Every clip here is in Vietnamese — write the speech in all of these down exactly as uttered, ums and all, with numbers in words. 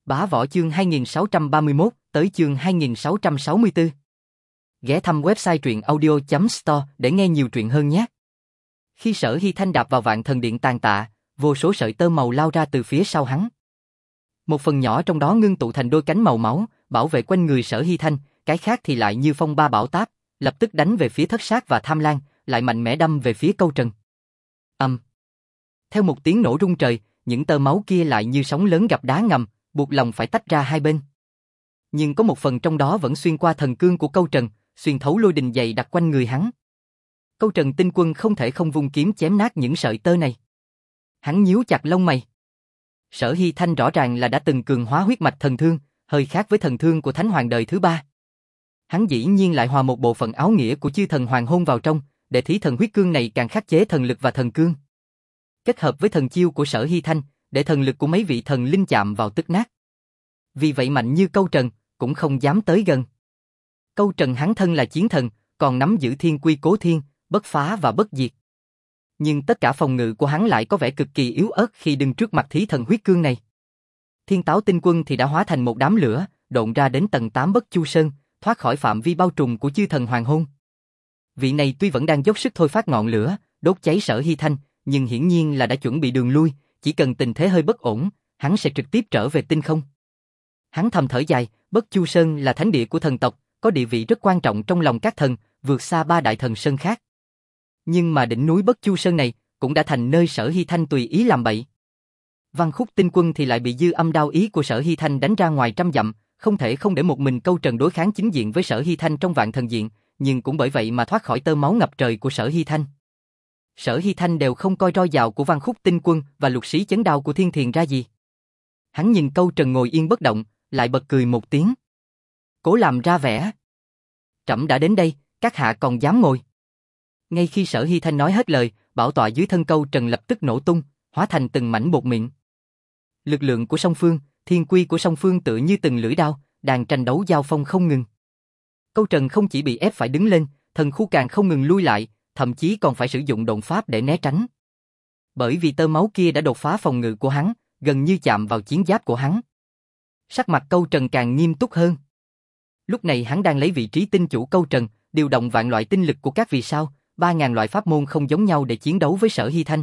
Bá Võ chương hai nghìn sáu trăm ba mươi mốt tới chương hai nghìn sáu trăm sáu mươi tư. Ghé thăm website truyện audio chấm store để nghe nhiều truyện hơn nhé. Khi Sở Hy Thanh đạp vào Vạn Thần Điện tàn tạ, vô số sợi tơ màu lao ra từ phía sau hắn. Một phần nhỏ trong đó ngưng tụ thành đôi cánh màu máu, bảo vệ quanh người Sở Hy Thanh, cái khác thì lại như phong ba bão táp, lập tức đánh về phía Thất Sát và Tham Lang, lại mạnh mẽ đâm về phía Câu Trần. Ầm. Um. Theo một tiếng nổ rung trời, những tơ máu kia lại như sóng lớn gặp đá ngầm, buộc lòng phải tách ra hai bên. Nhưng có một phần trong đó vẫn xuyên qua thần cương của Câu Trần, xuyên thấu lôi đình dày đặt quanh người hắn. Câu Trần Tinh Quân không thể không vung kiếm chém nát những sợi tơ này. Hắn nhíu chặt lông mày. Sở Hy Thanh rõ ràng là đã từng cường hóa huyết mạch thần thương, hơi khác với thần thương của Thánh Hoàng đời thứ ba. Hắn dĩ nhiên lại hòa một bộ phận áo nghĩa của chư thần hoàng hôn vào trong, để thí thần huyết cương này càng khắc chế thần lực và thần cương. Kết hợp với thần chiêu của Sở Hy Thanh, để thần lực của mấy vị thần linh chạm vào tức nát. Vì vậy mạnh như Câu Trần, cũng không dám tới gần. Câu Trần hắn thân là chiến thần, còn nắm giữ thiên quy cố thiên, bất phá và bất diệt. Nhưng tất cả phòng ngự của hắn lại có vẻ cực kỳ yếu ớt khi đứng trước mặt thí thần huyết cương này. Thiên Táo Tinh Quân thì đã hóa thành một đám lửa, độn ra đến tầng tám Bất Chu Sơn, thoát khỏi phạm vi bao trùm của chư thần hoàng hôn. Vị này tuy vẫn đang dốc sức thôi phát ngọn lửa, đốt cháy Sở Hy Thanh, nhưng hiển nhiên là đã chuẩn bị đường lui, chỉ cần tình thế hơi bất ổn, hắn sẽ trực tiếp trở về tinh không. Hắn thầm thở dài, Bất Chu Sơn là thánh địa của thần tộc, có địa vị rất quan trọng trong lòng các thần, vượt xa ba đại thần sơn khác. Nhưng mà đỉnh núi Bất Chu Sơn này cũng đã thành nơi Sở Hy Thanh tùy ý làm bậy. Văn Khúc Tinh Quân thì lại bị dư âm đao ý của Sở Hy Thanh đánh ra ngoài trăm dặm, không thể không để một mình Câu Trần đối kháng chính diện với Sở Hy Thanh trong Vạn Thần Diện, nhưng cũng bởi vậy mà thoát khỏi tơ máu ngập trời của Sở Hy Thanh. Sở Hy Thanh đều không coi roi dào của Văn Khúc Tinh Quân và lục sĩ chấn đao của Thiên Thiền ra gì. Hắn nhìn Câu Trần ngồi yên bất động, lại bật cười một tiếng. Cố làm ra vẻ. Trẫm đã đến đây, các hạ còn dám ngồi. Ngay khi Sở Hy Thanh nói hết lời, bảo tọa dưới thân Câu Trần lập tức nổ tung, hóa thành từng mảnh bột mịn. Lực lượng của song phương, thiên quy của song phương tựa như từng lưỡi đao, đang tranh đấu giao phong không ngừng. Câu Trần không chỉ bị ép phải đứng lên, thần khu càng không ngừng lui lại, thậm chí còn phải sử dụng độn pháp để né tránh. Bởi vì tơ máu kia đã đột phá phòng ngự của hắn, gần như chạm vào chiến giáp của hắn. Sắc mặt Câu Trần càng nghiêm túc hơn. Lúc này hắn đang lấy vị trí tinh chủ Câu Trần, điều động vạn loại tinh lực của các vì sao, ba ngàn loại pháp môn không giống nhau để chiến đấu với Sở Hy Thanh.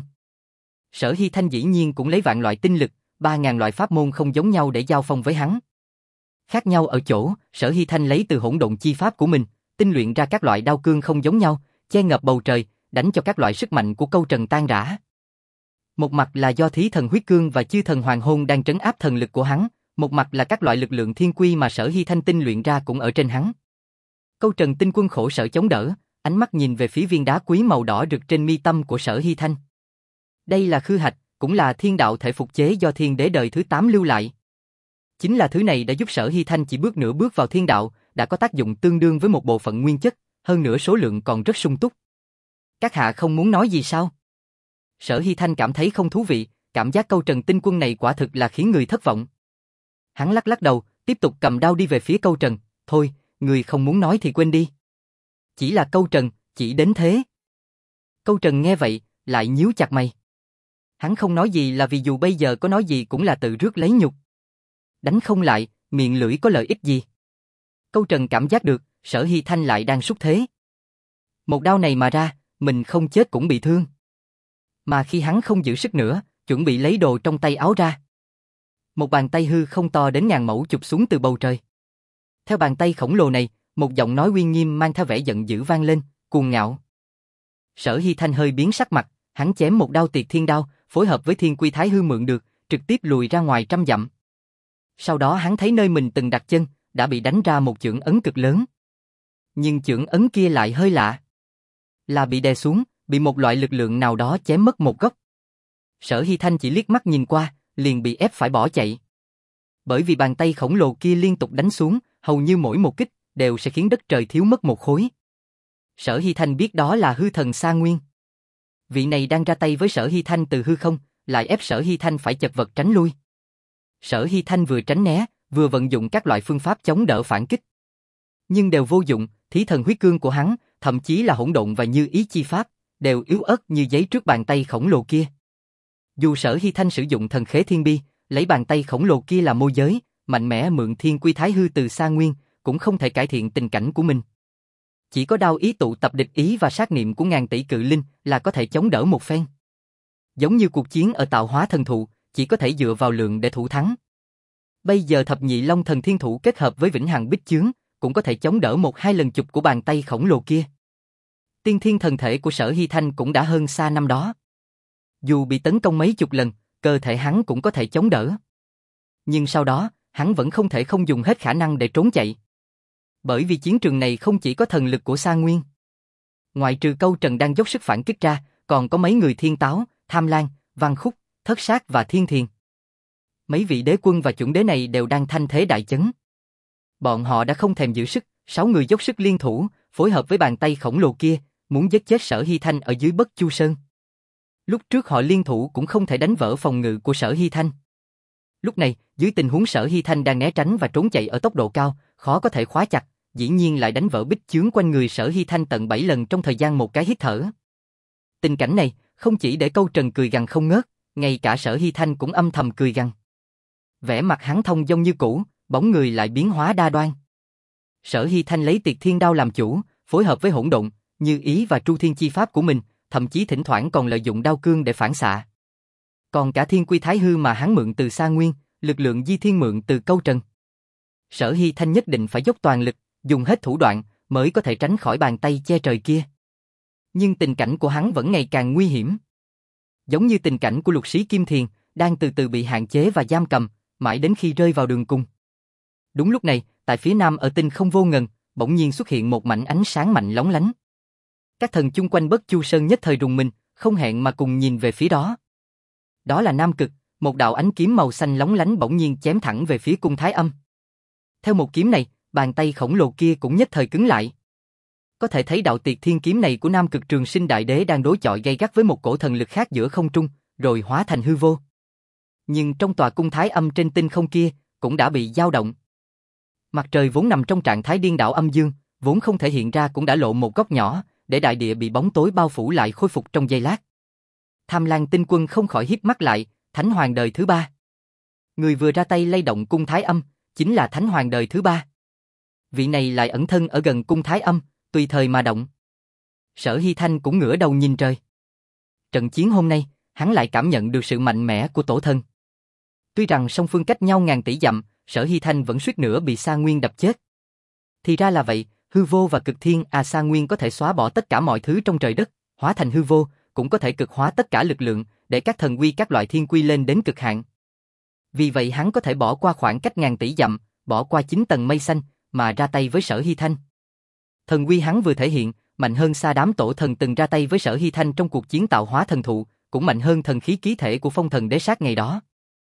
Sở Hy Thanh dĩ nhiên cũng lấy vạn loại tinh lực, ba ngàn loại pháp môn không giống nhau để giao phong với hắn. Khác nhau ở chỗ, Sở Hy Thanh lấy từ hỗn độn chi pháp của mình, tinh luyện ra các loại đao cương không giống nhau, che ngập bầu trời, đánh cho các loại sức mạnh của Câu Trần tan rã. Một mặt là do thí thần huyết cương và chư thần hoàng hôn đang trấn áp thần lực của hắn, một mặt là các loại lực lượng thiên quy mà Sở Hy Thanh tinh luyện ra cũng ở trên hắn. Câu Trần Tinh Quân khổ sở chống đỡ, ánh mắt nhìn về phía viên đá quý màu đỏ rực trên mi tâm của Sở Hy Thanh. Đây là khư hạch, cũng là thiên đạo thể phục chế do thiên đế đời thứ tám lưu lại. Chính là thứ này đã giúp Sở Hy Thanh chỉ bước nửa bước vào thiên đạo, đã có tác dụng tương đương với một bộ phận nguyên chất, hơn nữa số lượng còn rất sung túc. Các hạ không muốn nói gì sao? Sở Hy Thanh cảm thấy không thú vị, cảm giác Câu Trần Tinh Quân này quả thực là khiến người thất vọng. Hắn lắc lắc đầu, tiếp tục cầm đao đi về phía Câu Trần. Thôi, người không muốn nói thì quên đi. Chỉ là Câu Trần, chỉ đến thế. Câu Trần nghe vậy, lại nhíu chặt mày. Hắn không nói gì là vì dù bây giờ có nói gì cũng là tự rước lấy nhục. Đánh không lại, miệng lưỡi có lợi ích gì? Câu Trần cảm giác được, Sở Hy Thanh lại đang xúc thế. Một đao này mà ra, mình không chết cũng bị thương. Mà khi hắn không giữ sức nữa, chuẩn bị lấy đồ trong tay áo ra. Một bàn tay hư không to đến ngàn mẫu chụp xuống từ bầu trời. Theo bàn tay khổng lồ này, một giọng nói uy nghiêm mang theo vẻ giận dữ vang lên, cuồng ngạo. Sở Hy Thanh hơi biến sắc mặt, hắn chém một đao Tiệt Thiên Đao, phối hợp với Thiên Quy Thái Hư mượn được, trực tiếp lùi ra ngoài trăm dặm. Sau đó hắn thấy nơi mình từng đặt chân, đã bị đánh ra một chưởng ấn cực lớn. Nhưng chưởng ấn kia lại hơi lạ. Là bị đè xuống, bị một loại lực lượng nào đó chém mất một góc. Sở Hy Thanh chỉ liếc mắt nhìn qua, liền bị ép phải bỏ chạy. Bởi vì bàn tay khổng lồ kia liên tục đánh xuống, hầu như mỗi một kích đều sẽ khiến đất trời thiếu mất một khối. Sở Hy Thanh biết đó là hư thần Sa Nguyên. Vị này đang ra tay với Sở Hy Thanh từ hư không, lại ép Sở Hy Thanh phải chật vật tránh lui. Sở Hy Thanh vừa tránh né, vừa vận dụng các loại phương pháp chống đỡ phản kích. Nhưng đều vô dụng, thí thần huyết cương của hắn, thậm chí là hỗn độn và như ý chi pháp, đều yếu ớt như giấy trước bàn tay khổng lồ kia. Dù Sở Hy Thanh sử dụng thần khế thiên bi, lấy bàn tay khổng lồ kia là môi giới, mạnh mẽ mượn thiên quy thái hư từ Sa Nguyên, cũng không thể cải thiện tình cảnh của mình. Chỉ có đao ý tụ tập địch ý và sát niệm của ngàn tỷ cự linh là có thể chống đỡ một phen. Giống như cuộc chiến ở tạo hóa thần thụ, chỉ có thể dựa vào lượng để thủ thắng. Bây giờ thập nhị long thần thiên thủ kết hợp với vĩnh hằng bích chướng, cũng có thể chống đỡ một hai lần chụp của bàn tay khổng lồ kia. Tiên thiên thần thể của Sở Hy Thanh cũng đã hơn xa năm đó. Dù bị tấn công mấy chục lần, cơ thể hắn cũng có thể chống đỡ. Nhưng sau đó, hắn vẫn không thể không dùng hết khả năng để trốn chạy. Bởi vì chiến trường này không chỉ có thần lực của Sa Nguyên. Ngoại trừ Câu Trần đang dốc sức phản kích ra, còn có mấy người Thiên Táo, Tham Lang, Văn Khúc, Thất Sát và Thiên Thiền. Mấy vị đế quân và chuẩn đế này đều đang thanh thế đại chấn. Bọn họ đã không thèm giữ sức, sáu người dốc sức liên thủ, phối hợp với bàn tay khổng lồ kia, muốn giết chết Sở Hy Thanh ở dưới Bất Chu Sơn. Lúc trước họ liên thủ cũng không thể đánh vỡ phòng ngự của Sở Hy Thanh. Lúc này, dưới tình huống Sở Hy Thanh đang né tránh và trốn chạy ở tốc độ cao, khó có thể khóa chặt, dĩ nhiên lại đánh vỡ bích chướng quanh người Sở Hy Thanh tận bảy lần trong thời gian một cái hít thở. Tình cảnh này, không chỉ để Câu Trần cười gằn không ngớt, ngay cả Sở Hy Thanh cũng âm thầm cười gằn. Vẻ mặt hắn thông dong như cũ, bóng người lại biến hóa đa đoan. Sở Hy Thanh lấy Tiệt Thiên Đao làm chủ, phối hợp với hỗn độn, như ý và Tru Thiên chi pháp của mình, thậm chí thỉnh thoảng còn lợi dụng đao cương để phản xạ. Còn cả Thiên Quy Thái Hư mà hắn mượn từ Sa Nguyên, lực lượng Di Thiên mượn từ Câu Trần. Sở Hy Thanh nhất định phải dốc toàn lực, dùng hết thủ đoạn, mới có thể tránh khỏi bàn tay che trời kia. Nhưng tình cảnh của hắn vẫn ngày càng nguy hiểm. Giống như tình cảnh của Lục Sĩ Kim Thiền, đang từ từ bị hạn chế và giam cầm, mãi đến khi rơi vào đường cùng. Đúng lúc này, tại phía nam ở tinh không vô ngần, bỗng nhiên xuất hiện một mảnh ánh sáng mạnh lóng lánh. Các thần chung quanh Bất Chu Sơn nhất thời rùng mình, không hẹn mà cùng nhìn về phía đó. Đó là Nam Cực, một đạo ánh kiếm màu xanh lóng lánh bỗng nhiên chém thẳng về phía cung Thái Âm. Theo một kiếm này, bàn tay khổng lồ kia cũng nhất thời cứng lại. Có thể thấy đạo Tiệt Thiên kiếm này của Nam Cực Trường Sinh Đại Đế đang đối chọi gay gắt với một cổ thần lực khác giữa không trung, rồi hóa thành hư vô. Nhưng trong tòa cung Thái Âm trên tinh không kia, cũng đã bị dao động. Mặt trời vốn nằm trong trạng thái điên đảo âm dương, vốn không thể hiện ra cũng đã lộ một góc nhỏ, để đại địa bị bóng tối bao phủ lại khôi phục trong giây lát. Tham Lang tinh quân không khỏi híp mắt lại, Thánh Hoàng đời thứ ba. Người vừa ra tay lay động cung Thái Âm, chính là Thánh Hoàng đời thứ ba. Vị này lại ẩn thân ở gần cung Thái Âm, tùy thời mà động. Sở Hy Thanh cũng ngửa đầu nhìn trời. Trận chiến hôm nay, hắn lại cảm nhận được sự mạnh mẽ của tổ thân. Tuy rằng song phương cách nhau ngàn tỷ dặm, Sở Hy Thanh vẫn suýt nữa bị Sa Nguyên đập chết. Thì ra là vậy, hư vô và cực thiên à Sa Nguyên có thể xóa bỏ tất cả mọi thứ trong trời đất, hóa thành hư vô, cũng có thể cực hóa tất cả lực lượng, để các thần quy các loại thiên quy lên đến cực hạn. Vì vậy hắn có thể bỏ qua khoảng cách ngàn tỷ dặm, bỏ qua chín tầng mây xanh, mà ra tay với Sở Hy Thanh. Thần quy hắn vừa thể hiện, mạnh hơn xa đám tổ thần từng ra tay với Sở Hy Thanh trong cuộc chiến tạo hóa thần thụ, cũng mạnh hơn thần khí ký thể của Phong Thần Đế Sát ngày đó.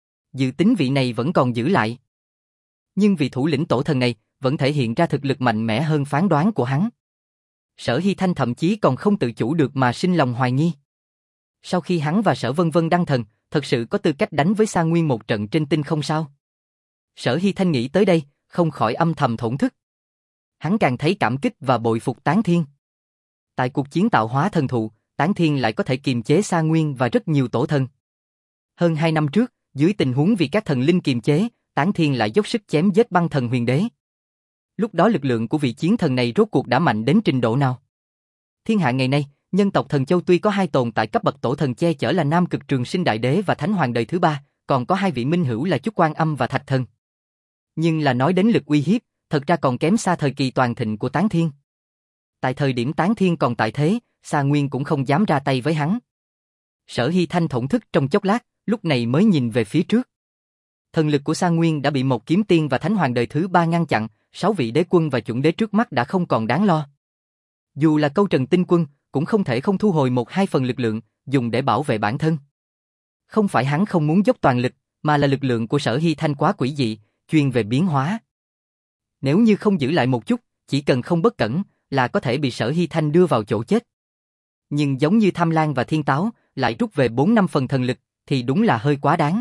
Dự tính vị này vẫn còn giữ lại. Nhưng vị thủ lĩnh tổ thần này vẫn thể hiện ra thực lực mạnh mẽ hơn phán đoán của hắn. Sở Hy Thanh thậm chí còn không tự chủ được mà sinh lòng hoài nghi. Sau khi hắn và Sở Vân Vân đăng thần, thật sự có tư cách đánh với Sa Nguyên một trận trên tinh không sao? Sở Hy Thanh nghĩ tới đây, không khỏi âm thầm thổn thức. Hắn càng thấy cảm kích và bội phục Tán Thiên. Tại cuộc chiến tạo hóa thần thụ, Tán Thiên lại có thể kiềm chế Sa Nguyên và rất nhiều tổ thần. Hơn hai năm trước, dưới tình huống vì các thần linh kiềm chế, Tán Thiên lại dốc sức chém giết băng thần huyền đế. Lúc đó lực lượng của vị chiến thần này rốt cuộc đã mạnh đến trình độ nào? Thiên hạ ngày nay, nhân tộc Thần Châu tuy có hai tồn tại cấp bậc tổ thần che chở là Nam Cực Trường Sinh Đại Đế và Thánh Hoàng đời thứ ba, còn có hai vị minh hữu là Chúc Quan Âm và Thạch Thần. Nhưng là nói đến lực uy hiếp, thật ra còn kém xa thời kỳ toàn thịnh của Tán Thiên. Tại thời điểm Tán Thiên còn tại thế, Sa Nguyên cũng không dám ra tay với hắn. Sở Hy Thanh thổn thức trong chốc lát, lúc này mới nhìn về phía trước. Thần lực của Sa Nguyên đã bị một kiếm tiên và Thánh Hoàng đời thứ ba ngăn chặn, sáu vị đế quân và chuẩn đế trước mắt đã không còn đáng lo. Dù là Câu Trần tinh quân, cũng không thể không thu hồi một hai phần lực lượng, dùng để bảo vệ bản thân. Không phải hắn không muốn dốc toàn lực, mà là lực lượng của Sở Hy Thanh quá quỷ dị, chuyên về biến hóa. Nếu như không giữ lại một chút, chỉ cần không bất cẩn, là có thể bị Sở Hy Thanh đưa vào chỗ chết. Nhưng giống như Tham Lang và Thiên Táo, lại rút về bốn năm phần thần lực, thì đúng là hơi quá đáng.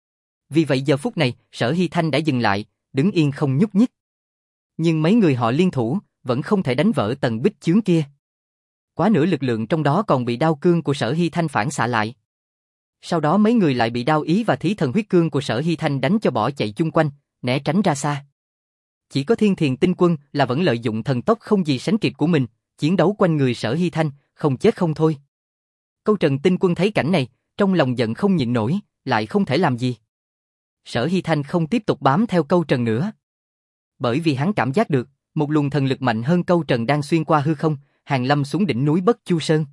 Vì vậy giờ phút này, Sở Hy Thanh đã dừng lại, đứng yên không nhúc nhích. Nhưng mấy người họ liên thủ, vẫn không thể đánh vỡ tầng bích chướng kia. Quá nửa lực lượng trong đó còn bị đao cương của Sở Hy Thanh phản xạ lại. Sau đó mấy người lại bị đao ý và thí thần huyết cương của Sở Hy Thanh đánh cho bỏ chạy chung quanh, né tránh ra xa. Chỉ có Thiên Thiền Tinh Quân là vẫn lợi dụng thần tốc không gì sánh kịp của mình, chiến đấu quanh người Sở Hy Thanh, không chết không thôi. Câu Trần Tinh Quân thấy cảnh này, trong lòng giận không nhịn nổi, lại không thể làm gì. Sở Hy Thanh không tiếp tục bám theo Câu Trần nữa. Bởi vì hắn cảm giác được, một luồng thần lực mạnh hơn Câu Trần đang xuyên qua hư không, hàng lâm xuống đỉnh núi Bất Chu Sơn.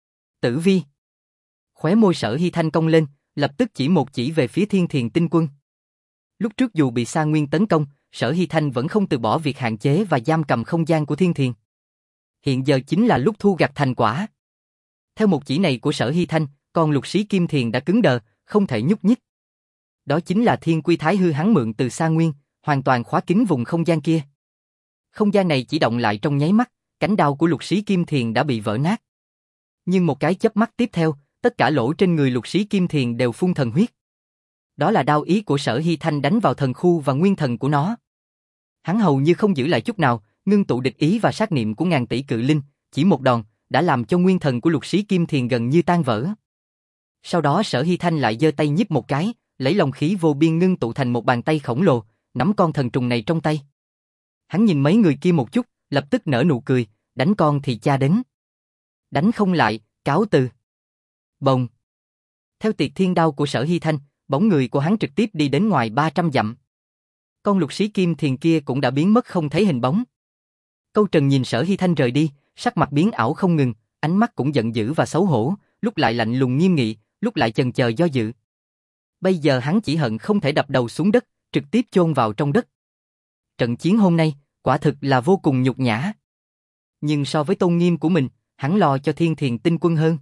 Tử vi. Khóe môi Sở Hy Thanh cong lên, lập tức chỉ một chỉ về phía Thiên Thiền Tinh Quân. Lúc trước dù bị Sa Nguyên tấn công, Sở Hy Thanh vẫn không từ bỏ việc hạn chế và giam cầm không gian của Thiên Thiền. Hiện giờ chính là lúc thu gặt thành quả. Theo một chỉ này của Sở Hy Thanh, con lục sĩ Kim Thiền đã cứng đờ, không thể nhúc nhích. Đó chính là Thiên Quy Thái Hư hắn mượn từ Sa Nguyên, hoàn toàn khóa kín vùng không gian kia. Không gian này chỉ động lại trong nháy mắt, cánh đao của lục sĩ Kim Thiền đã bị vỡ nát. Nhưng một cái chớp mắt tiếp theo, tất cả lỗ trên người lục sĩ Kim Thiền đều phun thần huyết. Đó là đao ý của Sở Hy Thanh đánh vào thần khu và nguyên thần của nó. Hắn hầu như không giữ lại chút nào, ngưng tụ địch ý và sát niệm của ngàn tỷ cự linh, chỉ một đòn đã làm cho nguyên thần của lục sĩ Kim Thiền gần như tan vỡ. Sau đó Sở Hy Thanh lại giơ tay nhíp một cái, lấy long khí vô biên ngưng tụ thành một bàn tay khổng lồ, nắm con thần trùng này trong tay. Hắn nhìn mấy người kia một chút, lập tức nở nụ cười, đánh con thì cha đến. Đánh không lại, cáo từ. Bồng. Theo tiệt thiên đao của Sở Hy Thanh, bóng người của hắn trực tiếp đi đến ngoài ba trăm dặm. Con lục sĩ Kim Thiền kia cũng đã biến mất không thấy hình bóng. Câu Trần nhìn Sở Hy Thanh rời đi, sắc mặt biến ảo không ngừng, ánh mắt cũng giận dữ và xấu hổ, lúc lại lạnh lùng nghiêm nghị, lúc lại chần chờ do dự. Bây giờ hắn chỉ hận không thể đập đầu xuống đất, trực tiếp chôn vào trong đất. Trận chiến hôm nay, quả thực là vô cùng nhục nhã. Nhưng so với tôn nghiêm của mình, hắn lo cho Thiên Thiền Tinh Quân hơn.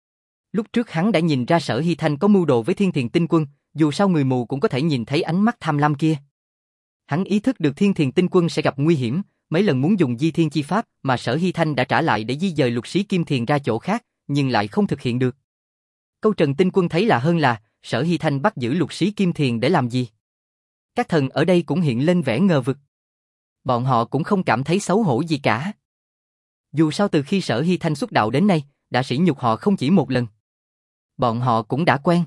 Lúc trước hắn đã nhìn ra Sở Hy Thanh có mưu đồ với Thiên Thiền Tinh Quân, dù sao người mù cũng có thể nhìn thấy ánh mắt tham lam kia. Hắn ý thức được Thiên Thiền Tinh Quân sẽ gặp nguy hiểm, mấy lần muốn dùng di thiên chi pháp mà Sở Hy Thanh đã trả lại để di dời lục sĩ Kim Thiền ra chỗ khác, nhưng lại không thực hiện được. Câu Trần Tinh Quân thấy lạ hơn là, Sở Hy Thanh bắt giữ lục sĩ Kim Thiền để làm gì? Các thần ở đây cũng hiện lên vẻ ngờ vực. Bọn họ cũng không cảm thấy xấu hổ gì cả. Dù sao từ khi Sở Hy Thanh xuất đạo đến nay, đã sỉ nhục họ không chỉ một lần. Bọn họ cũng đã quen.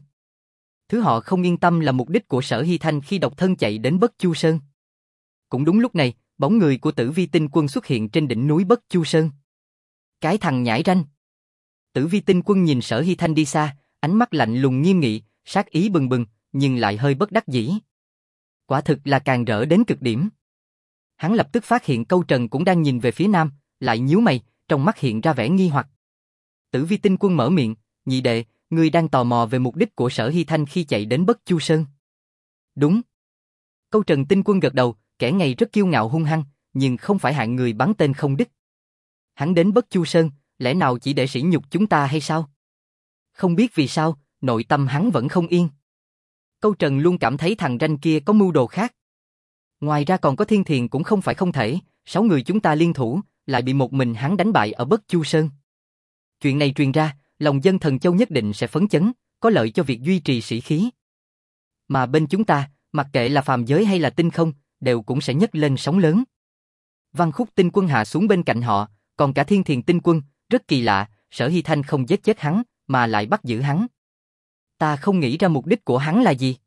Thứ họ không yên tâm là mục đích của Sở Hy Thanh khi độc thân chạy đến Bất Chu Sơn. Cũng đúng lúc này, bóng người của Tử Vi Tinh Quân xuất hiện trên đỉnh núi Bất Chu Sơn. Cái thằng nhãi ranh. Tử Vi Tinh Quân nhìn Sở Hy Thanh đi xa, ánh mắt lạnh lùng nghiêm nghị, sát ý bừng bừng, nhưng lại hơi bất đắc dĩ. Quả thực là càng rỡ đến cực điểm. Hắn lập tức phát hiện Câu Trần cũng đang nhìn về phía nam, lại nhíu mày, trong mắt hiện ra vẻ nghi hoặc. Tử Vi Tinh Quân mở miệng, nhị đệ, ngươi đang tò mò về mục đích của Sở Hy Thanh khi chạy đến Bất Chu Sơn. Đúng. Câu Trần Tinh Quân gật đầu, kẻ này rất kiêu ngạo hung hăng, nhưng không phải hạng người bắn tên không đích. Hắn đến Bất Chu Sơn, lẽ nào chỉ để sỉ nhục chúng ta hay sao? Không biết vì sao, nội tâm hắn vẫn không yên. Câu Trần luôn cảm thấy thằng ranh kia có mưu đồ khác. Ngoài ra còn có Thiên Thiền cũng không phải không thể, sáu người chúng ta liên thủ, lại bị một mình hắn đánh bại ở Bất Chu Sơn. Chuyện này truyền ra, lòng dân Thần Châu nhất định sẽ phấn chấn, có lợi cho việc duy trì sĩ khí. Mà bên chúng ta, mặc kệ là phàm giới hay là tinh không, đều cũng sẽ nhấc lên sóng lớn. Văn Khúc Tinh Quân hạ xuống bên cạnh họ, còn cả Thiên Thiền Tinh Quân, rất kỳ lạ, Sở Hy Thanh không giết chết hắn, mà lại bắt giữ hắn. Ta không nghĩ ra mục đích của hắn là gì.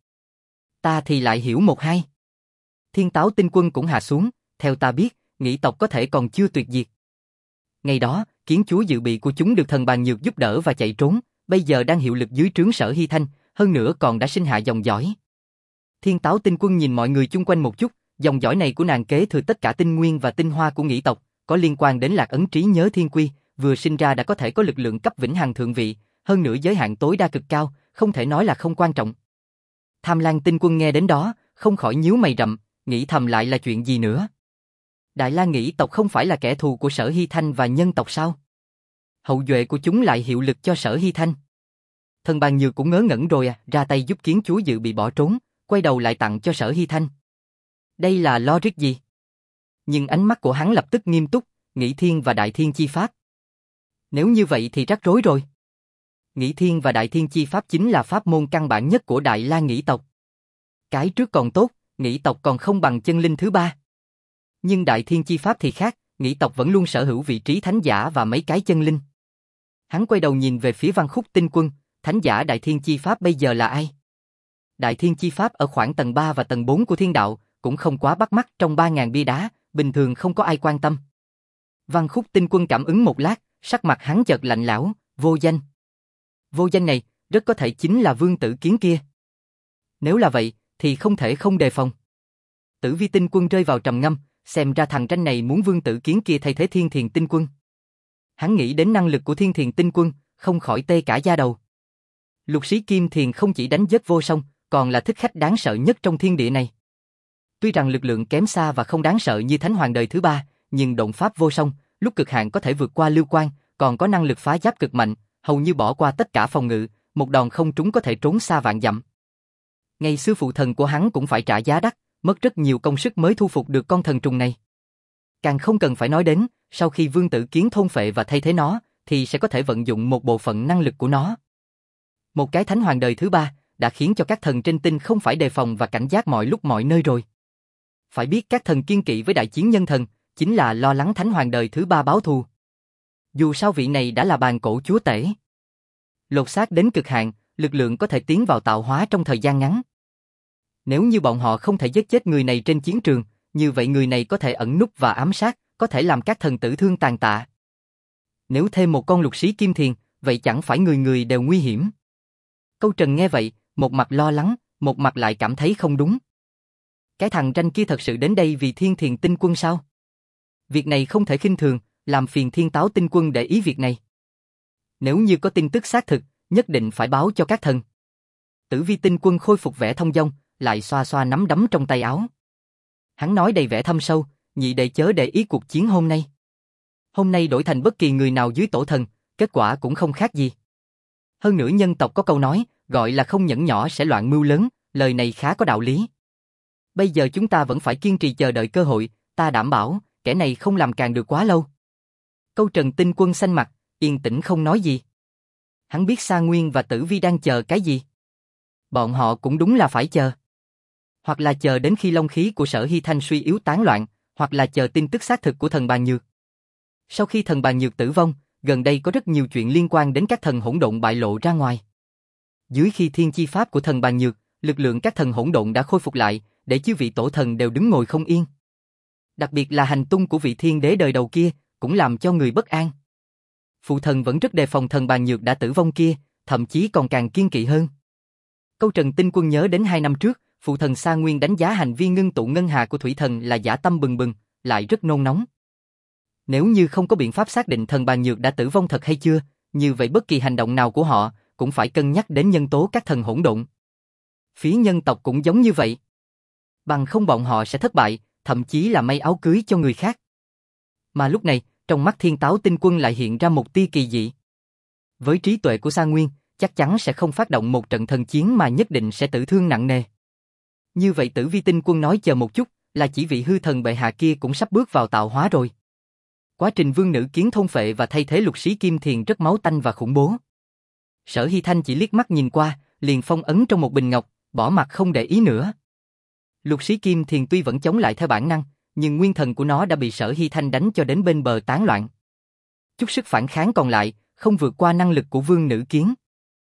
Ta thì lại hiểu một hai. Thiên Táo Tinh Quân cũng hạ xuống, theo ta biết, nghĩ tộc có thể còn chưa tuyệt diệt. Ngày đó, kiến chúa dự bị của chúng được thần bàn nhược giúp đỡ và chạy trốn, bây giờ đang hiệu lực dưới trướng Sở Hy Thanh, hơn nữa còn đã sinh hạ dòng dõi. Thiên Táo Tinh Quân nhìn mọi người chung quanh một chút, dòng dõi này của nàng kế thừa tất cả tinh nguyên và tinh hoa của nghĩ tộc, có liên quan đến lạc ấn trí nhớ thiên quy, vừa sinh ra đã có thể có lực lượng cấp vĩnh hằng thượng vị, hơn nữa giới hạn tối đa cực cao, không thể nói là không quan trọng. Tham Lang Tinh Quân nghe đến đó, không khỏi nhíu mày rậm, nghĩ thầm lại là chuyện gì nữa. Đại La nghĩ tộc không phải là kẻ thù của Sở Hy Thanh và nhân tộc sao? Hậu duệ của chúng lại hiệu lực cho Sở Hy Thanh. Thần bàn nhược cũng ngớ ngẩn rồi à, ra tay giúp kiến chúa dự bị bỏ trốn, quay đầu lại tặng cho Sở Hy Thanh. Đây là logic gì? Nhưng ánh mắt của hắn lập tức nghiêm túc, Nghĩ Thiên và Đại Thiên chi pháp. Nếu như vậy thì rắc rối rồi. Nghĩ Thiên và Đại Thiên chi pháp chính là pháp môn căn bản nhất của Đại La nghĩ tộc. Cái trước còn tốt, nghĩ tộc còn không bằng chân linh thứ ba. Nhưng Đại Thiên chi pháp thì khác, nghĩ tộc vẫn luôn sở hữu vị trí thánh giả và mấy cái chân linh. Hắn quay đầu nhìn về phía Văn Khúc Tinh Quân, thánh giả Đại Thiên chi pháp bây giờ là ai? Đại Thiên chi pháp ở khoảng tầng ba và tầng bốn của thiên đạo, cũng không quá bắt mắt trong ba ngàn bia đá, bình thường không có ai quan tâm. Văn Khúc Tinh Quân cảm ứng một lát, sắc mặt hắn chợt lạnh lẽo, vô danh. Vô danh này, rất có thể chính là Vương Tử Kiến kia. Nếu là vậy, thì không thể không đề phòng. Tử Vi Tinh Quân rơi vào trầm ngâm, xem ra thằng tranh này muốn Vương Tử Kiến kia thay thế Thiên Thiền Tinh Quân. Hắn nghĩ đến năng lực của Thiên Thiền Tinh Quân, không khỏi tê cả da đầu. Lục Sĩ Kim Thiền không chỉ đánh giết vô song, còn là thích khách đáng sợ nhất trong thiên địa này. Tuy rằng lực lượng kém xa và không đáng sợ như Thánh Hoàng đời thứ ba, nhưng độn pháp vô song, lúc cực hạn có thể vượt qua lưu quan, còn có năng lực phá giáp cực mạnh, hầu như bỏ qua tất cả phòng ngự, một đòn không trúng có thể trốn xa vạn dặm. Ngày xưa phụ thần của hắn cũng phải trả giá đắt, mất rất nhiều công sức mới thu phục được con thần trùng này. Càng không cần phải nói đến, sau khi Vương Tử Kiến thôn phệ và thay thế nó, thì sẽ có thể vận dụng một bộ phận năng lực của nó. Một cái Thánh Hoàng đời thứ ba đã khiến cho các thần trên tinh không phải đề phòng và cảnh giác mọi lúc mọi nơi rồi. Phải biết các thần kiên kỵ với đại chiến nhân thần, chính là lo lắng Thánh Hoàng đời thứ ba báo thù. Dù sao vị này đã là bàn cổ chúa tể. Lột xác đến cực hạn, lực lượng có thể tiến vào tạo hóa trong thời gian ngắn. Nếu như bọn họ không thể giết chết người này trên chiến trường, như vậy người này có thể ẩn núp và ám sát, có thể làm các thần tử thương tàn tạ. Nếu thêm một con Lục Sĩ Kim Thiền, vậy chẳng phải người người đều nguy hiểm. Câu Trần nghe vậy, một mặt lo lắng, một mặt lại cảm thấy không đúng. Cái thằng tranh kia thật sự đến đây vì Thiên Thiền Tinh Quân sao? Việc này không thể khinh thường, làm phiền Thiên Táo Tinh Quân để ý việc này. Nếu như có tin tức xác thực, nhất định phải báo cho các thần. Tử Vi Tinh Quân khôi phục vẻ thông dong, lại xoa xoa nắm đấm trong tay áo. Hắn nói đầy vẻ thâm sâu, nhị đệ chớ để ý cuộc chiến hôm nay. Hôm nay đổi thành bất kỳ người nào dưới tổ thần, kết quả cũng không khác gì. Hơn nữa nhân tộc có câu nói, gọi là không nhẫn nhỏ sẽ loạn mưu lớn, lời này khá có đạo lý. Bây giờ chúng ta vẫn phải kiên trì chờ đợi cơ hội, ta đảm bảo, kẻ này không làm càng được quá lâu. Câu Trần Tinh Quân xanh mặt, yên tĩnh không nói gì. Hắn biết Sa Nguyên và Tử Vi đang chờ cái gì. Bọn họ cũng đúng là phải chờ. Hoặc là chờ đến khi long khí của Sở Hy Thanh suy yếu tán loạn, hoặc là chờ tin tức xác thực của thần Bàn Nhược. Sau khi thần Bàn Nhược tử vong, gần đây có rất nhiều chuyện liên quan đến các thần hỗn độn bại lộ ra ngoài. Dưới khi thiên chi pháp của thần Bàn Nhược, lực lượng các thần hỗn độn đã khôi phục lại, để chư vị tổ thần đều đứng ngồi không yên. Đặc biệt là hành tung của vị thiên đế đời đầu kia, cũng làm cho người bất an. Phụ thần vẫn rất đề phòng thần Bàn Nhược đã tử vong kia, thậm chí còn càng kiên kỵ hơn. Câu Trần Tinh Quân nhớ đến hai năm trước, phụ thần Sa Nguyên đánh giá hành vi ngưng tụ ngân hà của thủy thần là dã tâm bừng bừng, lại rất nôn nóng. Nếu như không có biện pháp xác định thần Bàn Nhược đã tử vong thật hay chưa, như vậy bất kỳ hành động nào của họ cũng phải cân nhắc đến nhân tố các thần hỗn độn. Phía nhân tộc cũng giống như vậy. Bằng không bọn họ sẽ thất bại, thậm chí là may áo cưới cho người khác. Mà lúc này, trong mắt Thiên Táo Tinh Quân lại hiện ra một tia kỳ dị. Với trí tuệ của Sa Nguyên, chắc chắn sẽ không phát động một trận thần chiến mà nhất định sẽ tử thương nặng nề. Như vậy Tử Vi Tinh Quân nói chờ một chút, là chỉ vị hư thần bệ hạ kia cũng sắp bước vào tạo hóa rồi. Quá trình Vương Nữ Kiến thôn phệ và thay thế Lục Sĩ Kim Thiền rất máu tanh và khủng bố. Sở Hy Thanh chỉ liếc mắt nhìn qua, liền phong ấn trong một bình ngọc, bỏ mặt không để ý nữa. Lục Sĩ Kim Thiền tuy vẫn chống lại theo bản năng, nhưng nguyên thần của nó đã bị Sở Hy Thanh đánh cho đến bên bờ tán loạn. Chút sức phản kháng còn lại, không vượt qua năng lực của Vương Nữ Kiến.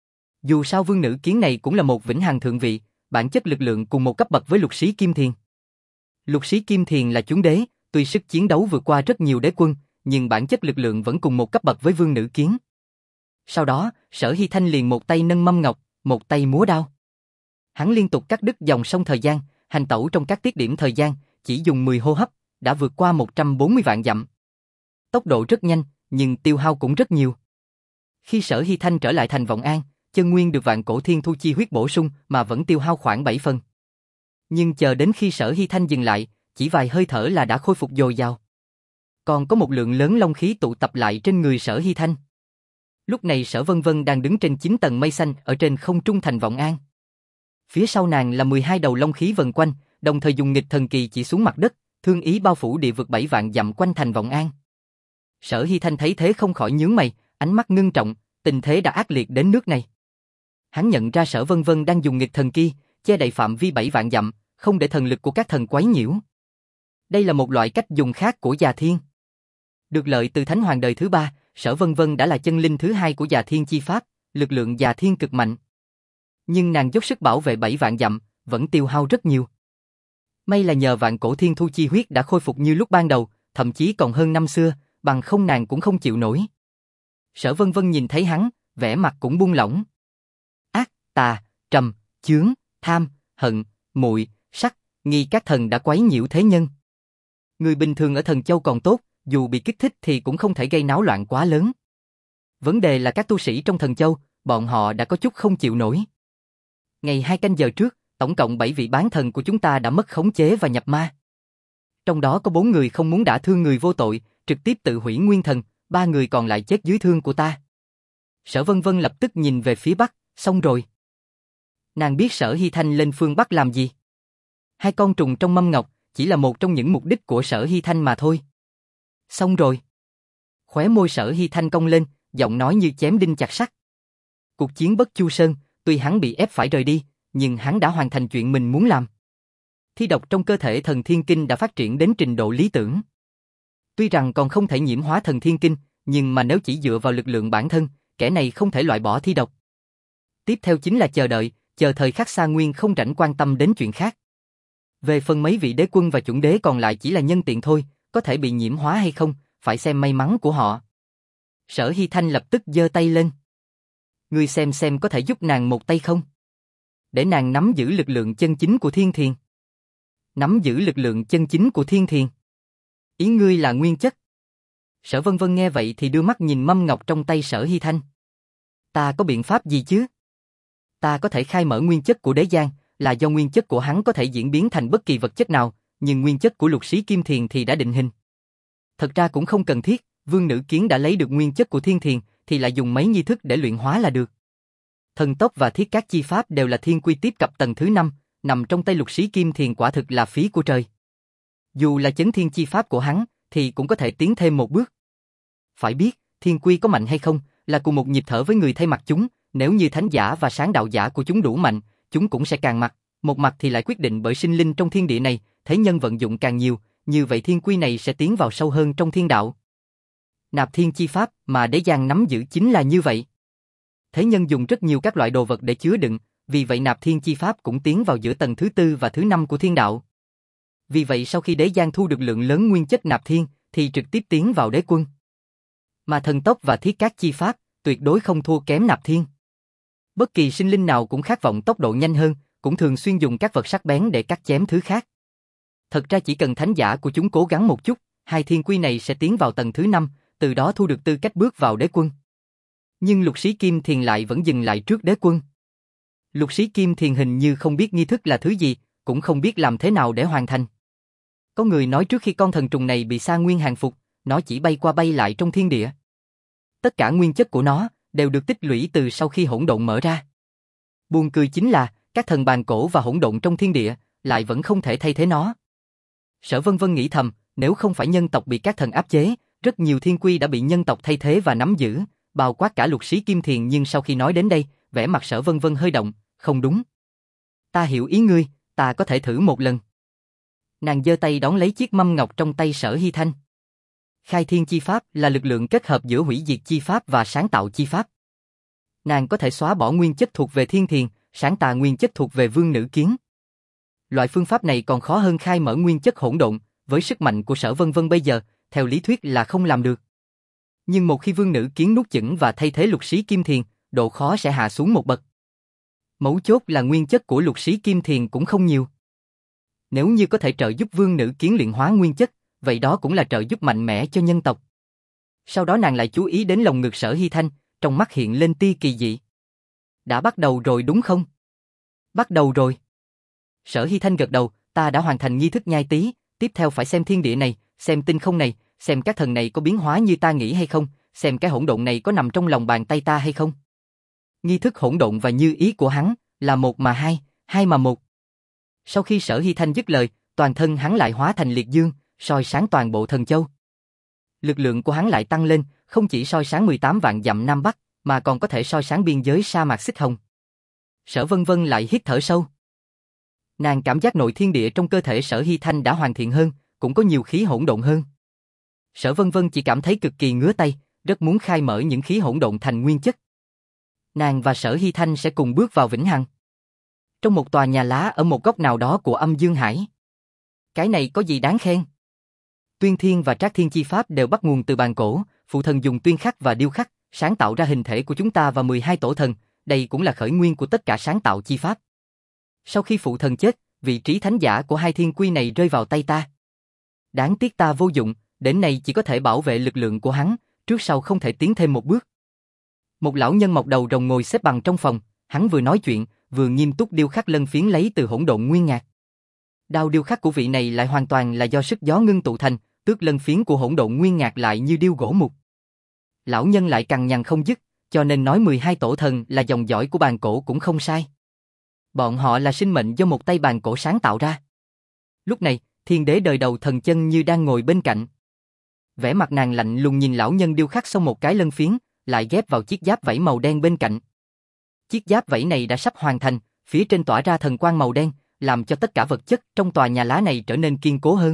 Dù sao Vương Nữ Kiến này cũng là một vĩnh hằng thượng vị, bản chất lực lượng cùng một cấp bậc với Lục Sĩ Kim Thiền. Lục Sĩ Kim Thiền là chúng đế, tuy sức chiến đấu vượt qua rất nhiều đế quân, nhưng bản chất lực lượng vẫn cùng một cấp bậc với Vương Nữ Kiến. Sau đó, Sở Hy Thanh liền một tay nâng mâm ngọc, một tay múa đao. Hắn liên tục cắt đứt dòng sông thời gian, hành tẩu trong các tiết điểm thời gian, chỉ dùng mười hô hấp, đã vượt qua một trăm bốn mươi vạn dặm. Tốc độ rất nhanh, nhưng tiêu hao cũng rất nhiều. Khi Sở Hy Thanh trở lại thành Vọng An, chân nguyên được Vạn Cổ Thiên Thu chi huyết bổ sung mà vẫn tiêu hao khoảng bảy phần. Nhưng chờ đến khi Sở Hy Thanh dừng lại, chỉ vài hơi thở là đã khôi phục dồi dào. Còn có một lượng lớn long khí tụ tập lại trên người Sở Hy Thanh. Lúc này Sở Vân Vân đang đứng trên chín tầng mây xanh ở trên không trung thành Vọng An. Phía sau nàng là mười hai đầu long khí vần quanh, đồng thời dùng nghịch thần kỳ chỉ xuống mặt đất, thương ý bao phủ địa vực bảy vạn dặm quanh thành Vọng An. Sở Hy Thanh thấy thế không khỏi nhướng mày, ánh mắt ngưng trọng, tình thế đã ác liệt đến nước này. Hắn nhận ra Sở Vân Vân đang dùng nghịch thần kỳ, che đậy phạm vi bảy vạn dặm, không để thần lực của các thần quấy nhiễu. Đây là một loại cách dùng khác của Già Thiên. Được lợi từ Thánh Hoàng đời thứ ba, Sở Vân Vân đã là chân linh thứ hai của Già Thiên chi pháp, lực lượng Già Thiên cực mạnh. Nhưng nàng dốc sức bảo vệ bảy vạn dặm, vẫn tiêu hao rất nhiều. May là nhờ vạn cổ thiên thu chi huyết đã khôi phục như lúc ban đầu, thậm chí còn hơn năm xưa, bằng không nàng cũng không chịu nổi. Sở Vân Vân nhìn thấy hắn, vẻ mặt cũng buông lỏng. Ác, tà, trầm, chướng, tham, hận, muội, sắc, nghi các thần đã quấy nhiễu thế nhân. Người bình thường ở Thần Châu còn tốt, dù bị kích thích thì cũng không thể gây náo loạn quá lớn. Vấn đề là các tu sĩ trong Thần Châu, bọn họ đã có chút không chịu nổi. Ngày hai canh giờ trước, tổng cộng bảy vị bán thần của chúng ta đã mất khống chế và nhập ma. Trong đó có bốn người không muốn đả thương người vô tội, trực tiếp tự hủy nguyên thần, ba người còn lại chết dưới thương của ta. Sở Vân Vân lập tức nhìn về phía Bắc, xong rồi. Nàng biết Sở Hy Thanh lên phương Bắc làm gì? Hai con trùng trong mâm ngọc chỉ là một trong những mục đích của Sở Hy Thanh mà thôi. Xong rồi. Khóe môi Sở Hy Thanh cong lên, giọng nói như chém đinh chặt sắt. Cuộc chiến Bất Chu Sơn, tuy hắn bị ép phải rời đi, nhưng hắn đã hoàn thành chuyện mình muốn làm. Thi độc trong cơ thể Thần Thiên Kinh đã phát triển đến trình độ lý tưởng. Tuy rằng còn không thể nhiễm hóa Thần Thiên Kinh, nhưng mà nếu chỉ dựa vào lực lượng bản thân, kẻ này không thể loại bỏ thi độc. Tiếp theo chính là chờ đợi, chờ thời khắc Sa Nguyên không rảnh quan tâm đến chuyện khác. Về phần mấy vị đế quân và chuẩn đế còn lại chỉ là nhân tiện thôi, có thể bị nhiễm hóa hay không, phải xem may mắn của họ. Sở Hy Thanh lập tức giơ tay lên. Ngươi xem xem có thể giúp nàng một tay không? Để nàng nắm giữ lực lượng chân chính của Thiên Thiền. Nắm giữ lực lượng chân chính của Thiên Thiền. Ý ngươi là nguyên chất. Sở Vân Vân nghe vậy thì đưa mắt nhìn mâm ngọc trong tay Sở Hy Thanh. Ta có biện pháp gì chứ? Ta có thể khai mở nguyên chất của Đế Giang, là do nguyên chất của hắn có thể diễn biến thành bất kỳ vật chất nào, nhưng nguyên chất của Lục Sĩ Kim Thiền thì đã định hình. Thật ra cũng không cần thiết, Vương Nữ Kiến đã lấy được nguyên chất của Thiên Thiền, thì lại dùng mấy nghi thức để luyện hóa là được. Thần tốc và thiết cát chi pháp đều là thiên quy tiếp cập tầng thứ năm, nằm trong tay Lục Sĩ Kim Thiền quả thực là phí của trời. Dù là chấn thiên chi pháp của hắn, thì cũng có thể tiến thêm một bước. Phải biết, thiên quy có mạnh hay không, là cùng một nhịp thở với người thay mặt chúng, nếu như thánh giả và sáng đạo giả của chúng đủ mạnh, chúng cũng sẽ càng mặt, một mặt thì lại quyết định bởi sinh linh trong thiên địa này, thế nhân vận dụng càng nhiều, như vậy thiên quy này sẽ tiến vào sâu hơn trong thiên đạo. Nạp thiên chi pháp mà Đế Giang nắm giữ chính là như vậy. Thế nhân dùng rất nhiều các loại đồ vật để chứa đựng, vì vậy nạp thiên chi pháp cũng tiến vào giữa tầng thứ tư và thứ năm của thiên đạo. Vì vậy sau khi Đế Giang thu được lượng lớn nguyên chất nạp thiên, thì trực tiếp tiến vào đế quân. Mà thần tốc và thiết cát chi pháp, tuyệt đối không thua kém nạp thiên. Bất kỳ sinh linh nào cũng khát vọng tốc độ nhanh hơn, cũng thường xuyên dùng các vật sắc bén để cắt chém thứ khác. Thật ra chỉ cần thánh giả của chúng cố gắng một chút, hai thiên quy này sẽ tiến vào tầng thứ năm, từ đó thu được tư cách bước vào đế quân. Nhưng Lục Sĩ Kim Thiền lại vẫn dừng lại trước đế quân. Lục Sĩ Kim Thiền hình như không biết nghi thức là thứ gì, cũng không biết làm thế nào để hoàn thành. Có người nói trước khi con thần trùng này bị Sa Nguyên hàng phục, nó chỉ bay qua bay lại trong thiên địa. Tất cả nguyên chất của nó đều được tích lũy từ sau khi hỗn độn mở ra. Buồn cười chính là, các thần bàn cổ và hỗn độn trong thiên địa lại vẫn không thể thay thế nó. Sở Vân Vân nghĩ thầm, nếu không phải nhân tộc bị các thần áp chế, rất nhiều thiên quy đã bị nhân tộc thay thế và nắm giữ, bao quát cả Lục Sĩ Kim Thiền, nhưng sau khi nói đến đây, vẻ mặt Sở Vân Vân hơi động, không đúng. Ta hiểu ý ngươi, ta có thể thử một lần. Nàng giơ tay đón lấy chiếc mâm ngọc trong tay Sở Hy Thanh. Khai thiên chi pháp là lực lượng kết hợp giữa hủy diệt chi pháp và sáng tạo chi pháp. Nàng có thể xóa bỏ nguyên chất thuộc về Thiên Thiền, sáng tạo nguyên chất thuộc về Vương Nữ Kiến. Loại phương pháp này còn khó hơn khai mở nguyên chất hỗn độn, với sức mạnh của Sở Vân Vân bây giờ, theo lý thuyết là không làm được. Nhưng một khi Vương Nữ Kiến nuốt chửng và thay thế Lục Sĩ Kim Thiền, độ khó sẽ hạ xuống một bậc. Mấu chốt là nguyên chất của Lục Sĩ Kim Thiền cũng không nhiều. Nếu như có thể trợ giúp Vương Nữ Kiến luyện hóa nguyên chất, vậy đó cũng là trợ giúp mạnh mẽ cho nhân tộc. Sau đó nàng lại chú ý đến lồng ngực Sở Hy Thanh, trong mắt hiện lên tia kỳ dị. Đã bắt đầu rồi đúng không? Bắt đầu rồi. Sở Hy Thanh gật đầu, ta đã hoàn thành nghi thức nhai tí, tiếp theo phải xem thiên địa này, xem tinh không này, xem các thần này có biến hóa như ta nghĩ hay không, xem cái hỗn độn này có nằm trong lòng bàn tay ta hay không. Nghi thức hỗn độn và như ý của hắn, là một mà hai, hai mà một. Sau khi Sở Hy Thanh dứt lời, toàn thân hắn lại hóa thành liệt dương, soi sáng toàn bộ Thần Châu. Lực lượng của hắn lại tăng lên, không chỉ soi sáng mười tám vạn dặm Nam Bắc, mà còn có thể soi sáng biên giới sa mạc Xích Hồng. Sở Vân Vân lại hít thở sâu. Nàng cảm giác nội thiên địa trong cơ thể Sở Hy Thanh đã hoàn thiện hơn, cũng có nhiều khí hỗn độn hơn. Sở Vân Vân chỉ cảm thấy cực kỳ ngứa tay, rất muốn khai mở những khí hỗn độn thành nguyên chất. Nàng và Sở Hy Thanh sẽ cùng bước vào vĩnh hằng. Trong một tòa nhà lá ở một góc nào đó của Âm Dương Hải. Cái này có gì đáng khen? Tuyên Thiên và Trác Thiên chi pháp đều bắt nguồn từ bàn cổ, phụ thần dùng tuyên khắc và điêu khắc, sáng tạo ra hình thể của chúng ta và mười hai tổ thần, đây cũng là khởi nguyên của tất cả sáng tạo chi pháp. Sau khi phụ thần chết, vị trí thánh giả của hai thiên quy này rơi vào tay ta. Đáng tiếc ta vô dụng, đến nay chỉ có thể bảo vệ lực lượng của hắn, trước sau không thể tiến thêm một bước. Một lão nhân mọc đầu rồng ngồi xếp bằng trong phòng, hắn vừa nói chuyện, vừa nghiêm túc điêu khắc lân phiến lấy từ hỗn độn nguyên ngạc. Đao điêu khắc của vị này lại hoàn toàn là do sức gió ngưng tụ thành, tước lân phiến của hỗn độn nguyên ngạc lại như điêu gỗ mục. Lão nhân lại cằn nhằn không dứt, cho nên nói mười hai tổ thần là dòng dõi của bàn cổ cũng không sai. Bọn họ là sinh mệnh do một tay bàn cổ sáng tạo ra. Lúc này, thiên đế đời đầu Thần Chân Như đang ngồi bên cạnh. Vẻ mặt nàng lạnh lùng nhìn lão nhân điêu khắc xong một cái lân phiến, lại ghép vào chiếc giáp vảy màu đen bên cạnh. Chiếc giáp vảy này đã sắp hoàn thành, phía trên tỏa ra thần quang màu đen, làm cho tất cả vật chất trong tòa nhà lá này trở nên kiên cố hơn.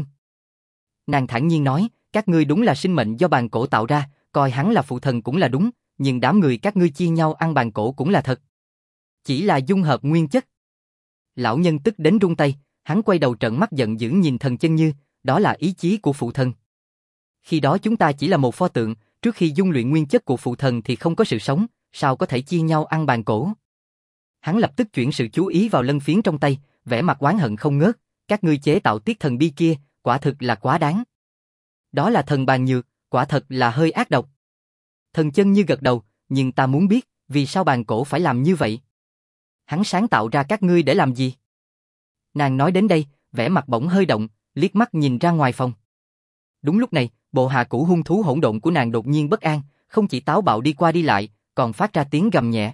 Nàng thản nhiên nói, các ngươi đúng là sinh mệnh do bàn cổ tạo ra, coi hắn là phụ thần cũng là đúng, nhưng đám người các ngươi chia nhau ăn bàn cổ cũng là thật. Chỉ là dung hợp nguyên chất. Lão nhân tức đến run tay, hắn quay đầu trợn mắt giận dữ nhìn Thần Chân Như, đó là ý chí của phụ thần. Khi đó chúng ta chỉ là một pho tượng, trước khi dung luyện nguyên chất của phụ thần thì không có sự sống, sao có thể chia nhau ăn bàn cổ. Hắn lập tức chuyển sự chú ý vào lân phiến trong tay, vẻ mặt oán hận không ngớt, các ngươi chế tạo tiết thần bi kia, quả thực là quá đáng. Đó là thần bàn nhược, quả thật là hơi ác độc. Thần Chân Như gật đầu, nhưng ta muốn biết, vì sao bàn cổ phải làm như vậy? Hắn sáng tạo ra các ngươi để làm gì? Nàng nói đến đây, vẻ mặt bỗng hơi động, liếc mắt nhìn ra ngoài phòng. Đúng lúc này, bộ hạ cũ hung thú hỗn độn của nàng đột nhiên bất an, không chỉ táo bạo đi qua đi lại, còn phát ra tiếng gầm nhẹ.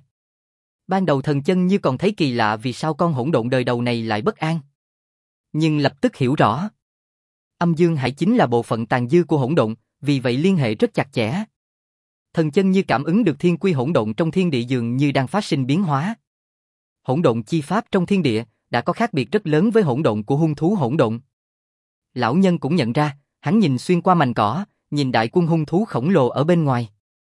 Ban đầu Thần Chân Như còn thấy kỳ lạ vì sao con hỗn độn đời đầu này lại bất an. Nhưng lập tức hiểu rõ. Âm Dương Hải chính là bộ phận tàn dư của hỗn độn, vì vậy liên hệ rất chặt chẽ. Thần Chân Như cảm ứng được thiên quy hỗn độn trong thiên địa dường như đang phát sinh biến hóa. Hỗn độn chi pháp trong thiên địa đã có khác biệt rất lớn với hỗn độn của hung thú hỗn độn. Lão nhân cũng nhận ra, hắn nhìn xuyên qua mành cỏ, nhìn đại quân hung thú khổng lồ ở bên ngoài.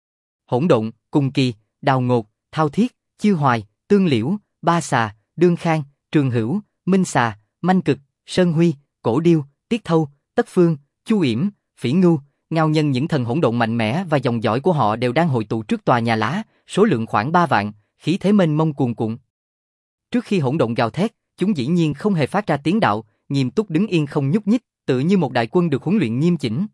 Hỗn độn, Cùng Kỳ, Đào Ngột, Thao Thiết, Chiêu Hoài, Tương Liễu, Ba Xà, Đương Khang, Trường Hữu, Minh Xà, Manh Cực, Sơn Huy, Cổ Điêu, Tiết Thâu, Tất Phương, Chu Yểm, Phỉ Ngưu, Ngao Nhân, những thần hỗn độn mạnh mẽ và dòng dõi của họ đều đang hội tụ trước tòa nhà lá, số lượng khoảng ba vạn, khí thế mênh mông cuồn cuộn. Trước khi hỗn độn gào thét, chúng dĩ nhiên không hề phát ra tiếng đạo, nghiêm túc đứng yên không nhúc nhích, tựa như một đại quân được huấn luyện nghiêm chỉnh.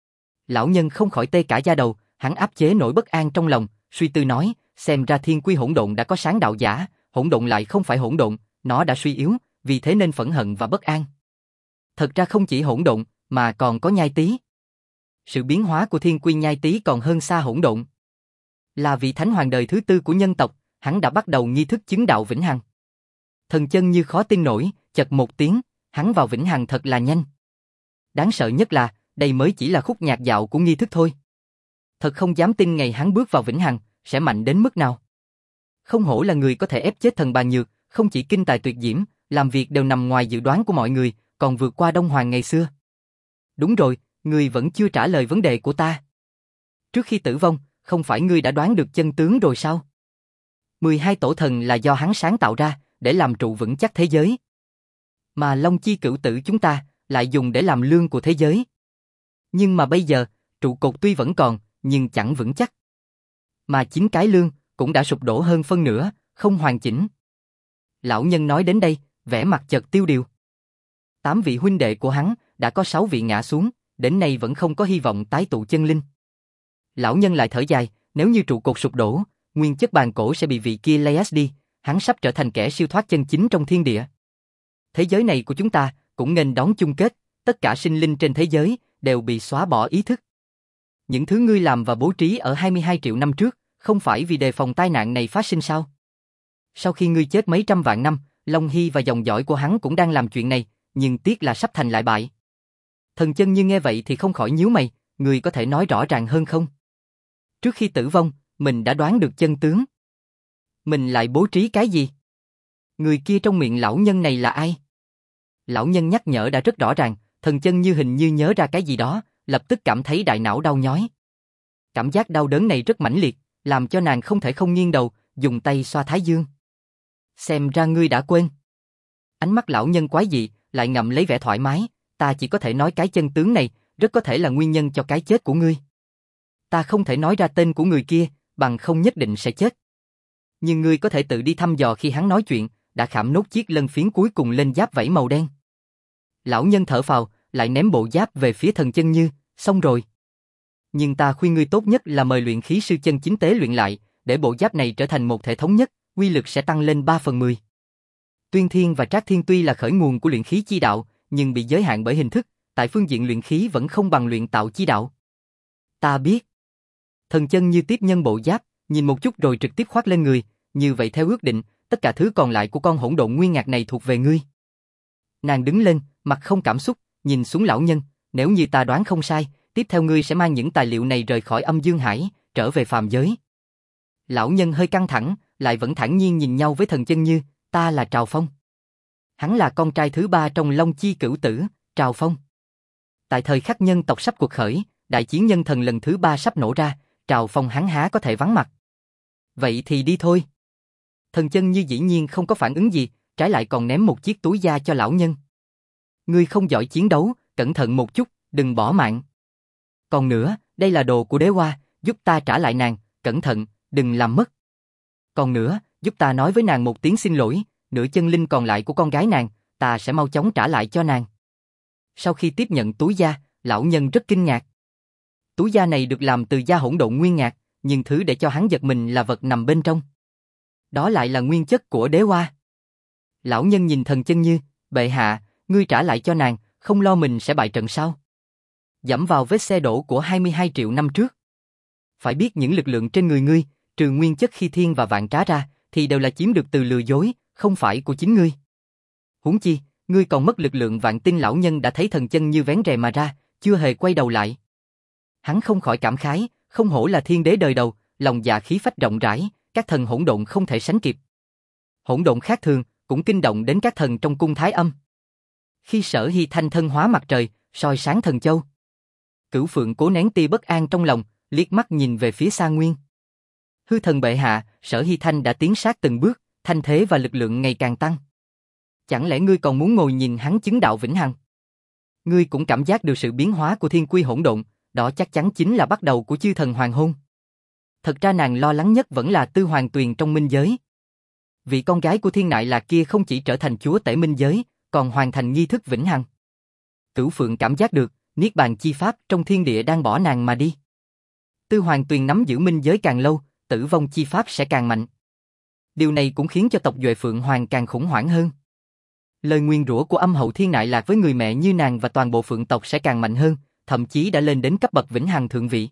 Lão nhân không khỏi tê cả da đầu, hắn áp chế nỗi bất an trong lòng, suy tư nói, xem ra thiên quy hỗn độn đã có sáng đạo giả, hỗn độn lại không phải hỗn độn, nó đã suy yếu, vì thế nên phẫn hận và bất an. Thật ra không chỉ hỗn độn, mà còn có nhai tý. Sự biến hóa của thiên quy nhai tý còn hơn xa hỗn độn. Là vị thánh hoàng đời thứ tư của nhân tộc, hắn đã bắt đầu nghi thức chứng đạo vĩnh hằng. Thần Chân Như khó tin nổi, chật một tiếng, hắn vào vĩnh hằng thật là nhanh. Đáng sợ nhất là, đây mới chỉ là khúc nhạc dạo của nghi thức thôi. Thật không dám tin ngày hắn bước vào vĩnh hằng, sẽ mạnh đến mức nào. Không hổ là người có thể ép chết thần bàn nhược, không chỉ kinh tài tuyệt diễm, làm việc đều nằm ngoài dự đoán của mọi người, còn vượt qua Đông Hoàng ngày xưa. Đúng rồi, ngươi vẫn chưa trả lời vấn đề của ta. Trước khi tử vong, không phải ngươi đã đoán được chân tướng rồi sao? mười hai tổ thần là do hắn sáng tạo ra, để làm trụ vững chắc thế giới. Mà Long Chi Cửu Tử chúng ta, lại dùng để làm lương của thế giới. Nhưng mà bây giờ, trụ cột tuy vẫn còn, nhưng chẳng vững chắc. Mà chính cái lương, cũng đã sụp đổ hơn phân nửa, không hoàn chỉnh. Lão nhân nói đến đây, vẻ mặt chợt tiêu điều. Tám vị huynh đệ của hắn, đã có sáu vị ngã xuống, đến nay vẫn không có hy vọng tái tụ chân linh. Lão nhân lại thở dài, nếu như trụ cột sụp đổ, nguyên chất bàn cổ sẽ bị vị kia Laias đi, hắn sắp trở thành kẻ siêu thoát chân chính trong thiên địa. Thế giới này của chúng ta, cũng nghênh đón chung kết, tất cả sinh linh trên thế giới, đều bị xóa bỏ ý thức. Những thứ ngươi làm và bố trí ở hai mươi hai triệu năm trước, không phải vì đề phòng tai nạn này phát sinh sao? Sau khi ngươi chết mấy trăm vạn năm, Long Hy và dòng dõi của hắn cũng đang làm chuyện này, nhưng tiếc là sắp thành lại bại. Thần Chân Như nghe vậy thì không khỏi nhíu mày, ngươi có thể nói rõ ràng hơn không? Trước khi tử vong, mình đã đoán được chân tướng. Mình lại bố trí cái gì? Người kia trong miệng lão nhân này là ai? Lão nhân nhắc nhở đã rất rõ ràng, Thần Chân Như hình như nhớ ra cái gì đó, lập tức cảm thấy đại não đau nhói. Cảm giác đau đớn này rất mãnh liệt, làm cho nàng không thể không nghiêng đầu, dùng tay xoa thái dương. Xem ra ngươi đã quên. Ánh mắt lão nhân quái dị, lại ngậm lấy vẻ thoải mái, ta chỉ có thể nói cái chân tướng này, rất có thể là nguyên nhân cho cái chết của ngươi. Ta không thể nói ra tên của người kia, bằng không nhất định sẽ chết. Nhưng ngươi có thể tự đi thăm dò khi hắn nói chuyện, đã khảm nốt chiếc lân phiến cuối cùng lên giáp vảy màu đen. Lão nhân thở phào, lại ném bộ giáp về phía Thần Chân Như, xong rồi. Nhưng ta khuyên ngươi tốt nhất là mời luyện khí sư chân chính tế luyện lại, để bộ giáp này trở thành một thể thống nhất, uy lực sẽ tăng lên ba phần mười. Tuyên Thiên và Trác Thiên tuy là khởi nguồn của luyện khí chi đạo, nhưng bị giới hạn bởi hình thức, tại phương diện luyện khí vẫn không bằng luyện tạo chi đạo. Ta biết. Thần Chân Như tiếp nhân bộ giáp, nhìn một chút rồi trực tiếp khoác lên người, như vậy theo ước định, tất cả thứ còn lại của con hỗn độn nguyên ngạc này thuộc về ngươi. Nàng đứng lên, mặt không cảm xúc, nhìn xuống lão nhân, nếu như ta đoán không sai, tiếp theo ngươi sẽ mang những tài liệu này rời khỏi âm dương hải, trở về phàm giới. Lão nhân hơi căng thẳng, lại vẫn thản nhiên nhìn nhau với Thần Chân Như, ta là Trào Phong. Hắn là con trai thứ ba trong Long Chi cửu tử, Trào Phong. Tại thời khắc nhân tộc sắp cuộc khởi, đại chiến nhân thần lần thứ ba sắp nổ ra, Trào Phong hắn há có thể vắng mặt. Vậy thì đi thôi. Thần Chân Như dĩ nhiên không có phản ứng gì, trái lại còn ném một chiếc túi da cho lão nhân. Ngươi không giỏi chiến đấu, cẩn thận một chút, đừng bỏ mạng. Còn nữa, đây là đồ của đế hoa, giúp ta trả lại nàng, cẩn thận, đừng làm mất. Còn nữa, giúp ta nói với nàng một tiếng xin lỗi, nửa chân linh còn lại của con gái nàng, ta sẽ mau chóng trả lại cho nàng. Sau khi tiếp nhận túi da, lão nhân rất kinh ngạc. Túi da này được làm từ da hỗn độn nguyên ngạc, nhưng thứ để cho hắn giật mình là vật nằm bên trong. Đó lại là nguyên chất của đế hoa. Lão nhân nhìn Thần Chân Như, bệ hạ, ngươi trả lại cho nàng, không lo mình sẽ bại trận sao? Dẫm vào vết xe đổ của hai mươi hai triệu năm trước. Phải biết những lực lượng trên người ngươi, trừ nguyên chất khi thiên và vạn trá ra, thì đều là chiếm được từ lừa dối, không phải của chính ngươi. Huống chi, ngươi còn mất lực lượng vạn tinh. Lão nhân đã thấy Thần Chân Như vén rèm mà ra, chưa hề quay đầu lại. Hắn không khỏi cảm khái, không hổ là thiên đế đời đầu, lòng dạ khí phách rộng rãi, các thần hỗn độn không thể sánh kịp. Hỗn độn khác thường, cũng kinh động đến các thần trong cung Thái Âm. Khi Sở Hy Thanh thân hóa mặt trời, soi sáng thần châu. Cửu Phượng cố nén tia bất an trong lòng, liếc mắt nhìn về phía Sa Nguyên. Hư thần bệ hạ, Sở Hy Thanh đã tiến sát từng bước, thanh thế và lực lượng ngày càng tăng. Chẳng lẽ ngươi còn muốn ngồi nhìn hắn chứng đạo vĩnh hằng? Ngươi cũng cảm giác được sự biến hóa của thiên quy hỗn độn, đó chắc chắn chính là bắt đầu của chư thần hoàng hôn. Thật ra nàng lo lắng nhất vẫn là Tư Hoàng Tuyền trong minh giới. Vị con gái của Thiên Nại Lạc kia không chỉ trở thành chúa tể minh giới, còn hoàn thành nghi thức vĩnh hằng. Cửu Phượng cảm giác được, niết bàn chi pháp trong thiên địa đang bỏ nàng mà đi. Tư Hoàng Tuyền nắm giữ minh giới càng lâu, tử vong chi pháp sẽ càng mạnh. Điều này cũng khiến cho tộc Duệ Phượng Hoàng càng khủng hoảng hơn. Lời nguyền rủa của âm hậu Thiên Nại Lạc với người mẹ như nàng và toàn bộ Phượng tộc sẽ càng mạnh hơn, thậm chí đã lên đến cấp bậc vĩnh hằng thượng vị.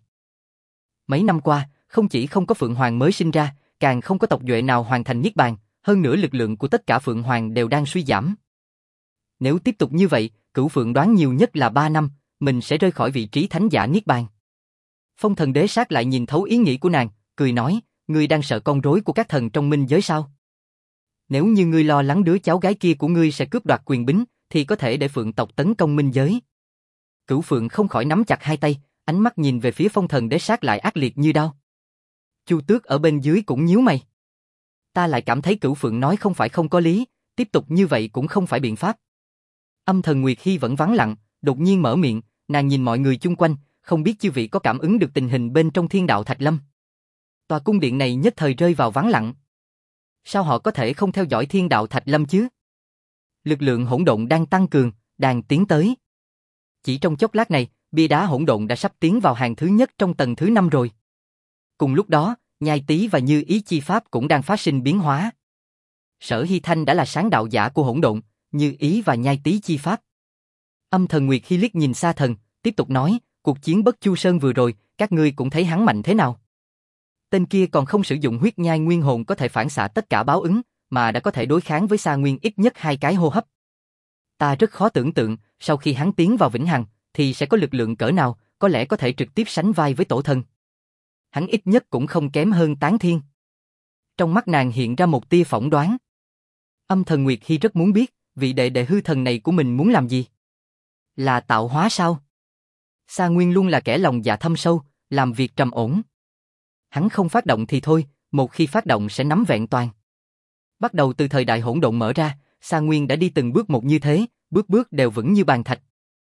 Mấy năm qua, không chỉ không có Phượng Hoàng mới sinh ra, càng không có tộc Duệ nào hoàn thành niết bàn, hơn nữa lực lượng của tất cả Phượng Hoàng đều đang suy giảm. Nếu tiếp tục như vậy, Cửu Phượng đoán nhiều nhất là ba năm, mình sẽ rơi khỏi vị trí thánh giả niết bàn. Phong Thần Đế Sát lại nhìn thấu ý nghĩ của nàng, cười nói, ngươi đang sợ con rối của các thần trong minh giới sao? Nếu như ngươi lo lắng đứa cháu gái kia của ngươi sẽ cướp đoạt quyền bính, thì có thể để Phượng tộc tấn công minh giới. Cửu Phượng không khỏi nắm chặt hai tay, ánh mắt nhìn về phía Phong Thần Đế Sát lại ác liệt như đao. Chu Tước ở bên dưới cũng nhíu mày. Ta lại cảm thấy Cửu Phượng nói không phải không có lý, tiếp tục như vậy cũng không phải biện pháp. Âm Thần Nguyệt Hy vẫn vắng lặng, đột nhiên mở miệng, nàng nhìn mọi người chung quanh, không biết chư vị có cảm ứng được tình hình bên trong Thiên Đạo Thạch Lâm. Tòa cung điện này nhất thời rơi vào vắng lặng. Sao họ có thể không theo dõi Thiên Đạo Thạch Lâm chứ? Lực lượng hỗn độn đang tăng cường, đang tiến tới. Chỉ trong chốc lát này, bia đá hỗn độn đã sắp tiến vào hàng thứ nhất trong tầng thứ năm rồi. Cùng lúc đó, Nhai Tý và Như Ý chi pháp cũng đang phát sinh biến hóa. Sở Hy Thanh đã là sáng đạo giả của hỗn độn, Như Ý và Nhai Tý chi pháp. Âm Thần Nguyệt Hy liếc nhìn Sa Thần, tiếp tục nói, cuộc chiến Bất Chu Sơn vừa rồi, các ngươi cũng thấy hắn mạnh thế nào. Tên kia còn không sử dụng huyết nhai nguyên hồn có thể phản xạ tất cả báo ứng, mà đã có thể đối kháng với Sa Nguyên ít nhất hai cái hô hấp. Ta rất khó tưởng tượng, sau khi hắn tiến vào vĩnh hằng, thì sẽ có lực lượng cỡ nào, có lẽ có thể trực tiếp sánh vai với tổ thần. Hắn ít nhất cũng không kém hơn Tán Thiên. Trong mắt nàng hiện ra một tia phỏng đoán. Âm Thần Nguyệt Hy rất muốn biết, vị đệ đệ hư thần này của mình muốn làm gì? Là tạo hóa sao? Sa Nguyên luôn là kẻ lòng dạ thâm sâu, làm việc trầm ổn. Hắn không phát động thì thôi, một khi phát động sẽ nắm vẹn toàn. Bắt đầu từ thời đại hỗn độn mở ra, Sa Nguyên đã đi từng bước một như thế, bước bước đều vững như bàn thạch.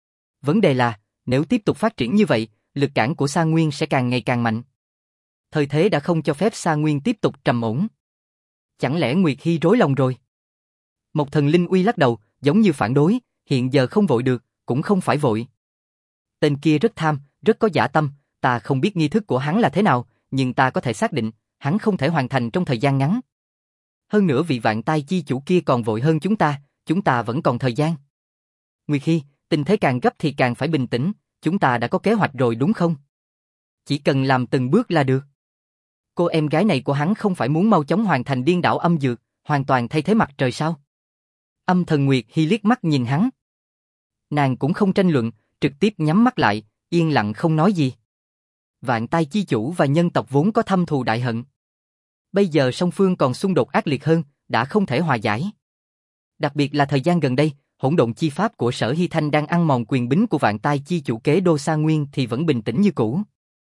Vấn đề là, nếu tiếp tục phát triển như vậy, lực cản của Sa Nguyên sẽ càng ngày càng mạnh. Thời thế đã không cho phép Sa Nguyên tiếp tục trầm ổn. Chẳng lẽ Nguyệt Hy rối lòng rồi? Một thần linh uy lắc đầu, giống như phản đối, hiện giờ không vội được, cũng không phải vội. Tên kia rất tham, rất có dã tâm, ta không biết nghi thức của hắn là thế nào, nhưng ta có thể xác định, hắn không thể hoàn thành trong thời gian ngắn. Hơn nữa vị vạn tai chi chủ kia còn vội hơn chúng ta, chúng ta vẫn còn thời gian. Nguyệt Hy, tình thế càng gấp thì càng phải bình tĩnh, chúng ta đã có kế hoạch rồi đúng không? Chỉ cần làm từng bước là được. Cô em gái này của hắn không phải muốn mau chóng hoàn thành điên đảo âm dược, hoàn toàn thay thế mặt trời sao? Âm thần Nguyệt Hy liếc mắt nhìn hắn. Nàng cũng không tranh luận, trực tiếp nhắm mắt lại, yên lặng không nói gì. Vạn tai chi chủ và nhân tộc vốn có thâm thù đại hận. Bây giờ song phương còn xung đột ác liệt hơn, đã không thể hòa giải. Đặc biệt là thời gian gần đây, hỗn độn chi pháp của Sở Hy Thanh đang ăn mòn quyền bính của vạn tai chi chủ kế đô Sa Nguyên thì vẫn bình tĩnh như cũ.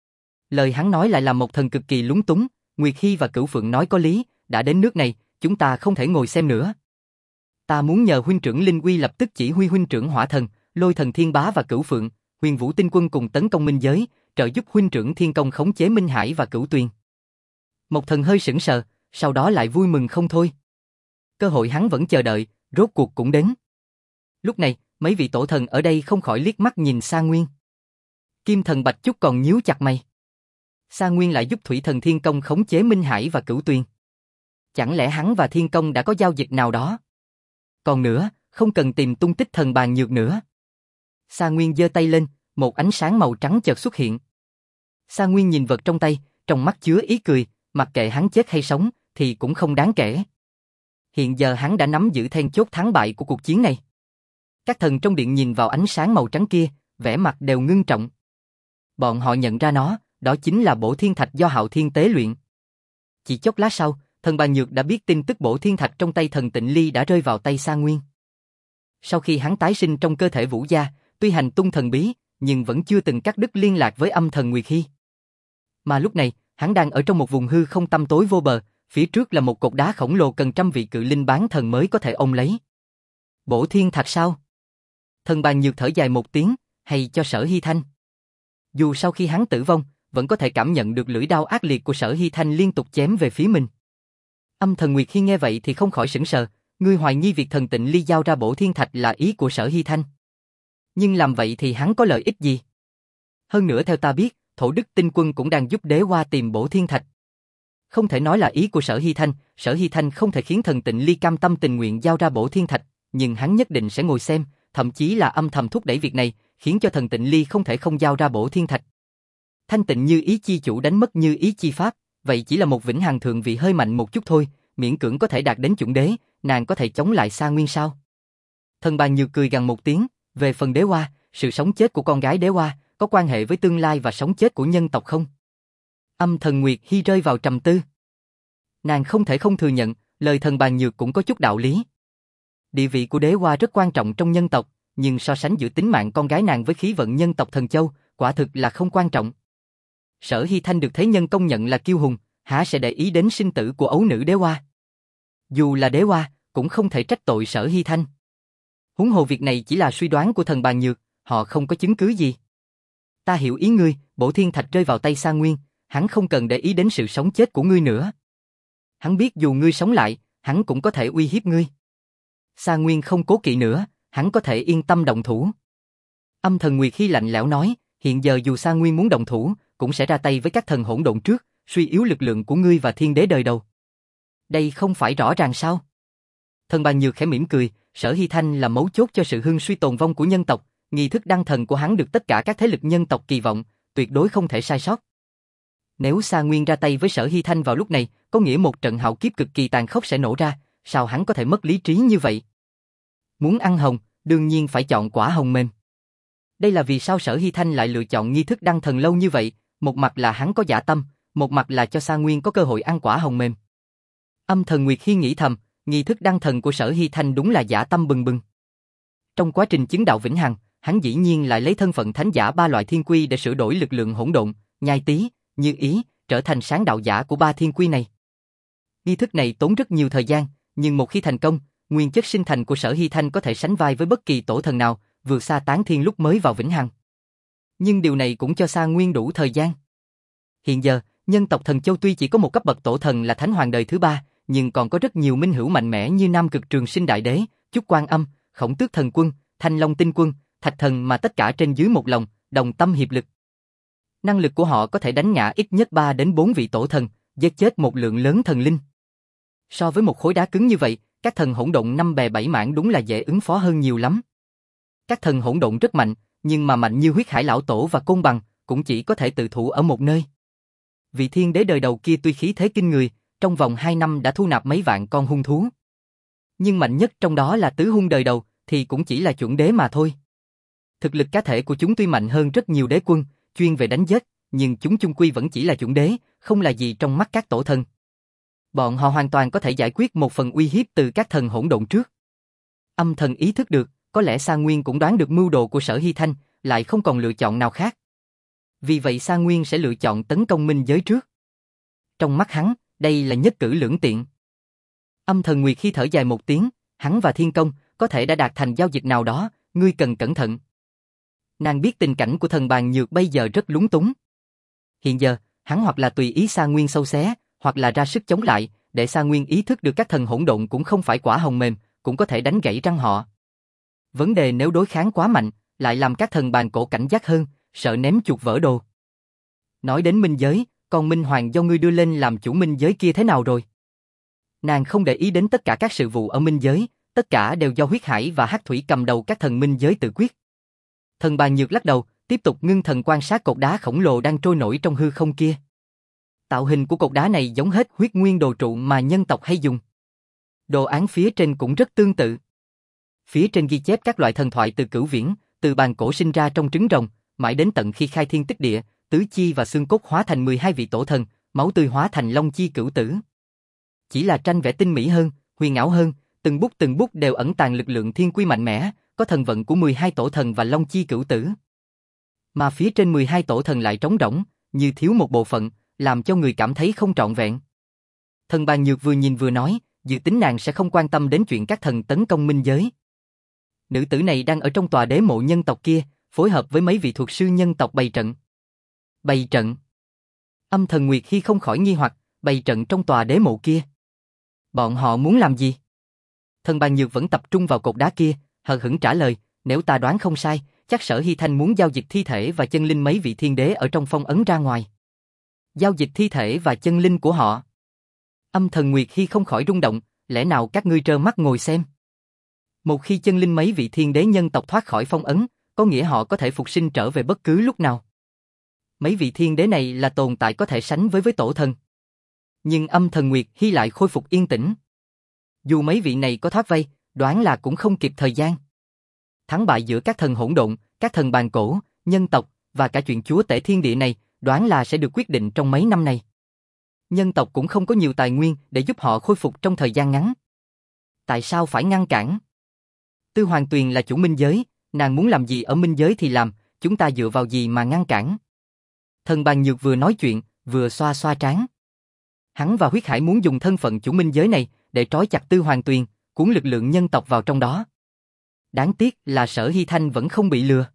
Lời hắn nói lại làm một thần cực kỳ lúng túng, Nguyệt Hy và Cửu Phượng nói có lý, đã đến nước này, chúng ta không thể ngồi xem nữa. Ta muốn nhờ huynh trưởng Linh Uy lập tức chỉ huy huynh trưởng Hỏa Thần, Lôi Thần Thiên Bá và Cửu Phượng, Huyền Vũ Tinh Quân cùng tấn công Minh Giới, trợ giúp huynh trưởng Thiên Công khống chế Minh Hải và Cửu Tuyền. Một thần hơi sững sờ, sau đó lại vui mừng không thôi. Cơ hội hắn vẫn chờ đợi, rốt cuộc cũng đến. Lúc này, mấy vị tổ thần ở đây không khỏi liếc mắt nhìn Sa Nguyên. Kim thần Bạch Chúc còn nhíu chặt mày. Sa Nguyên lại giúp Thủy thần Thiên Công khống chế Minh Hải và Cửu Tuyền. Chẳng lẽ hắn và Thiên Công đã có giao dịch nào đó? Còn nữa, không cần tìm tung tích thần bàn nhược nữa. Sa Nguyên giơ tay lên, một ánh sáng màu trắng chợt xuất hiện. Sa Nguyên nhìn vật trong tay, trong mắt chứa ý cười, mặc kệ hắn chết hay sống, thì cũng không đáng kể. Hiện giờ hắn đã nắm giữ then chốt thắng bại của cuộc chiến này. Các thần trong điện nhìn vào ánh sáng màu trắng kia, vẻ mặt đều ngưng trọng. Bọn họ nhận ra nó, đó chính là bổ thiên thạch do Hạo Thiên tế luyện. Chỉ chốc lát sau, thần bàn nhược đã biết tin tức bổ thiên thạch trong tay thần Tịnh Ly đã rơi vào tay Sa Nguyên. Sau khi hắn tái sinh trong cơ thể Vũ Gia, tuy hành tung thần bí, nhưng vẫn chưa từng cắt đứt liên lạc với âm thần Nguyệt Hy. Mà lúc này, hắn đang ở trong một vùng hư không tăm tối vô bờ, phía trước là một cột đá khổng lồ cần trăm vị cự linh bán thần mới có thể ôm lấy. Bổ thiên thạch sao? Thần bàn nhược thở dài một tiếng, hay cho Sở Hy Thanh. Dù sau khi hắn tử vong, vẫn có thể cảm nhận được lưỡi đao ác liệt của Sở Hy Thanh liên tục chém về phía mình. Âm thần Nguyệt Hy nghe vậy thì không khỏi sững sờ, ngươi hoài nghi việc thần Tịnh Ly giao ra bổ thiên thạch là ý của Sở Hy Thanh. Nhưng làm vậy thì hắn có lợi ích gì? Hơn nữa theo ta biết, Thổ Đức Tinh Quân cũng đang giúp Đế Hoa tìm bổ thiên thạch. Không thể nói là ý của Sở Hy Thanh, Sở Hy Thanh không thể khiến thần Tịnh Ly cam tâm tình nguyện giao ra bổ thiên thạch, nhưng hắn nhất định sẽ ngồi xem, thậm chí là âm thầm thúc đẩy việc này, khiến cho thần Tịnh Ly không thể không giao ra bổ thiên thạch. Thanh tịnh như ý chi chủ đánh mất như ý chi pháp, vậy chỉ là một vĩnh hằng thượng vị hơi mạnh một chút thôi, miễn cưỡng có thể đạt đến chuẩn đế, nàng có thể chống lại Sa Nguyên sao? Thần bàn nhược cười gằn một tiếng, về phần Đế Hoa, sự sống chết của con gái Đế Hoa có quan hệ với tương lai và sống chết của nhân tộc không? Âm thần Nguyệt Hy rơi vào trầm tư. Nàng không thể không thừa nhận, lời thần bàn nhược cũng có chút đạo lý. Địa vị của Đế Hoa rất quan trọng trong nhân tộc, nhưng so sánh giữa tính mạng con gái nàng với khí vận nhân tộc Thần Châu, quả thực là không quan trọng. Sở Hy Thanh được thế nhân công nhận là kiêu hùng, há sẽ để ý đến sinh tử của ấu nữ Đế Hoa? Dù là Đế Hoa, cũng không thể trách tội Sở Hy Thanh. Huống hồ việc này chỉ là suy đoán của thần bàn nhược, họ không có chứng cứ gì. Ta hiểu ý ngươi, bổ thiên thạch rơi vào tay Sa Nguyên, hắn không cần để ý đến sự sống chết của ngươi nữa. Hắn biết dù ngươi sống lại, hắn cũng có thể uy hiếp ngươi. Sa Nguyên không cố kỵ nữa, hắn có thể yên tâm động thủ. Âm thần Nguyệt Hy lạnh lẽo nói, hiện giờ dù Sa Nguyên muốn động thủ, cũng sẽ ra tay với các thần hỗn độn trước, suy yếu lực lượng của ngươi và thiên đế đời đầu. Đây không phải rõ ràng sao? Thần bàn nhược khẽ mỉm cười, Sở Hy Thanh là mấu chốt cho sự hưng suy tồn vong của nhân tộc, nghi thức đăng thần của hắn được tất cả các thế lực nhân tộc kỳ vọng, tuyệt đối không thể sai sót. Nếu Sa Nguyên ra tay với Sở Hy Thanh vào lúc này, có nghĩa một trận hạo kiếp cực kỳ tàn khốc sẽ nổ ra, sao hắn có thể mất lý trí như vậy? Muốn ăn hồng, đương nhiên phải chọn quả hồng mềm. Đây là vì sao Sở Hy Thanh lại lựa chọn nghi thức đăng thần lâu như vậy, một mặt là hắn có dã tâm, một mặt là cho Sa Nguyên có cơ hội ăn quả hồng mềm. Âm thần Nguyệt Hy nghĩ thầm, nghi thức đăng thần của Sở Hy Thanh đúng là dã tâm bừng bừng. Trong quá trình chứng đạo vĩnh hằng, hắn dĩ nhiên lại lấy thân phận thánh giả ba loại thiên quy để sửa đổi lực lượng hỗn độn, nhai tí, như ý, trở thành sáng đạo giả của ba thiên quy này. Nghi thức này tốn rất nhiều thời gian, nhưng một khi thành công, nguyên chất sinh thành của Sở Hy Thanh có thể sánh vai với bất kỳ tổ thần nào, vượt xa tán thiên lúc mới vào vĩnh hằng. Nhưng điều này cũng cho Sa Nguyên đủ thời gian. Hiện giờ, nhân tộc Thần Châu tuy chỉ có một cấp bậc tổ thần là Thánh Hoàng đời thứ ba, nhưng còn có rất nhiều minh hữu mạnh mẽ như Nam Cực Trường Sinh Đại Đế, Chúc Quan Âm, Khổng Tước Thần Quân, Thanh Long Tinh Quân, Thạch Thần mà tất cả trên dưới một lòng, đồng tâm hiệp lực. Năng lực của họ có thể đánh ngã ít nhất ba đến bốn vị tổ thần, giết chết một lượng lớn thần linh. So với một khối đá cứng như vậy, các thần hỗn độn năm bè bảy mảng đúng là dễ ứng phó hơn nhiều lắm. Các thần hỗn độn rất mạnh, nhưng mà mạnh như Huyết Hải Lão Tổ và Côn Bằng, cũng chỉ có thể tự thủ ở một nơi. Vị thiên đế đời đầu kia tuy khí thế kinh người, trong vòng hai năm đã thu nạp mấy vạn con hung thú. Nhưng mạnh nhất trong đó là tứ hung đời đầu, thì cũng chỉ là chuẩn đế mà thôi. Thực lực cá thể của chúng tuy mạnh hơn rất nhiều đế quân, chuyên về đánh giết, nhưng chúng chung quy vẫn chỉ là chuẩn đế, không là gì trong mắt các tổ thần. Bọn họ hoàn toàn có thể giải quyết một phần uy hiếp từ các thần hỗn độn trước. Âm thần ý thức được, có lẽ Sa Nguyên cũng đoán được mưu đồ của Sở Hy Thanh, lại không còn lựa chọn nào khác. Vì vậy Sa Nguyên sẽ lựa chọn tấn công minh giới trước. Trong mắt hắn, đây là nhất cử lưỡng tiện. Âm thần Nguyệt khi thở dài một tiếng, hắn và Thiên Công có thể đã đạt thành giao dịch nào đó, ngươi cần cẩn thận. Nàng biết tình cảnh của thần bàn nhược bây giờ rất lúng túng. Hiện giờ, hắn hoặc là tùy ý Sa Nguyên sâu xé, hoặc là ra sức chống lại, để Sa Nguyên ý thức được các thần hỗn độn cũng không phải quả hồng mềm, cũng có thể đánh gãy răng họ. Vấn đề nếu đối kháng quá mạnh, lại làm các thần bàn cổ cảnh giác hơn, sợ ném chuột vỡ đồ. Nói đến minh giới, còn Minh Hoàng do ngươi đưa lên làm chủ minh giới kia thế nào rồi? Nàng không để ý đến tất cả các sự vụ ở minh giới, tất cả đều do Huyết Hải và Hắc Thủy cầm đầu các thần minh giới tự quyết. Thần bàn nhược lắc đầu, tiếp tục ngưng thần quan sát cột đá khổng lồ đang trôi nổi trong hư không kia. Tạo hình của cột đá này giống hết huyết nguyên đồ trụ mà nhân tộc hay dùng. Đồ án phía trên cũng rất tương tự. Phía trên ghi chép các loại thần thoại từ cửu viễn, từ bàn cổ sinh ra trong trứng rồng, mãi đến tận khi khai thiên tích địa, tứ chi và xương cốt hóa thành mười hai vị tổ thần, máu tươi hóa thành long chi cửu tử. Chỉ là tranh vẽ tinh mỹ hơn, huyền ảo hơn, từng bút từng bút đều ẩn tàng lực lượng thiên quy mạnh mẽ, có thần vận của mười hai tổ thần và long chi cửu tử. Mà phía trên mười hai tổ thần lại trống rỗng, như thiếu một bộ phận, làm cho người cảm thấy không trọn vẹn. Thần bàn nhược vừa nhìn vừa nói, dự tính nàng sẽ không quan tâm đến chuyện các thần tấn công minh giới. Nữ tử này đang ở trong tòa đế mộ nhân tộc kia, phối hợp với mấy vị thuật sư nhân tộc bày trận. Bày trận? Âm thần Nguyệt khi không khỏi nghi hoặc, bày trận trong tòa đế mộ kia. Bọn họ muốn làm gì? Thần bàn nhược vẫn tập trung vào cột đá kia, hờ hững trả lời, nếu ta đoán không sai, chắc Sở Hy Thanh muốn giao dịch thi thể và chân linh mấy vị thiên đế ở trong phong ấn ra ngoài. Giao dịch thi thể và chân linh của họ. Âm thần Nguyệt khi không khỏi rung động, lẽ nào các ngươi trơ mắt ngồi xem? Một khi chân linh mấy vị thiên đế nhân tộc thoát khỏi phong ấn, có nghĩa họ có thể phục sinh trở về bất cứ lúc nào. Mấy vị thiên đế này là tồn tại có thể sánh với với tổ thần. Nhưng âm thần Nguyệt Hy lại khôi phục yên tĩnh. Dù mấy vị này có thoát vây, đoán là cũng không kịp thời gian. Thắng bại giữa các thần hỗn độn, các thần bàn cổ, nhân tộc và cả chuyện chúa tể thiên địa này, đoán là sẽ được quyết định trong mấy năm này. Nhân tộc cũng không có nhiều tài nguyên để giúp họ khôi phục trong thời gian ngắn. Tại sao phải ngăn cản? Tư Hoàng Tuyền là chủ minh giới, nàng muốn làm gì ở minh giới thì làm, chúng ta dựa vào gì mà ngăn cản? Thần bàn nhược vừa nói chuyện, vừa xoa xoa trán. Hắn và Huyết Hải muốn dùng thân phận chủ minh giới này để trói chặt Tư Hoàng Tuyền, cuốn lực lượng nhân tộc vào trong đó. Đáng tiếc là Sở Hy Thanh vẫn không bị lừa.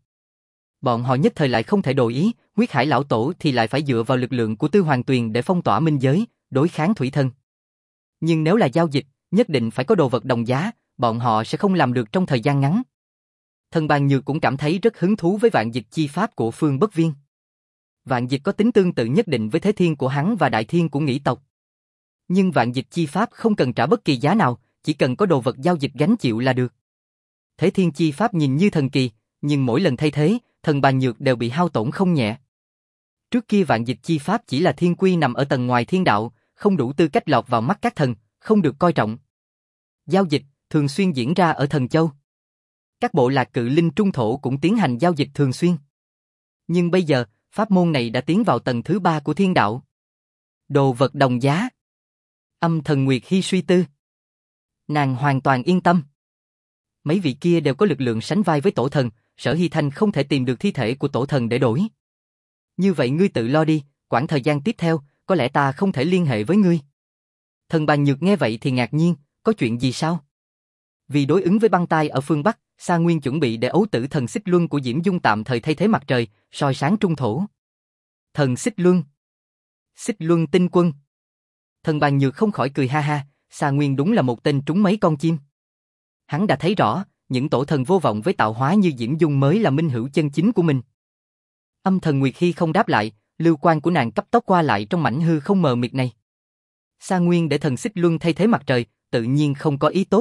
Bọn họ nhất thời lại không thể đổi ý, Huyết Hải lão tổ thì lại phải dựa vào lực lượng của Tư Hoàng Tuyền để phong tỏa minh giới, đối kháng thủy thân. Nhưng nếu là giao dịch, nhất định phải có đồ vật đồng giá, bọn họ sẽ không làm được trong thời gian ngắn. Thần bàn nhược cũng cảm thấy rất hứng thú với vạn dịch chi pháp của Phương Bất Viên. Vạn dịch có tính tương tự nhất định với thế thiên của hắn và đại thiên của nghĩ tộc. Nhưng vạn dịch chi pháp không cần trả bất kỳ giá nào, chỉ cần có đồ vật giao dịch gánh chịu là được. Thế thiên chi pháp nhìn như thần kỳ, nhưng mỗi lần thay thế, thần bàn nhược đều bị hao tổn không nhẹ. Trước kia vạn dịch chi pháp chỉ là thiên quy nằm ở tầng ngoài thiên đạo, không đủ tư cách lọt vào mắt các thần, không được coi trọng. Giao dịch thường xuyên diễn ra ở Thần Châu. Các bộ lạc cự linh trung thổ cũng tiến hành giao dịch thường xuyên. Nhưng bây giờ, pháp môn này đã tiến vào tầng thứ ba của thiên đạo. Đồ vật đồng giá. Âm thần Nguyệt Hy suy tư. Nàng hoàn toàn yên tâm. Mấy vị kia đều có lực lượng sánh vai với tổ thần, Sở Hy Thanh không thể tìm được thi thể của tổ thần để đổi. Như vậy ngươi tự lo đi, quãng thời gian tiếp theo, có lẽ ta không thể liên hệ với ngươi. Thần bàn nhược nghe vậy thì ngạc nhiên, có chuyện gì sao? Vì đối ứng với băng tai ở phương Bắc, Sa Nguyên chuẩn bị để ấu tử thần xích luân của Diễm Dung tạm thời thay thế mặt trời, soi sáng trung thổ. Thần xích luân. Xích luân tinh quân. Thần Bàn Nhược không khỏi cười ha ha, Sa Nguyên đúng là một tên trúng mấy con chim. Hắn đã thấy rõ, những tổ thần vô vọng với tạo hóa như Diễm Dung mới là minh hữu chân chính của mình. Âm Thần Nguyệt Hy không đáp lại, lưu quan của nàng cấp tốc qua lại trong mảnh hư không mờ mịt này. Sa Nguyên để thần xích luân thay thế mặt trời, tự nhiên không có ý tốt.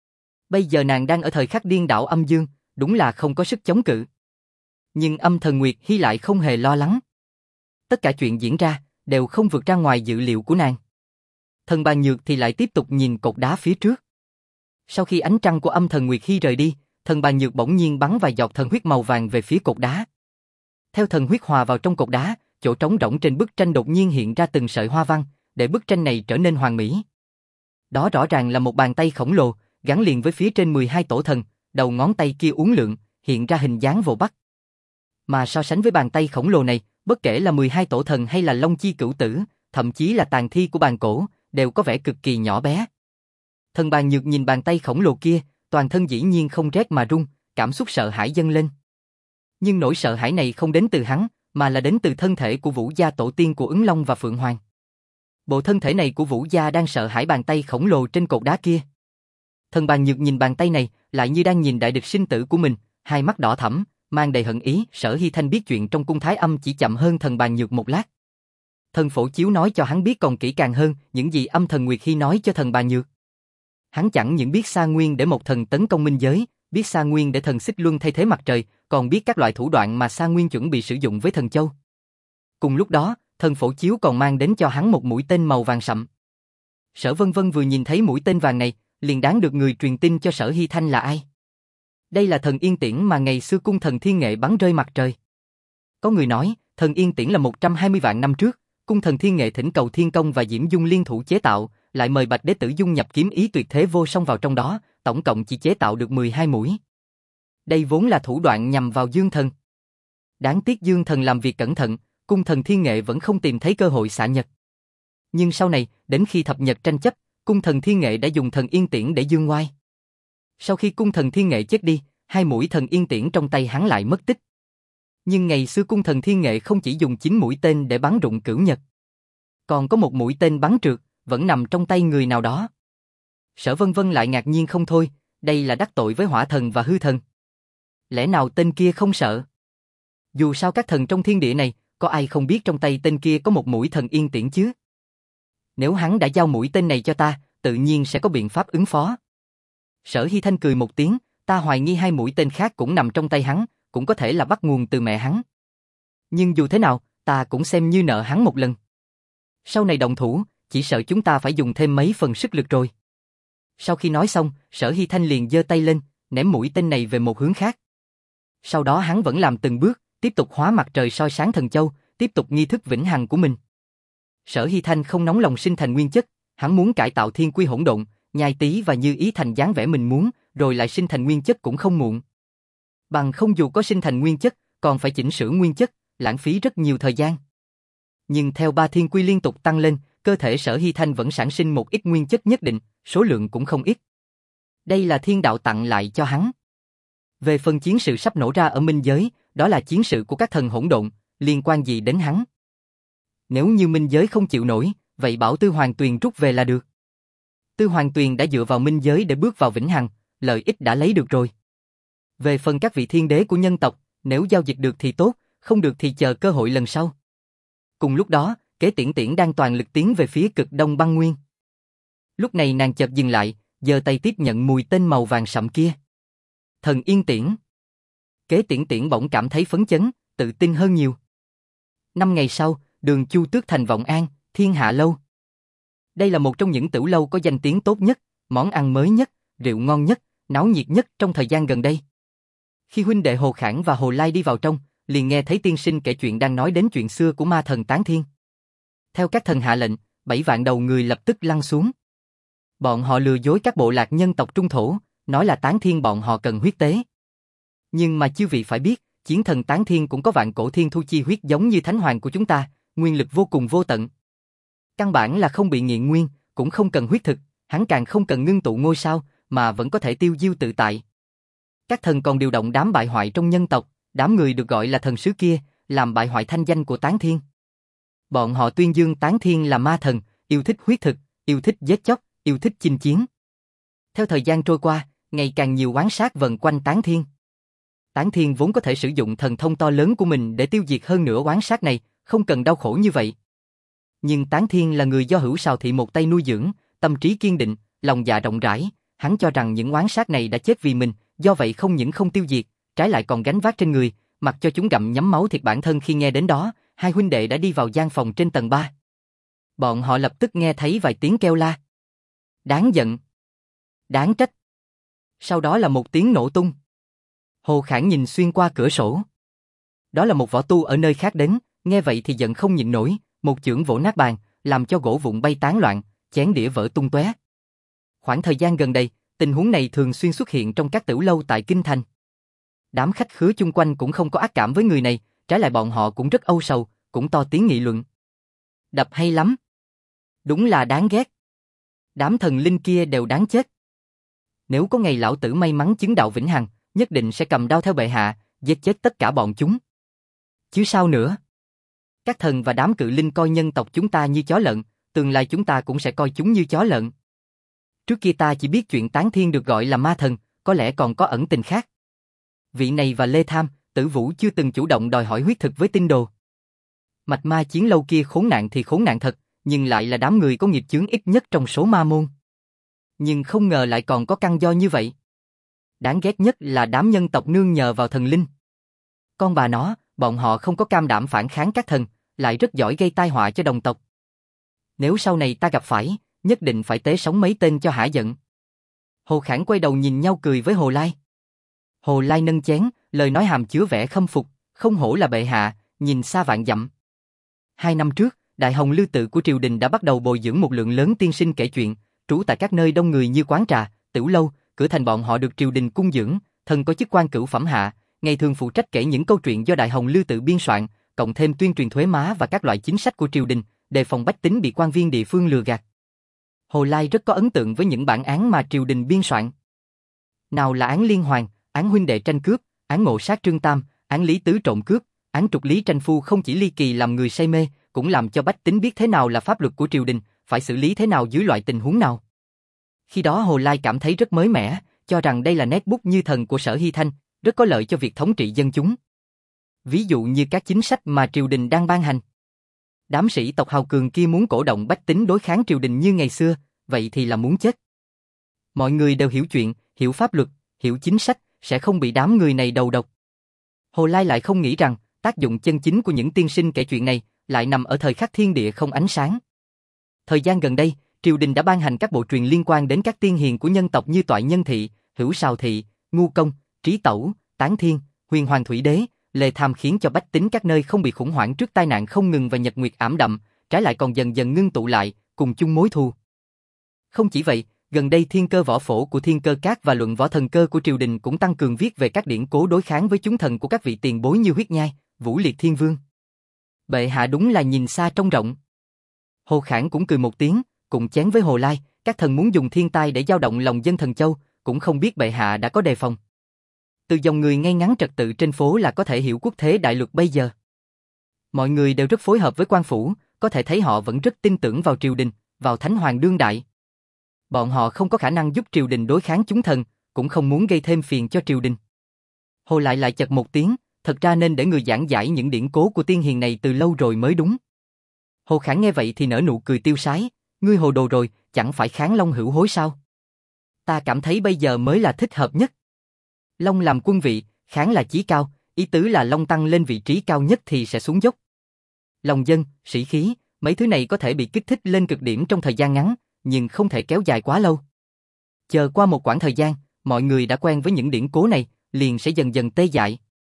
Bây giờ nàng đang ở thời khắc điên đảo âm dương, đúng là không có sức chống cự. Nhưng Âm Thần Nguyệt Hy lại không hề lo lắng. Tất cả chuyện diễn ra đều không vượt ra ngoài dự liệu của nàng. Thần Bàn Nhược thì lại tiếp tục nhìn cột đá phía trước. Sau khi ánh trăng của Âm Thần Nguyệt Hy rời đi, Thần Bàn Nhược bỗng nhiên bắn vài giọt thần huyết màu vàng về phía cột đá. Theo thần huyết hòa vào trong cột đá, chỗ trống rỗng trên bức tranh đột nhiên hiện ra từng sợi hoa văn, để bức tranh này trở nên hoàn mỹ. Đó rõ ràng là một bàn tay khổng lồ, gắn liền với phía trên mười hai tổ thần, đầu ngón tay kia uốn lượn, hiện ra hình dáng vồ bắt. Mà so sánh với bàn tay khổng lồ này, bất kể là mười hai tổ thần hay là Long Chi Cửu Tử, thậm chí là tàn thi của bàn cổ, đều có vẻ cực kỳ nhỏ bé. Thần Bàn Nhược nhìn bàn tay khổng lồ kia, toàn thân dĩ nhiên không rét mà run, cảm xúc sợ hãi dâng lên. Nhưng nỗi sợ hãi này không đến từ hắn, mà là đến từ thân thể của Vũ gia tổ tiên của Ứng Long và Phượng Hoàng. Bộ thân thể này của Vũ gia đang sợ hãi bàn tay khổng lồ trên cột đá kia. Thần Bàn Nhược nhìn bàn tay này, lại như đang nhìn đại địch sinh tử của mình, hai mắt đỏ thẫm, mang đầy hận ý. Sở Hy Thanh biết chuyện trong cung Thái Âm chỉ chậm hơn Thần Bàn Nhược một lát. Thần Phổ Chiếu nói cho hắn biết còn kỹ càng hơn những gì Âm Thần Nguyệt Hy nói cho Thần Bàn Nhược. Hắn chẳng những biết Sa Nguyên để một thần tấn công minh giới, biết Sa Nguyên để thần xích luân thay thế mặt trời, còn biết các loại thủ đoạn mà Sa Nguyên chuẩn bị sử dụng với thần châu. Cùng lúc đó, Thần Phổ Chiếu còn mang đến cho hắn một mũi tên màu vàng sậm. Sở Vân Vân vừa nhìn thấy mũi tên vàng này, liền đoán được người truyền tin cho Sở Hy Thanh là ai. Đây là thần yên tiễn mà ngày xưa cung thần Thiên Nghệ bắn rơi mặt trời. Có người nói, thần yên tiễn là một trăm hai mươi vạn năm trước, cung thần Thiên Nghệ thỉnh cầu Thiên Công và Diễm Dung liên thủ chế tạo, lại mời Bạch Đế Tử dung nhập kiếm ý tuyệt thế vô song vào trong đó, tổng cộng chỉ chế tạo được mười hai mũi. Đây vốn là thủ đoạn nhằm vào Dương Thần. Đáng tiếc Dương Thần làm việc cẩn thận, cung thần Thiên Nghệ vẫn không tìm thấy cơ hội xạ nhật. Nhưng sau này, đến khi thập nhật tranh chấp, cung thần Thiên Nghệ đã dùng thần yên tiễn để dương ngoai. Sau khi cung thần Thiên Nghệ chết đi, hai mũi thần yên tiễn trong tay hắn lại mất tích. Nhưng ngày xưa cung thần Thiên Nghệ không chỉ dùng chín mũi tên để bắn rụng cửu nhật, còn có một mũi tên bắn trượt, vẫn nằm trong tay người nào đó. Sở Vân Vân lại ngạc nhiên không thôi, đây là đắc tội với hỏa thần và hư thần. Lẽ nào tên kia không sợ? Dù sao các thần trong thiên địa này, có ai không biết trong tay tên kia có một mũi thần yên tiễn chứ? Nếu hắn đã giao mũi tên này cho ta, tự nhiên sẽ có biện pháp ứng phó. Sở Hy Thanh cười một tiếng, ta hoài nghi hai mũi tên khác cũng nằm trong tay hắn, cũng có thể là bắt nguồn từ mẹ hắn. Nhưng dù thế nào, ta cũng xem như nợ hắn một lần. Sau này động thủ, chỉ sợ chúng ta phải dùng thêm mấy phần sức lực rồi. Sau khi nói xong, Sở Hy Thanh liền giơ tay lên, ném mũi tên này về một hướng khác. Sau đó hắn vẫn làm từng bước, tiếp tục hóa mặt trời soi sáng thần châu, tiếp tục nghi thức vĩnh hằng của mình. Sở Hy Thanh không nóng lòng sinh thành nguyên chất, hắn muốn cải tạo thiên quy hỗn độn, nhai tí và như ý thành dáng vẻ mình muốn, rồi lại sinh thành nguyên chất cũng không muộn. Bằng không dù có sinh thành nguyên chất, còn phải chỉnh sửa nguyên chất, lãng phí rất nhiều thời gian. Nhưng theo ba thiên quy liên tục tăng lên, cơ thể Sở Hy Thanh vẫn sản sinh một ít nguyên chất nhất định, số lượng cũng không ít. Đây là thiên đạo tặng lại cho hắn. Về phần chiến sự sắp nổ ra ở minh giới, đó là chiến sự của các thần hỗn độn, liên quan gì đến hắn? Nếu như minh giới không chịu nổi, vậy bảo Tư Hoàng Tuyền rút về là được. Tư Hoàng Tuyền đã dựa vào minh giới để bước vào vĩnh hằng, lợi ích đã lấy được rồi. Về phần các vị thiên đế của nhân tộc, nếu giao dịch được thì tốt, không được thì chờ cơ hội lần sau. Cùng lúc đó, Kế Tiễn Tiễn đang toàn lực tiến về phía cực đông băng nguyên. Lúc này nàng chợt dừng lại, giơ tay tiếp nhận mùi tên màu vàng sậm kia. Thần yên tiễn. Kế Tiễn Tiễn bỗng cảm thấy phấn chấn, tự tin hơn nhiều. Năm ngày sau, đường Chu Tước thành Vọng An, Thiên Hạ Lâu. Đây là một trong những tửu lâu có danh tiếng tốt nhất, món ăn mới nhất, rượu ngon nhất, náo nhiệt nhất trong thời gian gần đây. Khi huynh đệ Hồ Khảng và Hồ Lai đi vào trong, liền nghe thấy tiên sinh kể chuyện đang nói đến chuyện xưa của ma thần Tán Thiên. Theo các thần hạ lệnh, bảy vạn đầu người lập tức lăn xuống. Bọn họ lừa dối các bộ lạc nhân tộc Trung Thổ, nói là Tán Thiên bọn họ cần huyết tế. Nhưng mà chư vị phải biết, chiến thần Tán Thiên cũng có vạn cổ thiên thu chi huyết giống như thánh hoàng của chúng ta, nguyên lực vô cùng vô tận. Căn bản là không bị nghiện nguyên, cũng không cần huyết thực, hắn càng không cần ngưng tụ ngôi sao, mà vẫn có thể tiêu diêu tự tại. Các thần còn điều động đám bại hoại trong nhân tộc, đám người được gọi là thần sứ kia, làm bại hoại thanh danh của Tán Thiên. Bọn họ tuyên dương Tán Thiên là ma thần, yêu thích huyết thực, yêu thích giết chóc, yêu thích chinh chiến. Theo thời gian trôi qua, ngày càng nhiều oán sát vần quanh Tán Thiên. Tán Thiên vốn có thể sử dụng thần thông to lớn của mình để tiêu diệt hơn nửa oán sát này, không cần đau khổ như vậy. Nhưng Tán Thiên là người do Hữu Sào Thị một tay nuôi dưỡng, tâm trí kiên định, lòng dạ rộng rãi, hắn cho rằng những oán sát này đã chết vì mình, do vậy không những không tiêu diệt, trái lại còn gánh vác trên người, mặc cho chúng gặm nhấm máu thịt bản thân. Khi nghe đến đó, hai huynh đệ đã đi vào gian phòng trên tầng ba. Bọn họ lập tức nghe thấy vài tiếng kêu la. Đáng giận. Đáng trách. Sau đó là một tiếng nổ tung. Hồ Khải nhìn xuyên qua cửa sổ. Đó là một võ tu ở nơi khác đến, nghe vậy thì giận không nhịn nổi, một chưởng vỗ nát bàn, làm cho gỗ vụn bay tán loạn, chén đĩa vỡ tung tóe. Khoảng thời gian gần đây, tình huống này thường xuyên xuất hiện trong các tiểu lâu tại Kinh Thành. Đám khách khứa chung quanh cũng không có ác cảm với người này, trái lại bọn họ cũng rất âu sầu, cũng to tiếng nghị luận. Đập hay lắm. Đúng là đáng ghét. Đám thần linh kia đều đáng chết. Nếu có ngày lão tử may mắn chứng đạo vĩnh hằng, nhất định sẽ cầm đao theo bệ hạ, giết chết tất cả bọn chúng. Chứ sao nữa? Các thần và đám cự linh coi nhân tộc chúng ta như chó lợn, tương lai chúng ta cũng sẽ coi chúng như chó lợn. Trước kia ta chỉ biết chuyện Tán Thiên được gọi là ma thần, có lẽ còn có ẩn tình khác. Vị này và Lê Tham, Tử Vũ chưa từng chủ động đòi hỏi huyết thực với tinh đồ. Mạch ma chiến lâu kia khốn nạn thì khốn nạn thật, nhưng lại là đám người có nghiệp chướng ít nhất trong số ma môn. Nhưng không ngờ lại còn có căn do như vậy. Đáng ghét nhất là đám nhân tộc nương nhờ vào thần linh. Con bà nó, bọn họ không có cam đảm phản kháng các thần, lại rất giỏi gây tai họa cho đồng tộc. Nếu sau này ta gặp phải, nhất định phải tế sống mấy tên cho hả giận. Hồ Khản quay đầu nhìn nhau cười với Hồ Lai. Hồ Lai nâng chén, lời nói hàm chứa vẻ khâm phục, không hổ là bệ hạ, nhìn xa vạn dặm. Hai năm trước, Đại Hồng Lư Tự của triều đình đã bắt đầu bồi dưỡng một lượng lớn tiên sinh kể chuyện, trú tại các nơi đông người như quán trà, tiểu lâu, cửa thành. Bọn họ được triều đình cung dưỡng, thần có chức quan cửu phẩm hạ, ngày thường phụ trách kể những câu chuyện do Đại Hồng Lư Tự biên soạn, cộng thêm tuyên truyền thuế má và các loại chính sách của triều đình, đề phòng bách tính bị quan viên địa phương lừa gạt. Hồ Lai rất có ấn tượng với những bản án mà triều đình biên soạn. Nào là án liên hoàn, án huynh đệ tranh cướp, án ngộ sát Trương Tam, án Lý Tứ trộm cướp, án trục lý tranh phu, không chỉ ly kỳ làm người say mê, cũng làm cho bách tính biết thế nào là pháp luật của triều đình, phải xử lý thế nào dưới loại tình huống nào. Khi đó Hồ Lai cảm thấy rất mới mẻ, cho rằng đây là nét bút như thần của Sở Hy Thanh, rất có lợi cho việc thống trị dân chúng. Ví dụ như các chính sách mà triều đình đang ban hành. Đám sĩ tộc hào cường kia muốn cổ động bách tính đối kháng triều đình như ngày xưa, vậy thì là muốn chết. Mọi người đều hiểu chuyện, hiểu pháp luật, hiểu chính sách, sẽ không bị đám người này đầu độc. Hồ Lai lại không nghĩ rằng, tác dụng chân chính của những tiên sinh kể chuyện này, lại nằm ở thời khắc thiên địa không ánh sáng. Thời gian gần đây, triều đình đã ban hành các bộ truyền liên quan đến các tiên hiền của nhân tộc như Toại Nhân Thị, Hữu Sào Thị, Ngu Công, Trí Tẩu, Tán Thiên, Huyền Hoàng Thủy Đế, Lê Tham, khiến cho bách tính các nơi không bị khủng hoảng trước tai nạn không ngừng và nhật nguyệt ảm đạm, trái lại còn dần dần ngưng tụ lại, cùng chung mối thù. Không chỉ vậy, gần đây Thiên Cơ Võ Phổ của Thiên Cơ Các và Luận Võ Thần Cơ của triều đình cũng tăng cường viết về các điển cố đối kháng với chúng thần của các vị tiền bối như Huyết Nhai, Vũ Liệt Thiên Vương. Bệ hạ đúng là nhìn xa trông rộng. Hồ Khản cũng cười một tiếng, cùng chén với Hồ Lai, các thần muốn dùng thiên tai để dao động lòng dân Thần Châu, cũng không biết bệ hạ đã có đề phòng. Từ dòng người ngay ngắn trật tự trên phố là có thể hiểu quốc thế đại luật bây giờ. Mọi người đều rất phối hợp với quan phủ, có thể thấy họ vẫn rất tin tưởng vào triều đình, vào Thánh Hoàng đương đại. Bọn họ không có khả năng giúp triều đình đối kháng chúng thần, cũng không muốn gây thêm phiền cho triều đình. Hồ lại lại chật một tiếng, thật ra nên để người giảng giải những điển cố của tiên hiền này từ lâu rồi mới đúng. Hồ Khản nghe vậy thì nở nụ cười tiêu sái, ngươi hồ đồ rồi, chẳng phải Kháng Long hữu hối sao? Ta cảm thấy bây giờ mới là thích hợp nhất. Long làm quân vị, Kháng là chí cao, ý tứ là Long tăng lên vị trí cao nhất thì sẽ xuống dốc. Lòng dân, sĩ khí, mấy thứ này có thể bị kích thích lên cực điểm trong thời gian ngắn, nhưng không thể kéo dài quá lâu. Chờ qua một quãng thời gian, mọi người đã quen với những điển cố này, liền sẽ dần dần tê dại.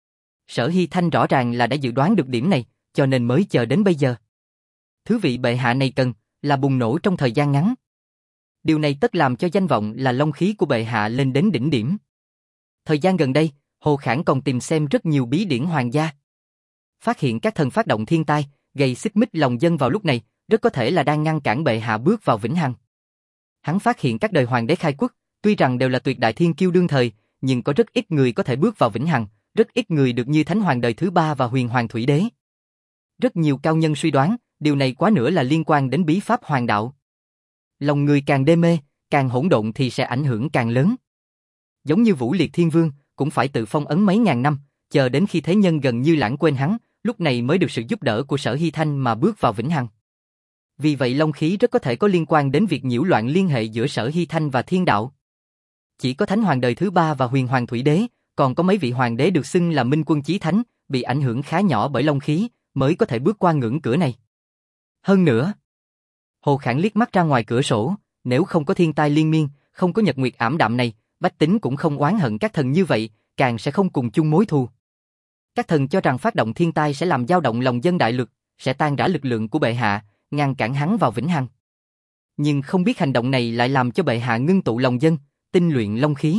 Sở Hy Thanh rõ ràng là đã dự đoán được điểm này, cho nên mới chờ đến bây giờ. Thứ vị bệ hạ này cần là bùng nổ trong thời gian ngắn. Điều này tất làm cho danh vọng là long khí của bệ hạ lên đến đỉnh điểm. Thời gian gần đây, Hồ Khản còn tìm xem rất nhiều bí điển hoàng gia. Phát hiện các thần phát động thiên tai, gây xích mích lòng dân vào lúc này, rất có thể là đang ngăn cản bệ hạ bước vào vĩnh hằng. Hắn phát hiện các đời hoàng đế khai quốc, tuy rằng đều là tuyệt đại thiên kiêu đương thời, nhưng có rất ít người có thể bước vào vĩnh hằng, rất ít người được như Thánh Hoàng đời thứ ba và Huyền Hoàng Thủy Đế. Rất nhiều cao nhân suy đoán, điều này quá nữa là liên quan đến bí pháp hoàng đạo. Lòng người càng đê mê, càng hỗn độn thì sẽ ảnh hưởng càng lớn. Giống như Vũ Liệt Thiên Vương, cũng phải tự phong ấn mấy ngàn năm, chờ đến khi thế nhân gần như lãng quên hắn, lúc này mới được sự giúp đỡ của Sở Hy Thanh mà bước vào vĩnh hằng. Vì vậy long khí rất có thể có liên quan đến việc nhiễu loạn liên hệ giữa Sở Hy Thanh và thiên đạo. Chỉ có Thánh Hoàng đời thứ ba và Huyền Hoàng Thủy Đế, còn có mấy vị hoàng đế được xưng là Minh Quân Chí Thánh, bị ảnh hưởng khá nhỏ bởi long khí, mới có thể bước qua ngưỡng cửa này. Hơn nữa, Hồ Khản liếc mắt ra ngoài cửa sổ, nếu không có thiên tai liên miên, không có nhật nguyệt ảm đạm này, bách tính cũng không oán hận các thần như vậy, càng sẽ không cùng chung mối thù. Các thần cho rằng phát động thiên tai sẽ làm dao động lòng dân đại lực, sẽ tan rã lực lượng của bệ hạ, ngăn cản hắn vào vĩnh hằng. Nhưng không biết hành động này lại làm cho bệ hạ ngưng tụ lòng dân, tinh luyện long khí.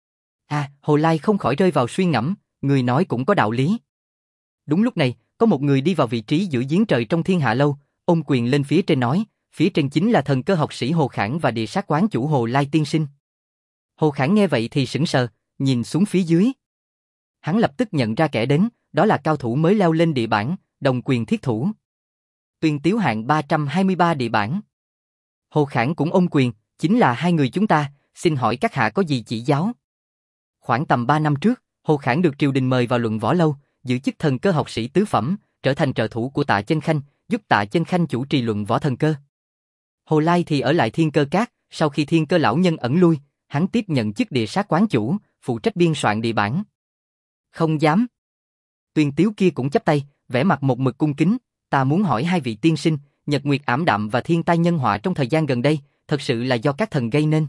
À, Hồ Lai không khỏi rơi vào suy ngẫm, người nói cũng có đạo lý. Đúng lúc này, có một người đi vào vị trí giữa giếng trời trong thiên hạ lâu, ôm quyền lên phía trên nói, phía trên chính là thần cơ học sĩ Hồ Khản và địa sát quán chủ Hồ Lai tiên sinh. Hồ Khản nghe vậy thì sững sờ, nhìn xuống phía dưới. Hắn lập tức nhận ra kẻ đến, đó là cao thủ mới leo lên địa bảng, đồng quyền thiết thủ. Tuyên Tiếu hạng ba trăm hai mươi ba địa bảng. Hồ Khản cũng ôm quyền, chính là hai người chúng ta, xin hỏi các hạ có gì chỉ giáo. Khoảng tầm ba năm trước, Hồ Khản được triều đình mời vào luận võ lâu, giữ chức thần cơ học sĩ tứ phẩm, trở thành trợ thủ của Tạ Chân Khanh, giúp Tạ Chân Khanh chủ trì luận võ thần cơ. Hồ Lai thì ở lại Thiên Cơ Các, sau khi Thiên Cơ lão nhân ẩn lui, hắn tiếp nhận chức địa sát quán chủ, phụ trách biên soạn địa bản. Không dám. Tuyên Tiếu kia cũng chắp tay, vẻ mặt một mực cung kính, ta muốn hỏi hai vị tiên sinh, nhật nguyệt ảm đạm và thiên tai nhân họa trong thời gian gần đây, thật sự là do các thần gây nên,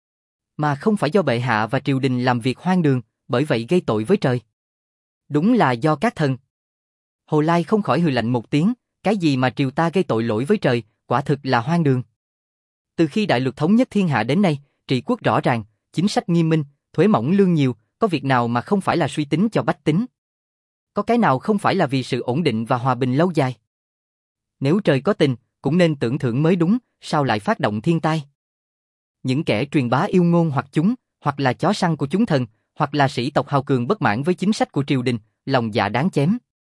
mà không phải do bệ hạ và triều đình làm việc hoang đường, bởi vậy gây tội với trời. Đúng là do các thần. Hồ Lai không khỏi hừ lạnh một tiếng, cái gì mà triều ta gây tội lỗi với trời, quả thực là hoang đường. Từ khi đại luật thống nhất thiên hạ đến nay, trị quốc rõ ràng, chính sách nghiêm minh, thuế mỏng lương nhiều, có việc nào mà không phải là suy tính cho bách tính? Có cái nào không phải là vì sự ổn định và hòa bình lâu dài? Nếu trời có tình, cũng nên tưởng thưởng mới đúng, sao lại phát động thiên tai? Những kẻ truyền bá yêu ngôn hoặc chúng, hoặc là chó săn của chúng thần, hoặc là sĩ tộc hào cường bất mãn với chính sách của triều đình, lòng dạ đáng chém.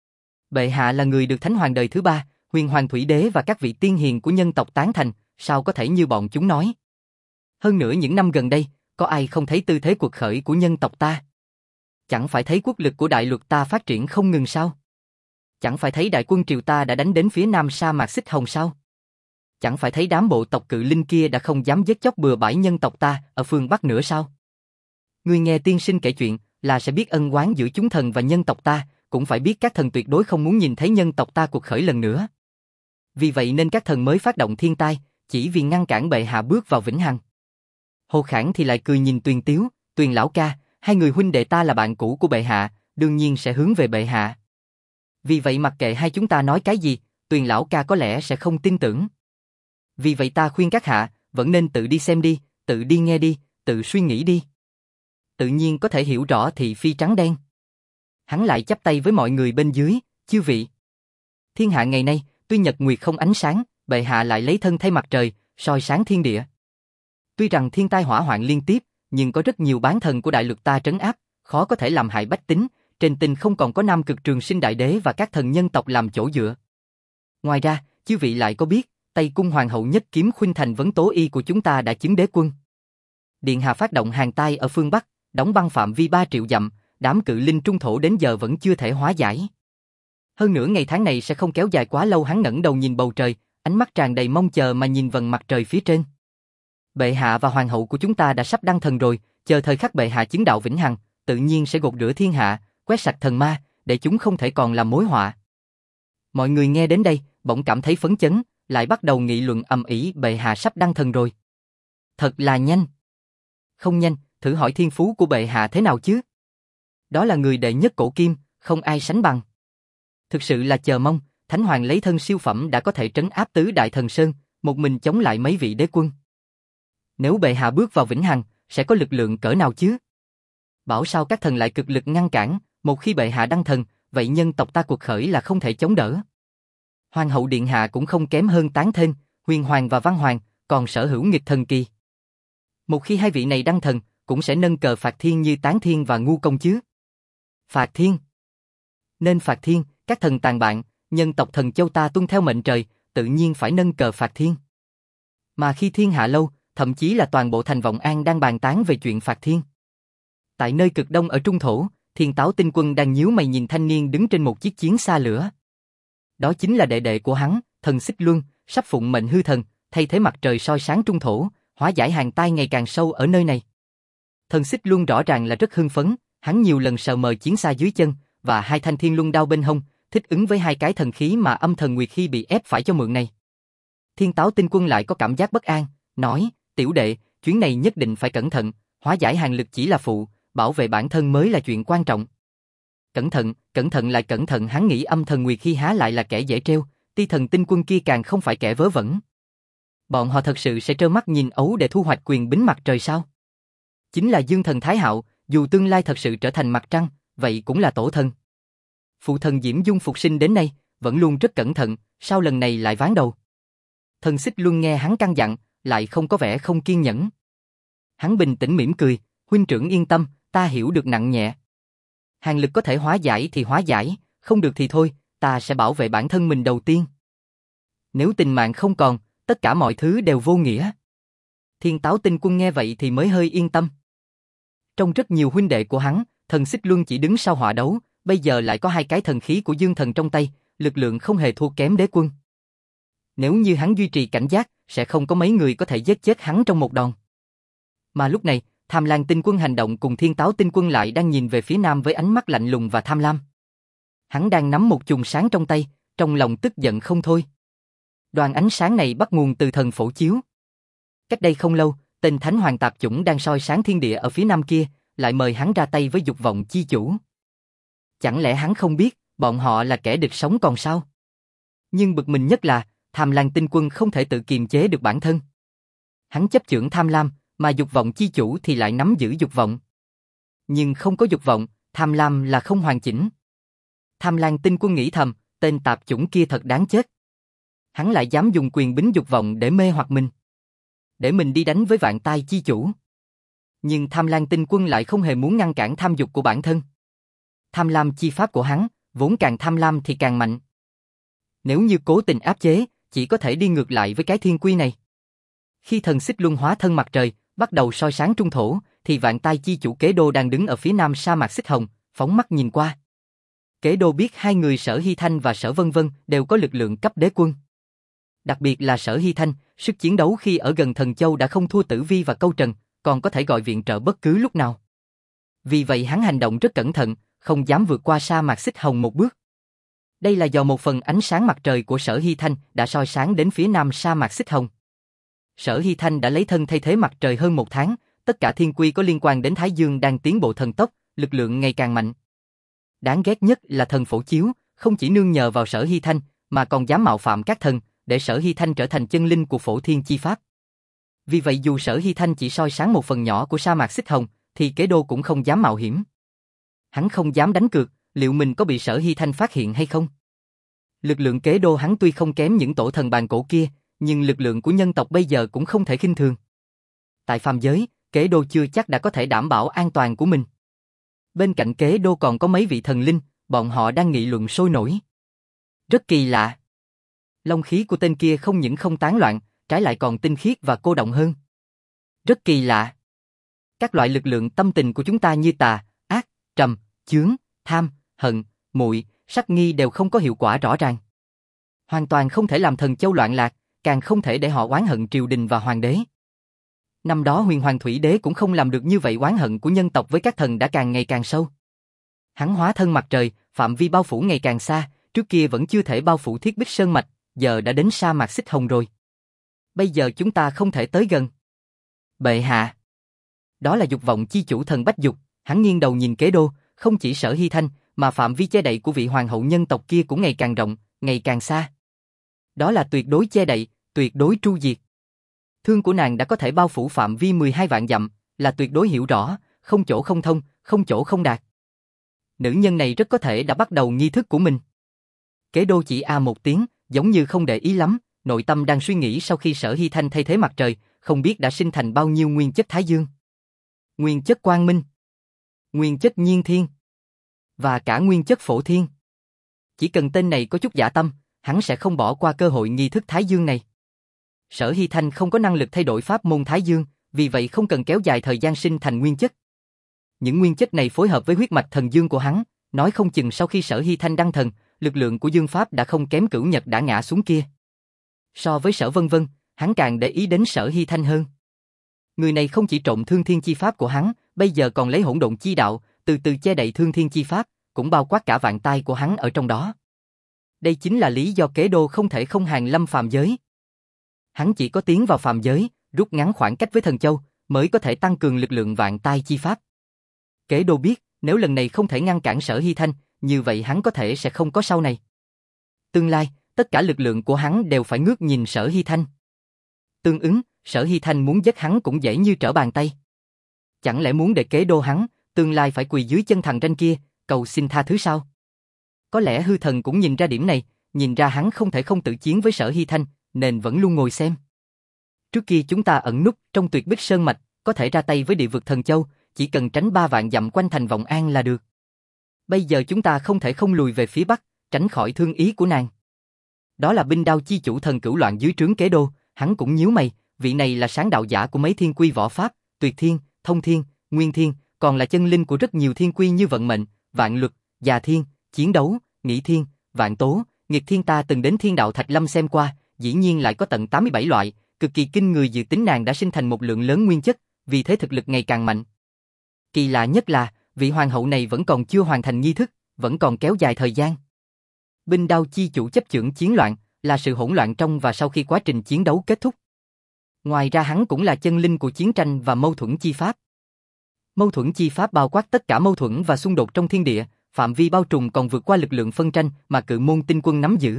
Bệ hạ là người được Thánh Hoàng đời thứ ba, Huyền Hoàng Thủy Đế và các vị tiên hiền của nhân tộc tán thành, sao có thể như bọn chúng nói? Hơn nữa những năm gần đây, có ai không thấy tư thế cuộc khởi của nhân tộc ta? Chẳng phải thấy quốc lực của đại luật ta phát triển không ngừng sao? Chẳng phải thấy đại quân triều ta đã đánh đến phía nam sa mạc Xích Hồng sao? Chẳng phải thấy đám bộ tộc cự linh kia đã không dám giết chóc bừa bãi nhân tộc ta ở phương Bắc nữa sao? Ngươi nghe tiên sinh kể chuyện là sẽ biết ân oán giữa chúng thần và nhân tộc ta, cũng phải biết các thần tuyệt đối không muốn nhìn thấy nhân tộc ta cuộc khởi lần nữa. Vì vậy nên các thần mới phát động thiên tai, chỉ vì ngăn cản bệ hạ bước vào vĩnh hằng. Hồ Khản thì lại cười nhìn Tuyền Tiếu, Tuyền lão ca, hai người huynh đệ ta là bạn cũ của bệ hạ, đương nhiên sẽ hướng về bệ hạ. Vì vậy mặc kệ hai chúng ta nói cái gì, Tuyền lão ca có lẽ sẽ không tin tưởng. Vì vậy ta khuyên các hạ, vẫn nên tự đi xem đi, tự đi nghe đi, tự suy nghĩ đi. Tự nhiên có thể hiểu rõ thị phi trắng đen. Hắn lại chắp tay với mọi người bên dưới, chư vị. Thiên hạ ngày nay, tuy nhật nguyệt không ánh sáng, bệ hạ lại lấy thân thay mặt trời, soi sáng thiên địa. Tuy rằng thiên tai hỏa hoạn liên tiếp, nhưng có rất nhiều bán thần của đại luật ta trấn áp, khó có thể làm hại bách tính, trên tinh không còn có Nam Cực Trường Sinh Đại Đế và các thần nhân tộc làm chỗ dựa. Ngoài ra, chư vị lại có biết, Tây Cung Hoàng hậu Nhất Kiếm Khuynh Thành Vấn Tố Y của chúng ta đã chứng đế quân. Điện hạ phát động hàng tai ở phương Bắc, đóng băng phạm vi ba triệu dặm, đám cự linh trung thổ đến giờ vẫn chưa thể hóa giải. Hơn nữa ngày tháng này sẽ không kéo dài quá lâu. Hắn ngẩng đầu nhìn bầu trời, ánh mắt tràn đầy mong chờ mà nhìn vầng mặt trời phía trên. Bệ hạ và hoàng hậu của chúng ta đã sắp đăng thần rồi, chờ thời khắc bệ hạ chứng đạo vĩnh hằng, tự nhiên sẽ gột rửa thiên hạ, quét sạch thần ma, để chúng không thể còn làm mối họa. Mọi người nghe đến đây, bỗng cảm thấy phấn chấn, lại bắt đầu nghị luận ầm ĩ bệ hạ sắp đăng thần rồi. Thật là nhanh. Không nhanh, thử hỏi thiên phú của bệ hạ thế nào chứ? Đó là người đệ nhất cổ kim, không ai sánh bằng. Thực sự là chờ mong, Thánh Hoàng lấy thân siêu phẩm đã có thể trấn áp tứ đại thần sơn, một mình chống lại mấy vị đế quân. Nếu bệ hạ bước vào vĩnh hằng, sẽ có lực lượng cỡ nào chứ? Bảo sao các thần lại cực lực ngăn cản, một khi bệ hạ đăng thần, vậy nhân tộc ta cuộc khởi là không thể chống đỡ. Hoàng hậu điện hạ cũng không kém hơn Tán Thên, Huyền Hoàng và Văn Hoàng, còn sở hữu nghịch thần kỳ. Một khi hai vị này đăng thần, cũng sẽ nâng cờ phạt thiên như Tán Thiên và Ngu Công chứ. Phạt thiên. Nên phạt thiên, các thần tàn bạo, nhân tộc Thần Châu ta tuân theo mệnh trời, tự nhiên phải nâng cờ phạt thiên. Mà khi thiên hạ lâu, thậm chí là toàn bộ thành Vọng An đang bàn tán về chuyện phạt thiên. Tại nơi cực đông ở Trung Thổ, Thiên Táo Tinh Quân đang nhíu mày nhìn thanh niên đứng trên một chiếc chiến xa lửa. Đó chính là đệ đệ của hắn, Thần Xích Luân, sắp phụng mệnh hư thần, thay thế mặt trời soi sáng Trung Thổ, hóa giải hàng tai ngày càng sâu ở nơi này. Thần Xích Luân rõ ràng là rất hưng phấn, hắn nhiều lần sờ mờ chiến xa dưới chân, và hai thanh thiên luân đao bên hông, thích ứng với hai cái thần khí mà âm thần Nguyệt Hy bị ép phải cho mượn này. Thiên Táo Tinh Quân lại có cảm giác bất an, nói, tiểu đệ, chuyến này nhất định phải cẩn thận, hóa giải hàng lực chỉ là phụ, bảo vệ bản thân mới là chuyện quan trọng. Cẩn thận, cẩn thận lại cẩn thận, hắn nghĩ âm thần Nguyệt Hy há lại là kẻ dễ trêu, Ti Thần Tinh Quân kia càng không phải kẻ vớ vẩn. Bọn họ thật sự sẽ trơ mắt nhìn ấu để thu hoạch quyền bính mặt trời sao? Chính là Dương Thần Thái Hạo, dù tương lai thật sự trở thành mặt trăng, vậy cũng là tổ thần. Phụ thần Diễm Dung phục sinh đến nay, vẫn luôn rất cẩn thận, sao lần này lại ván đầu? Thần Xích Luân nghe hắn căn dặn, lại không có vẻ không kiên nhẫn. Hắn bình tĩnh mỉm cười, huynh trưởng yên tâm, ta hiểu được nặng nhẹ. Hàng lực có thể hóa giải thì hóa giải, không được thì thôi, ta sẽ bảo vệ bản thân mình đầu tiên. Nếu tình mạng không còn, tất cả mọi thứ đều vô nghĩa. Thiên Táo Tinh Quân nghe vậy thì mới hơi yên tâm. Trong rất nhiều huynh đệ của hắn, Thần Xích Luân chỉ đứng sau họa đấu, bây giờ lại có hai cái thần khí của Dương Thần trong tay, lực lượng không hề thua kém Đế Quân. Nếu như hắn duy trì cảnh giác, sẽ không có mấy người có thể giết chết hắn trong một đòn. Mà lúc này, Tham Lang Tinh Quân hành động cùng Thiên Táo Tinh Quân lại đang nhìn về phía nam với ánh mắt lạnh lùng và tham lam. Hắn đang nắm một chùm sáng trong tay, trong lòng tức giận không thôi. Đoàn ánh sáng này bắt nguồn từ thần phổ chiếu. Cách đây không lâu, tên Thánh Hoàng Tạp Chủng đang soi sáng thiên địa ở phía nam kia, lại mời hắn ra tay với dục vọng chi chủ. Chẳng lẽ hắn không biết, bọn họ là kẻ địch sống còn sao? Nhưng bực mình nhất là, Tham Lang Tinh Quân không thể tự kiềm chế được bản thân. Hắn chấp chưởng tham lam, mà dục vọng chi chủ thì lại nắm giữ dục vọng. Nhưng không có dục vọng, tham lam là không hoàn chỉnh. Tham Lang Tinh Quân nghĩ thầm, tên tạp chủng kia thật đáng chết. Hắn lại dám dùng quyền bính dục vọng để mê hoặc mình. Để mình đi đánh với vạn tai chi chủ. Nhưng Tham Lang Tinh Quân lại không hề muốn ngăn cản tham dục của bản thân. Tham lam chi pháp của hắn, vốn càng tham lam thì càng mạnh. Nếu như cố tình áp chế, chỉ có thể đi ngược lại với cái thiên quy này. Khi Thần Xích Luân hóa thân mặt trời, bắt đầu soi sáng Trung Thổ, thì vạn tai chi chủ Kế Đô đang đứng ở phía nam sa mạc Xích Hồng, phóng mắt nhìn qua. Kế Đô biết hai người Sở Hy Thanh và Sở Vân Vân đều có lực lượng cấp đế quân. Đặc biệt là Sở Hy Thanh, sức chiến đấu khi ở gần Thần Châu đã không thua Tử Vi và Câu Trần, còn có thể gọi viện trợ bất cứ lúc nào. Vì vậy hắn hành động rất cẩn thận, không dám vượt qua sa mạc Xích Hồng một bước. Đây là do một phần ánh sáng mặt trời của Sở Hy Thanh đã soi sáng đến phía nam sa mạc Xích Hồng. Sở Hy Thanh đã lấy thân thay thế mặt trời hơn một tháng, tất cả thiên quy có liên quan đến Thái Dương đang tiến bộ thần tốc, lực lượng ngày càng mạnh. Đáng ghét nhất là thần phổ chiếu, không chỉ nương nhờ vào Sở Hy Thanh, mà còn dám mạo phạm các thần, để Sở Hy Thanh trở thành chân linh của phổ thiên chi pháp. Vì vậy dù Sở Hy Thanh chỉ soi sáng một phần nhỏ của sa mạc Xích Hồng, thì Kế Đô cũng không dám mạo hiểm. Hắn không dám đánh cược, liệu mình có bị Sở Hy Thanh phát hiện hay không. Lực lượng Kế Đô hắn tuy không kém những tổ thần bàn cổ kia, nhưng lực lượng của nhân tộc bây giờ cũng không thể khinh thường. Tại phàm giới, Kế Đô chưa chắc đã có thể đảm bảo an toàn của mình. Bên cạnh Kế Đô còn có mấy vị thần linh, bọn họ đang nghị luận sôi nổi. Rất kỳ lạ. Long khí của tên kia không những không tán loạn, trái lại còn tinh khiết và cô động hơn. Rất kỳ lạ. Các loại lực lượng tâm tình của chúng ta như tà, ác, trầm, chướng, tham, hận, muội, sắc nghi đều không có hiệu quả rõ ràng. Hoàn toàn không thể làm Thần Châu loạn lạc, càng không thể để họ oán hận triều đình và hoàng đế. Năm đó Huyền Hoàng Thủy Đế cũng không làm được như vậy, oán hận của nhân tộc với các thần đã càng ngày càng sâu. Hắn hóa thân mặt trời, phạm vi bao phủ ngày càng xa, trước kia vẫn chưa thể bao phủ Thiết Bích Sơn Mạch, giờ đã đến sa mạc Xích Hồng rồi. Bây giờ chúng ta không thể tới gần. Bệ hạ. Đó là dục vọng chi chủ thần Bách Dục, hắn nghiêng đầu nhìn Kế Đô, không chỉ Sở Hy Thanh, mà phạm vi che đậy của vị hoàng hậu nhân tộc kia cũng ngày càng rộng, ngày càng xa. Đó là tuyệt đối che đậy, tuyệt đối tru diệt. Thương của nàng đã có thể bao phủ phạm vi mười hai vạn dặm, là tuyệt đối hiểu rõ, không chỗ không thông, không chỗ không đạt. Nữ nhân này rất có thể đã bắt đầu nghi thức của mình. Kế Đô chỉ a một tiếng, giống như không để ý lắm, nội tâm đang suy nghĩ sau khi Sở Hy Thanh thay thế mặt trời, không biết đã sinh thành bao nhiêu nguyên chất Thái Dương. nguyên chất quang minh, nguyên chất nhiên thiên và cả nguyên chất phổ thiên. Chỉ cần tên này có chút dạ tâm, hắn sẽ không bỏ qua cơ hội nghi thức Thái Dương này. Sở Hy Thanh không có năng lực thay đổi pháp môn Thái Dương, vì vậy không cần kéo dài thời gian sinh thành nguyên chất. Những nguyên chất này phối hợp với huyết mạch thần dương của hắn, nói không chừng sau khi Sở Hy Thanh đăng thần, lực lượng của dương pháp đã không kém Cửu Nhật đã ngã xuống kia. So với Sở Vân Vân, hắn càng để ý đến Sở Hy Thanh hơn. Người này không chỉ trộn thương thiên chi pháp của hắn, bây giờ còn lấy hỗn độn chi đạo, từ từ che đậy thương thiên chi pháp, cũng bao quát cả vạn tai của hắn ở trong đó. Đây chính là lý do Kế Đô không thể không hàng lâm phàm giới. Hắn chỉ có tiến vào phàm giới, rút ngắn khoảng cách với Thần Châu, mới có thể tăng cường lực lượng vạn tai chi pháp. Kế Đô biết, nếu lần này không thể ngăn cản Sở Hy Thanh, như vậy hắn có thể sẽ không có sau này. Tương lai, tất cả lực lượng của hắn đều phải ngước nhìn Sở Hy Thanh. Tương ứng, Sở Hy Thanh muốn giết hắn cũng dễ như trở bàn tay. Chẳng lẽ muốn để Kế Đô hắn, tương lai phải quỳ dưới chân thằng ranh kia, cầu xin tha thứ sao? Có lẽ hư thần cũng nhìn ra điểm này, nhìn ra hắn không thể không tự chiến với Sở Hy Thanh, nên vẫn luôn ngồi xem. Trước kia chúng ta ẩn núp trong Tuyệt Bích Sơn Mạch, có thể ra tay với địa vực Thần Châu, chỉ cần tránh ba vạn dặm quanh thành Vọng An là được. Bây giờ chúng ta không thể không lùi về phía Bắc, tránh khỏi thương ý của nàng. Đó là binh đao chi chủ Thần Cửu Loạn dưới trướng Kế Đô, hắn cũng nhíu mày, vị này là sáng đạo giả của mấy thiên quy võ pháp, Tuyệt Thiên, Thông Thiên, Nguyên Thiên, còn là chân linh của rất nhiều thiên quy như Vận Mệnh, Vạn Luật, Già Thiên, Chiến Đấu, Nghĩ Thiên, Vạn Tố, Nghịch Thiên. Ta từng đến Thiên Đạo Thạch Lâm xem qua, dĩ nhiên lại có tận tám mươi bảy loại, cực kỳ kinh người. Dự tính nàng đã sinh thành một lượng lớn nguyên chất, vì thế thực lực ngày càng mạnh. Kỳ lạ nhất là, vị hoàng hậu này vẫn còn chưa hoàn thành nghi thức, vẫn còn kéo dài thời gian. Binh đao chi chủ chấp chưởng chiến loạn, là sự hỗn loạn trong và sau khi quá trình chiến đấu kết thúc. Ngoài ra hắn cũng là chân linh của chiến tranh và mâu thuẫn chi pháp. Mâu thuẫn chi pháp bao quát tất cả mâu thuẫn và xung đột trong thiên địa, phạm vi bao trùm còn vượt qua lực lượng phân tranh mà Cự Môn Tinh Quân nắm giữ.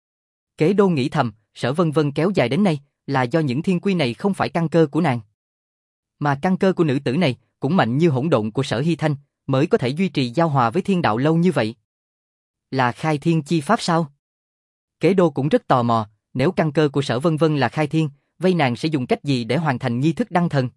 Kế Đô nghĩ thầm, Sở Vân Vân kéo dài đến nay là do những thiên quy này không phải căn cơ của nàng, mà căn cơ của nữ tử này cũng mạnh như hỗn độn của Sở Hy Thanh, mới có thể duy trì giao hòa với thiên đạo lâu như vậy. Là khai thiên chi pháp sao? Kế Đô cũng rất tò mò, nếu căn cơ của Sở Vân Vân là khai thiên, vậy nàng sẽ dùng cách gì để hoàn thành nghi thức đăng thần?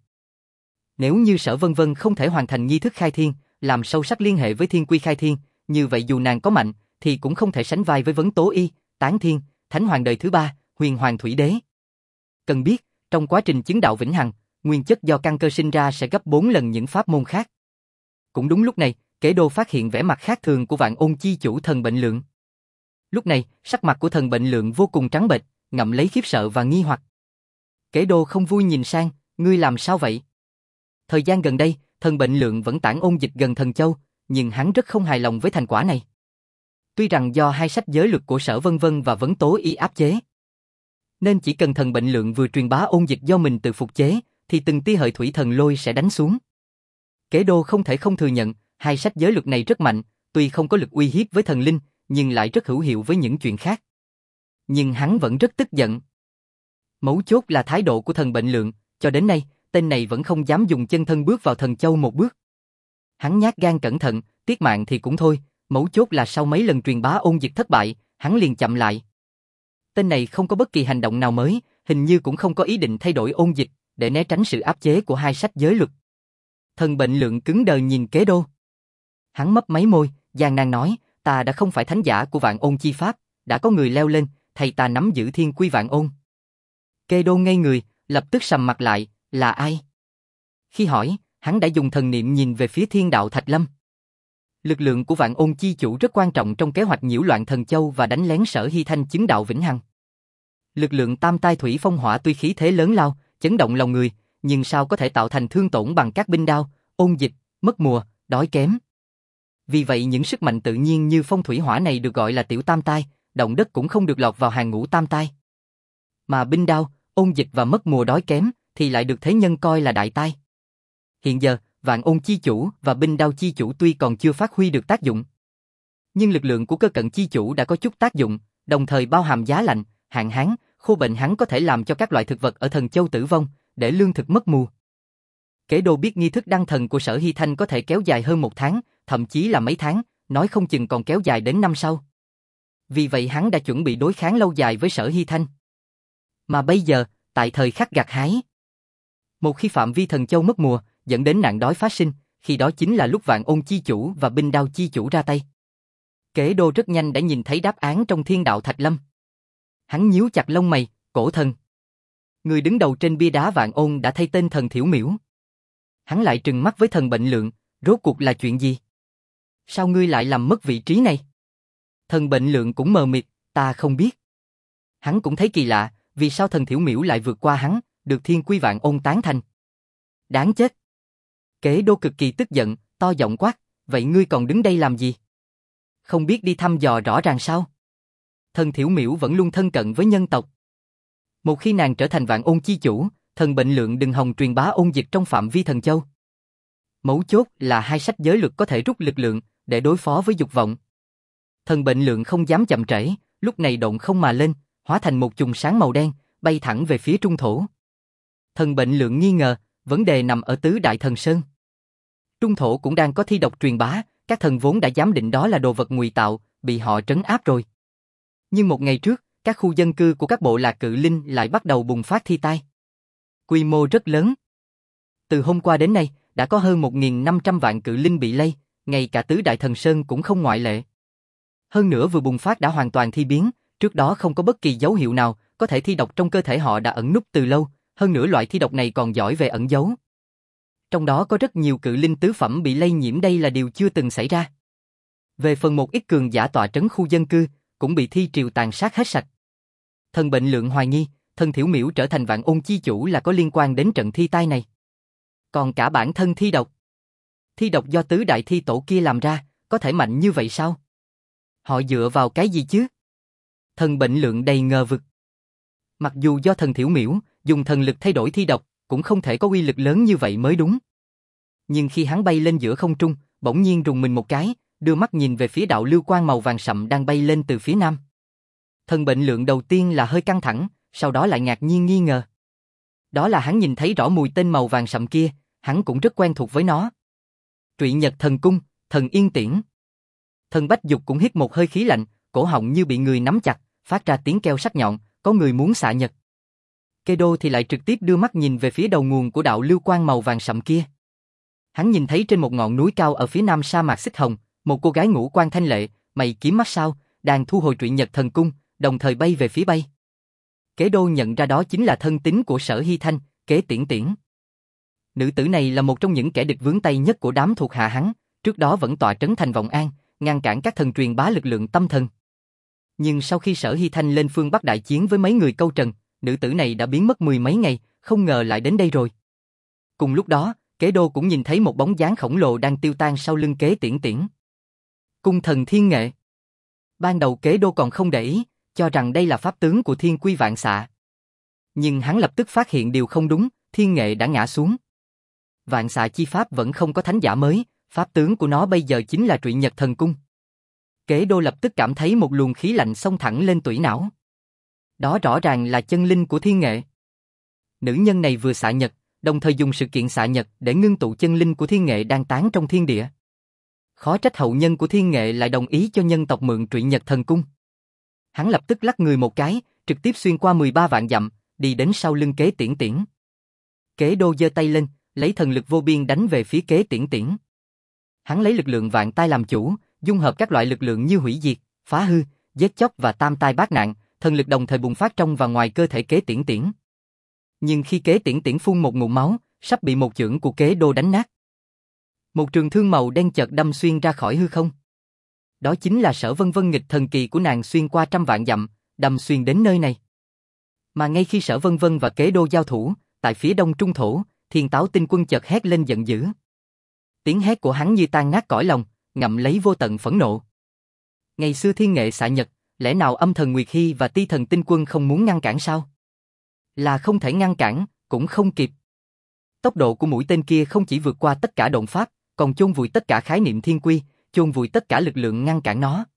Nếu như Sở Vân Vân không thể hoàn thành nghi thức khai thiên, làm sâu sắc liên hệ với thiên quy khai thiên, như vậy dù nàng có mạnh, thì cũng không thể sánh vai với Vấn Tố Y, Tán Thiên, Thánh Hoàng đời thứ ba, Huyền Hoàng Thủy Đế. Cần biết, trong quá trình chứng đạo vĩnh hằng, nguyên chất do căn cơ sinh ra sẽ gấp bốn lần những pháp môn khác. Cũng đúng lúc này, Kế Đô phát hiện vẻ mặt khác thường của Vạn Ôn chi chủ Thần Bệnh Lượng. Lúc này, sắc mặt của Thần Bệnh Lượng vô cùng trắng bệch, ngậm lấy khiếp sợ và nghi hoặc. Kế Đô không vui nhìn sang, ngươi làm sao vậy? Thời gian gần đây, Thần Bệnh Lượng vẫn tản ôn dịch gần Thần Châu, nhưng hắn rất không hài lòng với thành quả này. Tuy rằng do hai sách giới luật của Sở Vân Vân và Vấn Tố Y áp chế, nên chỉ cần Thần Bệnh Lượng vừa truyền bá ôn dịch do mình tự phục chế, thì từng tia hợi thủy thần lôi sẽ đánh xuống. Kế Đô không thể không thừa nhận, hai sách giới luật này rất mạnh, tuy không có lực uy hiếp với thần linh, nhưng lại rất hữu hiệu với những chuyện khác. Nhưng hắn vẫn rất tức giận. Mấu chốt là thái độ của Thần Bệnh Lượng, cho đến nay, tên này vẫn không dám dùng chân thân bước vào Thần Châu một bước. Hắn nhát gan cẩn thận, tiết mạng thì cũng thôi, mấu chốt là sau mấy lần truyền bá ôn dịch thất bại, hắn liền chậm lại. Tên này không có bất kỳ hành động nào mới, hình như cũng không có ý định thay đổi ôn dịch, để né tránh sự áp chế của hai sách giới luật. Thần Bệnh Lượng cứng đờ nhìn Kế Đô. Hắn mấp máy môi, gian nan nói, ta đã không phải thánh giả của Vạn Ôn chi pháp, đã có người leo lên, thầy ta nắm giữ thiên quy Vạn Ôn. Kế Đô ngây người, lập tức sầm mặt lại, là ai? Khi hỏi, hắn đã dùng thần niệm nhìn về phía Thiên Đạo Thạch Lâm. Lực lượng của Vạn Ôn chi chủ rất quan trọng trong kế hoạch nhiễu loạn Thần Châu và đánh lén Sở Hy Thanh chứng đạo vĩnh hằng. Lực lượng tam tai thủy phong hỏa tuy khí thế lớn lao, chấn động lòng người, nhưng sao có thể tạo thành thương tổn bằng các binh đao, ôn dịch, mất mùa, đói kém. Vì vậy những sức mạnh tự nhiên như phong thủy hỏa này được gọi là tiểu tam tai, động đất cũng không được lọt vào hàng ngũ tam tai. Mà binh đao, ôn dịch và mất mùa đói kém thì lại được thế nhân coi là đại tai. Hiện giờ, Vạn Ôn chi chủ và binh đao chi chủ tuy còn chưa phát huy được tác dụng, nhưng lực lượng của cơ cận chi chủ đã có chút tác dụng, đồng thời bao hàm giá lạnh, hạn hán, khô bệnh. Hắn có thể làm cho các loại thực vật ở Thần Châu tử vong, để lương thực mất mùa. Kế Đô biết nghi thức đăng thần của Sở Hy Thanh có thể kéo dài hơn một tháng, thậm chí là mấy tháng, nói không chừng còn kéo dài đến năm sau. Vì vậy hắn đã chuẩn bị đối kháng lâu dài với Sở Hy Thanh. Mà bây giờ, tại thời khắc gặt hái, một khi phạm vi Thần Châu mất mùa, dẫn đến nạn đói phát sinh, khi đó chính là lúc Vạn Ôn chi chủ và Binh Đao chi chủ ra tay. Kế Đô rất nhanh đã nhìn thấy đáp án trong Thiên Đạo Thạch Lâm. Hắn nhíu chặt lông mày, cổ thần. Người đứng đầu trên bia đá Vạn Ôn đã thay tên thần Thiểu Miểu. Hắn lại trừng mắt với thần Bệnh Lượng, rốt cuộc là chuyện gì? Sao ngươi lại làm mất vị trí này? Thần Bệnh Lượng cũng mờ mịt, ta không biết. Hắn cũng thấy kỳ lạ, vì sao thần Thiểu Miểu lại vượt qua hắn, được Thiên Quy Vạn Ôn tán thành. Đáng chết. Kế Đô cực kỳ tức giận, to giọng quát, vậy ngươi còn đứng đây làm gì? Không biết đi thăm dò rõ ràng sao? Thần Thiểu Miểu vẫn luôn thân cận với nhân tộc. Một khi nàng trở thành Vạn Ôn chi chủ, thần Bệnh Lượng đừng hòng truyền bá ôn dịch trong phạm vi thần châu. Mấu chốt là hai sách giới luật có thể rút lực lượng để đối phó với dục vọng. Thần Bệnh Lượng không dám chậm trễ, lúc này độn không mà lên, hóa thành một chùm sáng màu đen, bay thẳng về phía Trung Thổ. Thần Bệnh Lượng nghi ngờ, vấn đề nằm ở Tứ Đại Thần Sơn. Trung Thổ cũng đang có thi độc truyền bá, các thần vốn đã giám định đó là đồ vật ngụy tạo, bị họ trấn áp rồi. Nhưng một ngày trước, các khu dân cư của các bộ lạc cự linh lại bắt đầu bùng phát thi tai. Quy mô rất lớn. Từ hôm qua đến nay, đã có hơn một nghìn năm trăm vạn cự linh bị lây, ngay cả Tứ Đại Thần Sơn cũng không ngoại lệ. Hơn nữa vừa bùng phát đã hoàn toàn thi biến, trước đó không có bất kỳ dấu hiệu nào, có thể thi độc trong cơ thể họ đã ẩn núp từ lâu, hơn nữa loại thi độc này còn giỏi về ẩn giấu. Trong đó có rất nhiều cự linh tứ phẩm bị lây nhiễm, đây là điều chưa từng xảy ra. Về phần một ít cường giả tọa trấn khu dân cư, cũng bị thi triều tàn sát hết sạch. Thần Bệnh Lượng hoài nghi, thần Thiểu Miểu trở thành Vạn Ôn chi chủ là có liên quan đến trận thi tai này. Còn cả bản thân thi độc. Thi độc do tứ đại thi tổ kia làm ra, có thể mạnh như vậy sao? Họ dựa vào cái gì chứ? Thần Bệnh Lượng đầy ngờ vực. Mặc dù do thần Thiểu Miểu dùng thần lực thay đổi thi độc, cũng không thể có uy lực lớn như vậy mới đúng. Nhưng khi hắn bay lên giữa không trung, bỗng nhiên rùng mình một cái, đưa mắt nhìn về phía đạo lưu quang màu vàng sậm đang bay lên từ phía nam. Thần Bệnh Lượng đầu tiên là hơi căng thẳng, sau đó lại ngạc nhiên nghi ngờ. Đó là hắn nhìn thấy rõ mùi tên màu vàng sậm kia, hắn cũng rất quen thuộc với nó. Trụy Nhật Thần Cung, Thần Yên Tiễn. Thần Bách Dục cũng hít một hơi khí lạnh, cổ họng như bị người nắm chặt, phát ra tiếng kêu sắc nhọn, có người muốn xạ nhật. Kế Đô thì lại trực tiếp đưa mắt nhìn về phía đầu nguồn của đạo lưu quang màu vàng sậm kia. Hắn nhìn thấy trên một ngọn núi cao ở phía nam sa mạc Xích Hồng, một cô gái ngũ quan thanh lệ, mày kiếm mắt sao, đang thu hồi Trụy Nhật Thần Cung, đồng thời bay về phía bay. Kế Đô nhận ra đó chính là thân tín của Sở Hy Thanh, Kế Tiễn Tiễn. Nữ tử này là một trong những kẻ địch vướng tay nhất của đám thuộc hạ hắn, trước đó vẫn tọa trấn thành Vọng An, ngăn cản các thần truyền bá lực lượng tâm thần. Nhưng sau khi Sở Hy Thanh lên phương Bắc đại chiến với mấy người câu trần, nữ tử này đã biến mất mười mấy ngày, không ngờ lại đến đây rồi. Cùng lúc đó, Kế Đô cũng nhìn thấy một bóng dáng khổng lồ đang tiêu tan sau lưng Kế Tiễn Tiễn. Cung thần Thiên Nghệ. Ban đầu Kế Đô còn không để ý, cho rằng đây là pháp tướng của Thiên Quy Vạn Xạ. Nhưng hắn lập tức phát hiện điều không đúng, Thiên Nghệ đã ngã xuống. Vạn Xạ chi pháp vẫn không có thánh giả mới, pháp tướng của nó bây giờ chính là Trụy Nhật Thần Cung. Kế Đô lập tức cảm thấy một luồng khí lạnh xông thẳng lên tủy não. Đó rõ ràng là chân linh của Thiên Nghệ. Nữ nhân này vừa xạ nhật, đồng thời dùng sự kiện xạ nhật để ngưng tụ chân linh của Thiên Nghệ đang tán trong thiên địa. Khó trách hậu nhân của Thiên Nghệ lại đồng ý cho nhân tộc mượn Trụy Nhật Thần Cung. Hắn lập tức lắc người một cái, trực tiếp xuyên qua mười ba vạn dặm, đi đến sau lưng Kế Tiễn Tiễn. Kế Đô giơ tay lên, lấy thần lực vô biên đánh về phía Kế Tiễn Tiễn. Hắn lấy lực lượng vạn tai làm chủ, dung hợp các loại lực lượng như hủy diệt, phá hư, giết chóc và tam tai bát nạn, thần lực đồng thời bùng phát trong và ngoài cơ thể Kế Tiễn Tiễn. Nhưng khi Kế Tiễn Tiễn phun một ngụm máu, sắp bị một chưởng của Kế Đô đánh nát. Một trường thương màu đen chợt đâm xuyên ra khỏi hư không. Đó chính là Sở Vân Vân nghịch thần kỳ của nàng xuyên qua trăm vạn dặm, đâm xuyên đến nơi này. Mà ngay khi Sở Vân Vân và Kế Đô giao thủ, tại phía đông Trung Thổ, Thiên Táo Tinh Quân chợt hét lên giận dữ. Tiếng hét của hắn như tan nát cõi lòng, ngậm lấy vô tận phẫn nộ. Ngày xưa Thiên Nghệ xạ nhật, lẽ nào âm thần Nguyệt Hy và Ti thần Tinh Quân không muốn ngăn cản sao? Là không thể ngăn cản, cũng không kịp. Tốc độ của mũi tên kia không chỉ vượt qua tất cả độn pháp, còn chôn vùi tất cả khái niệm thiên quy, chôn vùi tất cả lực lượng ngăn cản nó.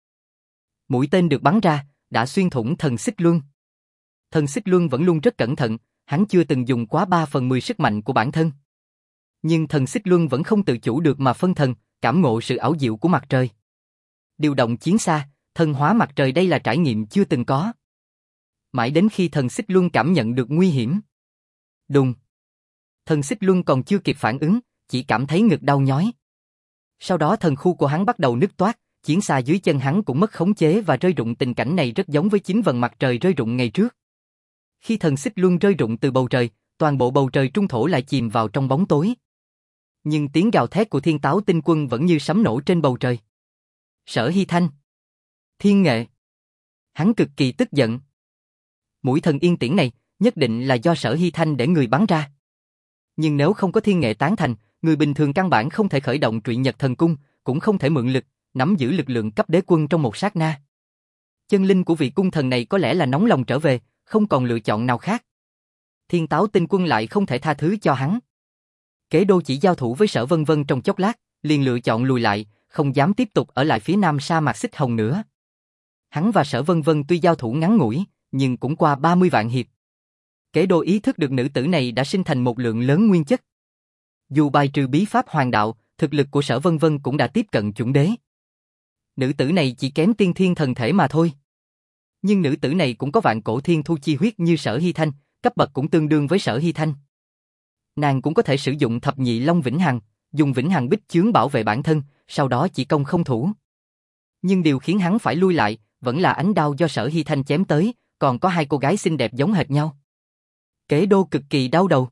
Mũi tên được bắn ra, đã xuyên thủng thần xích luân. Thần xích luân vẫn luôn rất cẩn thận, hắn chưa từng dùng quá ba phần mười sức mạnh của bản thân. Nhưng thần xích luân vẫn không tự chủ được mà phân thần, cảm ngộ sự ảo diệu của mặt trời. Điều động chiến xa, thần hóa mặt trời, đây là trải nghiệm chưa từng có. Mãi đến khi thần xích luân cảm nhận được nguy hiểm. Đùng! Thần xích luân còn chưa kịp phản ứng, chỉ cảm thấy ngực đau nhói. Sau đó thần khu của hắn bắt đầu nứt toác, chiến xa dưới chân hắn cũng mất khống chế và rơi rụng. Tình cảnh này rất giống với chín vầng mặt trời rơi rụng ngày trước. Khi thần xích luân rơi rụng từ bầu trời, toàn bộ bầu trời trung thổ lại chìm vào trong bóng tối. Nhưng tiếng gào thét của Thiên Táo Tinh Quân vẫn như sấm nổ trên bầu trời. Sở Hy Thanh, Thiên Nghệ. Hắn cực kỳ tức giận. Mũi thần yên tiễn này nhất định là do Sở Hy Thanh để người bắn ra. Nhưng nếu không có Thiên Nghệ tán thành, người bình thường căn bản không thể khởi động Trụy Nhật Thần Cung, cũng không thể mượn lực, nắm giữ lực lượng cấp đế quân trong một sát na. Chân linh của vị cung thần này có lẽ là nóng lòng trở về, không còn lựa chọn nào khác. Thiên Táo Tinh Quân lại không thể tha thứ cho hắn. Kế Đô chỉ giao thủ với Sở Vân Vân trong chốc lát, liền lựa chọn lùi lại, không dám tiếp tục ở lại phía nam sa mạc Xích Hồng nữa. Hắn và Sở Vân Vân tuy giao thủ ngắn ngủi, nhưng cũng qua ba mươi vạn hiệp. Kế Đô ý thức được nữ tử này đã sinh thành một lượng lớn nguyên chất. Dù bài trừ bí pháp hoàng đạo, thực lực của Sở Vân Vân cũng đã tiếp cận chuẩn đế. Nữ tử này chỉ kém tiên thiên thần thể mà thôi. Nhưng nữ tử này cũng có vạn cổ thiên thu chi huyết như Sở Hy Thanh, cấp bậc cũng tương đương với Sở Hy Thanh. Nàng cũng có thể sử dụng thập nhị long vĩnh hằng, dùng vĩnh hằng bích chướng bảo vệ bản thân, sau đó chỉ công không thủ. Nhưng điều khiến hắn phải lui lại, vẫn là ánh đao do Sở Hy Thanh chém tới, còn có hai cô gái xinh đẹp giống hệt nhau. Kế Đô cực kỳ đau đầu.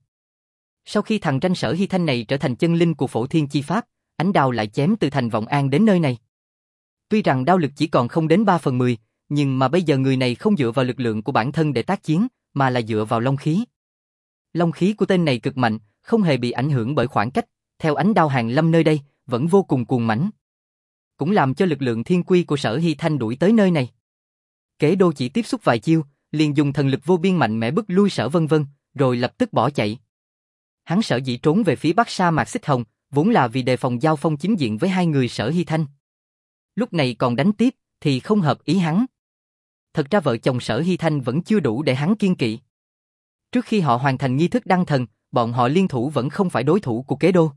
Sau khi thằng tranh Sở Hy Thanh này trở thành chân linh của Phổ Thiên Chi Pháp, ánh đao lại chém từ thành Vọng An đến nơi này. Tuy rằng đao lực chỉ còn không đến ba phần mười, nhưng mà bây giờ người này không dựa vào lực lượng của bản thân để tác chiến, mà là dựa vào long khí. Long khí của tên này cực mạnh, không hề bị ảnh hưởng bởi khoảng cách, theo ánh đao hàng lâm nơi đây, vẫn vô cùng cuồng mãnh. Cũng làm cho lực lượng thiên quy của Sở Hy Thanh đuổi tới nơi này. Kế Đô chỉ tiếp xúc vài chiêu, liền dùng thần lực vô biên mạnh mẽ bức lui Sở Vân Vân, rồi lập tức bỏ chạy. Hắn sở dĩ trốn về phía bắc sa mạc Xích Hồng, vốn là vì đề phòng giao phong chính diện với hai người Sở Hy Thanh. Lúc này còn đánh tiếp, thì không hợp ý hắn. Thật ra vợ chồng Sở Hy Thanh vẫn chưa đủ để hắn kiên kỵ. Trước khi họ hoàn thành nghi thức đăng thần, bọn họ liên thủ vẫn không phải đối thủ của Kế Đô.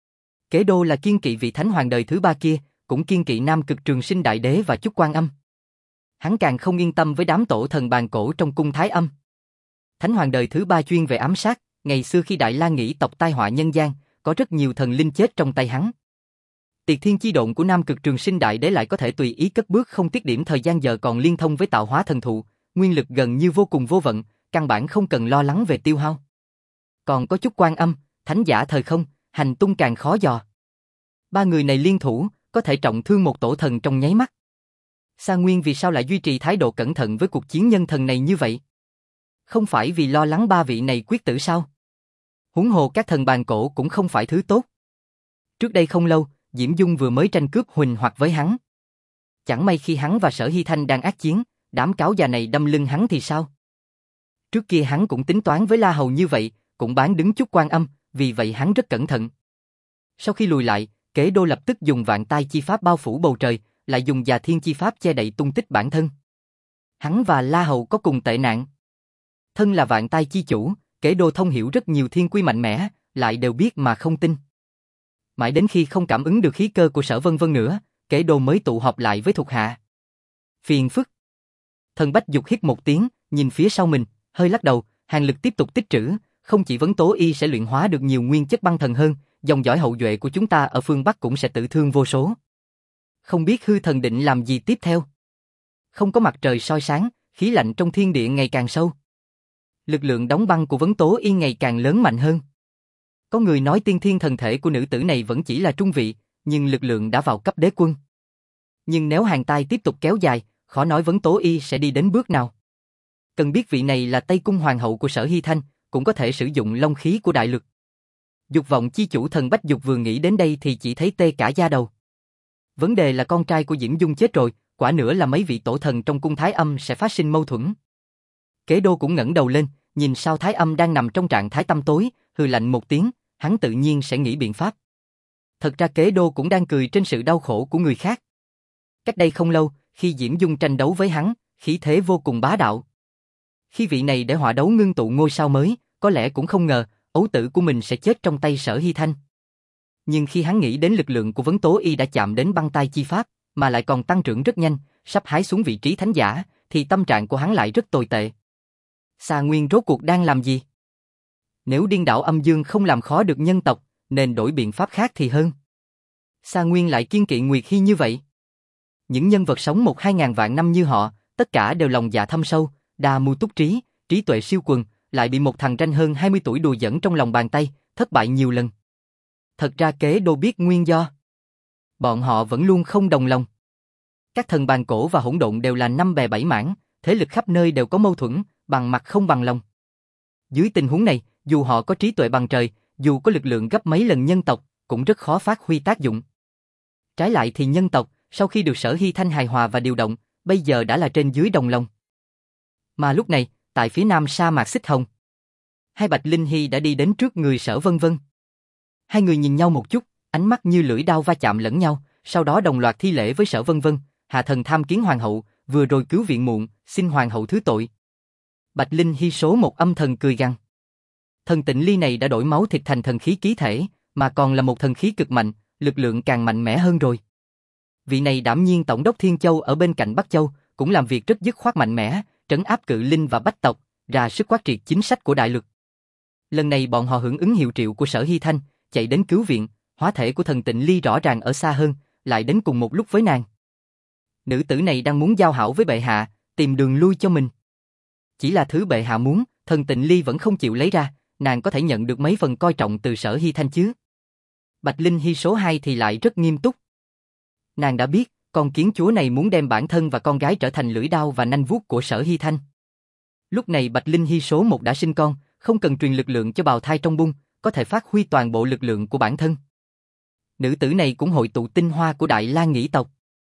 Kế Đô là kiên kỵ vị thánh hoàng đời thứ ba kia, cũng kiên kỵ Nam Cực Trường Sinh Đại Đế và Chúc Quan Âm. Hắn càng không yên tâm với đám tổ thần bàn cổ trong cung Thái Âm. Thánh hoàng đời thứ ba chuyên về ám sát, ngày xưa khi Đại La nghĩ tộc tai họa nhân gian, có rất nhiều thần linh chết trong tay hắn. Tiệt Thiên Chi Độn của Nam Cực Trường Sinh Đại Đế lại có thể tùy ý cất bước không tiết điểm thời gian giờ còn liên thông với tạo hóa thần thụ, nguyên lực gần như vô cùng vô vận, căn bản không cần lo lắng về tiêu hao. Còn có Chúc Quan Âm, thánh giả thời không, hành tung càng khó dò. Ba người này liên thủ, có thể trọng thương một tổ thần trong nháy mắt. Sa Nguyên vì sao lại duy trì thái độ cẩn thận với cuộc chiến nhân thần này như vậy? Không phải vì lo lắng ba vị này quyết tử sao? Huống hồ các thần bàn cổ cũng không phải thứ tốt. Trước đây không lâu, Diễm Dung vừa mới tranh cướp Huỳnh Hoặc với hắn. Chẳng may khi hắn và Sở Hy Thanh đang ác chiến, đám cáo già này đâm lưng hắn thì sao? Trước kia hắn cũng tính toán với La Hầu như vậy, cũng bán đứng Chúc Quan Âm, vì vậy hắn rất cẩn thận. Sau khi lùi lại, Kế Đô lập tức dùng Vạn Tai Chi Pháp bao phủ bầu trời, lại dùng Già Thiên Chi Pháp che đậy tung tích bản thân. Hắn và La Hầu có cùng tệ nạn. Thân là Vạn Tai Chi Chủ, Kế Đô thông hiểu rất nhiều thiên quy mạnh mẽ, lại đều biết mà không tin. Mãi đến khi không cảm ứng được khí cơ của Sở Vân Vân nữa, Kế Đô mới tụ họp lại với thuộc hạ. Phiền phức. Thần Bách Dục hít một tiếng, nhìn phía sau mình, hơi lắc đầu, hàng lực tiếp tục tích trữ, không chỉ Vấn Tố Y sẽ luyện hóa được nhiều nguyên chất băng thần hơn, dòng dõi hậu duệ của chúng ta ở phương Bắc cũng sẽ tử thương vô số. Không biết hư thần định làm gì tiếp theo. Không có mặt trời soi sáng, khí lạnh trong thiên địa ngày càng sâu. Lực lượng đóng băng của Vấn Tố Y ngày càng lớn mạnh hơn. Có người nói tiên thiên thần thể của nữ tử này vẫn chỉ là trung vị, nhưng lực lượng đã vào cấp đế quân. Nhưng nếu hàng tai tiếp tục kéo dài, khó nói Vấn Tố Y sẽ đi đến bước nào. Cần biết vị này là Tây Cung Hoàng hậu của Sở Hy Thanh, cũng có thể sử dụng long khí của đại lực. Dục vọng chi chủ Thần Bách Dục vừa nghĩ đến đây thì chỉ thấy tê cả da đầu. Vấn đề là con trai của Diễm Dung chết rồi, quả nữa là mấy vị tổ thần trong cung Thái Âm sẽ phát sinh mâu thuẫn. Kế Đô cũng ngẩng đầu lên, nhìn sao Thái Âm đang nằm trong trạng thái tăm tối, hừ lạnh một tiếng, hắn tự nhiên sẽ nghĩ biện pháp. Thật ra Kế Đô cũng đang cười trên sự đau khổ của người khác. Cách đây không lâu, khi Diễm Dung tranh đấu với hắn, khí thế vô cùng bá đạo. Khi vị này để họa đấu ngưng tụ ngôi sao mới, có lẽ cũng không ngờ, ấu tử của mình sẽ chết trong tay Sở Hy Thanh. Nhưng khi hắn nghĩ đến lực lượng của Vấn Tố Y đã chạm đến băng tai chi pháp, mà lại còn tăng trưởng rất nhanh, sắp hái xuống vị trí thánh giả, thì tâm trạng của hắn lại rất tồi tệ. Sa Nguyên rốt cuộc đang làm gì? Nếu điên đảo âm dương không làm khó được nhân tộc, nên đổi biện pháp khác thì hơn. Sa Nguyên lại kiên kỵ Nguyệt Hi như vậy. Những nhân vật sống một hai ngàn vạn năm như họ, tất cả đều lòng dạ thâm sâu, đa mưu túc trí, trí tuệ siêu quần, lại bị một thằng ranh hơn hai mươi tuổi đùa dẫn trong lòng bàn tay, thất bại nhiều lần. Thật ra Kế Đô biết nguyên do. Bọn họ vẫn luôn không đồng lòng. Các thần bàn cổ và hỗn độn đều là năm bè bảy mảng, thế lực khắp nơi đều có mâu thuẫn, bằng mặt không bằng lòng. Dưới tình huống này, dù họ có trí tuệ bằng trời, dù có lực lượng gấp mấy lần nhân tộc, cũng rất khó phát huy tác dụng. Trái lại thì nhân tộc, sau khi được Sở Hy Thanh hài hòa và điều động, bây giờ đã là trên dưới đồng lòng. Mà lúc này, tại phía nam sa mạc Xích Hồng, hai Bạch Linh Hy đã đi đến trước người Sở Vân Vân. Hai người nhìn nhau một chút, ánh mắt như lưỡi đao va chạm lẫn nhau, sau đó đồng loạt thi lễ với Sở Vân Vân, hạ thần tham kiến hoàng hậu, vừa rồi cứu viện muộn, xin hoàng hậu thứ tội. Bạch Linh Hy số một âm thần cười gằn. Thần Tịnh Ly này đã đổi máu thịt thành thần khí ký thể, mà còn là một thần khí cực mạnh, lực lượng càng mạnh mẽ hơn rồi. Vị này đảm nhiên tổng đốc Thiên Châu ở bên cạnh Bắc Châu, cũng làm việc rất dứt khoát mạnh mẽ, trấn áp cự linh và bách tộc, ra sức quát triệt chính sách của đại luật. Lần này bọn họ hưởng ứng hiệu triệu của Sở Hy Thanh, chạy đến cứu viện, hóa thể của thần Tịnh Ly rõ ràng ở xa hơn, lại đến cùng một lúc với nàng. Nữ tử này đang muốn giao hảo với bệ hạ, tìm đường lui cho mình. Chỉ là thứ bệ hạ muốn, thần Tịnh Ly vẫn không chịu lấy ra, nàng có thể nhận được mấy phần coi trọng từ Sở Hy Thanh chứ. Bạch Linh Hy số hai thì lại rất nghiêm túc. Nàng đã biết, con kiến chúa này muốn đem bản thân và con gái trở thành lưỡi đao và nanh vuốt của Sở Hy Thanh. Lúc này Bạch Linh Hy số một đã sinh con, không cần truyền lực lượng cho bào thai trong bụng, có thể phát huy toàn bộ lực lượng của bản thân. Nữ tử này cũng hội tụ tinh hoa của Đại La Nghĩ tộc.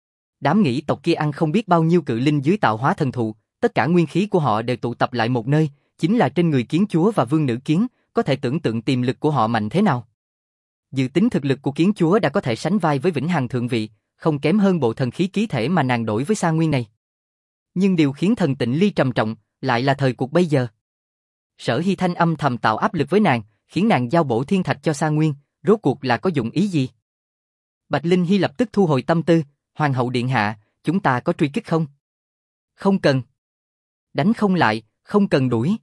Đám Nghĩ tộc kia ăn không biết bao nhiêu cự linh dưới tạo hóa thần thụ, tất cả nguyên khí của họ đều tụ tập lại một nơi, chính là trên người kiến chúa và vương nữ kiến, có thể tưởng tượng tiềm lực của họ mạnh thế nào. Dự tính thực lực của kiến chúa đã có thể sánh vai với Vĩnh Hằng thượng vị, không kém hơn bộ thần khí ký thể mà nàng đổi với Sa Nguyên này. Nhưng điều khiến thần Tịnh Ly trầm trọng, lại là thời cuộc bây giờ. Sở Hy Thanh âm thầm tạo áp lực với nàng, khiến nàng giao bổ thiên thạch cho Sa Nguyên, rốt cuộc là có dụng ý gì? Bạch Linh Hy lập tức thu hồi tâm tư, hoàng hậu điện hạ, chúng ta có truy kích không? Không cần. Đánh không lại, không cần đuổi.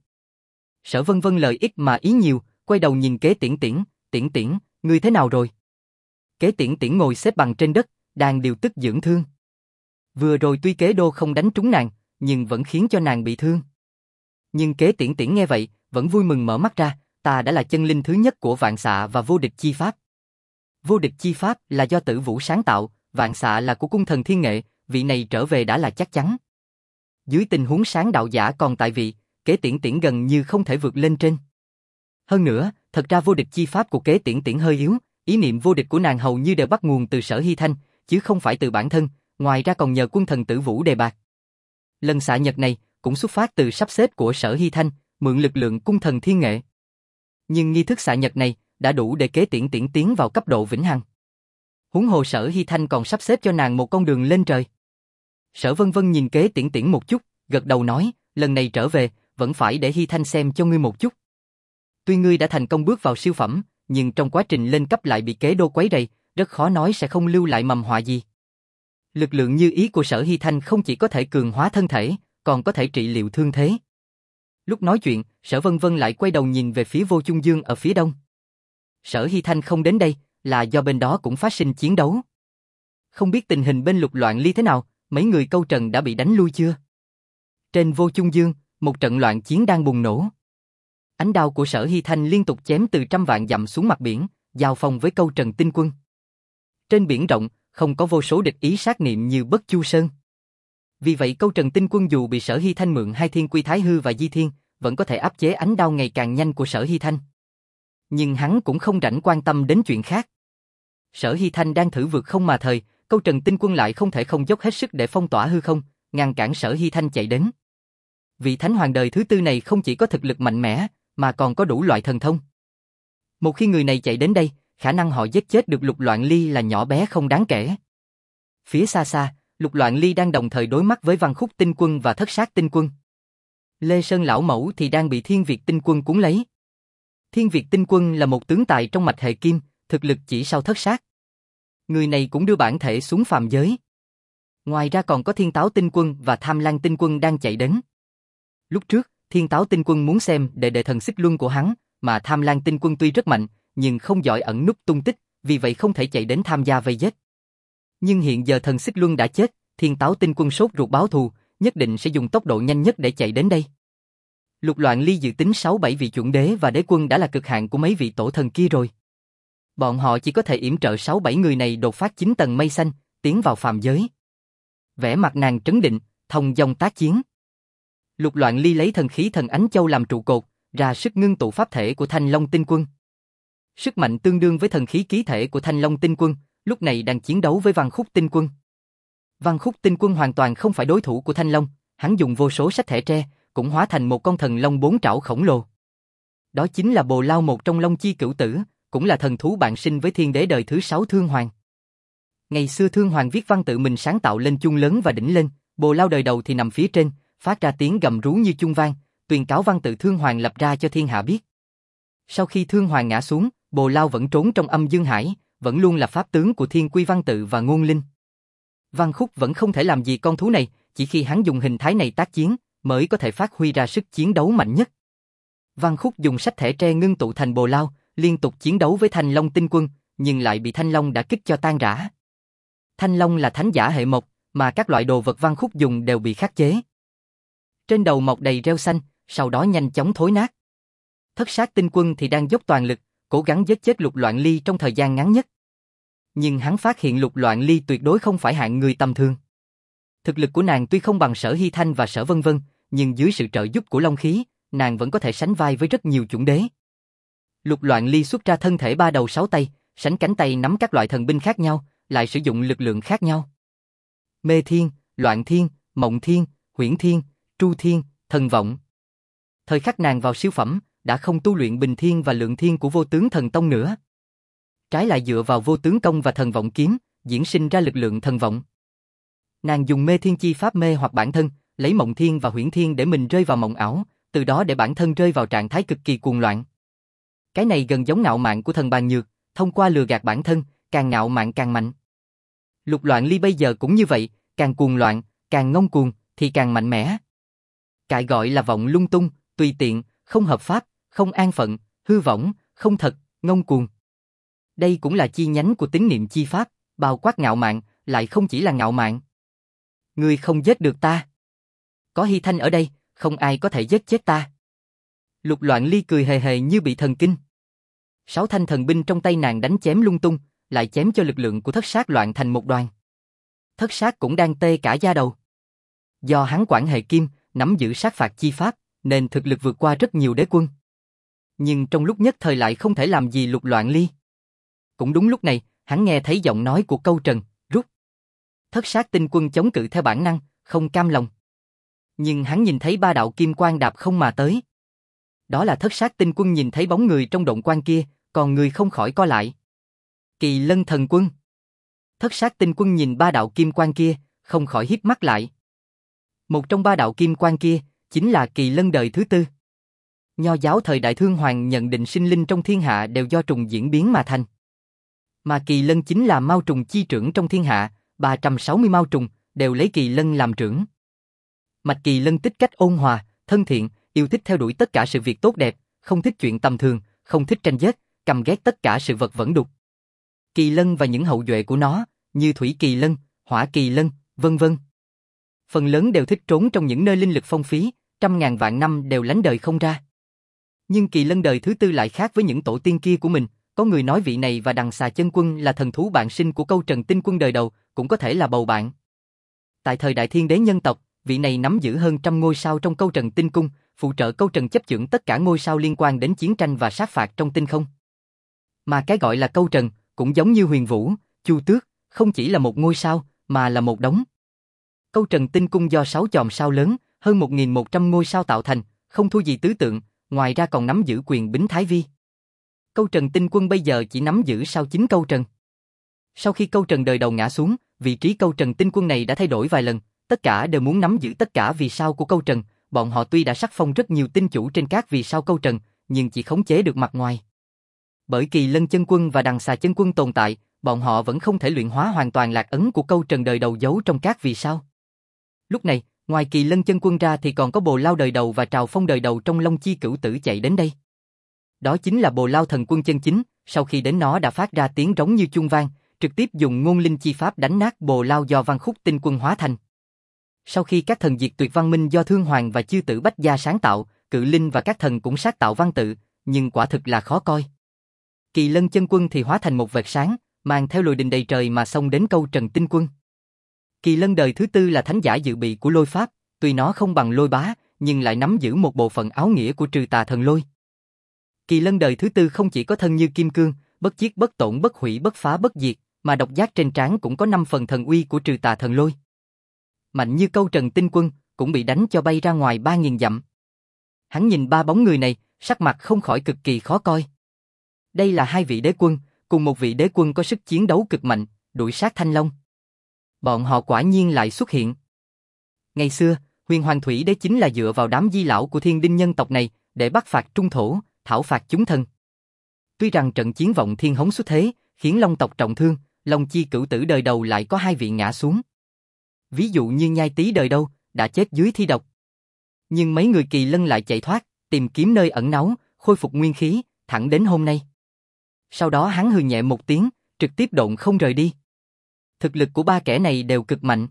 Sở Vân Vân lời ít mà ý nhiều, quay đầu nhìn Kế Tiễn Tiễn, Tiễn Tiễn, ngươi thế nào rồi? Kế Tiễn Tiễn ngồi xếp bằng trên đất, đang điều tức dưỡng thương. Vừa rồi tuy Kế Đô không đánh trúng nàng, nhưng vẫn khiến cho nàng bị thương. Nhưng Kế Tiễn Tiễn nghe vậy, vẫn vui mừng mở mắt ra, ta đã là chân linh thứ nhất của Vạn Xạ và Vô Địch Chi Pháp. Vô Địch Chi Pháp là do Tử Vũ sáng tạo, Vạn Xạ là của cung thần Thiên Nghệ, vị này trở về đã là chắc chắn. Dưới tình huống sáng đạo giả còn tại vị, Kế Tiễn Tiễn gần như không thể vượt lên trên. Hơn nữa, thật ra Vô Địch Chi Pháp của Kế Tiễn Tiễn hơi yếu, ý niệm vô địch của nàng hầu như đều bắt nguồn từ Sở Hy Thanh, chứ không phải từ bản thân, ngoài ra còn nhờ quân thần Tử Vũ đề bạt. Lần xạ nhật này cũng xuất phát từ sắp xếp của Sở Hy Thanh, mượn lực lượng cung thần Thiên Nghệ. Nhưng nghi thức xạ nhật này đã đủ để Kế Tiễn Tiễn tiến vào cấp độ vĩnh hằng. Huống hồ Sở Hy Thanh còn sắp xếp cho nàng một con đường lên trời. Sở Vân Vân nhìn Kế Tiễn Tiễn một chút, gật đầu nói, lần này trở về, vẫn phải để Hy Thanh xem cho ngươi một chút. Tuy ngươi đã thành công bước vào siêu phẩm, nhưng trong quá trình lên cấp lại bị Kế Đô quấy rầy, rất khó nói sẽ không lưu lại mầm họa gì. Lực lượng như ý của Sở Hy Thanh không chỉ có thể cường hóa thân thể, còn có thể trị liệu thương thế. Lúc nói chuyện, Sở Vân Vân lại quay đầu nhìn về phía Vô Chung Dương ở phía đông. Sở Hy Thanh không đến đây, là do bên đó cũng phát sinh chiến đấu. Không biết tình hình bên Lục Loạn Ly thế nào, mấy người câu trần đã bị đánh lui chưa? Trên Vô Chung Dương, một trận loạn chiến đang bùng nổ. Ánh đao của Sở Hy Thanh liên tục chém từ trăm vạn dặm xuống mặt biển, giao phong với câu trần tinh quân. Trên biển rộng, không có vô số địch ý sát niệm như Bất Chu Sơn. Vì vậy câu trần tinh quân dù bị Sở Hy Thanh mượn hai thiên quy Thái Hư và Di Thiên, vẫn có thể áp chế ánh đao ngày càng nhanh của Sở Hy Thanh. Nhưng hắn cũng không rảnh quan tâm đến chuyện khác. Sở Hy Thanh đang thử vượt không mà thời, câu trần tinh quân lại không thể không dốc hết sức để phong tỏa hư không, ngăn cản Sở Hy Thanh chạy đến. Vị Thánh Hoàng đời thứ tư này không chỉ có thực lực mạnh mẽ, mà còn có đủ loại thần thông. Một khi người này chạy đến đây, khả năng họ giết chết được Lục Loạn Ly là nhỏ bé không đáng kể. Phía xa xa, Lục Loạn Ly đang đồng thời đối mắt với Văn Khúc tinh quân và Thất Sát tinh quân. Lê Sơn lão mẫu thì đang bị Thiên Việt tinh quân cuốn lấy. Thiên Việt tinh quân là một tướng tài trong mạch hệ kim, thực lực chỉ sau Thất Sát. Người này cũng đưa bản thể xuống phàm giới. Ngoài ra còn có Thiên Táo tinh quân và Tham Lang tinh quân đang chạy đến. Lúc trước, Thiên Táo tinh quân muốn xem đệ đệ thần xích luân của hắn, mà Tham Lang tinh quân tuy rất mạnh, nhưng không giỏi ẩn núp tung tích, vì vậy không thể chạy đến tham gia vây giết. Nhưng hiện giờ thần Xích Luân đã chết, Thiên Táo Tinh Quân sốt ruột báo thù, nhất định sẽ dùng tốc độ nhanh nhất để chạy đến đây. Lục Loạn Ly dự tính sáu bảy vị chuẩn đế và đế quân đã là cực hạn của mấy vị tổ thần kia rồi. Bọn họ chỉ có thể yểm trợ sáu bảy người này đột phá chín tầng mây xanh, tiến vào phàm giới. Vẻ mặt nàng trấn định, thông dong tác chiến. Lục Loạn Ly lấy thần khí thần ánh châu làm trụ cột, ra sức ngưng tụ pháp thể của Thanh Long Tinh Quân. Sức mạnh tương đương với thần khí ký thể của Thanh Long Tinh Quân, lúc này đang chiến đấu với Văn Khúc Tinh Quân. Văn Khúc Tinh Quân hoàn toàn không phải đối thủ của Thanh Long, hắn dùng vô số sách thẻ tre, cũng hóa thành một con thần long bốn trảo khổng lồ. Đó chính là Bồ Lao, một trong Long Chi Cửu Tử, cũng là thần thú bạn sinh với thiên đế đời thứ sáu Thương Hoàng. Ngày xưa Thương Hoàng viết văn tự mình sáng tạo lên chuông lớn và đỉnh lên, Bồ Lao đời đầu thì nằm phía trên, phát ra tiếng gầm rú như chuông vang, tuyên cáo văn tự Thương Hoàng lập ra cho thiên hạ biết. Sau khi Thương Hoàng ngã xuống, Bồ Lao vẫn trốn trong âm dương hải, vẫn luôn là pháp tướng của thiên quy văn tự và ngôn linh. Văn Khúc vẫn không thể làm gì con thú này, chỉ khi hắn dùng hình thái này tác chiến, mới có thể phát huy ra sức chiến đấu mạnh nhất. Văn Khúc dùng sách thẻ tre ngưng tụ thành Bồ Lao, liên tục chiến đấu với Thanh Long Tinh Quân, nhưng lại bị Thanh Long đã kích cho tan rã. Thanh Long là thánh giả hệ mộc, mà các loại đồ vật Văn Khúc dùng đều bị khắc chế. Trên đầu mọc đầy rêu xanh, sau đó nhanh chóng thối nát. Thất sát tinh quân thì đang dốc toàn lực, cố gắng giết chết Lục Loạn Ly trong thời gian ngắn nhất. Nhưng hắn phát hiện Lục Loạn Ly tuyệt đối không phải hạng người tầm thường. Thực lực của nàng tuy không bằng Sở Hy Thanh và Sở Vân Vân, nhưng dưới sự trợ giúp của Long Khí, nàng vẫn có thể sánh vai với rất nhiều chuẩn đế. Lục Loạn Ly xuất ra thân thể ba đầu sáu tay, sánh cánh tay nắm các loại thần binh khác nhau, lại sử dụng lực lượng khác nhau. Mê Thiên, Loạn Thiên, Mộng Thiên, Huyễn Thiên, Tru Thiên, Thần Vọng. Thời khắc nàng vào siêu phẩm, đã không tu luyện Bình Thiên và Lượng Thiên của Vô Tướng Thần Tông nữa. Trái lại dựa vào Vô Tướng Công và Thần Vọng Kiếm, diễn sinh ra lực lượng thần vọng. Nàng dùng Mê Thiên chi pháp mê hoặc bản thân, lấy Mộng Thiên và Huyễn Thiên để mình rơi vào mộng ảo, từ đó để bản thân rơi vào trạng thái cực kỳ cuồng loạn. Cái này gần giống ngạo mạn của thần Bàn Nhược, thông qua lừa gạt bản thân, càng ngạo mạn càng mạnh. Lục Loạn Ly bây giờ cũng như vậy, càng cuồng loạn, càng ngông cuồng, thì càng mạnh mẽ. Cái gọi là vọng lung tung, tùy tiện, không hợp pháp, không an phận, hư vọng, không thật, ngông cuồng. Đây cũng là chi nhánh của tín niệm chi pháp, bao quát ngạo mạn, lại không chỉ là ngạo mạn. Ngươi không giết được ta. Có Hy Thanh ở đây, không ai có thể giết chết ta. Lục Loạn Ly cười hề hề như bị thần kinh. Sáu thanh thần binh trong tay nàng đánh chém lung tung, lại chém cho lực lượng của thất sát loạn thành một đoàn. Thất sát cũng đang tê cả da đầu. Do hắn quản hệ kim, nắm giữ sát phạt chi pháp, nên thực lực vượt qua rất nhiều đế quân. Nhưng trong lúc nhất thời lại không thể làm gì Lục Loạn Ly. Cũng đúng lúc này, hắn nghe thấy giọng nói của Câu Trần, rút. Thất sát tinh quân chống cự theo bản năng, không cam lòng. Nhưng hắn nhìn thấy ba đạo kim quang đạp không mà tới. Đó là thất sát tinh quân nhìn thấy bóng người trong động quan kia, còn người không khỏi co lại. Kỳ Lân thần quân. Thất sát tinh quân nhìn ba đạo kim quang kia, không khỏi híp mắt lại. Một trong ba đạo kim quang kia, chính là Kỳ Lân đời thứ tư. Nho giáo thời Đại Thương Hoàng nhận định sinh linh trong thiên hạ đều do trùng diễn biến mà thành. Mà Kỳ Lân chính là mao trùng chi trưởng trong thiên hạ, ba trăm sáu mươi mao trùng, đều lấy Kỳ Lân làm trưởng. Mạch Kỳ Lân tích cách ôn hòa, thân thiện, yêu thích theo đuổi tất cả sự việc tốt đẹp, không thích chuyện tầm thường, không thích tranh giết, căm ghét tất cả sự vật vẩn đục. Kỳ Lân và những hậu duệ của nó, như Thủy Kỳ Lân, Hỏa Kỳ Lân, vân vân. Phần lớn đều thích trốn trong những nơi linh lực phong phí, trăm ngàn vạn năm đều lánh đời không ra. Nhưng Kỳ Lân đời thứ tư lại khác với những tổ tiên kia của mình, có người nói vị này và Đằng Xà Chân Quân là thần thú bạn sinh của Câu Trần Tinh Quân đời đầu, cũng có thể là bầu bạn. Tại thời Đại Thiên Đế nhân tộc, vị này nắm giữ hơn trăm ngôi sao trong Câu Trần Tinh Cung, phụ trợ Câu Trần chấp chưởng tất cả ngôi sao liên quan đến chiến tranh và sát phạt trong tinh không. Mà cái gọi là Câu Trần, cũng giống như Huyền Vũ, Chu Tước, không chỉ là một ngôi sao, mà là một đống. Câu Trần Tinh Cung do sáu chòm sao lớn, hơn một nghìn một trăm ngôi sao tạo thành, không thua gì tứ tượng, ngoài ra còn nắm giữ quyền bính Thái Vi. Câu Trần Tinh Quân bây giờ chỉ nắm giữ sao chính Câu Trần. Sau khi Câu Trần đời đầu ngã xuống, vị trí Câu Trần Tinh Quân này đã thay đổi vài lần, tất cả đều muốn nắm giữ tất cả vì sao của Câu Trần, bọn họ tuy đã sắc phong rất nhiều tinh chủ trên các vì sao Câu Trần, nhưng chỉ khống chế được mặt ngoài. Bởi Kỳ Lân Chân Quân và Đằng Xà Chân Quân tồn tại, bọn họ vẫn không thể luyện hóa hoàn toàn lạc ấn của Câu Trần đời đầu giấu trong các vì sao. Lúc này, ngoài Kỳ Lân Chân Quân ra thì còn có Bồ Lao đời đầu và Trào Phong đời đầu trong Long Chi Cửu Tử chạy đến đây. Đó chính là Bồ Lao thần quân chân chính, sau khi đến nó đã phát ra tiếng rống như chuông vang, trực tiếp dùng ngôn linh chi pháp đánh nát Bồ Lao do Văn Khúc tinh quân hóa thành. Sau khi các thần diệt tuyệt văn minh do Thương Hoàng và Chư Tử Bách Gia sáng tạo, Cự Linh và các thần cũng sáng tạo văn tự, nhưng quả thực là khó coi. Kỳ Lân chân quân thì hóa thành một vệt sáng, mang theo lôi đình đầy trời mà xông đến câu Trần tinh quân. Kỳ Lân đời thứ tư là thánh giả dự bị của lôi pháp, tuy nó không bằng lôi bá, nhưng lại nắm giữ một bộ phận áo nghĩa của trừ tà thần lôi. Kỳ Lân đời thứ tư không chỉ có thân như kim cương, bất chiết bất tổn bất hủy bất phá bất diệt, mà độc giác trên trán cũng có năm phần thần uy của trừ tà thần lôi. Mạnh như câu Trần tinh quân, cũng bị đánh cho bay ra ngoài ba nghìn dặm. Hắn nhìn ba bóng người này, sắc mặt không khỏi cực kỳ khó coi. Đây là hai vị đế quân, cùng một vị đế quân có sức chiến đấu cực mạnh, đuổi sát Thanh Long. Bọn họ quả nhiên lại xuất hiện. Ngày xưa, Huyền Hoàng Thủy Đế chính là dựa vào đám di lão của thiên đinh nhân tộc này để bắt phạt trung thổ, thảo phạt chúng thần. Tuy rằng trận chiến vọng thiên hống xuất thế, khiến Long tộc trọng thương, Long chi cửu tử đời đầu lại có hai vị ngã xuống. Ví dụ như Nhai Tý đời đầu, đã chết dưới thi độc. Nhưng mấy người Kỳ Lân lại chạy thoát, tìm kiếm nơi ẩn náu, khôi phục nguyên khí, thẳng đến hôm nay. Sau đó hắn hừ nhẹ một tiếng, trực tiếp độn không rời đi. Thực lực của ba kẻ này đều cực mạnh.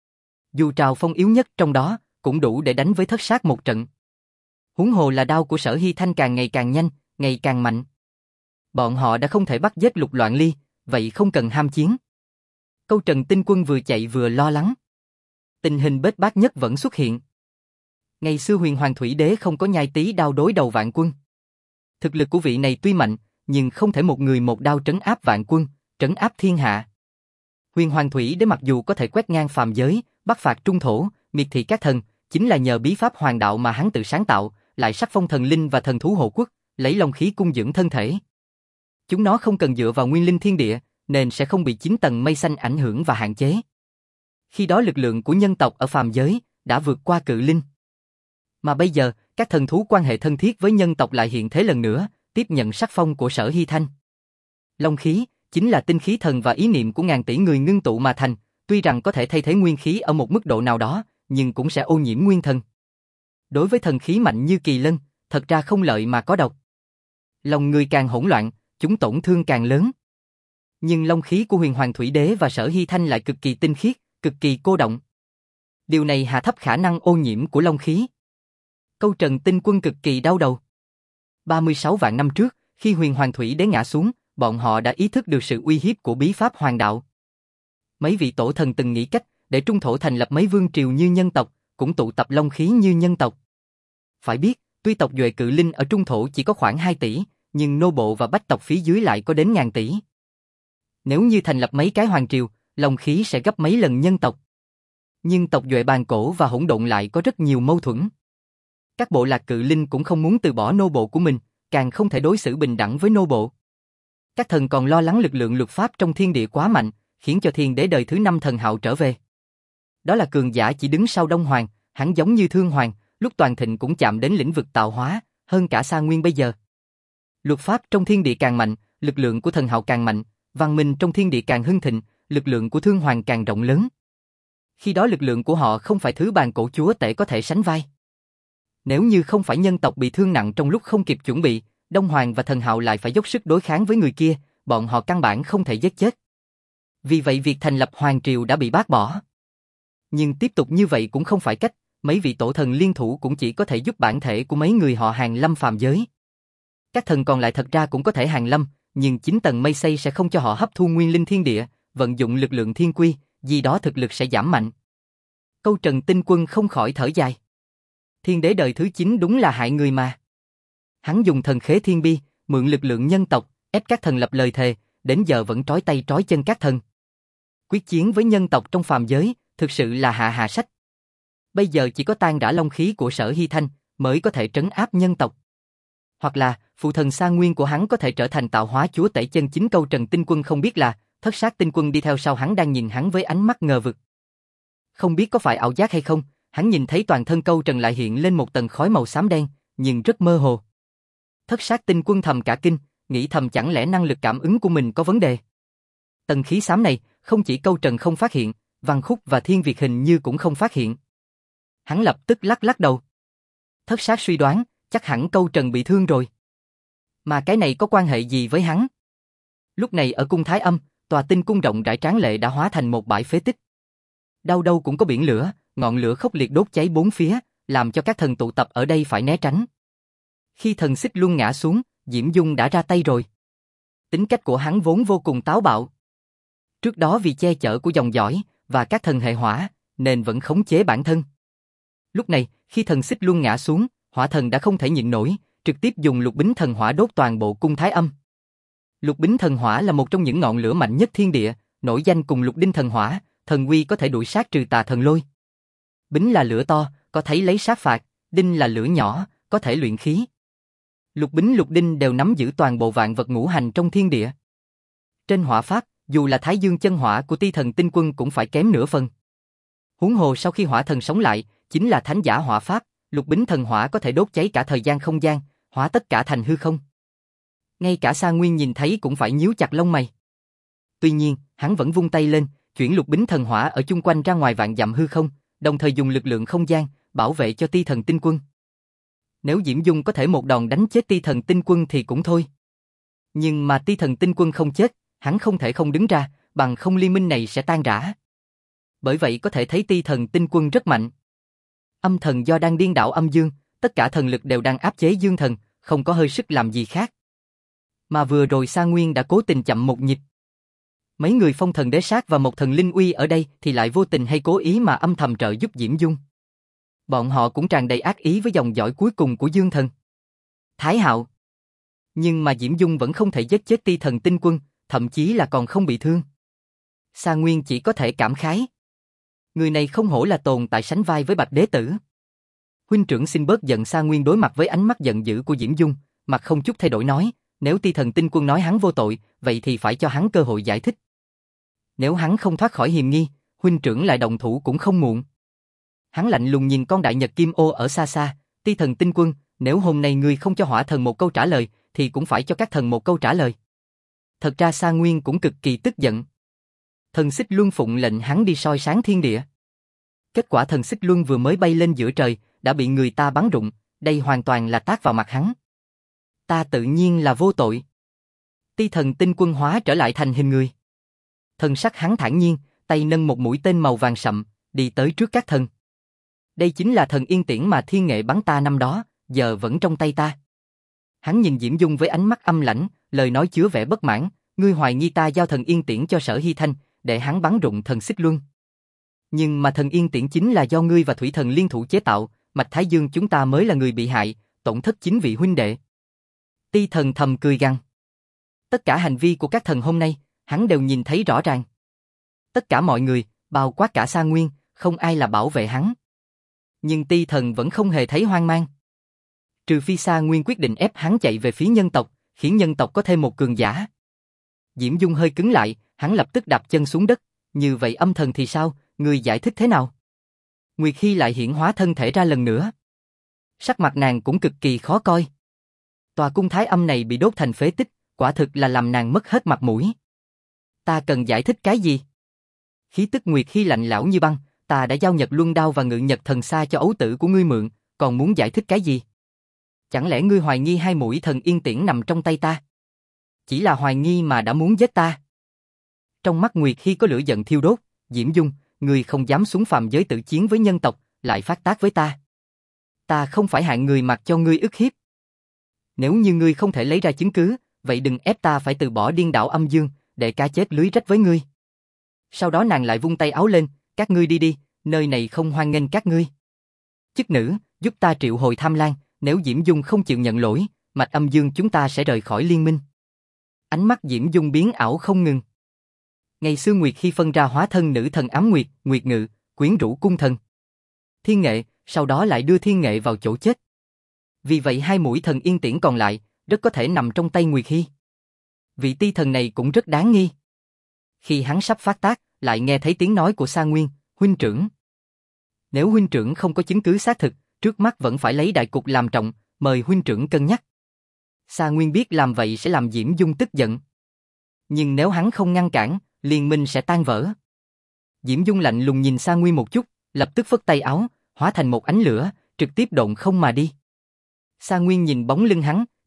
Dù Trào Phong yếu nhất trong đó, cũng đủ để đánh với Thất Sát một trận. Huống hồ là đao của Sở Hy Thanh càng ngày càng nhanh, ngày càng mạnh. Bọn họ đã không thể bắt giết Lục Loạn Ly, vậy không cần ham chiến. Câu Trần tinh quân vừa chạy vừa lo lắng. Tình hình bết bát nhất vẫn xuất hiện. Ngày xưa Huyền Hoàng Thủy Đế không có Nhai Tý đao đối đầu vạn quân. Thực lực của vị này tuy mạnh, nhưng không thể một người một đao trấn áp vạn quân, trấn áp thiên hạ. Huyền Hoàng Thủy Đế mặc dù có thể quét ngang phàm giới, bắt phạt trung thổ, miệt thị các thần, chính là nhờ bí pháp hoàng đạo mà hắn tự sáng tạo, lại sắc phong thần linh và thần thú hộ quốc, lấy long khí cung dưỡng thân thể. Chúng nó không cần dựa vào nguyên linh thiên địa, nên sẽ không bị chín tầng mây xanh ảnh hưởng và hạn chế. Khi đó lực lượng của nhân tộc ở phàm giới đã vượt qua Cự Linh. Mà bây giờ, các thần thú quan hệ thân thiết với nhân tộc lại hiện thế lần nữa, tiếp nhận sắc phong của Sở Hy Thanh. Long khí chính là tinh khí thần và ý niệm của ngàn tỷ người ngưng tụ mà thành, tuy rằng có thể thay thế nguyên khí ở một mức độ nào đó, nhưng cũng sẽ ô nhiễm nguyên thần. Đối với thần khí mạnh như Kỳ Lân, thật ra không lợi mà có độc. Lòng người càng hỗn loạn, chúng tổn thương càng lớn. Nhưng long khí của Huyền Hoàng Thủy Đế và Sở Hy Thanh lại cực kỳ tinh khiết, cực kỳ cô động. Điều này hạ thấp khả năng ô nhiễm của long khí. Câu Trần tinh quân cực kỳ đau đầu. ba mươi sáu vạn năm trước, khi Huyền Hoàng Thủy Đế ngã xuống, bọn họ đã ý thức được sự uy hiếp của bí pháp hoàng đạo. Mấy vị tổ thần từng nghĩ cách để trung thổ thành lập mấy vương triều như nhân tộc, cũng tụ tập long khí như nhân tộc. Phải biết, tuy tộc Duệ Cự Linh ở trung thổ chỉ có khoảng hai tỷ, nhưng nô bộ và bách tộc phía dưới lại có đến ngàn tỷ. Nếu như thành lập mấy cái hoàng triều, long khí sẽ gấp mấy lần nhân tộc. Nhưng tộc Duệ Bàn Cổ và Hỗn Độn lại có rất nhiều mâu thuẫn. Các bộ lạc Cự Linh cũng không muốn từ bỏ nô bộ của mình, càng không thể đối xử bình đẳng với nô bộ. Các thần còn lo lắng lực lượng luật pháp trong thiên địa quá mạnh, khiến cho thiên đế đời thứ năm thần hạo trở về. Đó là cường giả chỉ đứng sau Đông Hoàng, hắn giống như Thương Hoàng, lúc toàn thịnh cũng chạm đến lĩnh vực tạo hóa, hơn cả Sa Nguyên bây giờ. Luật pháp trong thiên địa càng mạnh, lực lượng của thần hạo càng mạnh, văn minh trong thiên địa càng hưng thịnh, lực lượng của Thương Hoàng càng rộng lớn. Khi đó lực lượng của họ không phải thứ Bàn Cổ chúa tể có thể sánh vai. Nếu như không phải nhân tộc bị thương nặng trong lúc không kịp chuẩn bị, Đông Hoàng và thần hạo lại phải dốc sức đối kháng với người kia, bọn họ căn bản không thể giết chết. Vì vậy việc thành lập hoàng triều đã bị bác bỏ. Nhưng tiếp tục như vậy cũng không phải cách, mấy vị tổ thần liên thủ cũng chỉ có thể giúp bản thể của mấy người họ hàng lâm phàm giới. Các thần còn lại thật ra cũng có thể hàng lâm, nhưng chín tầng mây xây sẽ không cho họ hấp thu nguyên linh thiên địa, vận dụng lực lượng thiên quy, vì đó thực lực sẽ giảm mạnh. Câu Trần tinh quân không khỏi thở dài. Thiên đế đời thứ chín đúng là hại người mà. Hắn dùng thần khế thiên bi, mượn lực lượng nhân tộc, ép các thần lập lời thề, đến giờ vẫn trói tay trói chân các thần. Quyết chiến với nhân tộc trong phàm giới, thực sự là hạ hạ sách. Bây giờ chỉ có tan rã long khí của Sở Hy Thanh mới có thể trấn áp nhân tộc. Hoặc là, phụ thần Sa Nguyên của hắn có thể trở thành tạo hóa chúa tể chân chính. Câu Trần tinh quân không biết là, Thất Sát tinh quân đi theo sau hắn đang nhìn hắn với ánh mắt ngờ vực. Không biết có phải ảo giác hay không, hắn nhìn thấy toàn thân Câu Trần lại hiện lên một tầng khói màu xám đen, nhưng rất mơ hồ. Thất Sát tinh quân thầm cả kinh, nghĩ thầm chẳng lẽ năng lực cảm ứng của mình có vấn đề. Tầng khí xám này, không chỉ Câu Trần không phát hiện, Văn Khúc và Thiên Việt hình như cũng không phát hiện. Hắn lập tức lắc lắc đầu. Thất Sát suy đoán, chắc hẳn Câu Trần bị thương rồi. Mà cái này có quan hệ gì với hắn? Lúc này ở cung Thái Âm, tòa tinh cung rộng rãi tráng lệ đã hóa thành một bãi phế tích. Đâu đâu cũng có biển lửa, ngọn lửa khốc liệt đốt cháy bốn phía, làm cho các thần tụ tập ở đây phải né tránh. Khi thần Xích Luân ngã xuống, Diễm Dung đã ra tay rồi. Tính cách của hắn vốn vô cùng táo bạo. Trước đó vì che chở của dòng dõi và các thần hệ hỏa, nên vẫn khống chế bản thân. Lúc này, khi thần Xích Luân ngã xuống, hỏa thần đã không thể nhịn nổi, trực tiếp dùng lục bính thần hỏa đốt toàn bộ cung Thái Âm. Lục bính thần hỏa là một trong những ngọn lửa mạnh nhất thiên địa, nổi danh cùng lục đinh thần hỏa, thần uy có thể đuổi sát trừ tà thần lôi. Bính là lửa to, có thấy lấy sát phạt, đinh là lửa nhỏ, có thể luyện khí. Lục bính lục đinh đều nắm giữ toàn bộ vạn vật ngũ hành trong thiên địa. Trên hỏa pháp, dù là Thái Dương chân hỏa của Ti Thần Tinh Quân cũng phải kém nửa phần. Huống hồ sau khi hỏa thần sống lại, chính là thánh giả hỏa pháp, lục bính thần hỏa có thể đốt cháy cả thời gian không gian, hóa tất cả thành hư không. Ngay cả Sa Nguyên nhìn thấy cũng phải nhíu chặt lông mày. Tuy nhiên, hắn vẫn vung tay lên, chuyển lục bính thần hỏa ở chung quanh ra ngoài vạn dặm hư không, đồng thời dùng lực lượng không gian bảo vệ cho Ti Thần Tinh Quân. Nếu Diễm Dung có thể một đòn đánh chết Ti Thần Tinh Quân thì cũng thôi. Nhưng mà Ti Thần Tinh Quân không chết, hắn không thể không đứng ra, bằng không liên minh này sẽ tan rã. Bởi vậy có thể thấy Ti Thần Tinh Quân rất mạnh. Âm thần do đang điên đảo âm dương, tất cả thần lực đều đang áp chế dương thần, không có hơi sức làm gì khác. Mà vừa rồi Sa Nguyên đã cố tình chậm một nhịp. Mấy người Phong Thần Đế Sát và một thần Linh Uy ở đây thì lại vô tình hay cố ý mà âm thầm trợ giúp Diễm Dung. Bọn họ cũng tràn đầy ác ý với dòng dõi cuối cùng của Dương Thần, Thái Hạo. Nhưng mà Diễm Dung vẫn không thể giết chết Ti Thần Tinh Quân, thậm chí là còn không bị thương. Sa Nguyên chỉ có thể cảm khái. Người này không hổ là tồn tại sánh vai với Bạch Đế Tử. Huynh trưởng xin bớt giận. Sa Nguyên đối mặt với ánh mắt giận dữ của Diễm Dung, mặt không chút thay đổi nói, nếu Ti Thần Tinh Quân nói hắn vô tội, vậy thì phải cho hắn cơ hội giải thích. Nếu hắn không thoát khỏi hiềm nghi, huynh trưởng lại động thủ cũng không muộn. Hắn lạnh lùng nhìn con đại nhật kim ô ở xa xa, Ti Thần Tinh Quân, nếu hôm nay ngươi không cho hỏa thần một câu trả lời, thì cũng phải cho các thần một câu trả lời. Thật ra Sa Nguyên cũng cực kỳ tức giận. Thần Xích Luân phụng lệnh hắn đi soi sáng thiên địa. Kết quả thần Xích Luân vừa mới bay lên giữa trời, đã bị người ta bắn rụng, đây hoàn toàn là tát vào mặt hắn. Ta tự nhiên là vô tội. Ti Thần Tinh Quân hóa trở lại thành hình người. Thần sắc hắn thản nhiên, tay nâng một mũi tên màu vàng sậm, đi tới trước các thần. Đây chính là thần yên tiễn mà thiên nghệ bắn ta năm đó, giờ vẫn trong tay ta. Hắn nhìn Diễm Dung với ánh mắt âm lãnh, lời nói chứa vẻ bất mãn, ngươi hoài nghi ta giao thần yên tiễn cho Sở Hy Thanh, để hắn bắn rụng thần Xích Luân. Nhưng mà thần yên tiễn chính là do ngươi và thủy thần liên thủ chế tạo, Mạch Thái Dương chúng ta mới là người bị hại, tổn thất chính vị huynh đệ. Ti Thần thầm cười gằn. Tất cả hành vi của các thần hôm nay, hắn đều nhìn thấy rõ ràng. Tất cả mọi người, bao quát cả Sa Nguyên, không ai là bảo vệ hắn. Nhưng Ti Thần vẫn không hề thấy hoang mang. Trừ phi Sa Nguyên quyết định ép hắn chạy về phía nhân tộc, khiến nhân tộc có thêm một cường giả. Diễm Dung hơi cứng lại, hắn lập tức đạp chân xuống đất, như vậy âm thần thì sao, người giải thích thế nào? Nguyệt Hy lại hiển hóa thân thể ra lần nữa. Sắc mặt nàng cũng cực kỳ khó coi. Tòa cung Thái Âm này bị đốt thành phế tích, quả thực là làm nàng mất hết mặt mũi. Ta cần giải thích cái gì? Khí tức Nguyệt Hy lạnh lẽo như băng, ta đã giao Nhật Luân Đao và Ngự Nhật Thần Sa cho ấu tử của ngươi mượn, còn muốn giải thích cái gì? Chẳng lẽ ngươi hoài nghi hai mũi thần yên tiễn nằm trong tay ta? Chỉ là hoài nghi mà đã muốn giết ta. Trong mắt Nguyệt Hy có lửa giận thiêu đốt, Diễm Dung, ngươi không dám xuống phàm giới tự chiến với nhân tộc, lại phát tác với ta. Ta không phải hạng người mặc cho ngươi ức hiếp. Nếu như ngươi không thể lấy ra chứng cứ, vậy đừng ép ta phải từ bỏ điên đảo âm dương, để cá chết lưới rách với ngươi. Sau đó nàng lại vung tay áo lên, các ngươi đi đi, nơi này không hoan nghênh các ngươi. Chức nữ, giúp ta triệu hồi Tham Lang, nếu Diễm Dung không chịu nhận lỗi, Mạch Âm Dương chúng ta sẽ rời khỏi liên minh. Ánh mắt Diễm Dung biến ảo không ngừng. Ngày xưa Nguyệt khi phân ra hóa thân nữ thần Ám Nguyệt, Nguyệt Ngự, quyến rũ cung thần Thiên Nghệ, sau đó lại đưa Thiên Nghệ vào chỗ chết. Vì vậy hai mũi thần yên tiễn còn lại, rất có thể nằm trong tay Nguyệt Hy. Vị Ti Thần này cũng rất đáng nghi. Khi hắn sắp phát tác, lại nghe thấy tiếng nói của Sa Nguyên, huynh trưởng. Nếu huynh trưởng không có chứng cứ xác thực, trước mắt vẫn phải lấy đại cục làm trọng, mời huynh trưởng cân nhắc. Sa Nguyên biết làm vậy sẽ làm Diễm Dung tức giận. Nhưng nếu hắn không ngăn cản, liên minh sẽ tan vỡ. Diễm Dung lạnh lùng nhìn Sa Nguyên một chút, lập tức phất tay áo, hóa thành một ánh lửa, trực tiếp độn không mà đi. Sa Nguyên nhìn bóng lưng hắn,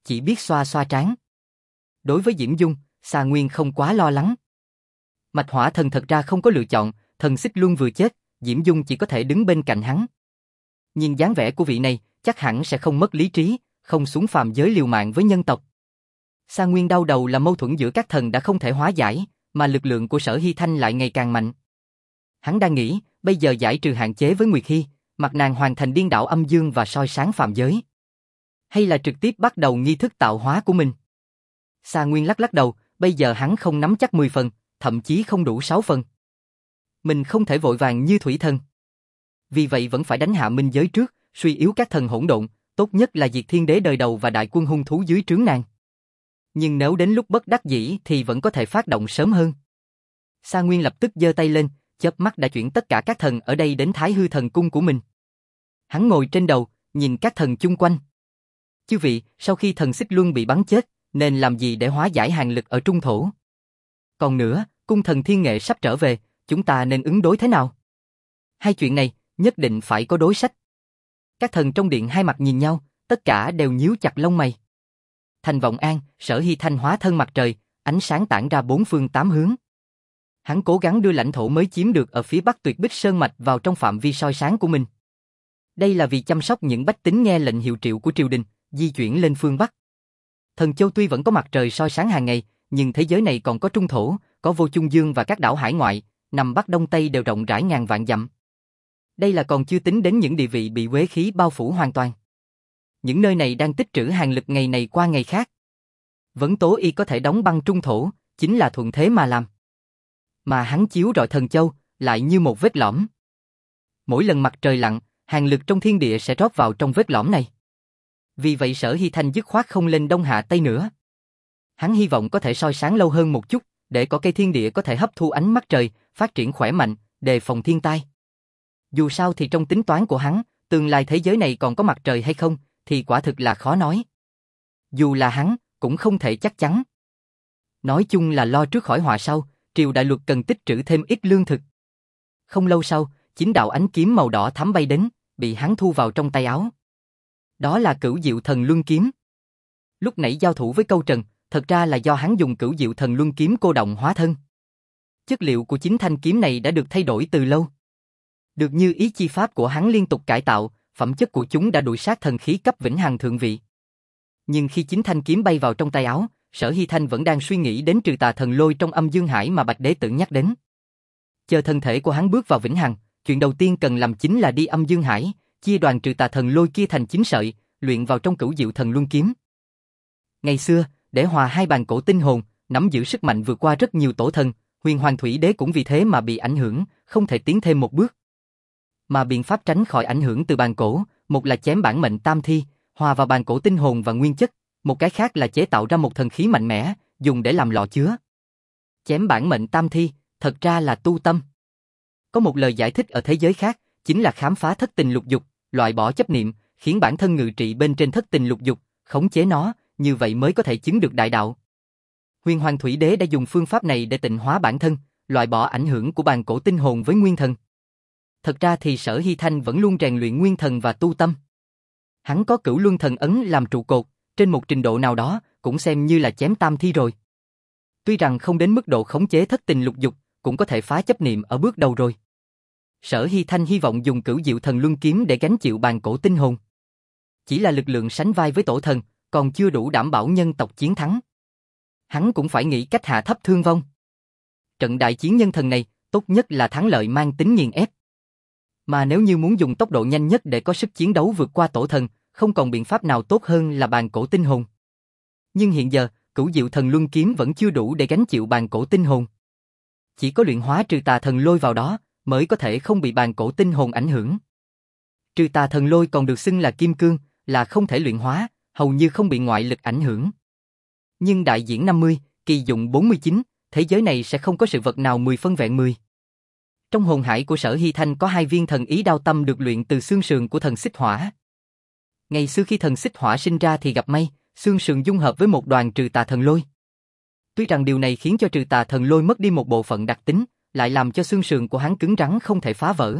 chỉ biết xoa xoa trán. Đối với Diễm Dung, Sa Nguyên không quá lo lắng. Mạch Hỏa Thần thật ra không có lựa chọn, Thần Xích Luân vừa chết, Diễm Dung chỉ có thể đứng bên cạnh hắn. Nhìn dáng vẻ của vị này, chắc hẳn sẽ không mất lý trí, không xuống phàm giới liều mạng với nhân tộc. Sa Nguyên đau đầu là mâu thuẫn giữa các thần đã không thể hóa giải, mà lực lượng của Sở Hy Thanh lại ngày càng mạnh. Hắn đang nghĩ, bây giờ giải trừ hạn chế với Nguyệt Hy, mặc nàng hoàn thành điên đảo âm dương và soi sáng phàm giới. Hay là trực tiếp bắt đầu nghi thức tạo hóa của mình. Sa Nguyên lắc lắc đầu, bây giờ hắn không nắm chắc mười phần, thậm chí không đủ sáu phần. Mình không thể vội vàng như thủy thần. Vì vậy vẫn phải đánh hạ minh giới trước, suy yếu các thần hỗn độn, tốt nhất là diệt thiên đế đời đầu và đại quân hung thú dưới trướng nàng. Nhưng nếu đến lúc bất đắc dĩ thì vẫn có thể phát động sớm hơn. Sa Nguyên lập tức giơ tay lên, chớp mắt đã chuyển tất cả các thần ở đây đến Thái Hư Thần Cung của mình. Hắn ngồi trên đầu, nhìn các thần chung quanh. Chư vị, sau khi thần Xích Luân bị bắn chết, nên làm gì để hóa giải hàn lực ở trung thổ? Còn nữa, cung thần thiên nghệ sắp trở về, chúng ta nên ứng đối thế nào? Hai chuyện này, nhất định phải có đối sách. Các thần trong điện hai mặt nhìn nhau, tất cả đều nhíu chặt lông mày. Thành Vọng An, Sở Hy Thanh hóa thân mặt trời, ánh sáng tản ra bốn phương tám hướng. Hắn cố gắng đưa lãnh thổ mới chiếm được ở phía bắc Tuyệt Bích Sơn Mạch vào trong phạm vi soi sáng của mình. Đây là vì chăm sóc những bách tính nghe lệnh hiệu triệu của triều đình, di chuyển lên phương Bắc. Thần Châu tuy vẫn có mặt trời soi sáng hàng ngày, nhưng thế giới này còn có Trung Thổ, có Vô Chung Dương và các đảo hải ngoại, nằm Bắc Đông Tây đều rộng rãi ngàn vạn dặm. Đây là còn chưa tính đến những địa vị bị uế khí bao phủ hoàn toàn. Những nơi này đang tích trữ hàn lực ngày này qua ngày khác. Vấn Tố Y có thể đóng băng Trung Thổ, chính là thuận thế mà làm. Mà hắn chiếu rọi Thần Châu, lại như một vết lõm. Mỗi lần mặt trời lặn, hàn lực trong thiên địa sẽ rót vào trong vết lõm này. Vì vậy Sở Hy Thanh dứt khoát không lên Đông Hạ Tây nữa. Hắn hy vọng có thể soi sáng lâu hơn một chút, để có cây thiên địa có thể hấp thu ánh mắt trời, phát triển khỏe mạnh, đề phòng thiên tai. Dù sao thì trong tính toán của hắn, tương lai thế giới này còn có mặt trời hay không, thì quả thực là khó nói. Dù là hắn, cũng không thể chắc chắn. Nói chung là lo trước khỏi họa sau, triều đại luật cần tích trữ thêm ít lương thực. Không lâu sau, chính đạo ánh kiếm màu đỏ thắm bay đến, bị hắn thu vào trong tay áo. Đó là Cửu Diệu Thần Luân Kiếm. Lúc nãy giao thủ với Câu Trần, thật ra là do hắn dùng Cửu Diệu Thần Luân Kiếm cô động hóa thân. Chất liệu của chính thanh kiếm này đã được thay đổi từ lâu. Được như ý chi pháp của hắn liên tục cải tạo, phẩm chất của chúng đã đuổi sát thần khí cấp vĩnh hằng thượng vị. Nhưng khi chính thanh kiếm bay vào trong tay áo, Sở Hy Thanh vẫn đang suy nghĩ đến trừ tà thần lôi trong âm dương hải mà Bạch Đế Tử nhắc đến. Chờ thân thể của hắn bước vào vĩnh hằng, chuyện đầu tiên cần làm chính là đi âm dương hải, chia đoàn trừ tà thần lôi kia thành chín sợi, luyện vào trong Cửu Diệu Thần Luân Kiếm. Ngày xưa, để hòa hai bàn cổ tinh hồn, nắm giữ sức mạnh vượt qua rất nhiều tổ thần, Huyền Hoàng Thủy Đế cũng vì thế mà bị ảnh hưởng, không thể tiến thêm một bước. Mà biện pháp tránh khỏi ảnh hưởng từ bàn cổ, một là chém bản mệnh tam thi, hòa vào bàn cổ tinh hồn và nguyên chất, một cái khác là chế tạo ra một thần khí mạnh mẽ, dùng để làm lò chứa. Chém bản mệnh tam thi, thật ra là tu tâm. Có một lời giải thích ở thế giới khác, chính là khám phá thất tình lục dục, loại bỏ chấp niệm, khiến bản thân ngự trị bên trên thất tình lục dục, khống chế nó, như vậy mới có thể chứng được đại đạo. Huyền Hoàng Thủy Đế đã dùng phương pháp này để tịnh hóa bản thân, loại bỏ ảnh hưởng của bàn cổ tinh hồn với nguyên thần. Thật ra thì Sở Hy Thanh vẫn luôn rèn luyện nguyên thần và tu tâm. Hắn có Cửu Luân Thần Ấn làm trụ cột, trên một trình độ nào đó, cũng xem như là chém tam thi rồi. Tuy rằng không đến mức độ khống chế thất tình lục dục, cũng có thể phá chấp niệm ở bước đầu rồi. Sở Hy Thanh hy vọng dùng Cửu Diệu Thần Luân Kiếm để gánh chịu bàn cổ tinh hồn. Chỉ là lực lượng sánh vai với tổ thần, còn chưa đủ đảm bảo nhân tộc chiến thắng. Hắn cũng phải nghĩ cách hạ thấp thương vong. Trận đại chiến nhân thần này, tốt nhất là thắng lợi mang tính nghiền ép. Mà nếu như muốn dùng tốc độ nhanh nhất để có sức chiến đấu vượt qua tổ thần, không còn biện pháp nào tốt hơn là bàn cổ tinh hồn. Nhưng hiện giờ, Cửu Diệu Thần Luân Kiếm vẫn chưa đủ để gánh chịu bàn cổ tinh hồn. Chỉ có luyện hóa trừ tà thần lôi vào đó, mới có thể không bị bàn cổ tinh hồn ảnh hưởng. Trừ tà thần lôi còn được xưng là kim cương, là không thể luyện hóa, hầu như không bị ngoại lực ảnh hưởng. Nhưng đại diễn năm mươi, kỳ dụng bốn mươi chín, thế giới này sẽ không có sự vật nào mười phân vẹn mười. Trong hồn hải của Sở Hy Thanh có hai viên thần ý đao tâm được luyện từ xương sườn của thần xích hỏa. Ngày xưa khi thần xích hỏa sinh ra thì gặp may, xương sườn dung hợp với một đoàn trừ tà thần lôi. Tuy rằng điều này khiến cho trừ tà thần lôi mất đi một bộ phận đặc tính, lại làm cho xương sườn của hắn cứng rắn không thể phá vỡ.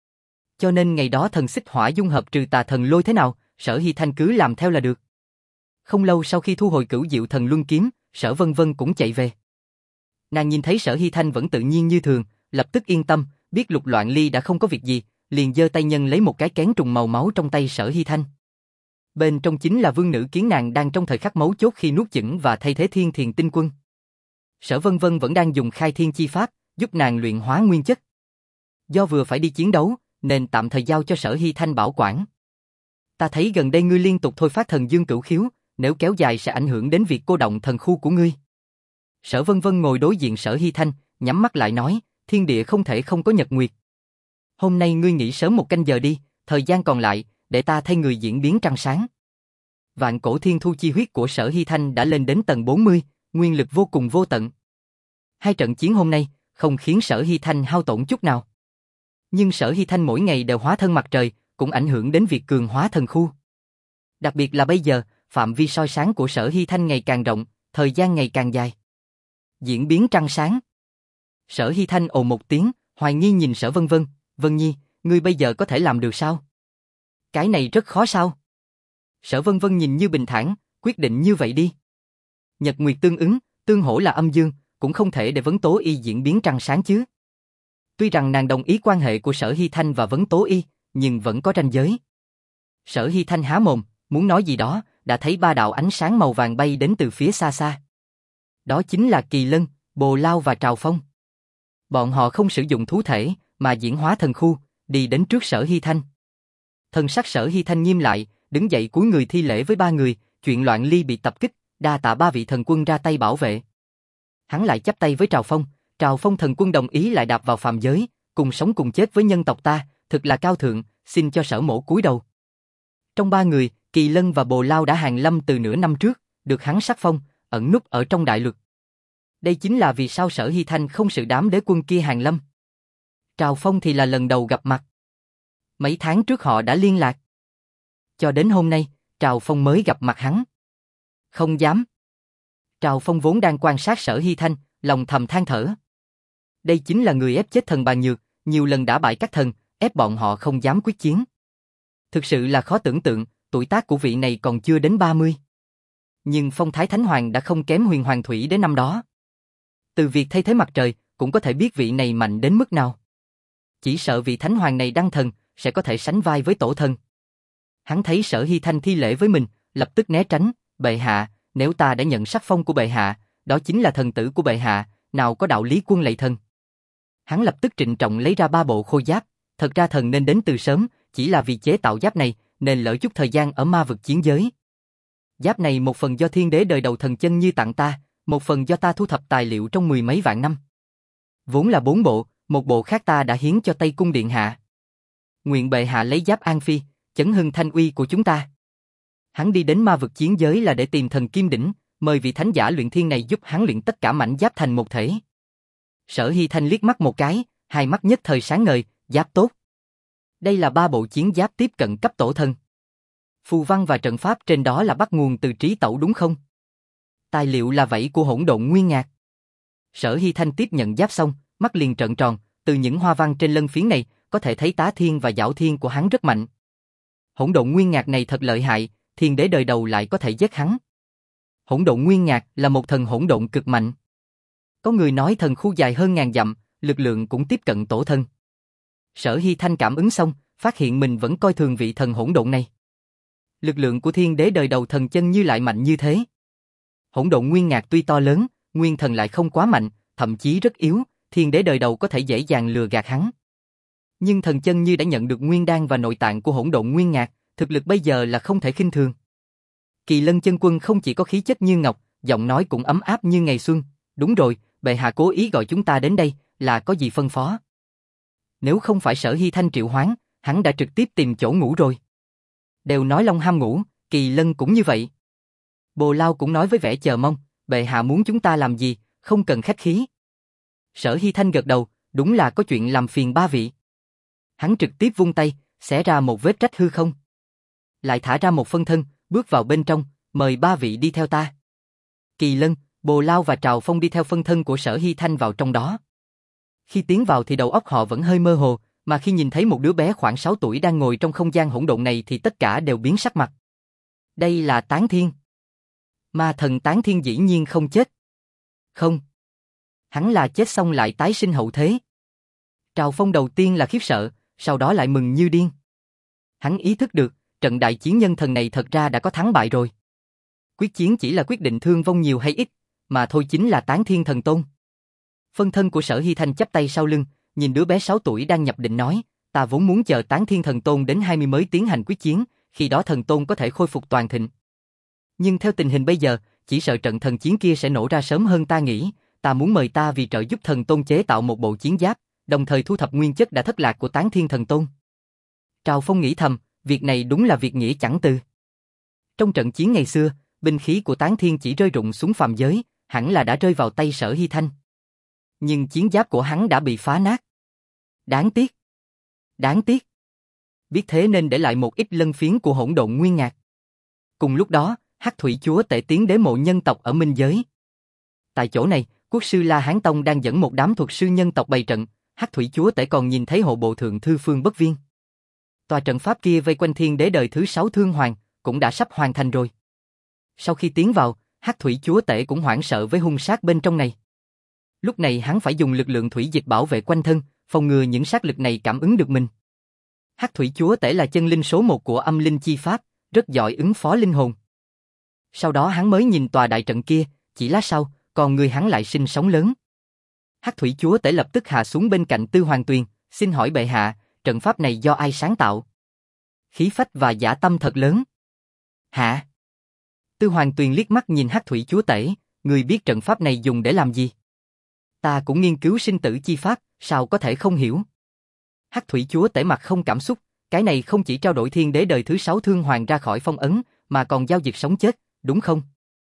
Cho nên ngày đó thần xích hỏa dung hợp trừ tà thần lôi thế nào, Sở Hy Thanh cứ làm theo là được. Không lâu sau khi thu hồi Cửu Diệu Thần Luân Kiếm, Sở Vân Vân cũng chạy về. Nàng nhìn thấy Sở Hy Thanh vẫn tự nhiên như thường, lập tức yên tâm, biết Lục Loạn Ly đã không có việc gì, liền giơ tay nhân lấy một cái kén trùng màu máu trong tay Sở Hy Thanh. Bên trong chính là vương nữ kiến nàng đang trong thời khắc mấu chốt khi nuốt chửng và thay thế Thiên Thiền Tinh Quân. Sở Vân Vân vẫn đang dùng khai thiên chi pháp, giúp nàng luyện hóa nguyên chất. Do vừa phải đi chiến đấu, nên tạm thời giao cho Sở Hy Thanh bảo quản. Ta thấy gần đây ngươi liên tục thôi phát thần dương cửu khiếu, nếu kéo dài sẽ ảnh hưởng đến việc cô động thần khu của ngươi. Sở Vân Vân ngồi đối diện Sở Hy Thanh, nhắm mắt lại nói, thiên địa không thể không có nhật nguyệt. Hôm nay ngươi nghỉ sớm một canh giờ đi, thời gian còn lại, để ta thay người diễn biến trăng sáng. Vạn cổ thiên thu chi huyết của Sở Hy Thanh đã lên đến tầng bốn mươi, nguyên lực vô cùng vô tận. Hai trận chiến hôm nay, không khiến Sở Hy Thanh hao tổn chút nào. Nhưng Sở Hy Thanh mỗi ngày đều hóa thân mặt trời, cũng ảnh hưởng đến việc cường hóa thần khu. Đặc biệt là bây giờ, phạm vi soi sáng của Sở Hy Thanh ngày càng rộng, thời gian ngày càng dài. Diễn biến trăng sáng. Sở Hy Thanh ồ một tiếng, hoài nghi nhìn Sở Vân Vân, Vân Nhi, ngươi bây giờ có thể làm được sao? Cái này rất khó sao? Sở Vân Vân nhìn như bình thản, quyết định như vậy đi. Nhật nguyệt tương ứng, tương hỗ là âm dương, cũng không thể để Vấn Tố Y diễn biến trăng sáng chứ. Tuy rằng nàng đồng ý quan hệ của Sở Hy Thanh và Vấn Tố Y, nhưng vẫn có ranh giới. Sở Hy Thanh há mồm, muốn nói gì đó, đã thấy ba đạo ánh sáng màu vàng bay đến từ phía xa xa. Đó chính là Kỳ Lân, Bồ Lao và Trào Phong. Bọn họ không sử dụng thú thể, mà diễn hóa thần khu, đi đến trước Sở Hy Thanh. Thần sắc Sở Hy Thanh nghiêm lại, đứng dậy cúi người thi lễ với ba người, chuyện Loạn Ly bị tập kích, đa tạ ba vị thần quân ra tay bảo vệ. Hắn lại chắp tay với Trào Phong, Trào Phong thần quân đồng ý lại đạp vào phàm giới, cùng sống cùng chết với nhân tộc ta, thực là cao thượng, xin cho Sở mỗ cúi đầu. Trong ba người, Kỳ Lân và Bồ Lao đã hàng lâm từ nửa năm trước, được hắn sắc phong, ẩn núp ở trong đại luật. Đây chính là vì sao Sở Hy Thanh không sự đám đế quân kia hàng lâm. Trào Phong thì là lần đầu gặp mặt. Mấy tháng trước họ đã liên lạc. Cho đến hôm nay, Trào Phong mới gặp mặt hắn. Không dám. Trào Phong vốn đang quan sát Sở Hy Thanh, lòng thầm than thở. Đây chính là người ép chết thần Bàn Nhược, nhiều lần đã bại các thần, ép bọn họ không dám quyết chiến. Thực sự là khó tưởng tượng, tuổi tác của vị này còn chưa đến ba mươi. Nhưng phong thái Thánh Hoàng đã không kém Huyền Hoàng Thủy đến năm đó. Từ việc thay thế mặt trời, cũng có thể biết vị này mạnh đến mức nào. Chỉ sợ vị Thánh Hoàng này đăng thần, sẽ có thể sánh vai với tổ thần. Hắn thấy Sở Hy Thanh thi lễ với mình, lập tức né tránh, bệ hạ, nếu ta đã nhận sắc phong của bệ hạ, đó chính là thần tử của bệ hạ, nào có đạo lý quân lạy thần. Hắn lập tức trịnh trọng lấy ra ba bộ khôi giáp, thật ra thần nên đến từ sớm, chỉ là vì chế tạo giáp này, nên lỡ chút thời gian ở ma vực chiến giới. Giáp này một phần do thiên đế đời đầu thần chân như tặng ta, một phần do ta thu thập tài liệu trong mười mấy vạn năm. Vốn là bốn bộ, một bộ khác ta đã hiến cho Tây Cung Điện Hạ. Nguyện bệ hạ lấy giáp an phi, chấn hưng thanh uy của chúng ta. Hắn đi đến ma vực chiến giới là để tìm thần Kim Đỉnh, mời vị thánh giả luyện thiên này giúp hắn luyện tất cả mảnh giáp thành một thể. Sở Hy Thanh liếc mắt một cái, hai mắt nhất thời sáng ngời, giáp tốt. Đây là ba bộ chiến giáp tiếp cận cấp tổ thần. Phù văn và trận pháp trên đó là bắt nguồn từ trí tẩu đúng không? Tài liệu là vảy của hỗn độn nguyên ngạc. Sở Hy Thanh tiếp nhận giáp xong, mắt liền trợn tròn, từ những hoa văn trên lân phiến này, có thể thấy tá thiên và giảo thiên của hắn rất mạnh. Hỗn độn nguyên ngạc này thật lợi hại, thiên đế đời đầu lại có thể giết hắn. Hỗn độn nguyên ngạc là một thần hỗn độn cực mạnh. Có người nói thần khu dài hơn ngàn dặm, lực lượng cũng tiếp cận tổ thần. Sở Hy Thanh cảm ứng xong, phát hiện mình vẫn coi thường vị thần hỗn độn này. Lực lượng của thiên đế đời đầu thần chân như lại mạnh như thế. Hỗn độn nguyên ngạc tuy to lớn, nguyên thần lại không quá mạnh, thậm chí rất yếu, thiên đế đời đầu có thể dễ dàng lừa gạt hắn. Nhưng thần chân như đã nhận được nguyên đan và nội tạng của hỗn độn nguyên ngạc, thực lực bây giờ là không thể khinh thường. Kỳ Lân chân quân không chỉ có khí chất như ngọc, giọng nói cũng ấm áp như ngày xuân. Đúng rồi, bệ hạ cố ý gọi chúng ta đến đây, là có gì phân phó? Nếu không phải Sở Hy Thanh triệu hoán, hắn đã trực tiếp tìm chỗ ngủ rồi. Đều nói Long ham ngủ, Kỳ Lân cũng như vậy. Bồ Lao cũng nói với vẻ chờ mong, bệ hạ muốn chúng ta làm gì, không cần khách khí. Sở Hy Thanh gật đầu, đúng là có chuyện làm phiền ba vị. Hắn trực tiếp vung tay, xẻ ra một vết rách hư không. Lại thả ra một phân thân, bước vào bên trong, mời ba vị đi theo ta. Kỳ Lân, Bồ Lao và Trào Phong đi theo phân thân của Sở Hy Thanh vào trong đó. Khi tiến vào thì đầu óc họ vẫn hơi mơ hồ, mà khi nhìn thấy một đứa bé khoảng sáu tuổi đang ngồi trong không gian hỗn độn này thì tất cả đều biến sắc mặt. Đây là Tán Thiên. Ma thần Tán Thiên dĩ nhiên không chết. Không. Hắn là chết xong lại tái sinh hậu thế. Trào Phong đầu tiên là khiếp sợ, sau đó lại mừng như điên. Hắn ý thức được, trận đại chiến nhân thần này thật ra đã có thắng bại rồi. Quyết chiến chỉ là quyết định thương vong nhiều hay ít, mà thôi chính là Tán Thiên Thần Tôn. Phân thân của Sở Hy Thanh chắp tay sau lưng, nhìn đứa bé sáu tuổi đang nhập định nói, ta vốn muốn chờ Tán Thiên Thần Tôn đến hai mươi mới tiến hành quyết chiến, khi đó Thần Tôn có thể khôi phục toàn thịnh. Nhưng theo tình hình bây giờ, chỉ sợ trận thần chiến kia sẽ nổ ra sớm hơn ta nghĩ, ta muốn mời ta vì trợ giúp Thần Tôn chế tạo một bộ chiến giáp, đồng thời thu thập nguyên chất đã thất lạc của Tán Thiên Thần Tôn. Trào Phong nghĩ thầm, việc này đúng là việc nghĩa chẳng từ. Trong trận chiến ngày xưa, binh khí của Tán Thiên chỉ rơi rụng xuống phàm giới, hẳn là đã rơi vào tay Sở Hy Thanh. Nhưng chiến giáp của hắn đã bị phá nát. Đáng tiếc. Đáng tiếc. Biết thế nên để lại một ít lân phiến của hỗn độn nguyên ngạc. Cùng lúc đó, Hắc Thủy Chúa Tể tiến đế mộ nhân tộc ở Minh Giới. Tại chỗ này, Quốc sư La Hán Tông đang dẫn một đám thuật sư nhân tộc bày trận, Hắc Thủy Chúa Tể còn nhìn thấy hộ bộ thượng thư Phương Bất Viên. Tòa trận pháp kia vây quanh thiên đế đời thứ sáu Thương Hoàng, cũng đã sắp hoàn thành rồi. Sau khi tiến vào, Hắc Thủy Chúa Tể cũng hoảng sợ với hung sát bên trong này. Lúc này hắn phải dùng lực lượng thủy dịch bảo vệ quanh thân, phòng ngừa những sát lực này cảm ứng được mình. Hắc Thủy Chúa Tể là chân linh số một của âm linh chi pháp, rất giỏi ứng phó linh hồn. Sau đó hắn mới nhìn tòa đại trận kia, chỉ lát sau, còn người hắn lại sinh sóng lớn. Hắc Thủy Chúa Tể lập tức hạ xuống bên cạnh Tư Hoàng Tuyền, xin hỏi bệ hạ, trận pháp này do ai sáng tạo? Khí phách và dã tâm thật lớn. Hạ. Tư Hoàng Tuyền liếc mắt nhìn Hắc Thủy Chúa Tể, người biết trận pháp này dùng để làm gì? Ta cũng nghiên cứu sinh tử chi pháp, sao có thể không hiểu? Hắc Thủy Chúa Tể mặt không cảm xúc, cái này không chỉ trao đổi thiên đế đời thứ sáu Thương Hoàng ra khỏi phong ấn, mà còn giao dịch sống chết, đúng không?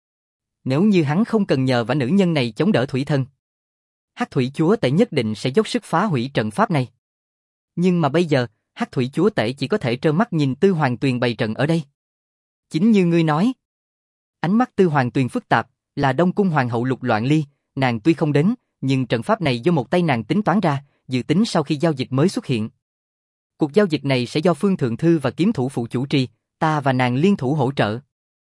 Nếu như hắn không cần nhờ vả nữ nhân này chống đỡ thủy thần, Hắc Thủy Chúa Tể nhất định sẽ dốc sức phá hủy trận pháp này. Nhưng mà bây giờ, Hắc Thủy Chúa Tể chỉ có thể trơ mắt nhìn Tư Hoàng Tuyền bày trận ở đây. Chính như ngươi nói. Ánh mắt Tư Hoàng Tuyền phức tạp, là Đông Cung Hoàng hậu Lục Loạn Ly, nàng tuy không đến, nhưng trận pháp này do một tay nàng tính toán ra, dự tính sau khi giao dịch mới xuất hiện. Cuộc giao dịch này sẽ do Phương Thượng Thư và kiếm thủ phụ chủ trì, ta và nàng liên thủ hỗ trợ.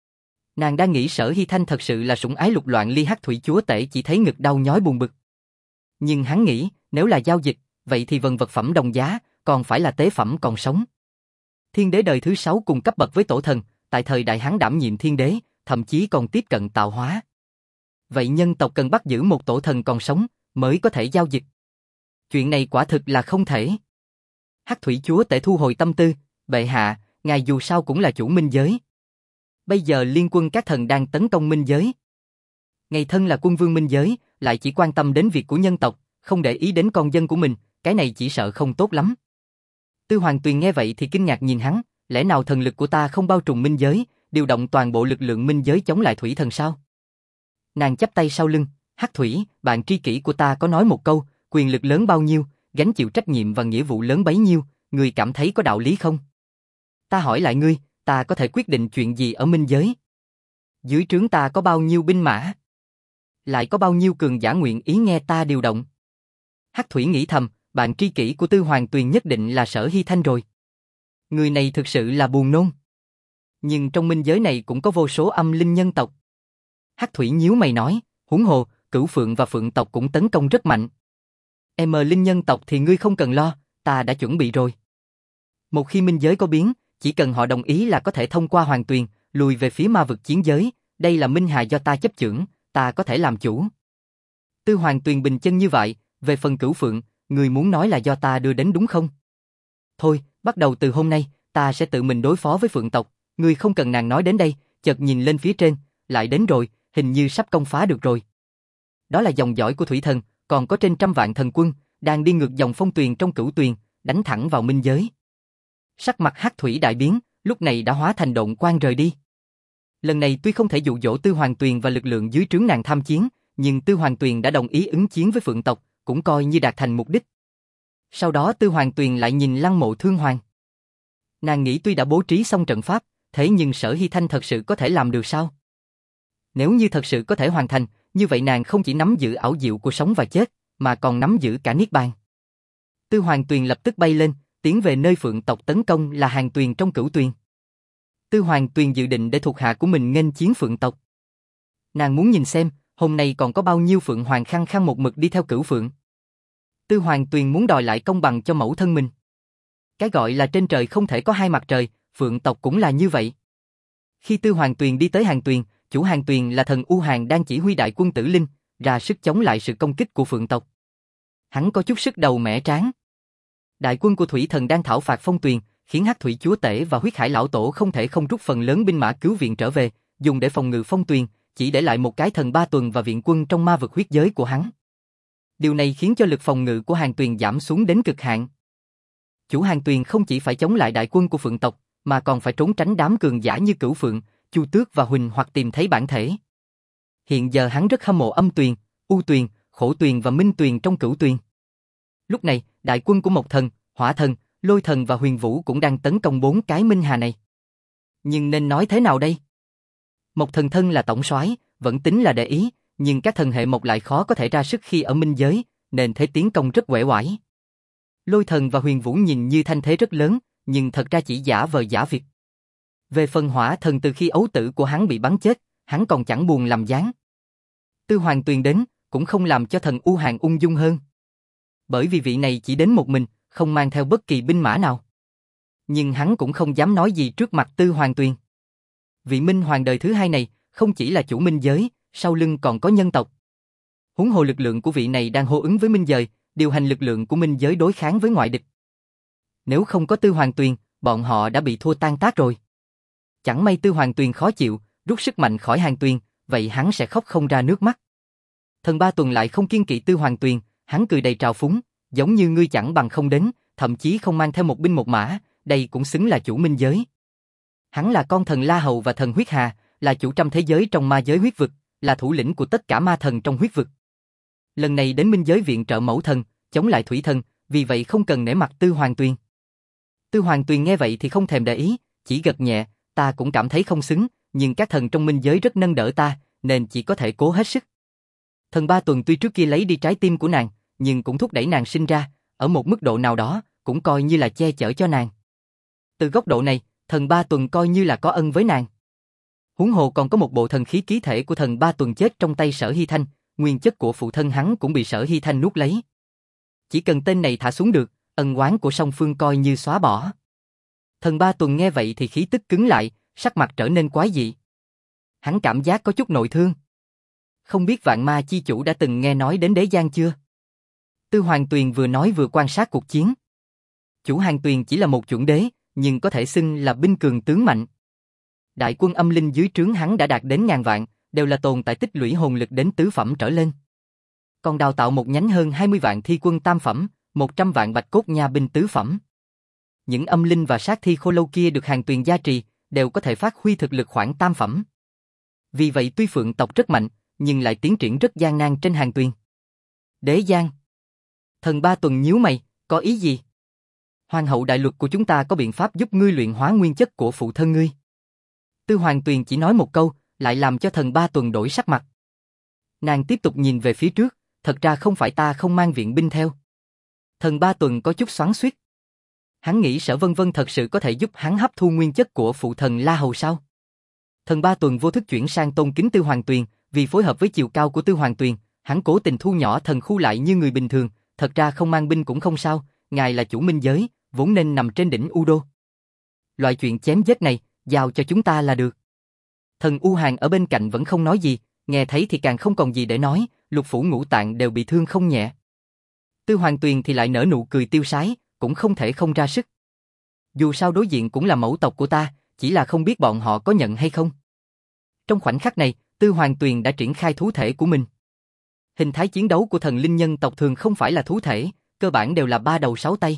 Nàng đang nghĩ Sở Hy Thanh thật sự là sủng ái Lục Loạn Ly. Hắc Thủy Chúa Tể chỉ thấy ngực đau nhói buồn bực. Nhưng hắn nghĩ, nếu là giao dịch, vậy thì vần vật phẩm đồng giá, còn phải là tế phẩm còn sống. Thiên đế đời thứ sáu cùng cấp bậc với tổ thần, tại thời đại hắn đảm nhiệm thiên đế, thậm chí còn tiếp cận tạo hóa. Vậy nhân tộc cần bắt giữ một tổ thần còn sống, mới có thể giao dịch. Chuyện này quả thực là không thể. Hắc Thủy Chúa Tể thu hồi tâm tư, bệ hạ, ngài dù sao cũng là chủ minh giới. Bây giờ liên quân các thần đang tấn công minh giới. Ngài thân là quân vương minh giới, lại chỉ quan tâm đến việc của nhân tộc, không để ý đến con dân của mình, cái này chỉ sợ không tốt lắm. Tư Hoàng Tuyền nghe vậy thì kinh ngạc nhìn hắn, lẽ nào thần lực của ta không bao trùm minh giới, điều động toàn bộ lực lượng minh giới chống lại thủy thần sao? Nàng chắp tay sau lưng, Hắc Thủy, bạn tri kỷ của ta có nói một câu, quyền lực lớn bao nhiêu, gánh chịu trách nhiệm và nghĩa vụ lớn bấy nhiêu, người cảm thấy có đạo lý không? Ta hỏi lại ngươi, ta có thể quyết định chuyện gì ở minh giới? Dưới trướng ta có bao nhiêu binh mã? Lại có bao nhiêu cường giả nguyện ý nghe ta điều động? Hắc Thủy nghĩ thầm, bạn tri kỷ của Tư Hoàng Tuyền nhất định là Sở Hy Thanh rồi. Người này thực sự là buồn nôn. Nhưng trong minh giới này cũng có vô số âm linh nhân tộc. Hắc Thủy nhíu mày nói, huống hồ, Cửu Phượng và Phượng tộc cũng tấn công rất mạnh. Em linh nhân tộc thì ngươi không cần lo, ta đã chuẩn bị rồi. Một khi minh giới có biến, chỉ cần họ đồng ý là có thể thông qua Hoàng Tuyền, lùi về phía ma vực chiến giới, đây là minh hà do ta chấp chưởng, ta có thể làm chủ. Tư Hoàng Tuyền bình chân như vậy, về phần Cửu Phượng, người muốn nói là do ta đưa đến đúng không? Thôi, bắt đầu từ hôm nay, ta sẽ tự mình đối phó với Phượng tộc, ngươi không cần nàng nói đến đây, chợt nhìn lên phía trên, lại đến rồi, hình như sắp công phá được rồi. Đó là dòng dõi của thủy thần, còn có trên trăm vạn thần quân, đang đi ngược dòng phong tuyền trong Cửu Tuyền, đánh thẳng vào minh giới. Sắc mặt Hắc Thủy đại biến, lúc này đã hóa thành độn quang rời đi. Lần này tuy không thể dụ dỗ Tư Hoàng Tuyền và lực lượng dưới trướng nàng tham chiến, nhưng Tư Hoàng Tuyền đã đồng ý ứng chiến với Phượng tộc, cũng coi như đạt thành mục đích. Sau đó Tư Hoàng Tuyền lại nhìn Lăng Mộ Thương Hoàng. Nàng nghĩ tuy đã bố trí xong trận pháp, thế nhưng Sở Hy Thanh thật sự có thể làm được sao? Nếu như thật sự có thể hoàn thành, như vậy nàng không chỉ nắm giữ ảo diệu của sống và chết, mà còn nắm giữ cả niết bàn. Tư Hoàng Tuyền lập tức bay lên, tiến về nơi Phượng tộc tấn công là Hàn Tuyền trong Cửu Tuyền. Tư Hoàng Tuyền dự định để thuộc hạ của mình nghênh chiến Phượng tộc. Nàng muốn nhìn xem, hôm nay còn có bao nhiêu Phượng Hoàng khăng khăng một mực đi theo Cửu Phượng. Tư Hoàng Tuyền muốn đòi lại công bằng cho mẫu thân mình. Cái gọi là trên trời không thể có hai mặt trời, Phượng tộc cũng là như vậy. Khi Tư Hoàng Tuyền đi tới Hàng Tuyền, chủ Hàng Tuyền là thần U Hàng đang chỉ huy đại quân Tử Linh, ra sức chống lại sự công kích của Phượng tộc. Hắn có chút sức đầu mẻ trán. Đại quân của Thủy Thần đang thảo phạt Phong Tuyền, khiến Hắc Thủy Chúa Tể và Huyết Hải Lão Tổ không thể không rút phần lớn binh mã cứu viện trở về, dùng để phòng ngự Phong Tuyền, chỉ để lại một cái thần Ba Tuần và viện quân trong ma vực huyết giới của hắn. Điều này khiến cho lực phòng ngự của Hàng Tuyền giảm xuống đến cực hạn. Chủ Hàng Tuyền không chỉ phải chống lại đại quân của Phượng tộc, mà còn phải trốn tránh đám cường giả như Cửu Phượng, Chu Tước và Huỳnh hoặc tìm thấy bản thể. Hiện giờ hắn rất hâm mộ Âm Tuyền, U Tuyền, Khổ Tuyền và Minh Tuyền trong Cửu Tuyền. Lúc này, đại quân của Mộc Thần, Hỏa Thần, Lôi Thần và Huyền Vũ cũng đang tấn công bốn cái Minh Hà này. Nhưng nên nói thế nào đây? Mộc Thần thân là tổng soái, vẫn tính là để ý, nhưng các thần hệ Mộc lại khó có thể ra sức khi ở minh giới, nên thế tiến công rất uể oải. Lôi Thần và Huyền Vũ nhìn như thanh thế rất lớn, nhưng thật ra chỉ giả vờ giả việc. Về phần Hỏa Thần, từ khi ấu tử của hắn bị bắn chết, hắn còn chẳng buồn làm dáng. Tư Hoàng Tuyền đến, cũng không làm cho thần U Hàng ung dung hơn. Bởi vì vị này chỉ đến một mình, không mang theo bất kỳ binh mã nào. Nhưng hắn cũng không dám nói gì trước mặt Tư Hoàng Tuyền. Vị Minh Hoàng đời thứ hai này, không chỉ là chủ minh giới, sau lưng còn có nhân tộc. Huống hồ lực lượng của vị này đang hô ứng với minh giới, điều hành lực lượng của minh giới đối kháng với ngoại địch. Nếu không có Tư Hoàng Tuyền, bọn họ đã bị thua tan tác rồi. Chẳng may Tư Hoàng Tuyền khó chịu, rút sức mạnh khỏi Hàng Tuyền, vậy hắn sẽ khóc không ra nước mắt. Thần Ba Tuần lại không kiêng kỵ Tư Hoàng Tuyền, hắn cười đầy trào phúng, giống như ngươi chẳng bằng không đến, thậm chí không mang theo một binh một mã, đây cũng xứng là chủ minh giới. Hắn là con thần La Hầu và thần Huyết Hà, là chủ trăm thế giới trong ma giới huyết vực, là thủ lĩnh của tất cả ma thần trong huyết vực. Lần này đến minh giới viện trợ mẫu thần, chống lại thủy thần, vì vậy không cần nể mặt Tư Hoàng Tuyền. Tư Hoàng Tuyền nghe vậy thì không thèm để ý, chỉ gật nhẹ, ta cũng cảm thấy không xứng, nhưng các thần trong minh giới rất nâng đỡ ta, nên chỉ có thể cố hết sức. Thần Ba Tuần tuy trước kia lấy đi trái tim của nàng, nhưng cũng thúc đẩy nàng sinh ra, ở một mức độ nào đó, cũng coi như là che chở cho nàng. Từ góc độ này, thần Ba Tuần coi như là có ân với nàng. Huống hồ còn có một bộ thần khí ký thể của thần Ba Tuần chết trong tay Sở Hy Thanh, nguyên chất của phụ thân hắn cũng bị Sở Hy Thanh nuốt lấy. Chỉ cần tên này thả xuống được, ân oán của song phương coi như xóa bỏ. Thần Ba Tuần nghe vậy thì khí tức cứng lại, sắc mặt trở nên quái dị. Hắn cảm giác có chút nội thương. Không biết Vạn Ma Chi Chủ đã từng nghe nói đến Đế Giang chưa? Tư Hoàng Tuyền vừa nói vừa quan sát cuộc chiến. Chủ Hàng Tuyền chỉ là một chuẩn đế, nhưng có thể xưng là binh cường tướng mạnh. Đại quân âm linh dưới trướng hắn đã đạt đến ngàn vạn, đều là tồn tại tích lũy hồn lực đến tứ phẩm trở lên. Còn đào tạo một nhánh hơn hai mươi vạn thi quân tam phẩm, một trăm vạn bạch cốt nha binh tứ phẩm. Những âm linh và sát thi khô lâu kia được Hàng Tuyền gia trì, đều có thể phát huy thực lực khoảng tam phẩm. Vì vậy tuy Phượng tộc rất mạnh, nhưng lại tiến triển rất gian nan trên Hàng Tuyền. Đế Giang. Thần Ba Tuần nhíu mày, có ý gì? Hoàng hậu đại luật của chúng ta có biện pháp giúp ngươi luyện hóa nguyên chất của phụ thân ngươi. Tư Hoàng Tuyền chỉ nói một câu, lại làm cho thần Ba Tuần đổi sắc mặt. Nàng tiếp tục nhìn về phía trước, thật ra không phải ta không mang viện binh theo. Thần Ba Tuần có chút xoắn xuýt. Hắn nghĩ Sở Vân Vân thật sự có thể giúp hắn hấp thu nguyên chất của phụ thần La Hầu sao? Thần Ba Tuần vô thức chuyển sang tôn kính Tư Hoàng Tuyền, vì phối hợp với chiều cao của Tư Hoàng Tuyền, hắn cố tình thu nhỏ thần khu lại như người bình thường, thật ra không mang binh cũng không sao, ngài là chủ minh giới, vốn nên nằm trên đỉnh U Đô. Loại chuyện chém giết này, giao cho chúng ta là được. Thần U Hàng ở bên cạnh vẫn không nói gì, nghe thấy thì càng không còn gì để nói, lục phủ ngũ tạng đều bị thương không nhẹ. Tư Hoàng Tuyền thì lại nở nụ cười tiêu sái, cũng không thể không ra sức. Dù sao đối diện cũng là mẫu tộc của ta, chỉ là không biết bọn họ có nhận hay không. Trong khoảnh khắc này, Tư Hoàng Tuyền đã triển khai thú thể của mình. Hình thái chiến đấu của thần linh nhân tộc thường không phải là thú thể, cơ bản đều là ba đầu sáu tay.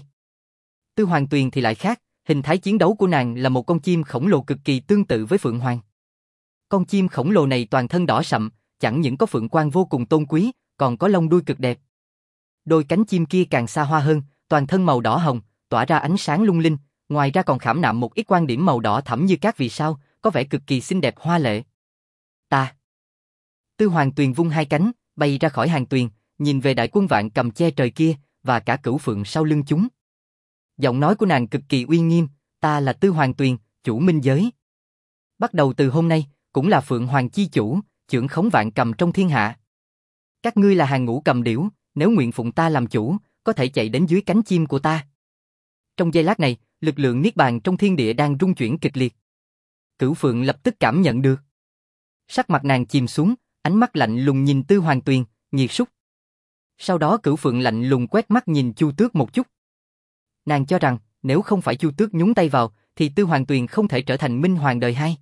Tư Hoàng Tuyền thì lại khác, hình thái chiến đấu của nàng là một con chim khổng lồ cực kỳ tương tự với Phượng Hoàng. Con chim khổng lồ này toàn thân đỏ sậm, chẳng những có phượng quang vô cùng tôn quý, còn có lông đuôi cực đẹp. Đôi cánh chim kia càng xa hoa hơn, toàn thân màu đỏ hồng, tỏa ra ánh sáng lung linh, ngoài ra còn khảm nạm một ít quan điểm màu đỏ thẫm như các vì sao, có vẻ cực kỳ xinh đẹp hoa lệ. Ta. Tư Hoàng Tuyền vung hai cánh, bay ra khỏi Hàng Tuyền, nhìn về đại quân vạn cầm che trời kia, và cả Cửu Phượng sau lưng chúng. Giọng nói của nàng cực kỳ uy nghiêm, ta là Tư Hoàng Tuyền, chủ minh giới. Bắt đầu từ hôm nay, cũng là Phượng Hoàng chi chủ, chưởng khống vạn cầm trong thiên hạ. Các ngươi là hàng ngũ cầm điểu, nếu nguyện phụng ta làm chủ, có thể chạy đến dưới cánh chim của ta. Trong giây lát này, lực lượng niết bàn trong thiên địa đang rung chuyển kịch liệt. Cửu Phượng lập tức cảm nhận được. Sắc mặt nàng chìm xuống, ánh mắt lạnh lùng nhìn Tư Hoàng Tuyền, nghiệt súc. Sau đó Cửu Phượng lạnh lùng quét mắt nhìn Chu Tước một chút. Nàng cho rằng, nếu không phải Chu Tước nhúng tay vào, thì Tư Hoàng Tuyền không thể trở thành Minh Hoàng đời hai.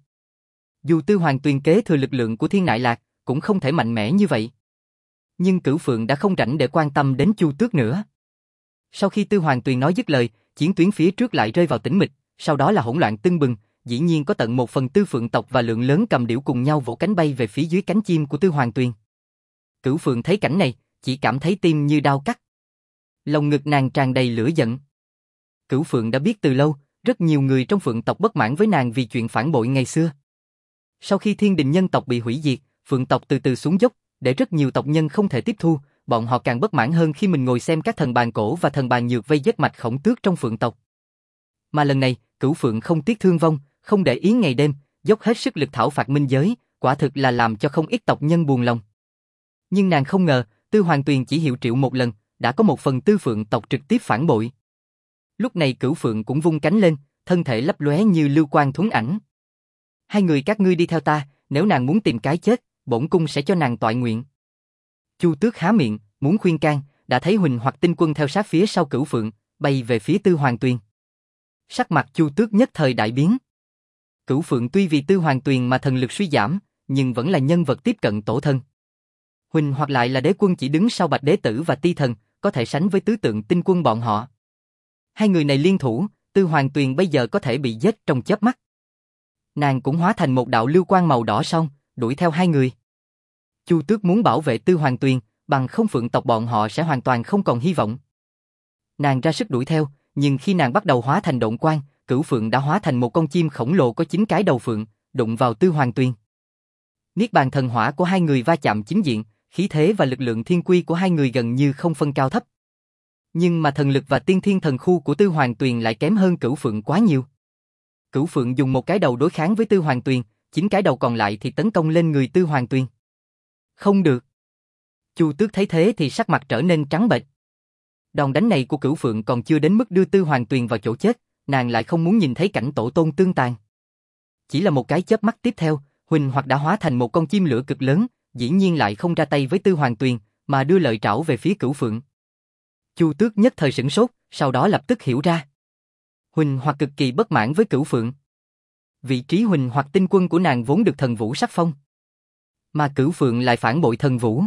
Dù Tư Hoàng Tuyền kế thừa lực lượng của Thiên Nại Lạc, cũng không thể mạnh mẽ như vậy. Nhưng Cửu Phượng đã không rảnh để quan tâm đến Chu Tước nữa. Sau khi Tư Hoàng Tuyền nói dứt lời, chiến tuyến phía trước lại rơi vào tĩnh mịch, sau đó là hỗn loạn tưng bừng, dĩ nhiên có tận một phần tư phượng tộc và lượng lớn cầm điểu cùng nhau vỗ cánh bay về phía dưới cánh chim của Tư Hoàng Tuyền. Cửu Phượng thấy cảnh này, chỉ cảm thấy tim như đau cắt. Lòng ngực nàng tràn đầy lửa giận. Cửu Phượng đã biết từ lâu, rất nhiều người trong phượng tộc bất mãn với nàng vì chuyện phản bội ngày xưa. Sau khi Thiên Đình nhân tộc bị hủy diệt, phượng tộc từ từ xuống dốc, để rất nhiều tộc nhân không thể tiếp thu, bọn họ càng bất mãn hơn khi mình ngồi xem các thần bàn cổ và thần bàn nhược vây giết mạch khổng tước trong phượng tộc. Mà lần này, Cửu Phượng không tiếc thương vong, không để ý ngày đêm, dốc hết sức lực thảo phạt minh giới, quả thực là làm cho không ít tộc nhân buồn lòng. Nhưng nàng không ngờ, Tư Hoàng Tuyền chỉ hiệu triệu một lần, đã có một phần tư phượng tộc trực tiếp phản bội. Lúc này Cửu Phượng cũng vung cánh lên, thân thể lấp lóe như lưu quang thuấn ảnh. Hai người các ngươi đi theo ta, nếu nàng muốn tìm cái chết, bổn cung sẽ cho nàng toại nguyện. Chu Tước há miệng, muốn khuyên can, đã thấy Huỳnh Hoặc tinh quân theo sát phía sau Cửu Phượng, bay về phía Tư Hoàng Tuyền. Sắc mặt Chu Tước nhất thời đại biến. Cửu Phượng tuy vì Tư Hoàng Tuyền mà thần lực suy giảm, nhưng vẫn là nhân vật tiếp cận tổ thân. Huỳnh Hoặc lại là đế quân chỉ đứng sau Bạch Đế Tử và Ti Thần, có thể sánh với tứ tượng tinh quân bọn họ. Hai người này liên thủ, Tư Hoàng Tuyền bây giờ có thể bị giết trong chớp mắt. Nàng cũng hóa thành một đạo lưu quang màu đỏ song, đuổi theo hai người. Chu Tước muốn bảo vệ Tư Hoàng Tuyền, bằng không phượng tộc bọn họ sẽ hoàn toàn không còn hy vọng. Nàng ra sức đuổi theo, nhưng khi nàng bắt đầu hóa thành độn quang, Cửu Phượng đã hóa thành một con chim khổng lồ có chín cái đầu phượng, đụng vào Tư Hoàng Tuyền. Niết bàn thần hỏa của hai người va chạm chính diện, khí thế và lực lượng thiên quy của hai người gần như không phân cao thấp. Nhưng mà thần lực và tiên thiên thần khu của Tư Hoàng Tuyền lại kém hơn Cửu Phượng quá nhiều. Cửu Phượng dùng một cái đầu đối kháng với Tư Hoàng Tuyền, chín cái đầu còn lại thì tấn công lên người Tư Hoàng Tuyền. Không được. Chu Tước thấy thế thì sắc mặt trở nên trắng bệch. Đòn đánh này của Cửu Phượng còn chưa đến mức đưa Tư Hoàng Tuyền vào chỗ chết, nàng lại không muốn nhìn thấy cảnh tổ tôn tương tàn. Chỉ là một cái chớp mắt tiếp theo, Huỳnh Hoặc đã hóa thành một con chim lửa cực lớn, dĩ nhiên lại không ra tay với Tư Hoàng Tuyền, mà đưa lợi trảo về phía Cửu Phượng. Chu Tước nhất thời sửng sốt, sau đó lập tức hiểu ra. Huỳnh Hoặc cực kỳ bất mãn với Cửu Phượng. Vị trí Huỳnh Hoặc tinh quân của nàng vốn được thần vũ sắc phong, mà Cửu Phượng lại phản bội thần vũ.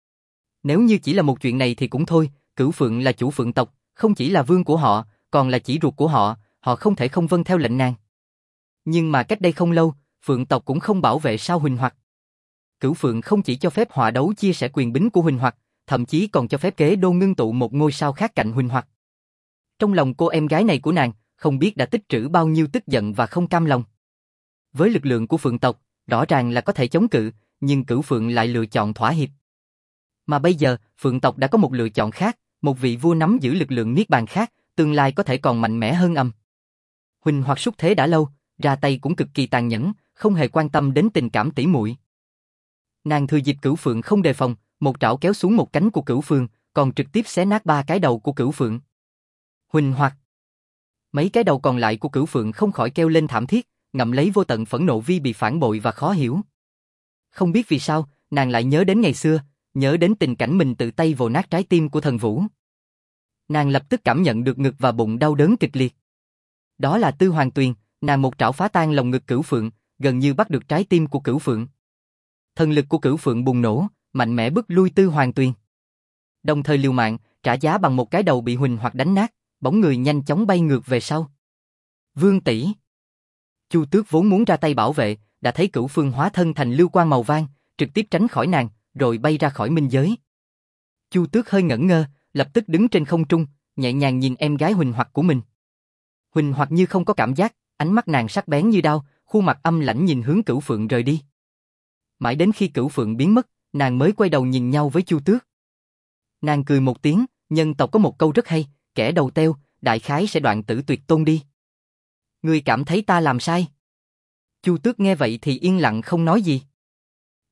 Nếu như chỉ là một chuyện này thì cũng thôi, Cửu Phượng là chủ phượng tộc, không chỉ là vương của họ, còn là chỉ ruột của họ, họ không thể không vâng theo lệnh nàng. Nhưng mà cách đây không lâu, phượng tộc cũng không bảo vệ sao Huỳnh Hoặc. Cửu Phượng không chỉ cho phép họa đấu chia sẻ quyền bính của Huỳnh Hoặc, thậm chí còn cho phép kế đô ngưng tụ một ngôi sao khác cạnh Huỳnh Hoặc. Trong lòng cô em gái này của nàng, không biết đã tích trữ bao nhiêu tức giận và không cam lòng. Với lực lượng của phượng tộc, rõ ràng là có thể chống cự, nhưng Cửu Phượng lại lựa chọn thỏa hiệp. Mà bây giờ, phượng tộc đã có một lựa chọn khác, một vị vua nắm giữ lực lượng niết bàn khác, tương lai có thể còn mạnh mẽ hơn âm. Huỳnh Hoặc xúc thế đã lâu, ra tay cũng cực kỳ tàn nhẫn, không hề quan tâm đến tình cảm tỉ muội. Nàng thừa dịp Cửu Phượng không đề phòng, một trảo kéo xuống một cánh của Cửu Phượng, còn trực tiếp xé nát ba cái đầu của Cửu Phượng. Huỳnh Hoặc. Mấy cái đầu còn lại của Cửu Phượng không khỏi kêu lên thảm thiết, ngậm lấy vô tận phẫn nộ vì bị phản bội và khó hiểu. Không biết vì sao, nàng lại nhớ đến ngày xưa, nhớ đến tình cảnh mình tự tay vồ nát trái tim của thần vũ. Nàng lập tức cảm nhận được ngực và bụng đau đớn kịch liệt. Đó là Tư Hoàng Tuyền, nàng một trảo phá tan lồng ngực Cửu Phượng, gần như bắt được trái tim của Cửu Phượng. Thần lực của Cửu Phượng bùng nổ, mạnh mẽ bức lui Tư Hoàng Tuyền. Đồng thời liều mạng, trả giá bằng một cái đầu bị Huỳnh Hoặc đánh nát, bóng người nhanh chóng bay ngược về sau. Vương tỷ. Chu Tước vốn muốn ra tay bảo vệ, đã thấy Cửu Phượng hóa thân thành lưu quang màu vàng, trực tiếp tránh khỏi nàng, rồi bay ra khỏi minh giới. Chu Tước hơi ngẩn ngơ, lập tức đứng trên không trung, nhẹ nhàng nhìn em gái Huỳnh Hoặc của mình. Huỳnh Hoặc như không có cảm giác, ánh mắt nàng sắc bén như đao, khuôn mặt âm lãnh nhìn hướng Cửu Phượng rời đi. Mãi đến khi Cửu Phượng biến mất, nàng mới quay đầu nhìn nhau với Chu Tước. Nàng cười một tiếng, nhân tộc có một câu rất hay, kẻ đầu teo, đại khái sẽ đoạn tử tuyệt tôn đi. Ngươi cảm thấy ta làm sai? Chu Tước nghe vậy thì yên lặng không nói gì.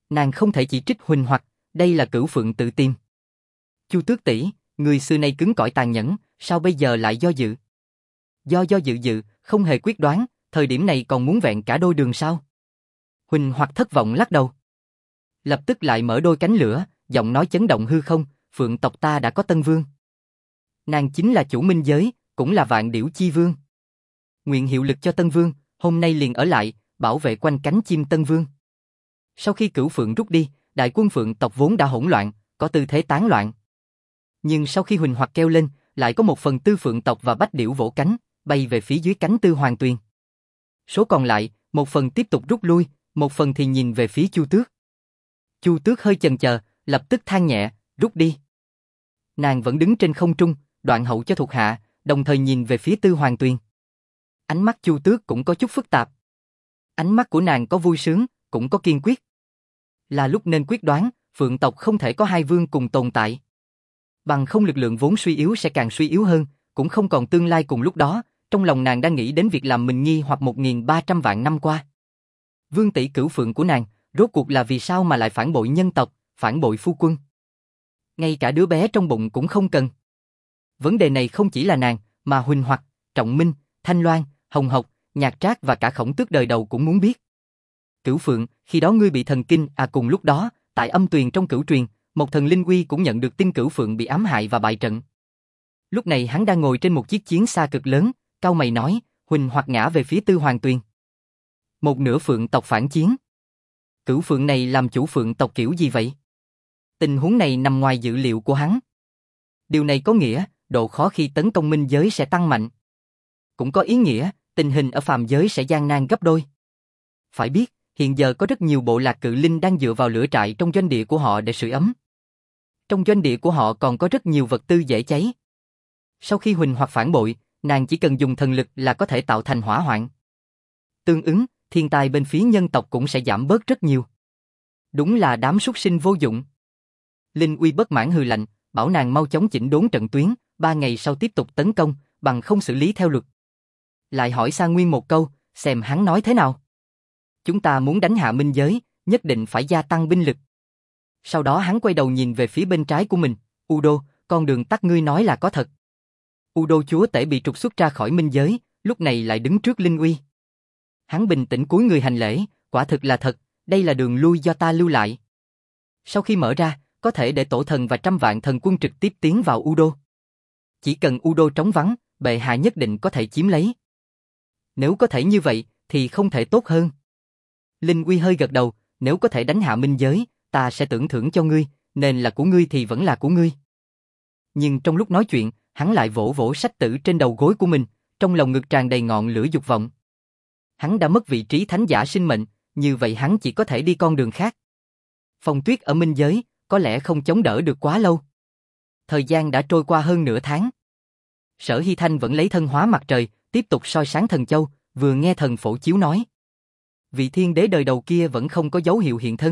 Nàng không thể chỉ trích Huỳnh Hoặc, đây là Cửu Phượng tự tìm. Chu Tước tỷ, người xưa nay cứng cỏi tàn nhẫn, sao bây giờ lại do dự? Do do dự dự, không hề quyết đoán, thời điểm này còn muốn vẹn cả đôi đường sao? Huỳnh Hoặc thất vọng lắc đầu. Lập tức lại mở đôi cánh lửa, giọng nói chấn động hư không, Phượng tộc ta đã có tân vương. Nàng chính là chủ minh giới, cũng là vạn điểu chi vương. Nguyện hiệu lực cho tân vương, hôm nay liền ở lại, bảo vệ quanh cánh chim tân vương. Sau khi Cửu Phượng rút đi, đại quân Phượng tộc vốn đã hỗn loạn, có tư thế tán loạn. Nhưng sau khi Huỳnh Hoặc kêu lên, lại có một phần tư Phượng tộc và Bách Điểu vỗ cánh, bay về phía dưới cánh Tư Hoàng Tuyền. Số còn lại, một phần tiếp tục rút lui, một phần thì nhìn về phía Chu Tước. Chu Tước hơi chần chờ, lập tức than nhẹ, rút đi. Nàng vẫn đứng trên không trung, đoạn hậu cho thuộc hạ, đồng thời nhìn về phía Tư Hoàng Tuyền. Ánh mắt Chu Tước cũng có chút phức tạp. Ánh mắt của nàng có vui sướng, cũng có kiên quyết. Là lúc nên quyết đoán, Phượng tộc không thể có hai vương cùng tồn tại. Bằng không lực lượng vốn suy yếu sẽ càng suy yếu hơn, cũng không còn tương lai cùng lúc đó, trong lòng nàng đang nghĩ đến việc làm mình nghi hoặc một nghìn ba trăm vạn năm qua. Vương tỷ Cửu Phượng của nàng, rốt cuộc là vì sao mà lại phản bội nhân tộc, phản bội phu quân. Ngay cả đứa bé trong bụng cũng không cần. Vấn đề này không chỉ là nàng, mà Huỳnh Hoặc, Trọng Minh, Thanh Loan, Hồng Hộc, Nhạc Trác và cả Khổng Tước đời đầu cũng muốn biết. Cửu Phượng, khi đó ngươi bị thần kinh, à cùng lúc đó, tại âm tuyền trong cửu truyền, một thần linh uy cũng nhận được tin Cửu Phượng bị ám hại và bại trận. Lúc này hắn đang ngồi trên một chiếc chiến xa cực lớn, cau mày nói, Huỳnh Hoặc ngã về phía Tư Hoàng Tuyền. Một nửa Phượng tộc phản chiến. Cửu Phượng này làm chủ Phượng tộc kiểu gì vậy? Tình huống này nằm ngoài dự liệu của hắn. Điều này có nghĩa, độ khó khi tấn công minh giới sẽ tăng mạnh. Cũng có ý nghĩa, tình hình ở phàm giới sẽ gian nan gấp đôi. Phải biết, hiện giờ có rất nhiều bộ lạc cự linh đang dựa vào lửa trại trong doanh địa của họ để sưởi ấm. Trong doanh địa của họ còn có rất nhiều vật tư dễ cháy. Sau khi Huỳnh Hoặc phản bội, nàng chỉ cần dùng thần lực là có thể tạo thành hỏa hoạn. Tương ứng, thiên tai bên phía nhân tộc cũng sẽ giảm bớt rất nhiều. Đúng là đám súc sinh vô dụng. Linh Uy bất mãn hừ lạnh, bảo nàng mau chóng chỉnh đốn trận tuyến, ba ngày sau tiếp tục tấn công, bằng không xử lý theo luật. Lại hỏi Sa Nguyên một câu, xem hắn nói thế nào. Chúng ta muốn đánh hạ minh giới, nhất định phải gia tăng binh lực. Sau đó hắn quay đầu nhìn về phía bên trái của mình, Udo, con đường tắt ngươi nói là có thật. Udo chúa tể bị trục xuất ra khỏi minh giới, lúc này lại đứng trước Linh Uy. Hắn bình tĩnh cúi người hành lễ, quả thực là thật, đây là đường lui do ta lưu lại. Sau khi mở ra, có thể để tổ thần và trăm vạn thần quân trực tiếp tiến vào Udo. Chỉ cần Udo trống vắng, bệ hạ nhất định có thể chiếm lấy. Nếu có thể như vậy, thì không thể tốt hơn. Linh Uy hơi gật đầu, nếu có thể đánh hạ minh giới, ta sẽ tưởng thưởng cho ngươi, nên là của ngươi thì vẫn là của ngươi. Nhưng trong lúc nói chuyện, hắn lại vỗ vỗ sách tử trên đầu gối của mình, trong lòng ngực tràn đầy ngọn lửa dục vọng. Hắn đã mất vị trí thánh giả sinh mệnh, như vậy hắn chỉ có thể đi con đường khác. Phong tuyết ở minh giới, có lẽ không chống đỡ được quá lâu. Thời gian đã trôi qua hơn nửa tháng. Sở Hy Thanh vẫn lấy thân hóa mặt trời, tiếp tục soi sáng thần châu, vừa nghe thần phổ chiếu nói. Vị thiên đế đời đầu kia vẫn không có dấu hiệu hiện thân.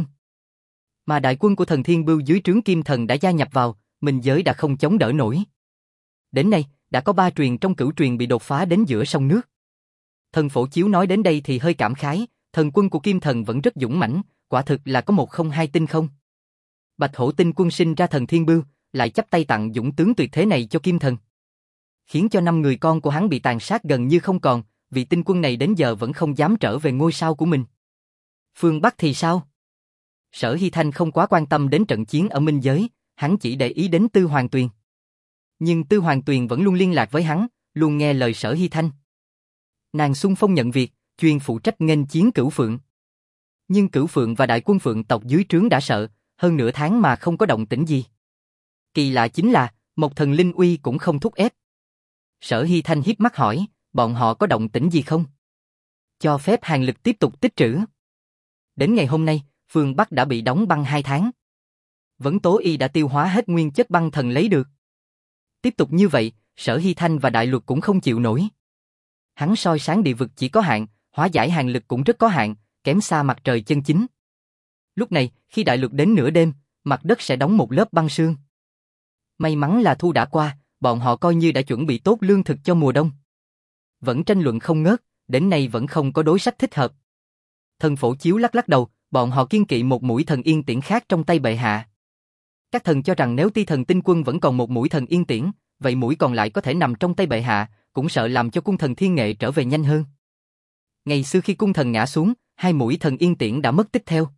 Mà đại quân của thần Thiên Bưu dưới trướng Kim Thần đã gia nhập vào, minh giới đã không chống đỡ nổi. Đến nay, đã có ba truyền trong cửu truyền bị đột phá đến giữa sông nước. Thần phổ chiếu nói đến đây thì hơi cảm khái, thần quân của Kim Thần vẫn rất dũng mãnh, quả thực là có một không hai tinh không. Bạch Hổ tinh quân sinh ra thần Thiên Bưu, lại chắp tay tặng dũng tướng tuyệt thế này cho Kim Thần. Khiến cho năm người con của hắn bị tàn sát gần như không còn, vị tinh quân này đến giờ vẫn không dám trở về ngôi sao của mình. Phương Bắc thì sao? Sở Hy Thanh không quá quan tâm đến trận chiến ở minh giới, hắn chỉ để ý đến Tư Hoàng Tuyền. Nhưng Tư Hoàng Tuyền vẫn luôn liên lạc với hắn, luôn nghe lời Sở Hy Thanh. Nàng xung phong nhận việc, chuyên phụ trách nghênh chiến Cửu Phượng. Nhưng Cửu Phượng và đại quân Phượng tộc dưới trướng đã sợ, hơn nửa tháng mà không có động tĩnh gì. Kỳ lạ chính là, một thần linh uy cũng không thúc ép. Sở Hy Thanh hiếp mắt hỏi, bọn họ có động tĩnh gì không? Cho phép hàng lực tiếp tục tích trữ. Đến ngày hôm nay, phương Bắc đã bị đóng băng hai tháng. Vấn Tố Y đã tiêu hóa hết nguyên chất băng thần lấy được. Tiếp tục như vậy, Sở Hy Thanh và Đại Luật cũng không chịu nổi. Hắn soi sáng địa vực chỉ có hạn, hóa giải hàng lực cũng rất có hạn, kém xa mặt trời chân chính. Lúc này, khi Đại Luật đến nửa đêm, mặt đất sẽ đóng một lớp băng sương. May mắn là thu đã qua, bọn họ coi như đã chuẩn bị tốt lương thực cho mùa đông. Vẫn tranh luận không ngớt, đến nay vẫn không có đối sách thích hợp. Thần phổ chiếu lắc lắc đầu, Bọn họ kiên kỵ một mũi thần yên tiễn khác trong tay bệ hạ. Các thần cho rằng nếu Ti thần tinh quân vẫn còn một mũi thần yên tiễn, vậy mũi còn lại có thể nằm trong tay bệ hạ, cũng sợ làm cho cung thần thiên nghệ trở về nhanh hơn. Ngày xưa khi cung thần ngã xuống, hai mũi thần yên tiễn đã mất tích theo.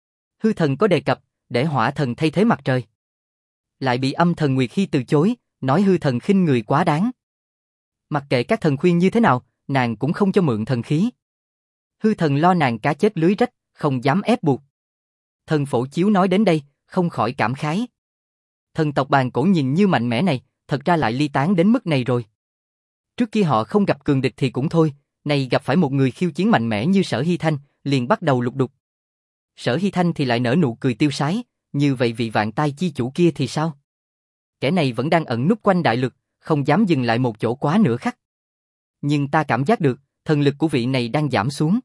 Hư thần có đề cập, để hỏa thần thay thế mặt trời. Lại bị âm thần Nguyệt Hy từ chối, nói hư thần khinh người quá đáng. Mặc kệ các thần khuyên như thế nào, nàng cũng không cho mượn thần khí. Hư thần lo nàng cá chết lưới rách, không dám ép buộc. Thần Phổ Chiếu nói đến đây, không khỏi cảm khái. Thần tộc bàn cổ nhìn như mạnh mẽ này, thật ra lại ly tán đến mức này rồi. Trước kia họ không gặp cường địch thì cũng thôi, nay gặp phải một người khiêu chiến mạnh mẽ như Sở Hy Thanh, liền bắt đầu lục đục. Sở Hy Thanh thì lại nở nụ cười tiêu sái, như vậy vị vạn tai chi chủ kia thì sao? Kẻ này vẫn đang ẩn núp quanh đại lực, không dám dừng lại một chỗ quá nửa khắc. Nhưng ta cảm giác được, thần lực của vị này đang giảm xuống.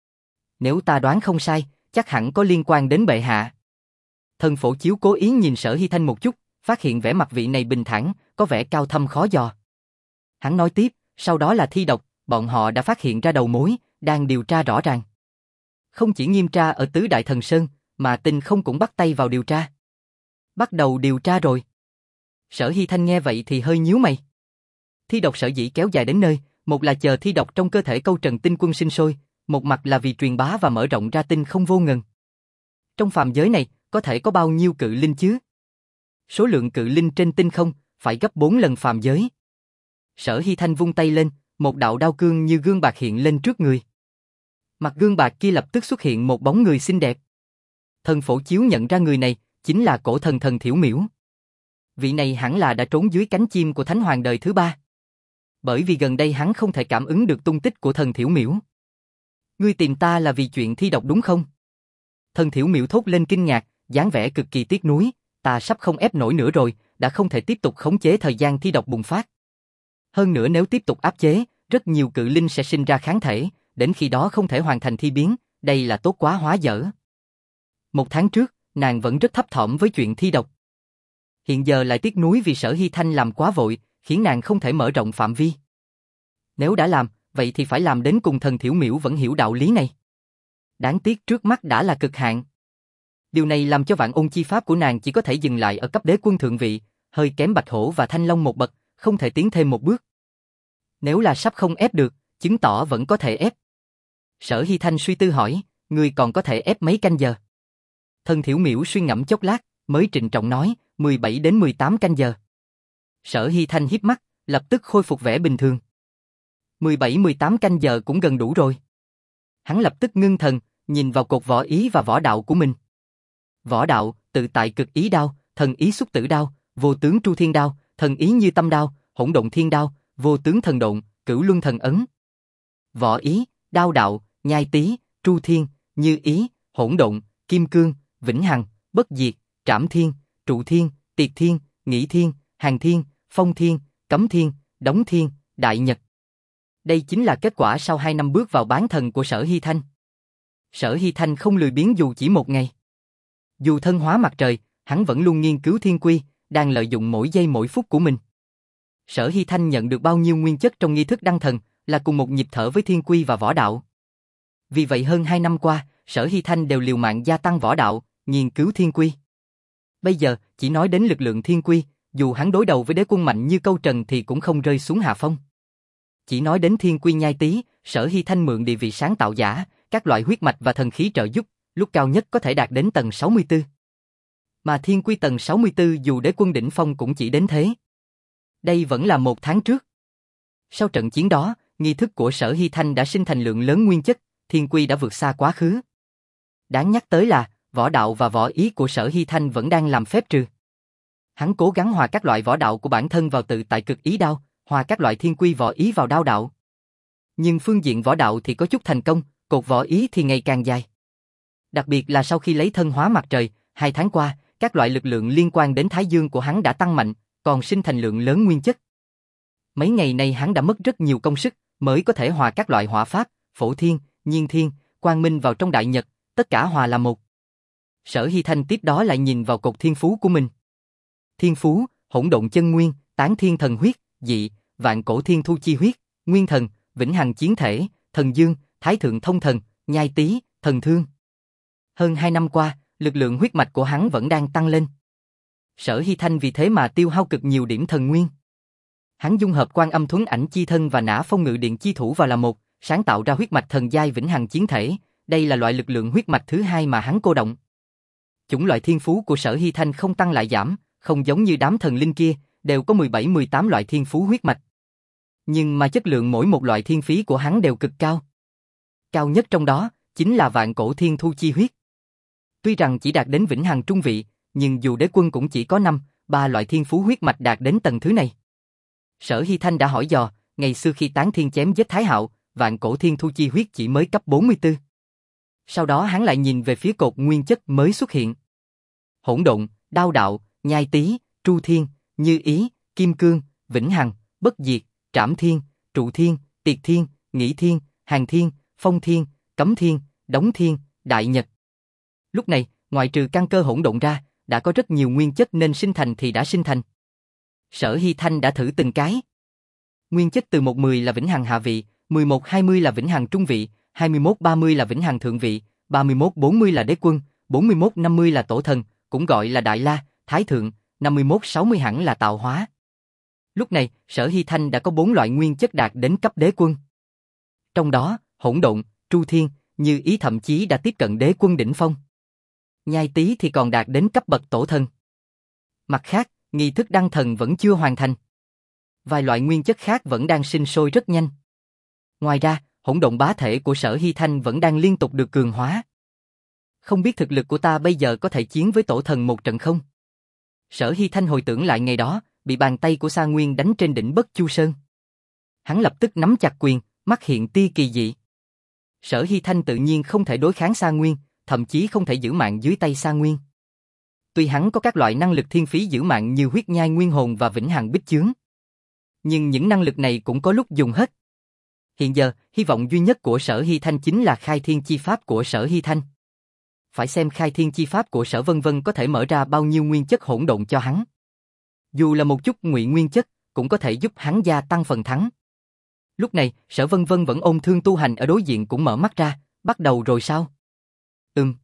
Nếu ta đoán không sai, chắc hẳn có liên quan đến bệ hạ. Thần Phổ Chiếu cố ý nhìn Sở Hy Thanh một chút, phát hiện vẻ mặt vị này bình thản, có vẻ cao thâm khó dò. Hắn nói tiếp, sau đó là thi độc, bọn họ đã phát hiện ra đầu mối, đang điều tra rõ ràng. Không chỉ nghiêm tra ở Tứ Đại Thần Sơn, mà Tinh Không cũng bắt tay vào điều tra. Bắt đầu điều tra rồi. Sở Hy Thanh nghe vậy thì hơi nhíu mày. Thi độc sở dĩ kéo dài đến nơi, một là chờ thi độc trong cơ thể Câu Trần tinh quân sinh sôi, một mặt là vì truyền bá và mở rộng ra tinh không vô ngần. Trong phàm giới này, có thể có bao nhiêu cự linh chứ? Số lượng cự linh trên tinh không, phải gấp bốn lần phàm giới. Sở Hy Thanh vung tay lên, một đạo đao cương như gương bạc hiện lên trước người. Mặt gương bạc kia lập tức xuất hiện một bóng người xinh đẹp. Thần Phổ Chiếu nhận ra người này, chính là cổ thần thần Thiểu Miểu. Vị này hẳn là đã trốn dưới cánh chim của Thánh Hoàng đời thứ ba. Bởi vì gần đây hắn không thể cảm ứng được tung tích của thần Thiểu Miểu. Ngươi tìm ta là vì chuyện thi độc đúng không? Thần Thiểu Miểu thốt lên kinh ngạc, dáng vẻ cực kỳ tiếc nuối, ta sắp không ép nổi nữa rồi, đã không thể tiếp tục khống chế thời gian thi độc bùng phát. Hơn nữa nếu tiếp tục áp chế, rất nhiều cự linh sẽ sinh ra kháng thể, đến khi đó không thể hoàn thành thi biến, đây là tốt quá hóa dở. Một tháng trước, nàng vẫn rất thấp thỏm với chuyện thi độc. Hiện giờ lại tiếc nuối vì Sở Hy Thanh làm quá vội, khiến nàng không thể mở rộng phạm vi. Nếu đã làm, vậy thì phải làm đến cùng. Thần Thiểu Miểu vẫn hiểu đạo lý này. Đáng tiếc trước mắt đã là cực hạn. Điều này làm cho vạn ôn chi pháp của nàng chỉ có thể dừng lại ở cấp đế quân thượng vị, hơi kém Bạch Hổ và Thanh Long một bậc, không thể tiến thêm một bước. Nếu là sắp không ép được, chứng tỏ vẫn có thể ép. Sở Hy Thanh suy tư hỏi, ngươi còn có thể ép mấy canh giờ? Thần Thiểu Miểu suy ngẫm chốc lát, mới trịnh trọng nói, mười bảy đến mười tám canh giờ. Sở Hy Thanh híp mắt, lập tức khôi phục vẻ bình thường. mười bảy mười tám canh giờ cũng gần đủ rồi. Hắn lập tức ngưng thần, nhìn vào cột võ ý và võ đạo của mình. Võ đạo, tự tại cực ý đao, thần ý xúc tử đao, vô tướng tru thiên đao, thần ý như tâm đao, hỗn độn thiên đao, vô tướng thần độn, cửu luân thần ấn. Võ ý, đao đạo, nhai tý, tru thiên, như ý, hỗn độn, kim cương, vĩnh hằng, bất diệt, trảm thiên, trụ thiên, tiệt thiên, nghĩ thiên, hàng thiên, phong thiên, cấm thiên, đóng thiên, đại nhật. Đây chính là kết quả sau hai năm bước vào bán thần của Sở Hy Thanh. Sở Hy Thanh không lười biếng dù chỉ một ngày. Dù thân hóa mặt trời, hắn vẫn luôn nghiên cứu thiên quy, đang lợi dụng mỗi giây mỗi phút của mình. Sở Hy Thanh nhận được bao nhiêu nguyên chất trong nghi thức đăng thần, là cùng một nhịp thở với thiên quy và võ đạo. Vì vậy hơn hai năm qua, Sở Hy Thanh đều liều mạng gia tăng võ đạo, nghiên cứu thiên quy. Bây giờ, chỉ nói đến lực lượng thiên quy, dù hắn đối đầu với đế quân mạnh như Câu Trần thì cũng không rơi xuống hạ phong. Chỉ nói đến thiên quy nhai tý, Sở Hy Thanh mượn địa vị sáng tạo giả, các loại huyết mạch và thần khí trợ giúp, lúc cao nhất có thể đạt đến tầng sáu mươi tư. Mà thiên quy tầng sáu mươi tư dù đế quân đỉnh phong cũng chỉ đến thế. Đây vẫn là một tháng trước. Sau trận chiến đó, nghi thức của Sở Hy Thanh đã sinh thành lượng lớn nguyên chất, thiên quy đã vượt xa quá khứ. Đáng nhắc tới là, võ đạo và võ ý của Sở Hy Thanh vẫn đang làm phép trừ. Hắn cố gắng hòa các loại võ đạo của bản thân vào tự tại cực ý đao, hòa các loại thiên quy võ ý vào đao đạo. Nhưng phương diện võ đạo thì có chút thành công, cột võ ý thì ngày càng dài. Đặc biệt là sau khi lấy thân hóa mặt trời, hai tháng qua, các loại lực lượng liên quan đến Thái Dương của hắn đã tăng mạnh, còn sinh thành lượng lớn nguyên chất. Mấy ngày nay hắn đã mất rất nhiều công sức, mới có thể hòa các loại hỏa pháp, phổ thiên, nhiên thiên, quang minh vào trong đại nhật, tất cả hòa là một. Sở Hy Thanh tiếp đó lại nhìn vào cột thiên phú của mình. Thiên phú, hỗn độn chân nguyên, tán thiên thần huyết, dị, vạn cổ thiên thu chi huyết, nguyên thần, vĩnh hằng chiến thể, thần dương, thái thượng thông thần, nhai tý, thần thương. Hơn hai năm qua, lực lượng huyết mạch của hắn vẫn đang tăng lên. Sở Hy Thanh vì thế mà tiêu hao cực nhiều điểm thần nguyên. Hắn dung hợp Quan Âm Thuấn Ảnh Chi Thân và Nã Phong Ngự Điện Chi Thủ vào là một, sáng tạo ra huyết mạch thần giai vĩnh hằng chiến thể. Đây là loại lực lượng huyết mạch thứ hai mà hắn cô động. Chủng loại thiên phú của Sở Hy Thanh không tăng lại giảm, không giống như đám thần linh kia, đều có mười bảy mười tám loại thiên phú huyết mạch. Nhưng mà chất lượng mỗi một loại thiên phí của hắn đều cực cao. Cao nhất trong đó, chính là Vạn Cổ Thiên Thu Chi Huyết. Tuy rằng chỉ đạt đến vĩnh hằng trung vị, nhưng dù đế quân cũng chỉ có năm, ba loại thiên phú huyết mạch đạt đến tầng thứ này. Sở Hy Thanh đã hỏi dò, ngày xưa khi tán thiên chém giết Thái Hạo, Vạn Cổ Thiên Thu Chi Huyết chỉ mới cấp bốn mươi tư. Sau đó hắn lại nhìn về phía cột nguyên chất mới xuất hiện. Hỗn Độn, Đao Đạo, Nhai Tý, Tru Thiên, Như Ý, Kim Cương, Vĩnh Hằng, Bất Diệt, Trảm Thiên, Trụ Thiên, Tiệt Thiên, Nghĩ Thiên, Hàng Thiên, Phong Thiên, Cấm Thiên, Đống Thiên, Đại Nhật. Lúc này, ngoại trừ căn cơ hỗn độn ra, đã có rất nhiều nguyên chất nên sinh thành thì đã sinh thành. Sở Hy Thanh đã thử từng cái. Nguyên chất từ một mười là vĩnh hằng hạ vị, mười một hai mươi là vĩnh hằng trung vị, hai mươi mốt ba mươi là vĩnh hằng thượng vị, ba mươi mốt bốn mươi là đế quân, bốn mươi mốt năm mươi là tổ thần, cũng gọi là Đại La, Thái Thượng, năm mươi mốt sáu mươi hẳn là tạo hóa. Lúc này, Sở Hy Thanh đã có bốn loại nguyên chất đạt đến cấp đế quân. Trong đó, hỗn độn, Tru Thiên, Như Ý thậm chí đã tiếp cận đế quân đỉnh phong. Nhai Tý thì còn đạt đến cấp bậc tổ thần. Mặt khác, nghi thức đăng thần vẫn chưa hoàn thành. Vài loại nguyên chất khác vẫn đang sinh sôi rất nhanh. Ngoài ra, hỗn độn bá thể của Sở Hy Thanh vẫn đang liên tục được cường hóa. Không biết thực lực của ta bây giờ có thể chiến với tổ thần một trận không? Sở Hy Thanh hồi tưởng lại ngày đó, bị bàn tay của Sa Nguyên đánh trên đỉnh Bất Chu Sơn. Hắn lập tức nắm chặt quyền, mắt hiện tia kỳ dị. Sở Hy Thanh tự nhiên không thể đối kháng Sa Nguyên, thậm chí không thể giữ mạng dưới tay Sa Nguyên. Tuy hắn có các loại năng lực thiên phí giữ mạng như huyết nhai nguyên hồn và vĩnh hằng bích chướng, nhưng những năng lực này cũng có lúc dùng hết. Hiện giờ, hy vọng duy nhất của Sở Hy Thanh chính là khai thiên chi pháp của Sở Hy Thanh. Phải xem khai thiên chi pháp của Sở Vân Vân có thể mở ra bao nhiêu nguyên chất hỗn độn cho hắn. Dù là một chút ngụy nguyên chất, cũng có thể giúp hắn gia tăng phần thắng. Lúc này, Sở Vân Vân vẫn ôn thương tu hành ở đối diện cũng mở mắt ra, bắt đầu rồi sao? Ừm.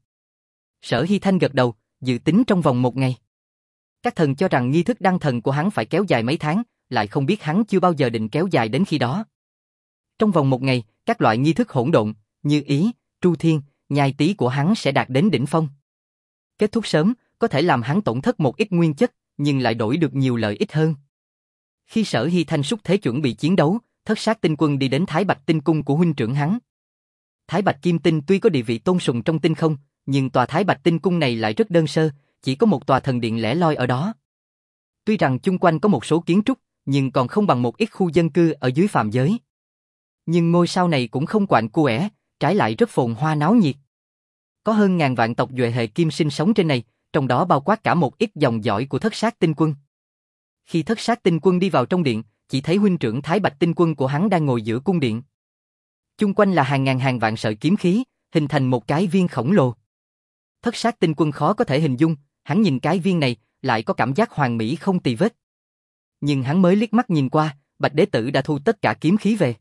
Sở Hy Thanh gật đầu, dự tính trong vòng một ngày. Các thần cho rằng nghi thức đăng thần của hắn phải kéo dài mấy tháng, lại không biết hắn chưa bao giờ định kéo dài đến khi đó. Trong vòng một ngày, các loại nghi thức hỗn độn, Như Ý, Tru Thiên, Nhai Tý của hắn sẽ đạt đến đỉnh phong. Kết thúc sớm, có thể làm hắn tổn thất một ít nguyên chất, nhưng lại đổi được nhiều lợi ích hơn. Khi Sở Hy Thanh xúc thế chuẩn bị chiến đấu, Thất Sát Tinh Quân đi đến Thái Bạch Tinh Cung của huynh trưởng hắn. Thái Bạch Kim Tinh tuy có địa vị tôn sùng trong tinh không, nhưng tòa Thái Bạch Tinh Cung này lại rất đơn sơ, chỉ có một tòa thần điện lẻ loi ở đó. Tuy rằng chung quanh có một số kiến trúc, nhưng còn không bằng một ít khu dân cư ở dưới phàm giới. Nhưng ngôi sao này cũng không quạnh quẻ, trái lại rất phồn hoa náo nhiệt. Có hơn ngàn vạn tộc Duệ hệ Kim sinh sống trên này, trong đó bao quát cả một ít dòng dõi của Thất Sát Tinh Quân. Khi Thất Sát Tinh Quân đi vào trong điện, chỉ thấy huynh trưởng Thái Bạch Tinh Quân của hắn đang ngồi giữa cung điện. Chung quanh là hàng ngàn hàng vạn sợi kiếm khí, hình thành một cái viên khổng lồ. Thất Sát Tinh Quân khó có thể hình dung, hắn nhìn cái viên này, lại có cảm giác hoàn mỹ không tì vết. Nhưng hắn mới liếc mắt nhìn qua, Bạch Đế Tử đã thu tất cả kiếm khí về.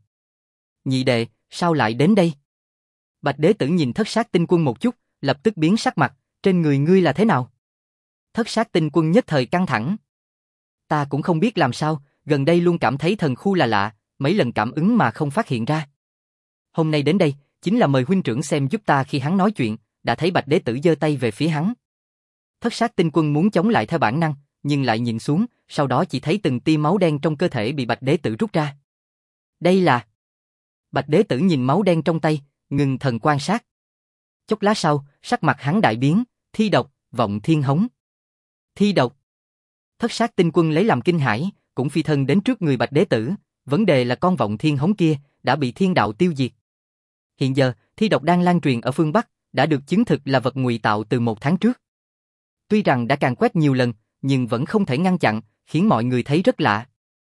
Nhị đệ, sao lại đến đây? Bạch Đế Tử nhìn Thất Sát Tinh Quân một chút, lập tức biến sắc mặt, trên người ngươi là thế nào? Thất Sát Tinh Quân nhất thời căng thẳng. Ta cũng không biết làm sao, gần đây luôn cảm thấy thần khu là lạ, mấy lần cảm ứng mà không phát hiện ra. Hôm nay đến đây, chính là mời huynh trưởng xem giúp ta. Khi hắn nói chuyện, đã thấy Bạch Đế Tử giơ tay về phía hắn. Thất Sát Tinh Quân muốn chống lại theo bản năng, nhưng lại nhìn xuống, sau đó chỉ thấy từng tia máu đen trong cơ thể bị Bạch Đế Tử rút ra. Đây là... Bạch Đế Tử nhìn máu đen trong tay, ngừng thần quan sát. Chốc lát sau, sắc mặt hắn đại biến, thi độc, vọng thiên hống. Thi độc. Thất Sát Tinh Quân lấy làm kinh hãi, cũng phi thân đến trước người Bạch Đế Tử, vấn đề là con vọng thiên hống kia đã bị thiên đạo tiêu diệt. Hiện giờ, thi độc đang lan truyền ở phương Bắc, đã được chứng thực là vật ngụy tạo từ một tháng trước. Tuy rằng đã càn quét nhiều lần, nhưng vẫn không thể ngăn chặn, khiến mọi người thấy rất lạ.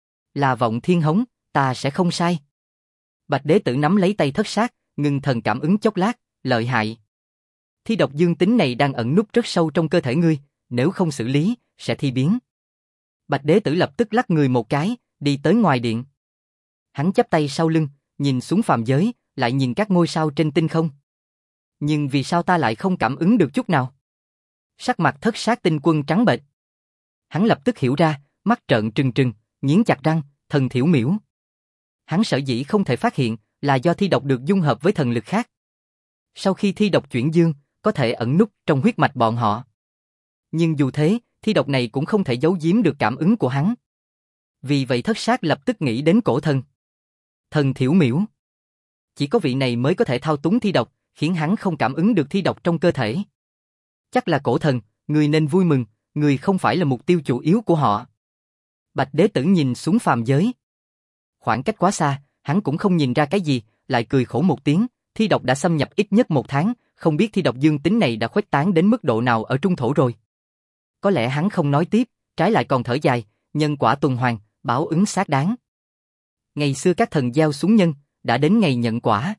Là vọng thiên hống, ta sẽ không sai. Bạch Đế Tử nắm lấy tay Thất Sát, ngừng thần cảm ứng chốc lát, lợi hại. Thi độc dương tính này đang ẩn núp rất sâu trong cơ thể ngươi, nếu không xử lý, sẽ thi biến. Bạch Đế Tử lập tức lắc người một cái, đi tới ngoài điện. Hắn chắp tay sau lưng, nhìn xuống phàm giới, lại nhìn các ngôi sao trên tinh không. Nhưng vì sao ta lại không cảm ứng được chút nào? Sắc mặt Thất Sát Tinh Quân trắng bệch. Hắn lập tức hiểu ra, mắt trợn trừng trừng, nghiến chặt răng, thần thiểu miểu. Hắn sở dĩ không thể phát hiện là do thi độc được dung hợp với thần lực khác. Sau khi thi độc chuyển dương, có thể ẩn núp trong huyết mạch bọn họ. Nhưng dù thế, thi độc này cũng không thể giấu giếm được cảm ứng của hắn. Vì vậy Thất Sát lập tức nghĩ đến cổ thần. Thần thiểu miểu. Chỉ có vị này mới có thể thao túng thi độc, khiến hắn không cảm ứng được thi độc trong cơ thể. Chắc là cổ thần, người nên vui mừng, người không phải là mục tiêu chủ yếu của họ. Bạch Đế Tử nhìn xuống phàm giới. Khoảng cách quá xa, hắn cũng không nhìn ra cái gì, lại cười khổ một tiếng, thi độc đã xâm nhập ít nhất một tháng, không biết thi độc dương tính này đã khuếch tán đến mức độ nào ở trung thổ rồi. Có lẽ hắn không nói tiếp, trái lại còn thở dài, nhân quả tuần hoàn, báo ứng xác đáng. Ngày xưa các thần gieo xuống nhân, đã đến ngày nhận quả.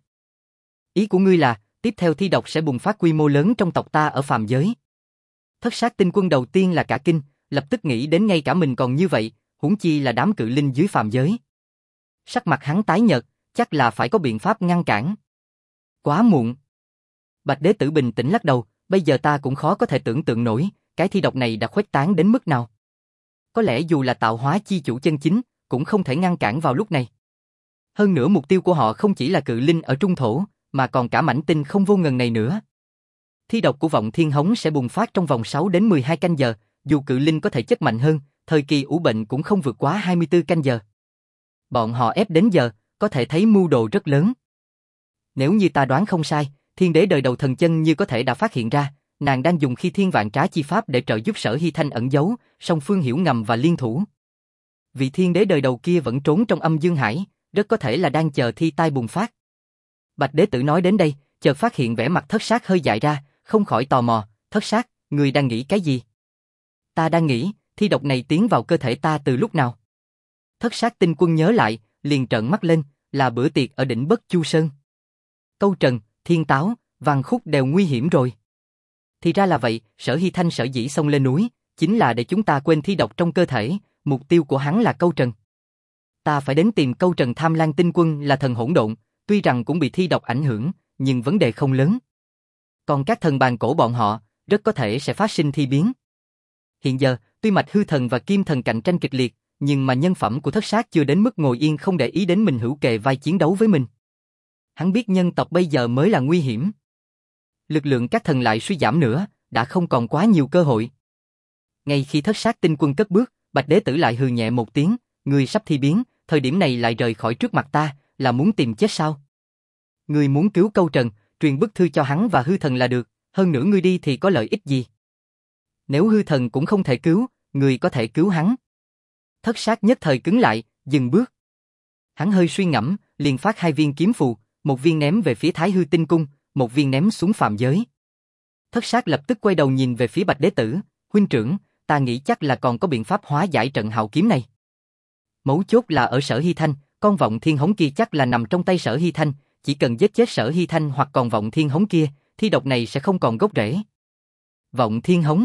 Ý của ngươi là, tiếp theo thi độc sẽ bùng phát quy mô lớn trong tộc ta ở phàm giới. Thất Sát Tinh Quân đầu tiên là cả kinh, lập tức nghĩ đến ngay cả mình còn như vậy, huống chi là đám cự linh dưới phàm giới. Sắc mặt hắn tái nhợt, chắc là phải có biện pháp ngăn cản. Quá muộn. Bạch Đế Tử bình tĩnh lắc đầu, bây giờ ta cũng khó có thể tưởng tượng nổi, cái thi độc này đã khuếch tán đến mức nào. Có lẽ dù là tạo hóa chi chủ chân chính, cũng không thể ngăn cản vào lúc này. Hơn nữa mục tiêu của họ không chỉ là cự linh ở trung thổ, mà còn cả mảnh tinh không vô ngần này nữa. Thi độc của vọng thiên hống sẽ bùng phát trong vòng sáu đến mười hai canh giờ, dù cự linh có thể chất mạnh hơn, thời kỳ ủ bệnh cũng không vượt quá hai mươi tư canh giờ. Bọn họ ép đến giờ, có thể thấy mưu đồ rất lớn. Nếu như ta đoán không sai, thiên đế đời đầu thần chân như có thể đã phát hiện ra, nàng đang dùng khi thiên vạn trá chi pháp để trợ giúp Sở Hy Thanh ẩn giấu, song phương hiểu ngầm và liên thủ. Vị thiên đế đời đầu kia vẫn trốn trong âm dương hải, rất có thể là đang chờ thi tai bùng phát. Bạch Đế Tử nói đến đây, chợt phát hiện vẻ mặt Thất Sát hơi dại ra, không khỏi tò mò, Thất Sát, người đang nghĩ cái gì? Ta đang nghĩ, thi độc này tiến vào cơ thể ta từ lúc nào? Thất Sát Tinh Quân nhớ lại, liền trợn mắt lên, là bữa tiệc ở đỉnh Bất Chu Sơn. Câu trần, thiên táo, văn khúc đều nguy hiểm rồi. Thì ra là vậy, Sở Hy Thanh sở dĩ xông lên núi, chính là để chúng ta quên thi độc trong cơ thể, mục tiêu của hắn là câu trần. Ta phải đến tìm câu trần. Tham Lang Tinh Quân là thần hỗn độn, tuy rằng cũng bị thi độc ảnh hưởng, nhưng vấn đề không lớn. Còn các thần bàn cổ bọn họ, rất có thể sẽ phát sinh thi biến. Hiện giờ, tuy Mạch Hư Thần và Kim Thần cạnh tranh kịch liệt, nhưng mà nhân phẩm của Thất Sát chưa đến mức ngồi yên không để ý đến mình hữu kề vai chiến đấu với mình. Hắn biết nhân tộc bây giờ mới là nguy hiểm. Lực lượng các thần lại suy giảm nữa, đã không còn quá nhiều cơ hội. Ngay khi Thất Sát Tinh Quân cất bước, Bạch Đế Tử lại hừ nhẹ một tiếng, người sắp thi biến, thời điểm này lại rời khỏi trước mặt ta, là muốn tìm chết sao? Người muốn cứu câu trần, truyền bức thư cho hắn và Hư Thần là được, hơn nữa ngươi đi thì có lợi ích gì? Nếu Hư Thần cũng không thể cứu, người có thể cứu hắn. Thất Sát nhất thời cứng lại, dừng bước. Hắn hơi suy ngẫm, liền phát hai viên kiếm phù, một viên ném về phía Thái Hư Tinh Cung, một viên ném xuống phàm giới. Thất Sát lập tức quay đầu nhìn về phía Bạch Đế Tử, huynh trưởng, ta nghĩ chắc là còn có biện pháp hóa giải trận hạo kiếm này. Mấu chốt là ở Sở Hy Thanh, con vọng thiên hống kia chắc là nằm trong tay Sở Hy Thanh, chỉ cần giết chết Sở Hy Thanh hoặc còn vọng thiên hống kia, thi độc này sẽ không còn gốc rễ. Vọng thiên hống.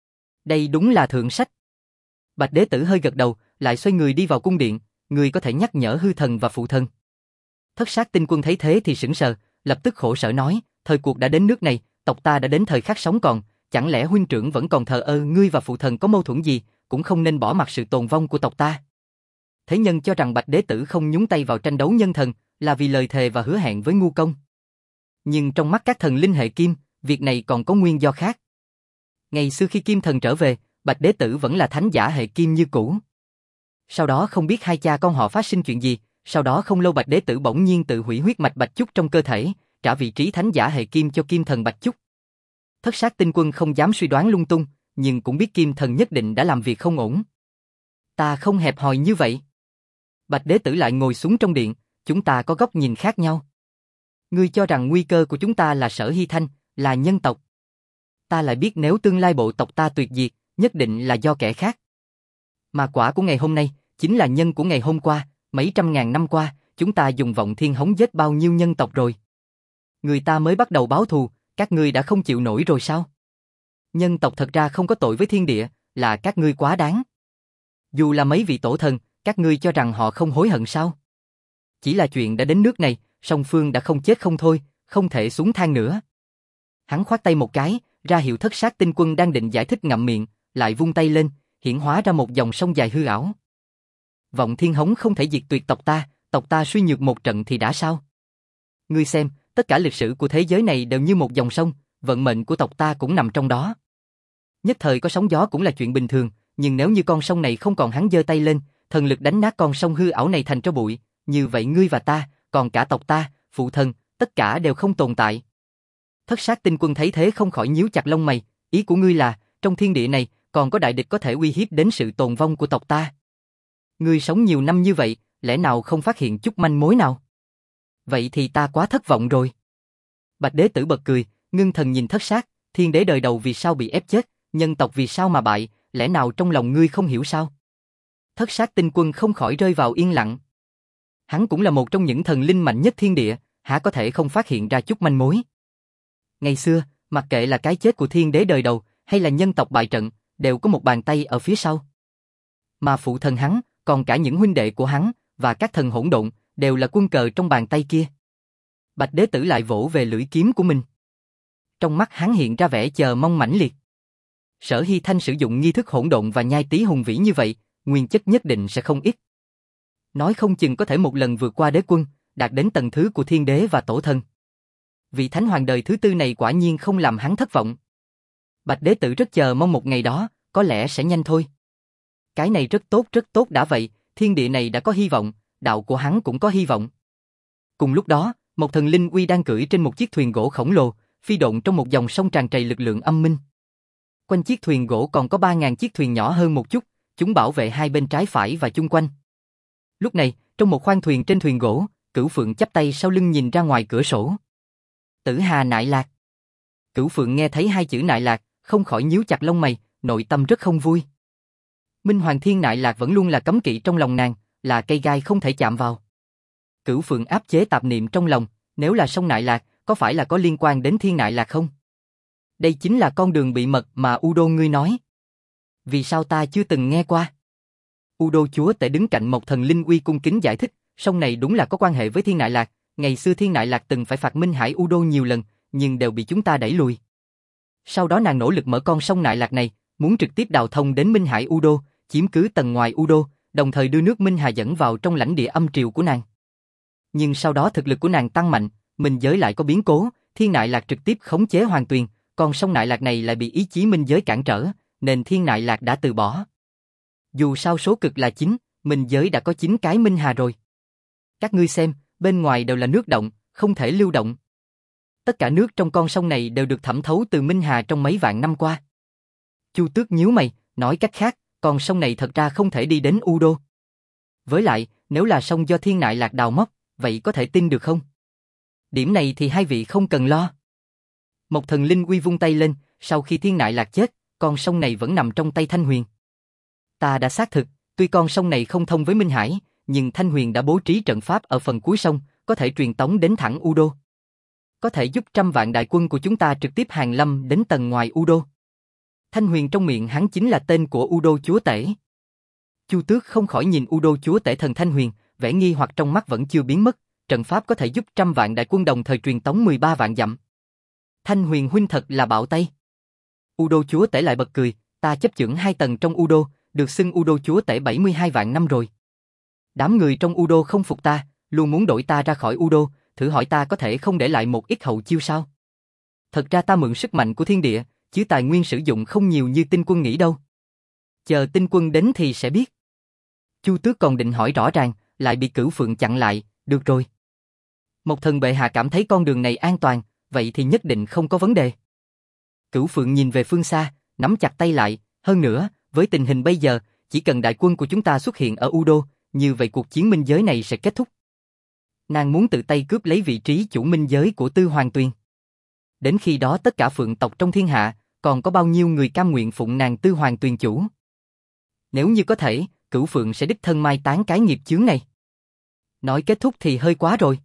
Đây đúng là thượng sách. Bạch Đế Tử hơi gật đầu, lại xoay người đi vào cung điện, người có thể nhắc nhở Hư Thần và phụ thân. Thất Sát Tinh Quân thấy thế thì sững sờ, lập tức khổ sở nói, thời cuộc đã đến nước này, tộc ta đã đến thời khắc sống còn, chẳng lẽ huynh trưởng vẫn còn thờ ơ? Ngươi và phụ thần có mâu thuẫn gì, cũng không nên bỏ mặc sự tồn vong của tộc ta. Thế nhân cho rằng Bạch Đế Tử không nhúng tay vào tranh đấu nhân thần, là vì lời thề và hứa hẹn với ngu công. Nhưng trong mắt các thần linh hệ kim, việc này còn có nguyên do khác. Ngày xưa khi Kim Thần trở về, Bạch Đế Tử vẫn là thánh giả hệ kim như cũ. Sau đó không biết hai cha con họ phát sinh chuyện gì, sau đó không lâu Bạch Đế Tử bỗng nhiên tự hủy huyết mạch Bạch Chúc trong cơ thể, trả vị trí thánh giả hệ kim cho Kim Thần Bạch Chúc. Thất Sát Tinh Quân không dám suy đoán lung tung, nhưng cũng biết Kim Thần nhất định đã làm việc không ổn. Ta không hẹp hòi như vậy. Bạch Đế Tử lại ngồi xuống trong điện, chúng ta có góc nhìn khác nhau. Ngươi cho rằng nguy cơ của chúng ta là Sở Hy Thanh, là nhân tộc. Ta lại biết nếu tương lai bộ tộc ta tuyệt diệt, nhất định là do kẻ khác. Mà quả của ngày hôm nay, chính là nhân của ngày hôm qua, mấy trăm ngàn năm qua, chúng ta dùng vọng thiên hống giết bao nhiêu nhân tộc rồi. Người ta mới bắt đầu báo thù, các ngươi đã không chịu nổi rồi sao? Nhân tộc thật ra không có tội với thiên địa, là các ngươi quá đáng. Dù là mấy vị tổ thần, các ngươi cho rằng họ không hối hận sao? Chỉ là chuyện đã đến nước này, song phương đã không chết không thôi, không thể xuống thang nữa. Hắn khoát tay một cái, ra hiệu Thất Sát Tinh Quân đang định giải thích ngậm miệng, lại vung tay lên, hiển hóa ra một dòng sông dài hư ảo. Vọng Thiên Hống không thể diệt tuyệt tộc ta, tộc ta suy nhược một trận thì đã sao? Ngươi xem, tất cả lịch sử của thế giới này đều như một dòng sông, vận mệnh của tộc ta cũng nằm trong đó. Nhất thời có sóng gió cũng là chuyện bình thường, nhưng nếu như con sông này không còn hắn giơ tay lên, thần lực đánh nát con sông hư ảo này thành tro bụi, như vậy ngươi và ta, còn cả tộc ta, phụ thân, tất cả đều không tồn tại. Thất Sát Tinh Quân thấy thế không khỏi nhíu chặt lông mày, ý của ngươi là, trong thiên địa này, còn có đại địch có thể uy hiếp đến sự tồn vong của tộc ta. Ngươi sống nhiều năm như vậy, lẽ nào không phát hiện chút manh mối nào? Vậy thì ta quá thất vọng rồi. Bạch Đế Tử bật cười, ngưng thần nhìn Thất Sát, thiên đế đời đầu vì sao bị ép chết, nhân tộc vì sao mà bại, lẽ nào trong lòng ngươi không hiểu sao? Thất Sát Tinh Quân không khỏi rơi vào yên lặng. Hắn cũng là một trong những thần linh mạnh nhất thiên địa, há có thể không phát hiện ra chút manh mối. Ngày xưa, mặc kệ là cái chết của thiên đế đời đầu, hay là nhân tộc bại trận, đều có một bàn tay ở phía sau. Mà phụ thần hắn, còn cả những huynh đệ của hắn, và các thần hỗn độn, đều là quân cờ trong bàn tay kia. Bạch Đế Tử lại vỗ về lưỡi kiếm của mình. Trong mắt hắn hiện ra vẻ chờ mong mãnh liệt. Sở Hy Thanh sử dụng nghi thức hỗn độn và nhai tí hùng vĩ như vậy, nguyên chất nhất định sẽ không ít. Nói không chừng có thể một lần vượt qua đế quân, đạt đến tầng thứ của thiên đế và tổ thần. Vị thánh hoàng đời thứ tư này quả nhiên không làm hắn thất vọng. Bạch Đế Tử rất chờ mong một ngày đó, có lẽ sẽ nhanh thôi. Cái này rất tốt rất tốt đã vậy, thiên địa này đã có hy vọng, đạo của hắn cũng có hy vọng. Cùng lúc đó, một thần linh uy đang cưỡi trên một chiếc thuyền gỗ khổng lồ, phi độn trong một dòng sông tràn trề lực lượng âm minh. Quanh chiếc thuyền gỗ còn có ba ngàn chiếc thuyền nhỏ hơn một chút, chúng bảo vệ hai bên trái phải và chung quanh. Lúc này, trong một khoang thuyền trên thuyền gỗ, Cửu Phượng chắp tay sau lưng nhìn ra ngoài cửa sổ. Tử Hà Nại Lạc. Cửu Phượng nghe thấy hai chữ Nại Lạc, không khỏi nhíu chặt lông mày, nội tâm rất không vui. Minh Hoàng Thiên Nại Lạc vẫn luôn là cấm kỵ trong lòng nàng, là cây gai không thể chạm vào. Cửu Phượng áp chế tạp niệm trong lòng, nếu là sông Nại Lạc, có phải là có liên quan đến Thiên Nại Lạc không? Đây chính là con đường bị mật mà Udo ngươi nói. Vì sao ta chưa từng nghe qua? Udo chúa tể đứng cạnh một thần linh uy cung kính giải thích, sông này đúng là có quan hệ với Thiên Nại Lạc, ngày xưa Thiên Nại Lạc từng phải phạt Minh Hải Udo nhiều lần, nhưng đều bị chúng ta đẩy lùi. Sau đó nàng nỗ lực mở con sông Nại Lạc này, muốn trực tiếp đào thông đến Minh Hải Udo, chiếm cứ tầng ngoài Udo, đồng thời đưa nước Minh Hà dẫn vào trong lãnh địa âm triều của nàng. Nhưng sau đó thực lực của nàng tăng mạnh, minh giới lại có biến cố, Thiên Nại Lạc trực tiếp khống chế Hoàng Tuyền, còn sông Nại Lạc này lại bị ý chí minh giới cản trở, nên Thiên Nại Lạc đã từ bỏ. Dù sao số cực là chín, minh giới đã có chín cái Minh Hà rồi. Các ngươi xem, bên ngoài đều là nước động, không thể lưu động. Tất cả nước trong con sông này đều được thẩm thấu từ Minh Hà trong mấy vạn năm qua. Chu Tước nhíu mày, nói cách khác, con sông này thật ra không thể đi đến Udo. Với lại, nếu là sông do Thiên Nại Lạc đào móc, vậy có thể tin được không? Điểm này thì hai vị không cần lo. Một thần linh uy vung tay lên, sau khi Thiên Nại Lạc chết, con sông này vẫn nằm trong tay Thanh Huyền. Ta đã xác thực, tuy con sông này không thông với Minh Hải, nhưng Thanh Huyền đã bố trí trận pháp ở phần cuối sông, có thể truyền tống đến thẳng Udo. Có thể giúp trăm vạn đại quân của chúng ta trực tiếp hàng lâm đến tầng ngoài Udo. Thanh Huyền trong miệng hắn chính là tên của Udo chúa tể. Chu Tước không khỏi nhìn Udo chúa tể thần Thanh Huyền, vẻ nghi hoặc trong mắt vẫn chưa biến mất, trận pháp có thể giúp trăm vạn đại quân đồng thời truyền tống mười ba vạn dặm. Thanh Huyền huynh thật là bạo tay. Udo chúa tể lại bật cười, ta chấp chưởng hai tầng trong Udo, được xưng Udo chúa tể bảy mươi hai vạn năm rồi. Đám người trong Udo không phục ta, luôn muốn đổi ta ra khỏi Udo, thử hỏi ta có thể không để lại một ít hậu chiêu sao? Thật ra ta mượn sức mạnh của thiên địa, chứ tài nguyên sử dụng không nhiều như Tinh Quân nghĩ đâu. Chờ Tinh Quân đến thì sẽ biết. Chu Tước còn định hỏi rõ ràng, lại bị Cửu Phượng chặn lại, được rồi. Một thần bệ hạ cảm thấy con đường này an toàn, vậy thì nhất định không có vấn đề. Cửu Phượng nhìn về phương xa, nắm chặt tay lại, hơn nữa, với tình hình bây giờ, chỉ cần đại quân của chúng ta xuất hiện ở Udo, như vậy cuộc chiến minh giới này sẽ kết thúc. Nàng muốn tự tay cướp lấy vị trí chủ minh giới của Tư Hoàng Tuyền. Đến khi đó tất cả phượng tộc trong thiên hạ, còn có bao nhiêu người cam nguyện phụng nàng Tư Hoàng Tuyền chủ. Nếu như có thể, Cửu Phượng sẽ đích thân mai táng cái nghiệp chướng này. Nói kết thúc thì hơi quá rồi.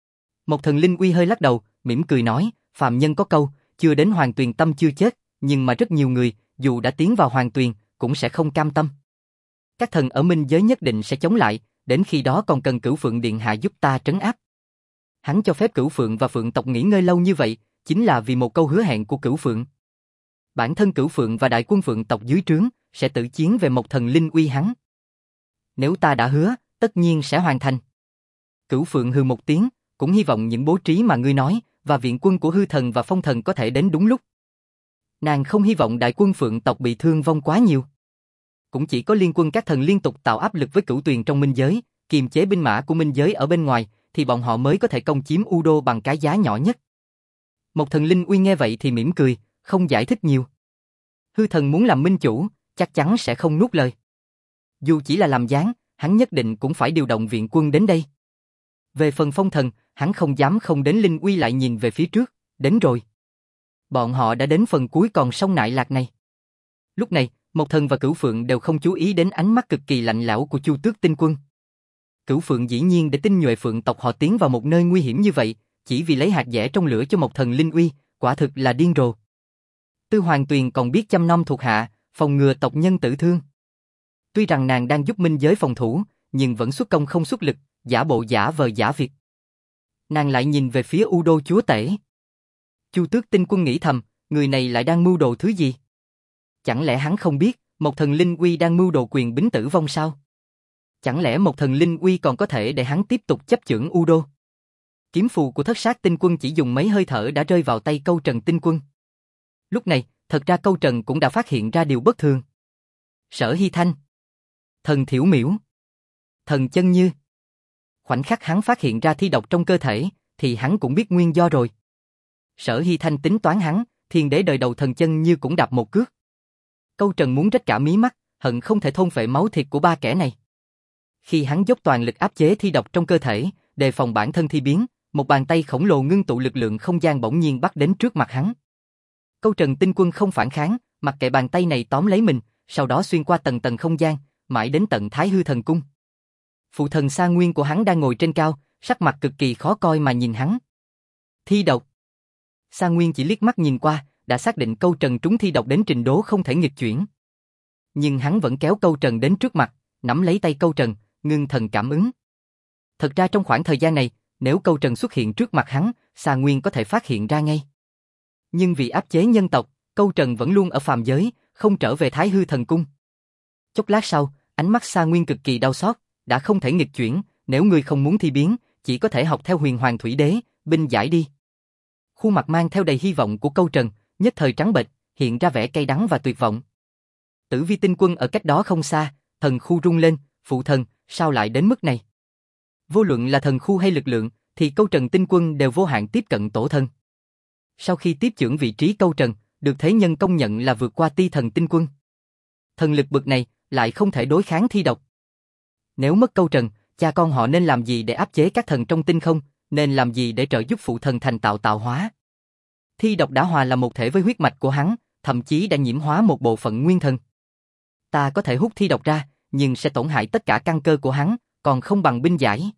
Một thần linh uy hơi lắc đầu, mỉm cười nói, phàm nhân có câu, chưa đến Hoàng Tuyền tâm chưa chết, nhưng mà rất nhiều người, dù đã tiến vào Hoàng Tuyền, cũng sẽ không cam tâm. Các thần ở minh giới nhất định sẽ chống lại, đến khi đó còn cần Cửu Phượng điện hạ giúp ta trấn áp. Hắn cho phép Cửu Phượng và Phượng tộc nghỉ ngơi lâu như vậy, chính là vì một câu hứa hẹn của Cửu Phượng. Bản thân Cửu Phượng và đại quân Phượng tộc dưới trướng sẽ tự chiến về một thần linh uy hắn. Nếu ta đã hứa, tất nhiên sẽ hoàn thành. Cửu Phượng hừ một tiếng, cũng hy vọng những bố trí mà ngươi nói và viện quân của hư thần và phong thần có thể đến đúng lúc. Nàng không hy vọng đại quân Phượng tộc bị thương vong quá nhiều. Cũng chỉ có liên quân các thần liên tục tạo áp lực với Cửu Tuyền trong minh giới, kiềm chế binh mã của minh giới ở bên ngoài, thì bọn họ mới có thể công chiếm U Đô bằng cái giá nhỏ nhất. Một thần linh uy nghe vậy thì mỉm cười, không giải thích nhiều. Hư thần muốn làm minh chủ, chắc chắn sẽ không nuốt lời. Dù chỉ là làm gián, hắn nhất định cũng phải điều động viện quân đến đây. Về phần phong thần, hắn không dám không đến linh uy lại nhìn về phía trước, đến rồi. Bọn họ đã đến phần cuối còn sông Nại Lạc này. Lúc này, Mộc Thần và Cửu Phượng đều không chú ý đến ánh mắt cực kỳ lạnh lẽo của Chu Tước Tinh Quân. Cửu Phượng dĩ nhiên để tinh nhuệ Phượng tộc họ tiến vào một nơi nguy hiểm như vậy, chỉ vì lấy hạt dẻ trong lửa cho Mộc Thần linh uy, quả thực là điên rồ. Tư Hoàng Tuyền còn biết chăm nom thuộc hạ, phòng ngừa tộc nhân tử thương. Tuy rằng nàng đang giúp minh giới phòng thủ, nhưng vẫn xuất công không xuất lực, giả bộ giả vờ giả việc. Nàng lại nhìn về phía U Đô chúa tể. Chu Tước Tinh Quân nghĩ thầm, người này lại đang mưu đồ thứ gì? Chẳng lẽ hắn không biết, một thần linh uy đang mưu đồ quyền bính tử vong sao? Chẳng lẽ một thần linh uy còn có thể để hắn tiếp tục chấp chưởng U Đô? Kiếm phù của Thất Sát Tinh Quân chỉ dùng mấy hơi thở đã rơi vào tay Câu Trần Tinh Quân. Lúc này, thật ra Câu Trần cũng đã phát hiện ra điều bất thường. Sở Hy Thanh, Thần Thiểu Miễu, Thần Chân Như. Khoảnh khắc hắn phát hiện ra thi độc trong cơ thể, thì hắn cũng biết nguyên do rồi. Sở Hy Thanh tính toán hắn, thiên đế đời đầu Thần Chân Như cũng đạp một cước. Câu Trần muốn rách cả mí mắt, hận không thể thôn phệ máu thịt của ba kẻ này. Khi hắn dốc toàn lực áp chế thi độc trong cơ thể, đề phòng bản thân thi biến, một bàn tay khổng lồ ngưng tụ lực lượng không gian bỗng nhiên bắt đến trước mặt hắn. Câu Trần Tinh Quân không phản kháng, mặc kệ bàn tay này tóm lấy mình, sau đó xuyên qua tầng tầng không gian, mãi đến tận Thái Hư Thần Cung. Phụ thần Sa Nguyên của hắn đang ngồi trên cao, sắc mặt cực kỳ khó coi mà nhìn hắn. Thi độc. Sa Nguyên chỉ liếc mắt nhìn qua, đã xác định Câu Trần trúng thi độc đến trình độ không thể nghịch chuyển. Nhưng hắn vẫn kéo Câu Trần đến trước mặt, nắm lấy tay Câu Trần, ngưng thần cảm ứng. Thật ra trong khoảng thời gian này, nếu Câu Trần xuất hiện trước mặt hắn, Sa Nguyên có thể phát hiện ra ngay. Nhưng vì áp chế nhân tộc, Câu Trần vẫn luôn ở phàm giới, không trở về Thái Hư Thần Cung. Chốc lát sau, ánh mắt Sa Nguyên cực kỳ đau xót, đã không thể nghịch chuyển, nếu ngươi không muốn thi biến, chỉ có thể học theo Huyền Hoàng Thủy Đế, binh giải đi. Khuôn mặt mang theo đầy hy vọng của Câu Trần, nhất thời trắng bệch, hiện ra vẻ cay đắng và tuyệt vọng. Tử Vi Tinh Quân ở cách đó không xa, thần khu rung lên, phụ thần, sao lại đến mức này? Vô luận là thần khu hay lực lượng, thì Câu Trần Tinh Quân đều vô hạn tiếp cận tổ thần. Sau khi tiếp chưởng vị trí Câu Trần, được thế nhân công nhận là vượt qua Ti Thần Tinh Quân. Thần lực bực này, lại không thể đối kháng thi độc. Nếu mất Câu Trần, cha con họ nên làm gì để áp chế các thần trong tinh không, nên làm gì để trợ giúp phụ thần thành tạo tạo hóa? Thi độc đã hòa là một thể với huyết mạch của hắn, thậm chí đã nhiễm hóa một bộ phận nguyên thần. Ta có thể hút thi độc ra, nhưng sẽ tổn hại tất cả căn cơ của hắn, còn không bằng binh giải.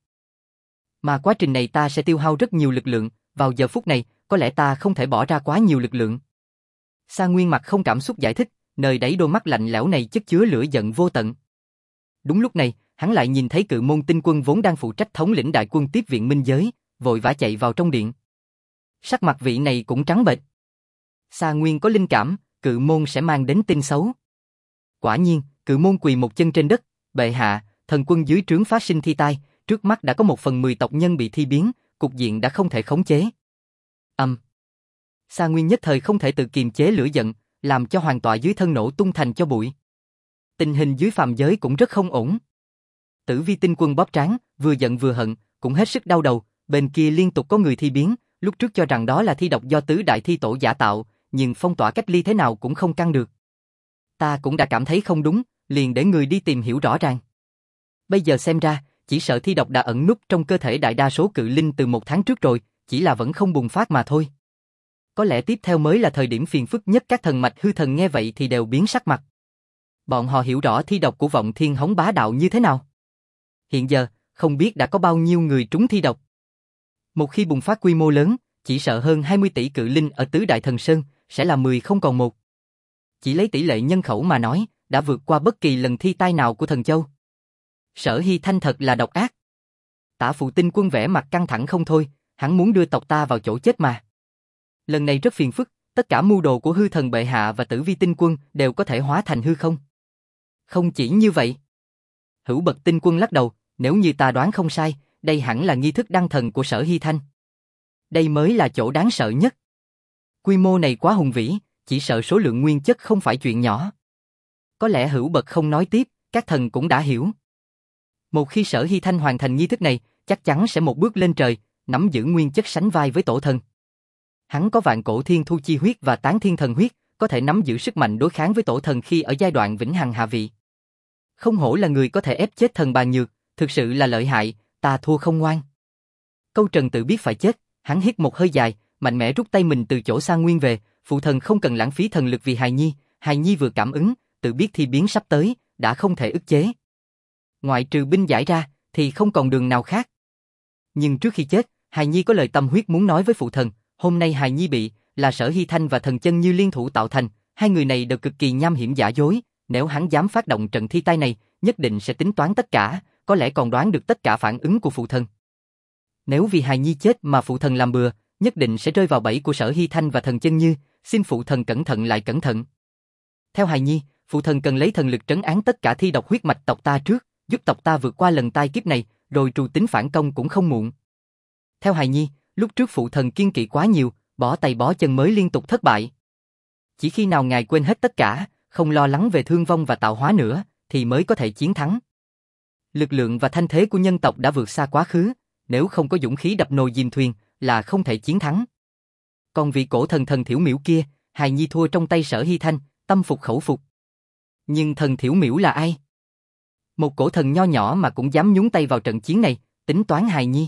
Mà quá trình này ta sẽ tiêu hao rất nhiều lực lượng, vào giờ phút này, có lẽ ta không thể bỏ ra quá nhiều lực lượng. Sa Nguyên mặt không cảm xúc giải thích, nơi đáy đôi mắt lạnh lẽo này chất chứa lửa giận vô tận. Đúng lúc này, hắn lại nhìn thấy Cự Môn Tinh Quân vốn đang phụ trách thống lĩnh đại quân tiếp viện minh giới, vội vã chạy vào trong điện. Sắc mặt vị này cũng trắng bệch. Sa Nguyên có linh cảm, Cự Môn sẽ mang đến tin xấu. Quả nhiên, Cự Môn quỳ một chân trên đất, bệ hạ, thần quân dưới trướng phát sinh thi tai, trước mắt đã có một phần mười tộc nhân bị thi biến, cục diện đã không thể khống chế. Âm. Um. Sa Nguyên nhất thời không thể tự kiềm chế lửa giận, làm cho hoàng tọa dưới thân nổ tung thành cho bụi. Tình hình dưới phàm giới cũng rất không ổn. Tử Vi Tinh Quân bóp trán, vừa giận vừa hận, cũng hết sức đau đầu, bên kia liên tục có người thi biến, lúc trước cho rằng đó là thi độc do tứ đại thi tổ giả tạo, nhưng phong tỏa cách ly thế nào cũng không căn được. Ta cũng đã cảm thấy không đúng, liền để người đi tìm hiểu rõ ràng. Bây giờ xem ra, chỉ sợ thi độc đã ẩn núp trong cơ thể đại đa số cự linh từ một tháng trước rồi, chỉ là vẫn không bùng phát mà thôi. Có lẽ tiếp theo mới là thời điểm phiền phức nhất. Các thần mạch hư thần nghe vậy thì đều biến sắc mặt. Bọn họ hiểu rõ thi độc của Vọng Thiên Hống bá đạo như thế nào. Hiện giờ, không biết đã có bao nhiêu người trúng thi độc. Một khi bùng phát quy mô lớn, chỉ sợ hơn hai mươi tỷ cự linh ở tứ đại thần sơn sẽ là mười không còn một. Chỉ lấy tỷ lệ nhân khẩu mà nói, đã vượt qua bất kỳ lần thi tai nào của thần châu. Sở Hy Thanh thật là độc ác. Tả Phụ Tinh Quân vẻ mặt căng thẳng không thôi, hắn muốn đưa tộc ta vào chỗ chết mà. Lần này rất phiền phức, tất cả mưu đồ của hư thần bệ hạ và tử vi tinh quân đều có thể hóa thành hư không. Không chỉ như vậy. Hữu Bật tinh quân lắc đầu, nếu như ta đoán không sai, đây hẳn là nghi thức đăng thần của Sở Hy Thanh. Đây mới là chỗ đáng sợ nhất. Quy mô này quá hùng vĩ, chỉ sợ số lượng nguyên chất không phải chuyện nhỏ. Có lẽ Hữu Bật không nói tiếp, các thần cũng đã hiểu. Một khi Sở Hy Thanh hoàn thành nghi thức này, chắc chắn sẽ một bước lên trời, nắm giữ nguyên chất sánh vai với tổ thần. Hắn có vạn cổ thiên thu chi huyết và tán thiên thần huyết, có thể nắm giữ sức mạnh đối kháng với tổ thần khi ở giai đoạn vĩnh hằng hạ vị. Không hổ là người có thể ép chết thần bàn nhược, thực sự là lợi hại, ta thua không ngoan. Câu Trần tự biết phải chết, hắn hít một hơi dài, mạnh mẽ rút tay mình từ chỗ Sa Nguyên về, phụ thần không cần lãng phí thần lực vì hài nhi, hài nhi vừa cảm ứng, tự biết thi biến sắp tới, đã không thể ức chế. Ngoại trừ binh giải ra, thì không còn đường nào khác. Nhưng trước khi chết, hài nhi có lời tâm huyết muốn nói với phụ thần, hôm nay hài nhi bị, là Sở Hy Thanh và thần chân như liên thủ tạo thành, hai người này đều cực kỳ nham hiểm giả dối, nếu hắn dám phát động trận thi tay này, nhất định sẽ tính toán tất cả, có lẽ còn đoán được tất cả phản ứng của phụ thần. Nếu vì hài nhi chết mà phụ thần làm bừa, nhất định sẽ rơi vào bẫy của Sở Hy Thanh và thần chân như, xin phụ thần cẩn thận lại cẩn thận. Theo hài nhi, phụ thần cần lấy thần lực trấn án tất cả thi độc huyết mạch tộc ta trước, giúp tộc ta vượt qua lần tai kiếp này, rồi trù tính phản công cũng không muộn. Theo hài nhi, lúc trước phụ thần kiên kỵ quá nhiều, bỏ tay bỏ chân mới liên tục thất bại. Chỉ khi nào ngài quên hết tất cả, không lo lắng về thương vong và tạo hóa nữa, thì mới có thể chiến thắng. Lực lượng và thanh thế của nhân tộc đã vượt xa quá khứ, nếu không có dũng khí đập nồi dìm thuyền, là không thể chiến thắng. Còn vị cổ thần thần Thiểu Miểu kia, hài nhi thua trong tay Sở Hy Thanh, tâm phục khẩu phục. Nhưng thần Thiểu Miểu là ai? Một cổ thần nho nhỏ mà cũng dám nhúng tay vào trận chiến này, tính toán hài nhi.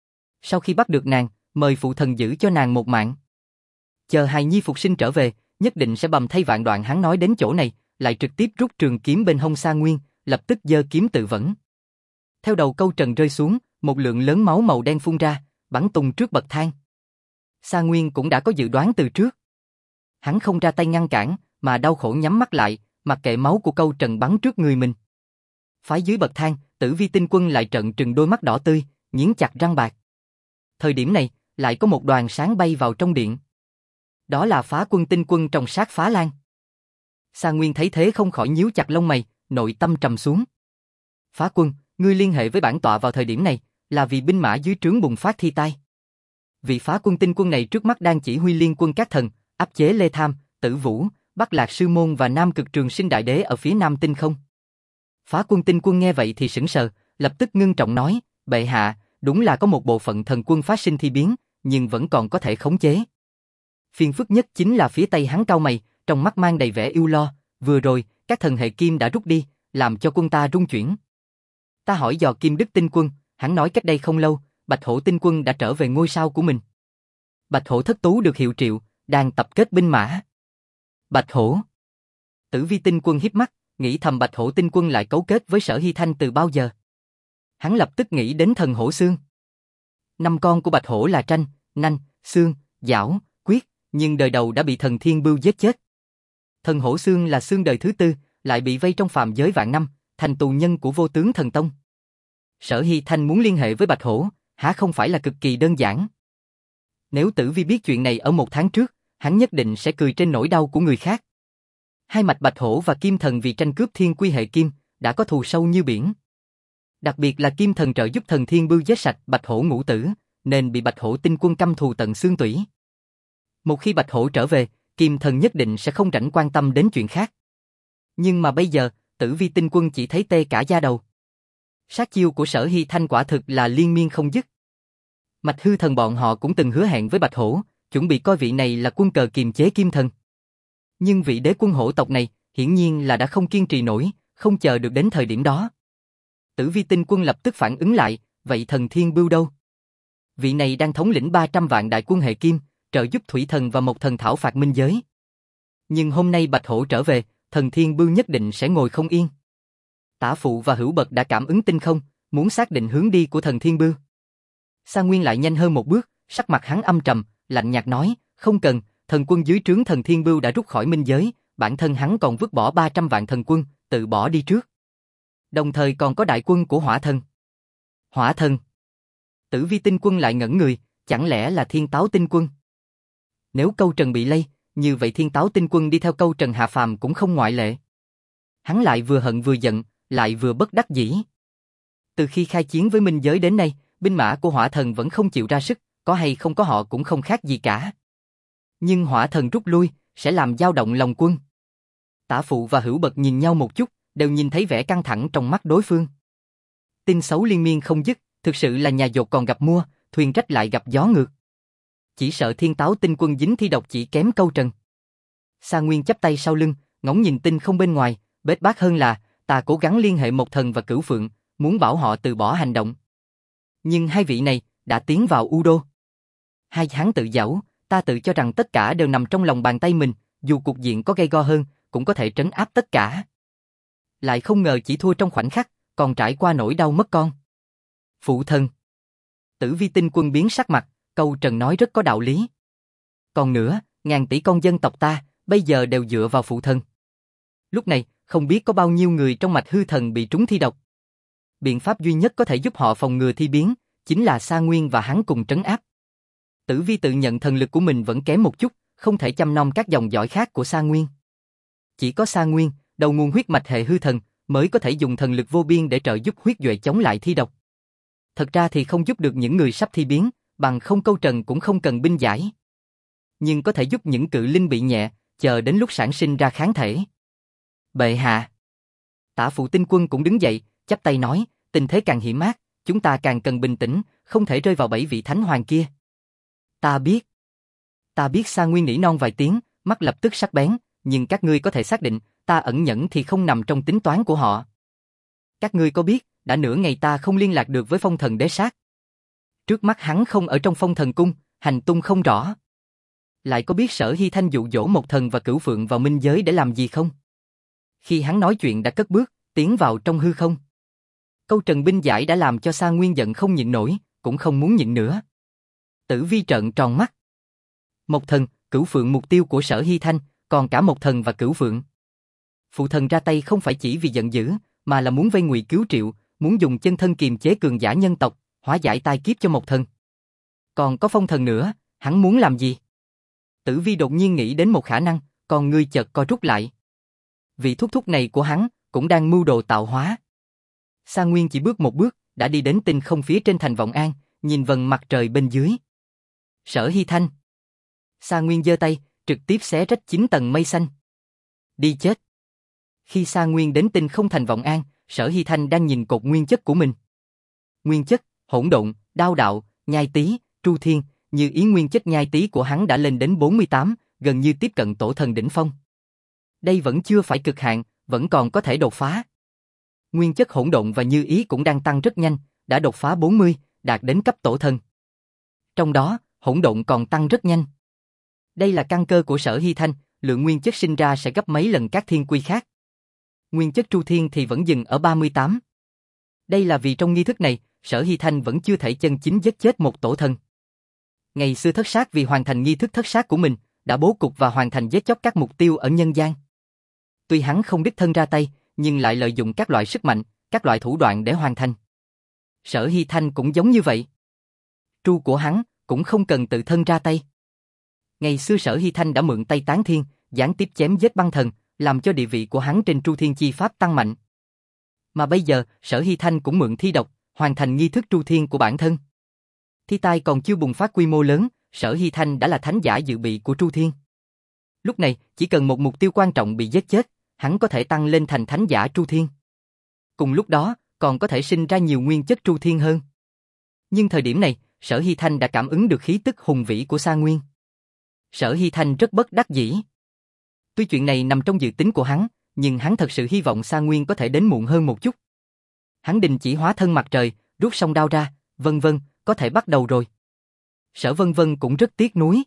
Sau khi bắt được nàng, mời phụ thần giữ cho nàng một mạng. Chờ hài nhi phục sinh trở về, nhất định sẽ bầm thay vạn đoạn. Hắn nói đến chỗ này, lại trực tiếp rút trường kiếm bên hông Sa Nguyên, lập tức giơ kiếm tự vẫn. Theo đầu câu trần rơi xuống, một lượng lớn máu màu đen phun ra, bắn tung trước bậc thang. Sa Nguyên cũng đã có dự đoán từ trước. Hắn không ra tay ngăn cản, mà đau khổ nhắm mắt lại, mặc kệ máu của câu trần bắn trước người mình. Phái dưới bậc thang, Tử Vi tinh quân lại trợn trừng đôi mắt đỏ tươi, nghiến chặt răng bạc. Thời điểm này, lại có một đoàn sáng bay vào trong điện. Đó là Phá Quân tinh quân trong sát Phá Lan. Sa Nguyên thấy thế không khỏi nhíu chặt lông mày, nội tâm trầm xuống. Phá Quân, ngươi liên hệ với bản tọa vào thời điểm này, là vì binh mã dưới trướng bùng phát thi tai. Vị Phá Quân tinh quân này trước mắt đang chỉ huy liên quân các thần, áp chế Lê Tham, Tử Vũ, Bắc Lạc Sư Môn và Nam Cực Trường Sinh Đại Đế ở phía Nam Tinh không. Phá Quân tinh quân nghe vậy thì sững sờ, lập tức ngưng trọng nói, bệ hạ, đúng là có một bộ phận thần quân phát sinh thi biến, nhưng vẫn còn có thể khống chế. Phiền phức nhất chính là phía Tây hắn cau mày, trong mắt mang đầy vẻ ưu lo, vừa rồi, các thần hệ kim đã rút đi, làm cho quân ta rung chuyển. Ta hỏi dò Kim Đức tinh quân, hắn nói cách đây không lâu, Bạch Hổ tinh quân đã trở về ngôi sao của mình. Bạch Hổ thất tú được hiệu triệu, đang tập kết binh mã. Bạch Hổ. Tử Vi tinh quân híp mắt, nghĩ thầm Bạch Hổ tinh quân lại cấu kết với Sở Hy Thanh từ bao giờ. Hắn lập tức nghĩ đến thần hổ xương. Năm con của Bạch Hổ là Tranh, Nanh, Xương, Giảo, Quyết, nhưng đời đầu đã bị thần Thiên Bưu giết chết. Thần hổ xương là xương đời thứ tư, lại bị vây trong phàm giới vạn năm, thành tù nhân của Vô Tướng Thần Tông. Sở Hy Thanh muốn liên hệ với Bạch Hổ, há không phải là cực kỳ đơn giản. Nếu Tử Vi biết chuyện này ở một tháng trước, hắn nhất định sẽ cười trên nỗi đau của người khác. Hai mạch Bạch Hổ và Kim Thần vì tranh cướp thiên quy hệ kim, đã có thù sâu như biển. Đặc biệt là Kim Thần trợ giúp thần Thiên Bưu giết sạch Bạch Hổ ngũ tử, nên bị Bạch Hổ tinh quân căm thù tận xương tủy. Một khi Bạch Hổ trở về, Kim Thần nhất định sẽ không rảnh quan tâm đến chuyện khác. Nhưng mà bây giờ, Tử Vi tinh quân chỉ thấy tê cả da đầu. Sát chiêu của Sở Hy Thanh quả thực là liên miên không dứt. Mạch hư thần bọn họ cũng từng hứa hẹn với Bạch Hổ, chuẩn bị coi vị này là quân cờ kiềm chế Kim Thần. Nhưng vị đế quân hổ tộc này, hiển nhiên là đã không kiên trì nổi, không chờ được đến thời điểm đó. Tử Vi tinh quân lập tức phản ứng lại, vậy thần Thiên Bưu đâu? Vị này đang thống lĩnh ba trăm vạn đại quân hệ kim, trợ giúp Thủy Thần và Mộc Thần thảo phạt minh giới. Nhưng hôm nay Bạch Hổ trở về, thần Thiên Bưu nhất định sẽ ngồi không yên. Tả Phụ và Hữu Bật đã cảm ứng tinh không, muốn xác định hướng đi của thần Thiên Bưu. Sa Nguyên lại nhanh hơn một bước, sắc mặt hắn âm trầm, lạnh nhạt nói, không cần, thần quân dưới trướng thần Thiên Bưu đã rút khỏi minh giới, bản thân hắn còn vứt bỏ ba trăm vạn thần quân, tự bỏ đi trước. Đồng thời còn có đại quân của Hỏa Thần. Hỏa Thần? Tử Vi tinh quân lại ngẩn người, chẳng lẽ là Thiên Táo tinh quân? Nếu câu trần bị lây, như vậy Thiên Táo Tinh Quân đi theo câu trần hạ phàm cũng không ngoại lệ. Hắn lại vừa hận vừa giận, lại vừa bất đắc dĩ. Từ khi khai chiến với Minh Giới đến nay, binh mã của Hỏa Thần vẫn không chịu ra sức, có hay không có họ cũng không khác gì cả. Nhưng Hỏa Thần rút lui, sẽ làm dao động lòng quân. Tả Phụ và Hữu Bật nhìn nhau một chút, đều nhìn thấy vẻ căng thẳng trong mắt đối phương. Tin xấu liên miên không dứt, thực sự là nhà dột còn gặp mưa, thuyền trách lại gặp gió ngược. Chỉ sợ Thiên Táo Tinh Quân dính thi độc chỉ kém câu trần. Sa Nguyên chắp tay sau lưng, ngóng nhìn tinh không bên ngoài, bết bát hơn là, ta cố gắng liên hệ Mộc Thần và Cửu Phượng, muốn bảo họ từ bỏ hành động. Nhưng hai vị này, đã tiến vào U Đô. Hai hắn tự giảo, ta tự cho rằng tất cả đều nằm trong lòng bàn tay mình, dù cục diện có gay go hơn, cũng có thể trấn áp tất cả. Lại không ngờ chỉ thua trong khoảnh khắc, còn trải qua nỗi đau mất con. Phụ thân. Tử Vi Tinh Quân biến sắc mặt, câu trần nói rất có đạo lý. Còn nữa, ngàn tỷ con dân tộc ta, bây giờ đều dựa vào phụ thân. Lúc này, không biết có bao nhiêu người trong mạch hư thần bị trúng thi độc. Biện pháp duy nhất có thể giúp họ phòng ngừa thi biến, chính là Sa Nguyên và hắn cùng trấn áp. Tử Vi tự nhận thần lực của mình vẫn kém một chút, không thể chăm nom các dòng dõi khác của Sa Nguyên. Chỉ có Sa Nguyên, đầu nguồn huyết mạch hệ hư thần, mới có thể dùng thần lực vô biên để trợ giúp huyết duệ chống lại thi độc. Thật ra thì không giúp được những người sắp thi biến, bằng không câu trần cũng không cần binh giải. Nhưng có thể giúp những cự linh bị nhẹ, chờ đến lúc sản sinh ra kháng thể. Bệ hạ. Tả Phụ Tinh Quân cũng đứng dậy, chắp tay nói, tình thế càng hiểm ác, chúng ta càng cần bình tĩnh, không thể rơi vào bẫy vị thánh hoàng kia. Ta biết. Ta biết. Sa Nguyên nỉ non vài tiếng, mắt lập tức sắc bén, nhưng các ngươi có thể xác định, ta ẩn nhẫn thì không nằm trong tính toán của họ. Các ngươi có biết, đã nửa ngày ta không liên lạc được với Phong Thần Đế Sát. Trước mắt hắn không ở trong Phong Thần Cung, hành tung không rõ. Lại có biết Sở Hy Thanh dụ dỗ Mộc Thần và Cửu Phượng vào minh giới để làm gì không? Khi hắn nói chuyện đã cất bước, tiến vào trong hư không. Câu trần binh giải đã làm cho Sa Nguyên giận không nhịn nổi, cũng không muốn nhịn nữa. Tử Vi trợn tròn mắt. Mộc Thần, Cửu Phượng mục tiêu của Sở Hy Thanh, còn cả Mộc Thần và Cửu Phượng. Phụ thần ra tay không phải chỉ vì giận dữ, mà là muốn vây ngụy cứu triệu, muốn dùng chân thân kiềm chế cường giả nhân tộc, hóa giải tai kiếp cho Mộc Thần. Còn có Phong Thần nữa, hắn muốn làm gì? Tử Vi đột nhiên nghĩ đến một khả năng, còn ngươi chợt co rút lại. Vị thúc thúc này của hắn, cũng đang mưu đồ tạo hóa. Sa Nguyên chỉ bước một bước, đã đi đến tinh không phía trên thành Vọng An, nhìn vầng mặt trời bên dưới. Sở Hy Thanh. Sa Nguyên giơ tay, trực tiếp xé rách chín tầng mây xanh. Đi chết. Khi Sa Nguyên đến tinh không thành Vọng An, Sở Hy Thanh đang nhìn cột nguyên chất của mình. Nguyên chất, hỗn độn, đao đạo, nhai tý, tru thiên, như ý nguyên chất nhai tý của hắn đã lên đến bốn mươi tám, gần như tiếp cận tổ thần đỉnh phong. Đây vẫn chưa phải cực hạn, vẫn còn có thể đột phá. Nguyên chất hỗn độn và như ý cũng đang tăng rất nhanh, đã đột phá bốn mươi, đạt đến cấp tổ thần. Trong đó, hỗn độn còn tăng rất nhanh. Đây là căn cơ của Sở Hy Thanh, lượng nguyên chất sinh ra sẽ gấp mấy lần các thiên quy khác. Nguyên chất tru thiên thì vẫn dừng ở ba mươi tám. Đây là vì trong nghi thức này, Sở Hy Thanh vẫn chưa thể chân chính giết chết một tổ thần. Ngày xưa thất sát vì hoàn thành nghi thức thất sát của mình, đã bố cục và hoàn thành giết chóc các mục tiêu ở nhân gian. Tuy hắn không đích thân ra tay, nhưng lại lợi dụng các loại sức mạnh, các loại thủ đoạn để hoàn thành. Sở Hy Thanh cũng giống như vậy. Tru của hắn cũng không cần tự thân ra tay. Ngày xưa Sở Hy Thanh đã mượn tay Tán Thiên, gián tiếp chém giết băng thần, làm cho địa vị của hắn trên Tru Thiên chi pháp tăng mạnh. Mà bây giờ, Sở Hy Thanh cũng mượn thi độc, hoàn thành nghi thức Tru Thiên của bản thân. Thi tai còn chưa bùng phát quy mô lớn, Sở Hy Thanh đã là thánh giả dự bị của Tru Thiên. Lúc này, chỉ cần một mục tiêu quan trọng bị giết chết, hắn có thể tăng lên thành thánh giả Tru Thiên. Cùng lúc đó, còn có thể sinh ra nhiều nguyên chất Tru Thiên hơn. Nhưng thời điểm này, Sở Hy Thanh đã cảm ứng được khí tức hùng vĩ của Sa Nguyên. Sở Hy Thanh rất bất đắc dĩ. Tuy chuyện này nằm trong dự tính của hắn, nhưng hắn thật sự hy vọng Sa Nguyên có thể đến muộn hơn một chút. Hắn đình chỉ hóa thân mặt trời, rút song đao ra, vân vân, có thể bắt đầu rồi. Sở Vân Vân cũng rất tiếc nuối.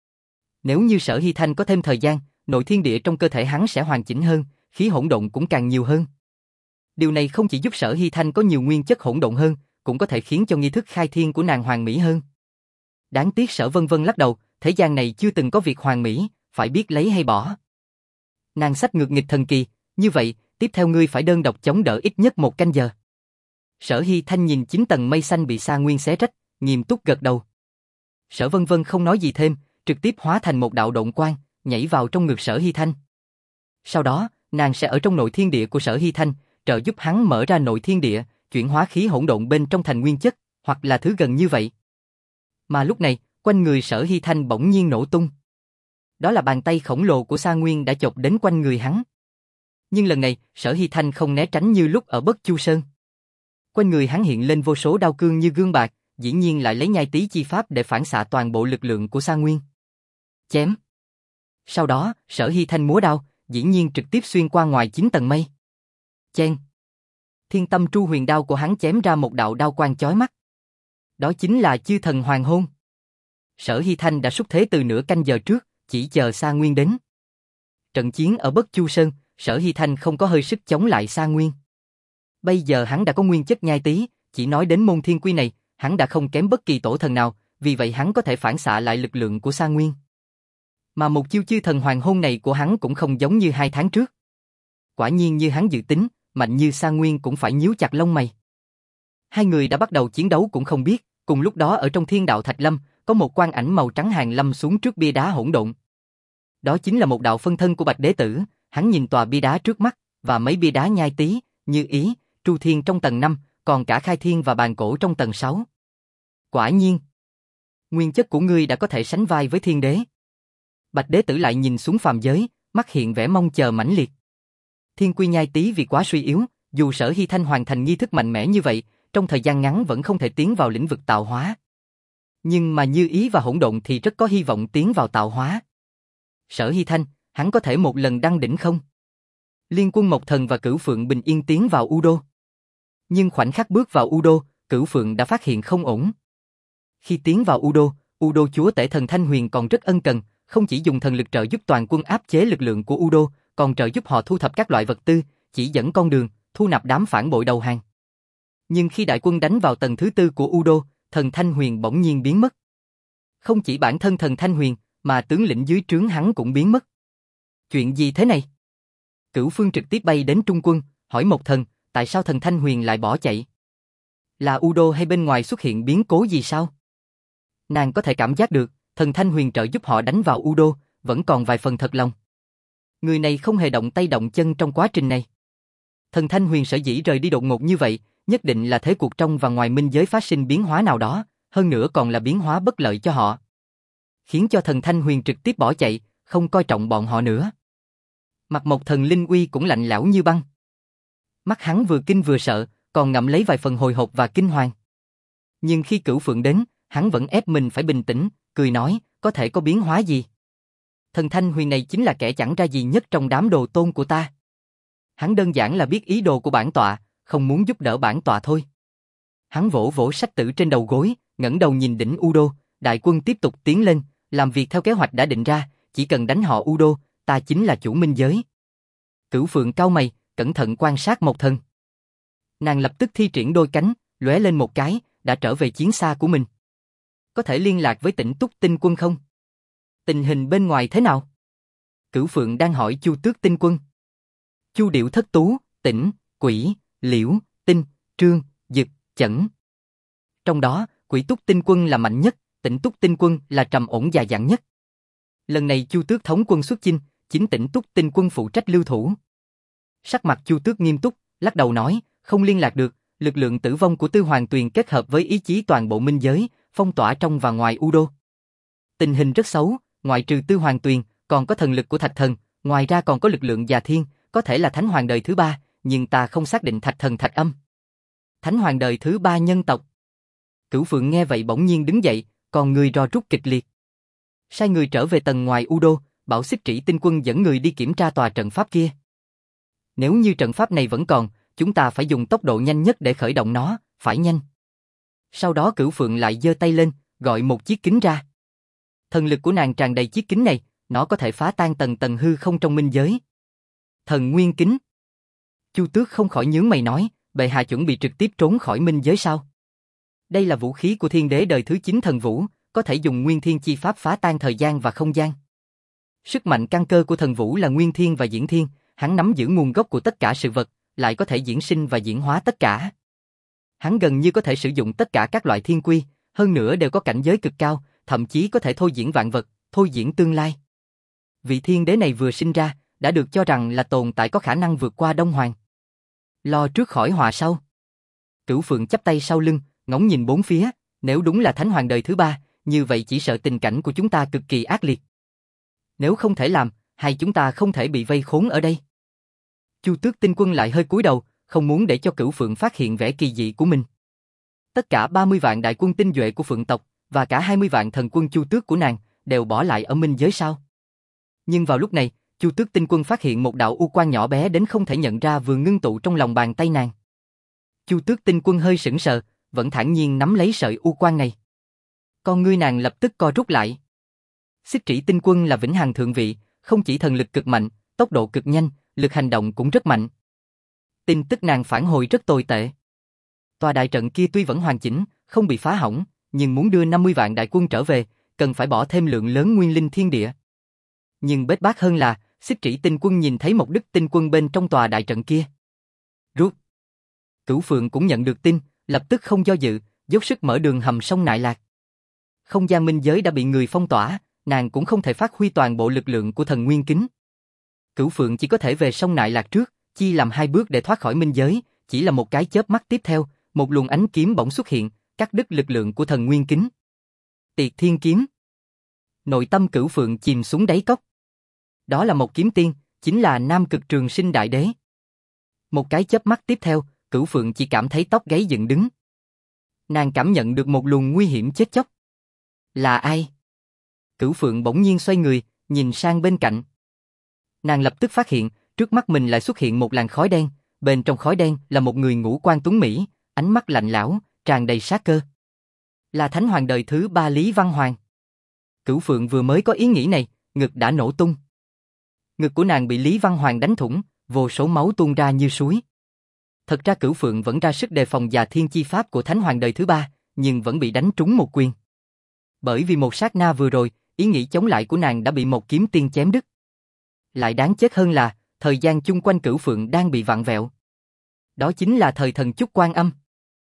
Nếu như Sở Hy Thanh có thêm thời gian, nội thiên địa trong cơ thể hắn sẽ hoàn chỉnh hơn, khí hỗn độn cũng càng nhiều hơn. Điều này không chỉ giúp Sở Hy Thanh có nhiều nguyên chất hỗn độn hơn, cũng có thể khiến cho nghi thức khai thiên của nàng hoàn mỹ hơn. Đáng tiếc Sở Vân Vân lắc đầu, thế gian này chưa từng có việc hoàn mỹ, phải biết lấy hay bỏ. Nàng sách ngược nghịch thần kỳ, như vậy, tiếp theo ngươi phải đơn độc chống đỡ ít nhất một canh giờ. Sở Hy Thanh nhìn chín tầng mây xanh bị Sa Nguyên xé rách, nghiêm túc gật đầu. Sở Vân Vân không nói gì thêm, trực tiếp hóa thành một đạo độn quang, nhảy vào trong ngực Sở Hy Thanh. Sau đó, nàng sẽ ở trong nội thiên địa của Sở Hy Thanh, trợ giúp hắn mở ra nội thiên địa, chuyển hóa khí hỗn độn bên trong thành nguyên chất, hoặc là thứ gần như vậy. Mà lúc này, quanh người Sở Hy Thanh bỗng nhiên nổ tung. Đó là bàn tay khổng lồ của Sa Nguyên đã chộp đến quanh người hắn. Nhưng lần này, Sở Hy Thanh không né tránh như lúc ở Bất Chu Sơn. Quanh người hắn hiện lên vô số đao cương như gương bạc, dĩ nhiên lại lấy nhai tí chi pháp để phản xạ toàn bộ lực lượng của Sa Nguyên. Chém. Sau đó, Sở Hy Thanh múa đao, dĩ nhiên trực tiếp xuyên qua ngoài chín tầng mây. Chen. Thiên Tâm Tru Huyền đao của hắn chém ra một đạo đao quang chói mắt. Đó chính là Chư Thần Hoàng Hôn. Sở Hy Thanh đã xúc thế từ nửa canh giờ trước, chỉ chờ Sa Nguyên đến. Trận chiến ở Bất Chu Sơn, Sở Hy Thanh không có hơi sức chống lại Sa Nguyên. Bây giờ hắn đã có nguyên chất nhai tí, chỉ nói đến môn thiên quy này, hắn đã không kém bất kỳ tổ thần nào, vì vậy hắn có thể phản xạ lại lực lượng của Sa Nguyên. Mà một chiêu Chư Thần Hoàng Hôn này của hắn cũng không giống như hai tháng trước. Quả nhiên như hắn dự tính, mạnh như Sa Nguyên cũng phải nhíu chặt lông mày. Hai người đã bắt đầu chiến đấu cũng không biết, cùng lúc đó ở trong Thiên Đạo Thạch Lâm, có một quang ảnh màu trắng hàng lâm xuống trước bia đá hỗn độn. Đó chính là một đạo phân thân của Bạch Đế Tử, hắn nhìn tòa bia đá trước mắt, và mấy bia đá nhai tí, Như Ý, Tru Thiên trong tầng năm, còn cả Khai Thiên và Bàn Cổ trong tầng sáu. Quả nhiên, nguyên chất của ngươi đã có thể sánh vai với Thiên Đế. Bạch Đế Tử lại nhìn xuống phàm giới, mắt hiện vẻ mong chờ mãnh liệt. Thiên quy nhai tí vì quá suy yếu, dù Sở Hy Thanh hoàn thành nghi thức mạnh mẽ như vậy, trong thời gian ngắn vẫn không thể tiến vào lĩnh vực tạo hóa. Nhưng mà Như Ý và Hỗn Độn thì rất có hy vọng tiến vào tạo hóa. Sở Hy Thanh, hắn có thể một lần đăng đỉnh không? Liên Quân Mộc Thần và Cửu Phượng bình yên tiến vào U Đô. Nhưng khoảnh khắc bước vào U Đô, Cửu Phượng đã phát hiện không ổn. Khi tiến vào U Đô, U Đô chúa tể thần Thanh Huyền còn rất ân cần, không chỉ dùng thần lực trợ giúp toàn quân áp chế lực lượng của U Đô, còn trợ giúp họ thu thập các loại vật tư, chỉ dẫn con đường, thu nạp đám phản bội đầu hàng. Nhưng khi đại quân đánh vào tầng thứ tư của U Đô, thần Thanh Huyền bỗng nhiên biến mất. Không chỉ bản thân thần Thanh Huyền, mà tướng lĩnh dưới trướng hắn cũng biến mất. Chuyện gì thế này? Cửu Phương trực tiếp bay đến Trung Quân, hỏi Mộc Thần, tại sao thần Thanh Huyền lại bỏ chạy? Là U Đô hay bên ngoài xuất hiện biến cố gì sao? Nàng có thể cảm giác được, thần Thanh Huyền trợ giúp họ đánh vào U Đô, vẫn còn vài phần thật lòng. Người này không hề động tay động chân trong quá trình này. Thần Thanh Huyền sở dĩ rời đi đột ngột như vậy, nhất định là thế cuộc trong và ngoài minh giới phát sinh biến hóa nào đó, hơn nữa còn là biến hóa bất lợi cho họ. Khiến cho thần Thanh Huyền trực tiếp bỏ chạy, không coi trọng bọn họ nữa. Mặt Mộc Thần linh uy cũng lạnh lẽo như băng. Mắt hắn vừa kinh vừa sợ, còn ngậm lấy vài phần hồi hộp và kinh hoàng. Nhưng khi Cửu Phượng đến, hắn vẫn ép mình phải bình tĩnh, cười nói, có thể có biến hóa gì? Thần Thanh Huyền này chính là kẻ chẳng ra gì nhất trong đám đồ tôn của ta. Hắn đơn giản là biết ý đồ của bản tọa, không muốn giúp đỡ bản tọa thôi. Hắn vỗ vỗ sách tử trên đầu gối, ngẩng đầu nhìn đỉnh U Đô, đại quân tiếp tục tiến lên, làm việc theo kế hoạch đã định ra, chỉ cần đánh họ U Đô, ta chính là chủ minh giới. Cửu Phượng cau mày, cẩn thận quan sát Mộc Thần. Nàng lập tức thi triển đôi cánh, lóe lên một cái, đã trở về chiến xa của mình. Có thể liên lạc với Tỉnh Túc Tinh Quân không? Tình hình bên ngoài thế nào? Cửu Phượng đang hỏi Chu Tước Tinh Quân. Chu Điệu Thất Tú, Tỉnh, Quỷ, Liễu, Tinh, Trương, Dực, Chẩn. Trong đó, Quỷ Túc Tinh Quân là mạnh nhất, Tỉnh Túc Tinh Quân là trầm ổn già dặn nhất. Lần này Chu Tước thống quân xuất chinh, chính Tỉnh Túc Tinh Quân phụ trách lưu thủ. Sắc mặt Chu Tước nghiêm túc, lắc đầu nói, không liên lạc được, lực lượng tử vong của Tư Hoàng Tuyền kết hợp với ý chí toàn bộ minh giới, phong tỏa trong và ngoài U Đô. Tình hình rất xấu, ngoại trừ Tư Hoàng Tuyền, còn có thần lực của Thạch Thần, ngoài ra còn có lực lượng già thiên, có thể là Thánh Hoàng đời thứ ba, nhưng ta không xác định Thạch Thần Thạch Âm. Thánh Hoàng đời thứ ba nhân tộc. Cửu Phượng nghe vậy bỗng nhiên đứng dậy, còn người rò rút kịch liệt. Sai người trở về tầng ngoài U Đô, bảo Xích Trĩ Tinh Quân dẫn người đi kiểm tra tòa trận pháp kia. Nếu như trận pháp này vẫn còn, chúng ta phải dùng tốc độ nhanh nhất để khởi động nó, phải nhanh. Sau đó Cửu Phượng lại giơ tay lên, gọi một chiếc kính ra. Thần lực của nàng tràn đầy chiếc kính này, nó có thể phá tan tầng tầng hư không trong minh giới. Thần Nguyên Kính. Chu Tước không khỏi nhướng mày nói, bệ hạ chuẩn bị trực tiếp trốn khỏi minh giới sao? Đây là vũ khí của Thiên Đế đời thứ chín Thần Vũ, có thể dùng Nguyên Thiên chi pháp phá tan thời gian và không gian. Sức mạnh căn cơ của Thần Vũ là Nguyên Thiên và Diễn Thiên, hắn nắm giữ nguồn gốc của tất cả sự vật, lại có thể diễn sinh và diễn hóa tất cả. Hắn gần như có thể sử dụng tất cả các loại thiên quy, hơn nữa đều có cảnh giới cực cao, thậm chí có thể thôi diễn vạn vật, thôi diễn tương lai. Vị thiên đế này vừa sinh ra, đã được cho rằng là tồn tại có khả năng vượt qua Đông Hoàng. Lo trước khỏi họa sau. Cửu Phượng chắp tay sau lưng, ngóng nhìn bốn phía, nếu đúng là Thánh Hoàng đời thứ ba, như vậy chỉ sợ tình cảnh của chúng ta cực kỳ ác liệt. Nếu không thể làm, hay chúng ta không thể bị vây khốn ở đây. Chu Tước Tinh Quân lại hơi cúi đầu, không muốn để cho Cửu Phượng phát hiện vẻ kỳ dị của mình. Tất cả ba mươi vạn đại quân tinh nhuệ của Phượng tộc và cả hai mươi vạn thần quân Chu Tước của nàng đều bỏ lại ở minh giới sao? Nhưng vào lúc này, Chu Tước Tinh Quân phát hiện một đạo u quang nhỏ bé đến không thể nhận ra vừa ngưng tụ trong lòng bàn tay nàng. Chu Tước Tinh Quân hơi sững sờ, vẫn thản nhiên nắm lấy sợi u quang này. Con ngươi nàng lập tức co rút lại. Xích Trĩ Tinh Quân là vĩnh hằng thượng vị, không chỉ thần lực cực mạnh, tốc độ cực nhanh, lực hành động cũng rất mạnh. Tin tức nàng phản hồi rất tồi tệ. Tòa đại trận kia tuy vẫn hoàn chỉnh, không bị phá hỏng, nhưng muốn đưa năm mươi vạn đại quân trở về, cần phải bỏ thêm lượng lớn nguyên linh thiên địa. Nhưng bết bát hơn là, Xích Trĩ Tinh Quân nhìn thấy một đức tinh quân bên trong tòa đại trận kia. Rút. Cửu Phượng cũng nhận được tin, lập tức không do dự, dốc sức mở đường hầm sông Nại Lạc. Không gian minh giới đã bị người phong tỏa, nàng cũng không thể phát huy toàn bộ lực lượng của thần nguyên kính. Cửu Phượng chỉ có thể về sông Nại Lạc trước, chi làm hai bước để thoát khỏi minh giới, chỉ là một cái chớp mắt tiếp theo, một luồng ánh kiếm bỗng xuất hiện, cắt đứt lực lượng của thần nguyên kính. Tiệt Thiên Kiếm. Nội tâm Cửu Phượng chìm xuống đáy cốc. Đó là một kiếm tiên, chính là Nam Cực Trường Sinh Đại Đế. Một cái chớp mắt tiếp theo, Cửu Phượng chỉ cảm thấy tóc gáy dựng đứng. Nàng cảm nhận được một luồng nguy hiểm chết chóc. Là ai? Cửu Phượng bỗng nhiên xoay người, nhìn sang bên cạnh. Nàng lập tức phát hiện, trước mắt mình lại xuất hiện một làn khói đen, bên trong khói đen là một người ngũ quan tuấn mỹ, ánh mắt lạnh lẽo, tràn đầy sát cơ. Là Thánh Hoàng đời thứ ba Lý Văn Hoàng. Cửu Phượng vừa mới có ý nghĩ này, ngực đã nổ tung. Ngực của nàng bị Lý Văn Hoàng đánh thủng, vô số máu tuôn ra như suối. Thật ra Cửu Phượng vẫn ra sức đề phòng Già Thiên Chi Pháp của Thánh Hoàng đời thứ ba, nhưng vẫn bị đánh trúng một quyền. Bởi vì một sát na vừa rồi, ý nghĩ chống lại của nàng đã bị một kiếm tiên chém đứt. Lại đáng chết hơn là, thời gian chung quanh Cửu Phượng đang bị vặn vẹo. Đó chính là thời thần Chúc Quan Âm.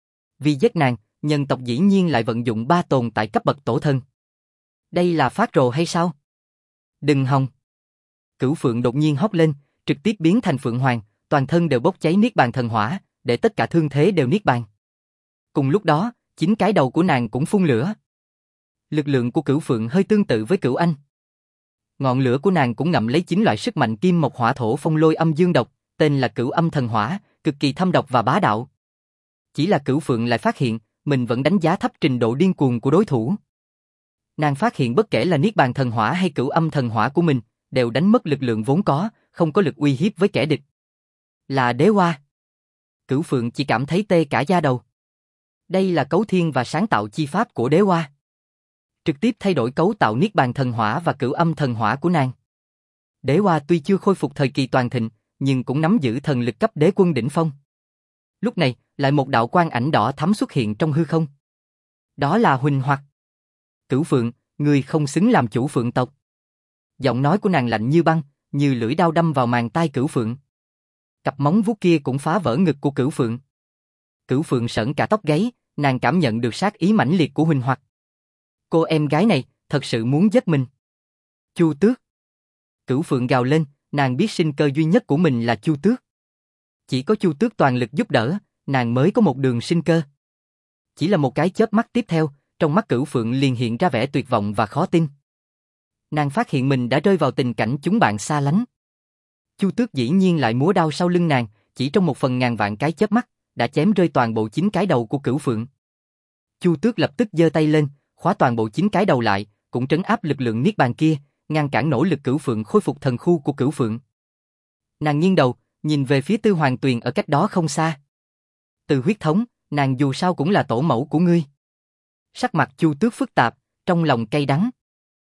Vì giết nàng, nhân tộc dĩ nhiên lại vận dụng ba tồn tại cấp bậc tổ thân. Đây là phát rồ hay sao? Đừng hòng. Cửu Phượng đột nhiên hót lên, trực tiếp biến thành Phượng Hoàng, toàn thân đều bốc cháy niết bàn thần hỏa, để tất cả thương thế đều niết bàn. Cùng lúc đó, chính cái đầu của nàng cũng phun lửa. Lực lượng của Cửu Phượng hơi tương tự với Cửu Anh. Ngọn lửa của nàng cũng ngậm lấy chín loại sức mạnh kim mộc hỏa thổ phong lôi âm dương độc, tên là Cửu Âm Thần Hỏa, cực kỳ thâm độc và bá đạo. Chỉ là Cửu Phượng lại phát hiện, mình vẫn đánh giá thấp trình độ điên cuồng của đối thủ. Nàng phát hiện bất kể là niết bàn thần hỏa hay Cửu Âm Thần Hỏa của mình, đều đánh mất lực lượng vốn có, không có lực uy hiếp với kẻ địch. Là đế hoa. Cửu Phượng chỉ cảm thấy tê cả da đầu. Đây là cấu thiên và sáng tạo chi pháp của đế hoa. Trực tiếp thay đổi cấu tạo niết bàn thần hỏa và Cửu Âm Thần Hỏa của nàng. Đế hoa tuy chưa khôi phục thời kỳ toàn thịnh, nhưng cũng nắm giữ thần lực cấp đế quân đỉnh phong. Lúc này, lại một đạo quang ảnh đỏ thắm xuất hiện trong hư không. Đó là Huỳnh Hoặc. Cửu Phượng, ngươi không xứng làm chủ Phượng tộc. Giọng nói của nàng lạnh như băng, như lưỡi dao đâm vào màng tai Cửu Phượng. Cặp móng vuốt kia cũng phá vỡ ngực của Cửu Phượng. Cửu Phượng sởn cả tóc gáy, nàng cảm nhận được sát ý mãnh liệt của Huỳnh Hoặc. Cô em gái này, thật sự muốn giết mình. Chu Tước. Cửu Phượng gào lên, nàng biết sinh cơ duy nhất của mình là Chu Tước. Chỉ có Chu Tước toàn lực giúp đỡ, nàng mới có một đường sinh cơ. Chỉ là một cái chớp mắt tiếp theo, trong mắt Cửu Phượng liền hiện ra vẻ tuyệt vọng và khó tin. Nàng phát hiện mình đã rơi vào tình cảnh chúng bạn xa lánh. Chu Tước dĩ nhiên lại múa đao sau lưng nàng, chỉ trong một phần ngàn vạn cái chớp mắt, đã chém rơi toàn bộ chín cái đầu của Cửu Phượng. Chu Tước lập tức giơ tay lên, khóa toàn bộ chín cái đầu lại, cũng trấn áp lực lượng niết bàn kia, ngăn cản nỗ lực Cửu Phượng khôi phục thần khu của Cửu Phượng. Nàng nghiêng đầu, nhìn về phía Tư Hoàng Tuyền ở cách đó không xa. Từ huyết thống, nàng dù sao cũng là tổ mẫu của ngươi. Sắc mặt Chu Tước phức tạp, trong lòng cay đắng.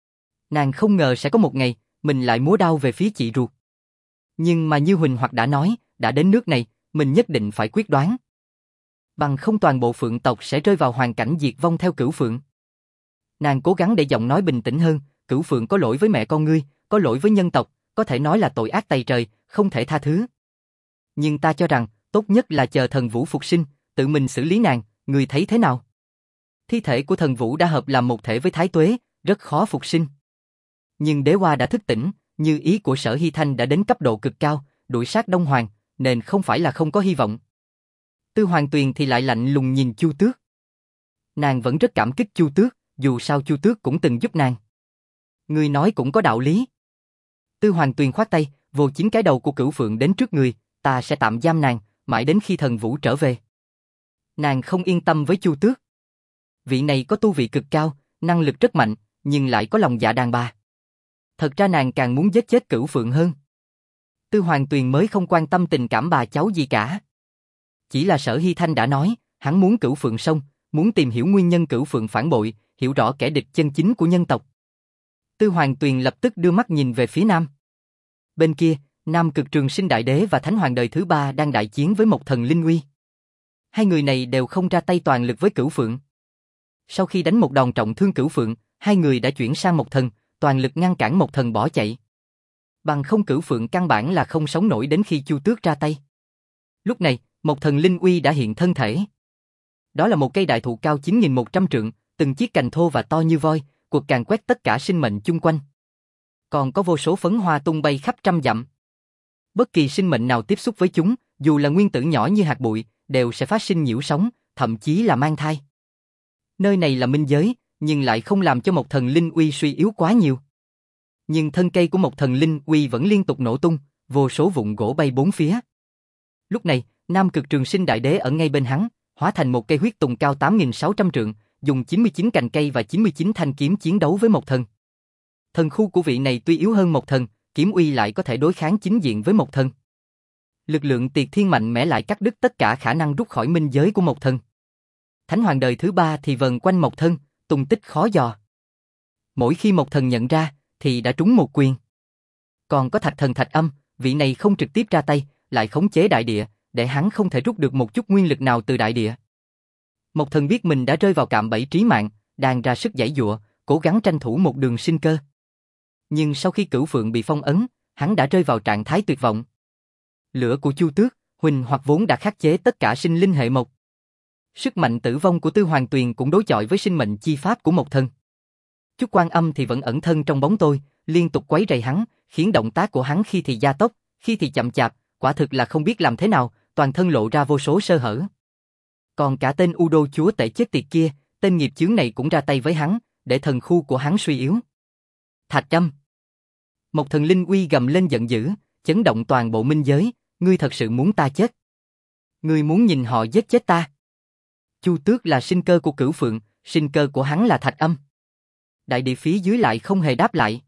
Nàng không ngờ sẽ có một ngày, mình lại múa đao về phía chị ruột. Nhưng mà như Huỳnh Hoặc đã nói, đã đến nước này, mình nhất định phải quyết đoán. Bằng không toàn bộ Phượng tộc sẽ rơi vào hoàn cảnh diệt vong theo Cửu Phượng. Nàng cố gắng để giọng nói bình tĩnh hơn, Cửu Phượng có lỗi với mẹ con ngươi, có lỗi với nhân tộc, có thể nói là tội ác tày trời, không thể tha thứ. Nhưng ta cho rằng, tốt nhất là chờ thần Vũ phục sinh, tự mình xử lý nàng, ngươi thấy thế nào? Thi thể của thần Vũ đã hợp làm một thể với Thái Tuế, rất khó phục sinh. Nhưng đế hoa đã thức tỉnh, như ý của Sở Hy Thanh đã đến cấp độ cực cao, đuổi sát Đông Hoàng, nên không phải là không có hy vọng. Tư Hoàng Tuyền thì lại lạnh lùng nhìn Chu Tước. Nàng vẫn rất cảm kích Chu Tước, dù sao Chu Tước cũng từng giúp nàng. Người nói cũng có đạo lý. Tư Hoàng Tuyền khoát tay, vồ chín cái đầu của Cửu Phượng đến trước người, ta sẽ tạm giam nàng, mãi đến khi thần vũ trở về. Nàng không yên tâm với Chu Tước. Vị này có tu vị cực cao, năng lực rất mạnh, nhưng lại có lòng dạ đàn bà. Thật ra nàng càng muốn giết chết Cửu Phượng hơn. Tư Hoàng Tuyền mới không quan tâm tình cảm bà cháu gì cả. Chỉ là Sở Hy Thanh đã nói, hắn muốn Cửu Phượng xong, muốn tìm hiểu nguyên nhân Cửu Phượng phản bội, hiểu rõ kẻ địch chân chính của nhân tộc. Tư Hoàng Tuyền lập tức đưa mắt nhìn về phía Nam. Bên kia, Nam Cực Trường Sinh Đại Đế và Thánh Hoàng đời thứ ba đang đại chiến với Mộc Thần Linh Uy. Hai người này đều không ra tay toàn lực với Cửu Phượng. Sau khi đánh một đòn trọng thương Cửu Phượng, hai người đã chuyển sang Mộc Thần, toàn lực ngăn cản Mộc Thần bỏ chạy. Bằng không Cửu Phượng căn bản là không sống nổi đến khi Chu Tước ra tay. Lúc này, Mộc Thần Linh Uy đã hiện thân thể. Đó là một cây đại thụ cao chín nghìn một trăm trượng, từng chiếc cành thô và to như voi, cuộc càn quét tất cả sinh mệnh chung quanh. Còn có vô số phấn hoa tung bay khắp trăm dặm. Bất kỳ sinh mệnh nào tiếp xúc với chúng, dù là nguyên tử nhỏ như hạt bụi, đều sẽ phát sinh nhiễu sóng, thậm chí là mang thai. Nơi này là minh giới, nhưng lại không làm cho Mộc Thần Linh Uy suy yếu quá nhiều. Nhưng thân cây của Mộc Thần Linh Uy vẫn liên tục nổ tung, vô số vụn gỗ bay bốn phía. Lúc này, Nam Cực Trường Sinh Đại Đế ở ngay bên hắn, hóa thành một cây huyết tùng cao tám nghìn sáu trăm trượng, dùng chín mươi chín cành cây và chín mươi chín thanh kiếm chiến đấu với Mộc Thần. Thần khu của vị này tuy yếu hơn Mộc Thần, kiếm uy lại có thể đối kháng chính diện với Mộc Thần. Lực lượng tiệt thiên mạnh mẽ lại cắt đứt tất cả khả năng rút khỏi minh giới của Mộc Thần. Thánh Hoàng đời thứ ba thì vần quanh Mộc Thần, tung tích khó dò. Mỗi khi Mộc Thần nhận ra, thì đã trúng một quyền. Còn có Thạch Thần Thạch Âm, vị này không trực tiếp ra tay, lại khống chế đại địa, để hắn không thể rút được một chút nguyên lực nào từ đại địa. Mộc Thần biết mình đã rơi vào cạm bẫy trí mạng, đang ra sức giãy giụa, cố gắng tranh thủ một đường sinh cơ. Nhưng sau khi Cửu Phượng bị phong ấn, hắn đã rơi vào trạng thái tuyệt vọng. Lửa của Chu Tước, huỳnh hoặc vốn đã khắc chế tất cả sinh linh hệ mộc. Sức mạnh tử vong của Tư Hoàng Tuyền cũng đối chọi với sinh mệnh chi pháp của Mộc Thần. Chút Quan Âm thì vẫn ẩn thân trong bóng tối, liên tục quấy rầy hắn, khiến động tác của hắn khi thì gia tốc, khi thì chậm chạp, quả thực là không biết làm thế nào, toàn thân lộ ra vô số sơ hở. Còn cả tên U Đô chúa tể chết tiệt kia, tên nghiệp chướng này cũng ra tay với hắn, để thần khu của hắn suy yếu. Thạch Âm. Mộc Thần Linh Uy gầm lên giận dữ, chấn động toàn bộ minh giới, ngươi thật sự muốn ta chết? Ngươi muốn nhìn họ giết chết ta? Chu Tước là sinh cơ của Cửu Phượng, sinh cơ của hắn là Thạch Âm. Đại địa phía dưới lại không hề đáp lại.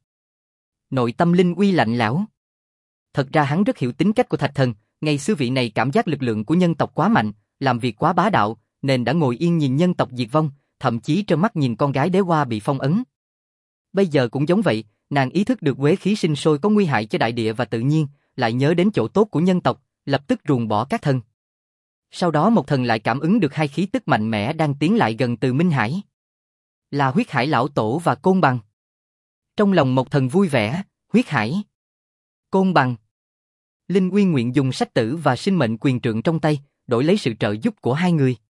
Nội tâm Linh Uy lạnh lẽo. Thật ra hắn rất hiểu tính cách của Thạch Thần, ngày xưa vị này cảm giác lực lượng của nhân tộc quá mạnh, làm việc quá bá đạo, nên đã ngồi yên nhìn nhân tộc diệt vong, thậm chí trơ mắt nhìn con gái đế hoa bị phong ấn. Bây giờ cũng giống vậy, nàng ý thức được uế khí sinh sôi có nguy hại cho đại địa và tự nhiên, lại nhớ đến chỗ tốt của nhân tộc, lập tức ruồng bỏ các thần. Sau đó Mộc Thần lại cảm ứng được hai khí tức mạnh mẽ đang tiến lại gần từ Minh Hải. Là Huyết Hải Lão Tổ và Côn Bằng. Trong lòng Mộc Thần vui vẻ, Huyết Hải, Côn Bằng. Linh Uy nguyện dùng sách tử và sinh mệnh quyền trượng trong tay, đổi lấy sự trợ giúp của hai người.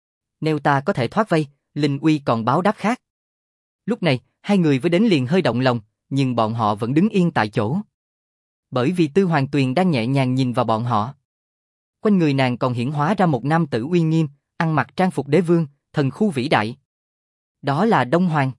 Nếu ta có thể thoát vây, Linh Uy còn báo đáp khác. Lúc này, hai người với đến liền hơi động lòng, nhưng bọn họ vẫn đứng yên tại chỗ. Bởi vì Tư Hoàng Tuyền đang nhẹ nhàng nhìn vào bọn họ. Quanh người nàng còn hiển hóa ra một nam tử uy nghiêm, ăn mặc trang phục đế vương, thần khu vĩ đại. Đó là Đông Hoàng.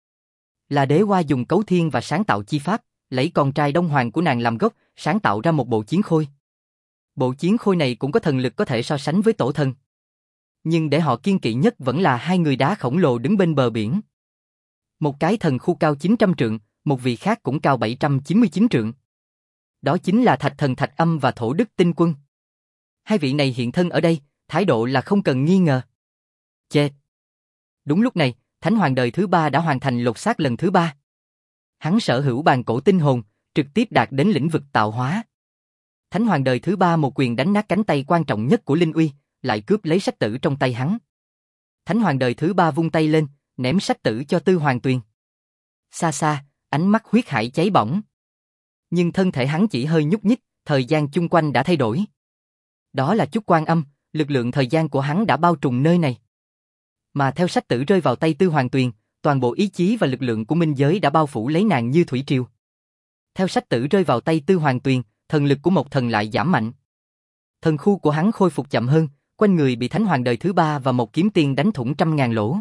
Là đế hoa dùng cấu thiên và sáng tạo chi pháp, lấy con trai Đông Hoàng của nàng làm gốc, sáng tạo ra một bộ chiến khôi. Bộ chiến khôi này cũng có thần lực có thể so sánh với tổ thần. Nhưng để họ kiên kỵ nhất vẫn là hai người đá khổng lồ đứng bên bờ biển. Một cái thần khu cao chín trăm trượng, một vị khác cũng cao bảy trăm chín mươi chín trượng. Đó chính là Thạch Thần Thạch Âm và Thổ Đức Tinh Quân. Hai vị này hiện thân ở đây, thái độ là không cần nghi ngờ. Chết. Đúng lúc này, Thánh Hoàng đời thứ ba đã hoàn thành lột xác lần thứ ba. Hắn sở hữu bàn cổ tinh hồn, trực tiếp đạt đến lĩnh vực tạo hóa. Thánh Hoàng đời thứ ba một quyền đánh nát cánh tay quan trọng nhất của Linh Uy, lại cướp lấy sách tử trong tay hắn. Thánh Hoàng đời thứ ba vung tay lên, ném sách tử cho Tư Hoàng Tuyền. Xa xa, ánh mắt Huyết Hải cháy bỏng. Nhưng thân thể hắn chỉ hơi nhúc nhích, thời gian chung quanh đã thay đổi. Đó là chút Quan Âm, lực lượng thời gian của hắn đã bao trùm nơi này. Mà theo sách tử rơi vào tay Tư Hoàng Tuyền, toàn bộ ý chí và lực lượng của minh giới đã bao phủ lấy nàng như thủy triều. Theo sách tử rơi vào tay Tư Hoàng Tuyền, thần lực của Mộc Thần lại giảm mạnh. Thần khu của hắn khôi phục chậm hơn, quanh người bị Thánh Hoàng đời thứ ba và một kiếm tiên đánh thủng trăm ngàn lỗ.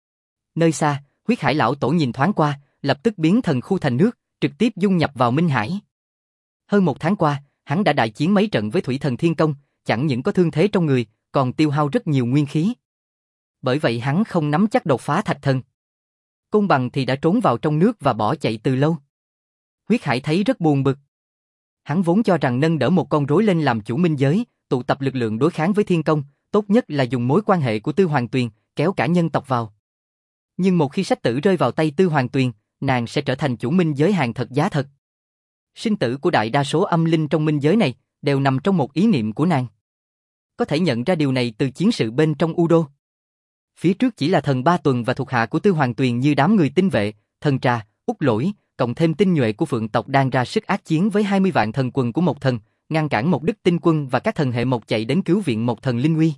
Nơi xa, Huyết Hải lão tổ nhìn thoáng qua, lập tức biến thần khu thành nước, trực tiếp dung nhập vào Minh Hải. Hơn một tháng qua, hắn đã đại chiến mấy trận với Thủy Thần Thiên Công, chẳng những có thương thế trong người, còn tiêu hao rất nhiều nguyên khí. Bởi vậy hắn không nắm chắc đột phá Thạch Thần. Côn Bằng thì đã trốn vào trong nước và bỏ chạy từ lâu. Huyết Hải thấy rất buồn bực. Hắn vốn cho rằng nâng đỡ một con rối lên làm chủ minh giới, tụ tập lực lượng đối kháng với Thiên Công, tốt nhất là dùng mối quan hệ của Tư Hoàng Tuyền, kéo cả nhân tộc vào. Nhưng một khi sách tử rơi vào tay Tư Hoàng Tuyền, nàng sẽ trở thành chủ minh giới hàng thật giá thật. Sinh tử của đại đa số âm linh trong minh giới này đều nằm trong một ý niệm của nàng. Có thể nhận ra điều này từ chiến sự bên trong U Đô. Phía trước chỉ là thần Ba Tuần và thuộc hạ của Tư Hoàng Tuyền như đám người tinh vệ, thần Trà, Úc Lỗi, cộng thêm tinh nhuệ của Phượng tộc đang ra sức ác chiến với hai mươi vạn thần quần của Mộc Thần, ngăn cản một Đức Tinh quân và các thần hệ Mộc chạy đến cứu viện Mộc Thần Linh Uy.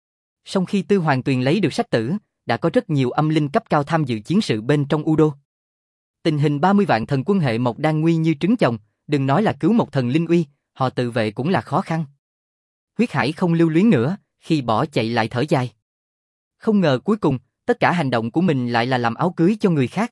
Sau khi Tư Hoàng Tuyền lấy được sách tử, đã có rất nhiều âm linh cấp cao tham dự chiến sự bên trong U Đô. Tình hình ba mươi vạn thần quân hệ Mộc đang nguy như trứng chồng, đừng nói là cứu Mộc Thần Linh Uy, họ tự vệ cũng là khó khăn. Huyết Hải không lưu luyến nữa, khi bỏ chạy lại thở dài. Không ngờ cuối cùng, tất cả hành động của mình lại là làm áo cưới cho người khác.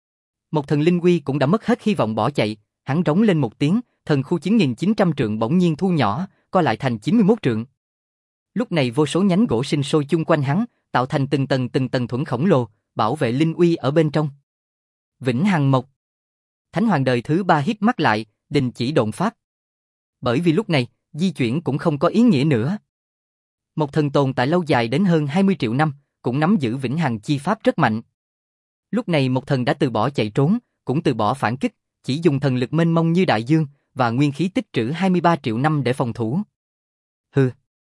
Mộc Thần Linh Uy cũng đã mất hết hy vọng bỏ chạy, hắn rống lên một tiếng, thần khu chín nghìn chín trăm trượng bỗng nhiên thu nhỏ, co lại thành chín mươi mốt trượng. Lúc này vô số nhánh gỗ sinh sôi chung quanh hắn, tạo thành từng tầng từng tầng thuẫn khổng lồ, bảo vệ Linh Uy ở bên trong. Vĩnh Hằng Mộc. Thánh Hoàng đời thứ ba híp mắt lại, đình chỉ độn pháp. Bởi vì lúc này, di chuyển cũng không có ý nghĩa nữa. Một thần tồn tại lâu dài đến hơn hai mươi triệu năm, cũng nắm giữ vĩnh hằng chi pháp rất mạnh. Lúc này một thần đã từ bỏ chạy trốn, cũng từ bỏ phản kích, chỉ dùng thần lực mênh mông như đại dương và nguyên khí tích trữ hai mươi ba triệu năm để phòng thủ. Hừ.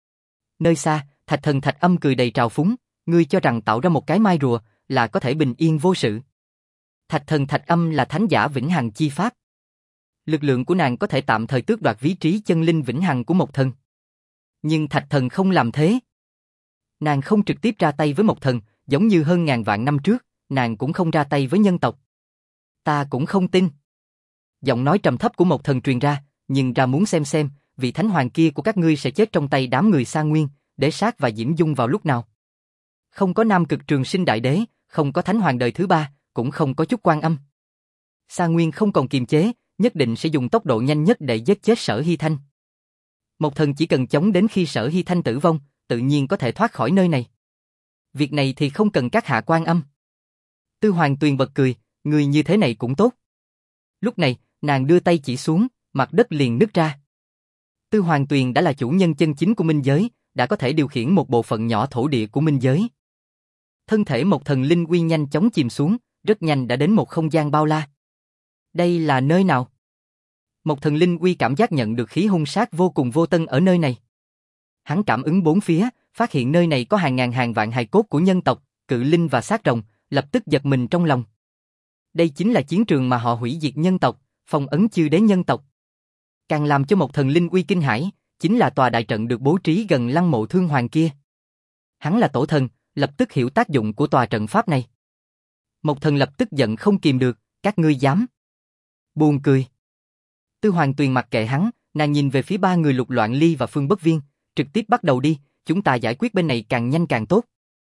Nơi xa, Thạch Thần Thạch Âm cười đầy trào phúng, ngươi cho rằng tạo ra một cái mai rùa là có thể bình yên vô sự. Thạch Thần Thạch Âm là thánh giả vĩnh hằng chi pháp. Lực lượng của nàng có thể tạm thời tước đoạt vị trí chân linh vĩnh hằng của một thần. Nhưng Thạch Thần không làm thế. Nàng không trực tiếp ra tay với một thần, giống như hơn ngàn vạn năm trước, nàng cũng không ra tay với nhân tộc. Ta cũng không tin. Giọng nói trầm thấp của một thần truyền ra, nhưng ra muốn xem xem, vị thánh hoàng kia của các ngươi sẽ chết trong tay đám người Sa Nguyên, Đế Sát và Diễm Dung vào lúc nào. Không có Nam Cực Trường Sinh Đại Đế, không có thánh hoàng đời thứ ba, cũng không có chút Quan Âm. Sa Nguyên không còn kiềm chế, nhất định sẽ dùng tốc độ nhanh nhất để giết chết Sở Hy Thanh. Một thần chỉ cần chống đến khi Sở Hy Thanh tử vong, tự nhiên có thể thoát khỏi nơi này. Việc này thì không cần các hạ Quan Âm. Tư Hoàng Tuyền bật cười, người như thế này cũng tốt. Lúc này, nàng đưa tay chỉ xuống, mặt đất liền nứt ra. Tư Hoàng Tuyền đã là chủ nhân chân chính của minh giới, đã có thể điều khiển một bộ phận nhỏ thổ địa của minh giới. Thân thể một thần linh uy nhanh chóng chìm xuống, rất nhanh đã đến một không gian bao la. Đây là nơi nào? Một thần linh uy cảm giác nhận được khí hung sát vô cùng vô tân ở nơi này. Hắn cảm ứng bốn phía, phát hiện nơi này có hàng ngàn hàng vạn hài cốt của nhân tộc, cự linh và sát rồng, lập tức giật mình trong lòng. Đây chính là chiến trường mà họ hủy diệt nhân tộc, phong ấn chư đế nhân tộc. Càng làm cho một thần linh uy kinh hãi, chính là tòa đại trận được bố trí gần lăng mộ Thương Hoàng kia. Hắn là tổ thần, lập tức hiểu tác dụng của tòa trận pháp này. Một thần lập tức giận không kìm được, các ngươi dám. Buồn cười. Tư Hoàng Tuyền mặc kệ hắn, nàng nhìn về phía ba người Lục Loạn Ly và Phương Bất Viên, trực tiếp bắt đầu đi, chúng ta giải quyết bên này càng nhanh càng tốt.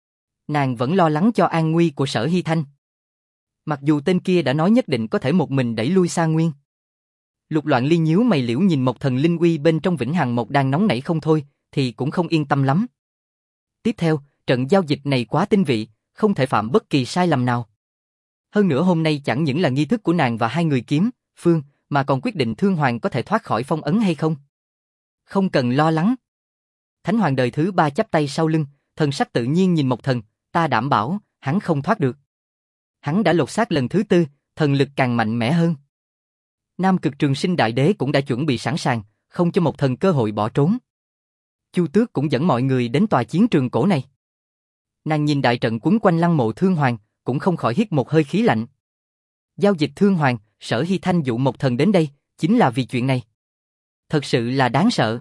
Nàng vẫn lo lắng cho an nguy của Sở Hy Thanh. Mặc dù tên kia đã nói nhất định có thể một mình đẩy lui Sa Nguyên. Lục Loạn Ly nhíu mày liễu nhìn một thần linh uy bên trong vĩnh hằng một đang nóng nảy không thôi, thì cũng không yên tâm lắm. Tiếp theo, trận giao dịch này quá tinh vị, không thể phạm bất kỳ sai lầm nào. Hơn nữa hôm nay chẳng những là nghi thức của nàng và hai người kiếm, Phương, mà còn quyết định Thương Hoàng có thể thoát khỏi phong ấn hay không. Không cần lo lắng. Thánh Hoàng đời thứ ba chắp tay sau lưng, thần sắc tự nhiên nhìn một thần, ta đảm bảo, hắn không thoát được. Hắn đã lột xác lần thứ tư, thần lực càng mạnh mẽ hơn. Nam Cực Trường Sinh Đại Đế cũng đã chuẩn bị sẵn sàng, không cho một thần cơ hội bỏ trốn. Chu Tước cũng dẫn mọi người đến tòa chiến trường cổ này. Nàng nhìn đại trận quấn quanh lăng mộ Thương Hoàng, cũng không khỏi hít một hơi khí lạnh. Giao dịch Thương Hoàng, Sở Hy Thanh dụ một thần đến đây, chính là vì chuyện này. Thật sự là đáng sợ.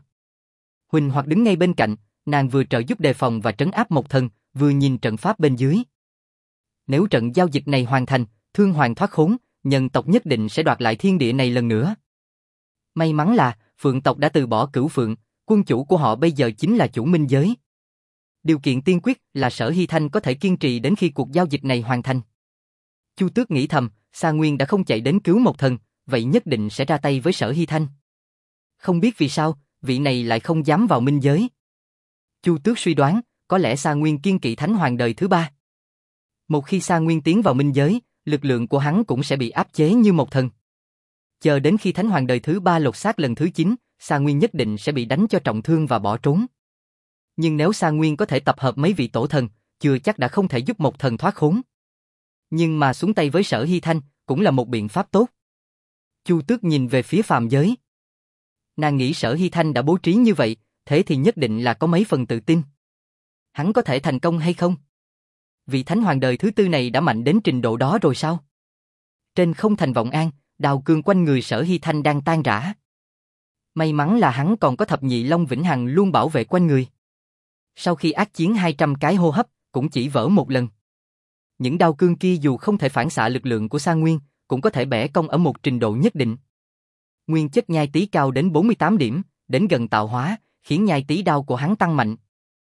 Huỳnh Hoặc đứng ngay bên cạnh, nàng vừa trợ giúp đề phòng và trấn áp một thần, vừa nhìn trận pháp bên dưới. Nếu trận giao dịch này hoàn thành, Thương Hoàng thoát khốn, nhân tộc nhất định sẽ đoạt lại thiên địa này lần nữa. May mắn là, Phượng tộc đã từ bỏ Cửu Phượng, quân chủ của họ bây giờ chính là chủ minh giới. Điều kiện tiên quyết là Sở Hy Thanh có thể kiên trì đến khi cuộc giao dịch này hoàn thành. Chu Tước nghĩ thầm, Sa Nguyên đã không chạy đến cứu một thần, vậy nhất định sẽ ra tay với Sở Hy Thanh. Không biết vì sao, vị này lại không dám vào minh giới. Chu Tước suy đoán, có lẽ Sa Nguyên kiên kỵ Thánh Hoàng đời thứ ba. Một khi Sa Nguyên tiến vào minh giới, lực lượng của hắn cũng sẽ bị áp chế như một thần. Chờ đến khi Thánh Hoàng đời thứ ba lột xác lần thứ chín, Sa Nguyên nhất định sẽ bị đánh cho trọng thương và bỏ trốn. Nhưng nếu Sa Nguyên có thể tập hợp mấy vị tổ thần, chưa chắc đã không thể giúp một thần thoát khốn. Nhưng mà xuống tay với Sở Hy Thanh cũng là một biện pháp tốt. Chu Tước nhìn về phía phàm giới. Nàng nghĩ Sở Hy Thanh đã bố trí như vậy, thế thì nhất định là có mấy phần tự tin. Hắn có thể thành công hay không? Vị Thánh Hoàng đời thứ tư này đã mạnh đến trình độ đó rồi sao? Trên không thành Vọng An, đào cương quanh người Sở Hy Thanh đang tan rã. May mắn là hắn còn có thập nhị Long Vĩnh Hằng luôn bảo vệ quanh người. Sau khi ác chiến hai trăm cái hô hấp, cũng chỉ vỡ một lần. Những đao cương kia dù không thể phản xạ lực lượng của Sa Nguyên, cũng có thể bẻ cong ở một trình độ nhất định. Nguyên chất nhai tí cao đến bốn mươi tám điểm, đến gần tạo hóa, khiến nhai tí đao của hắn tăng mạnh.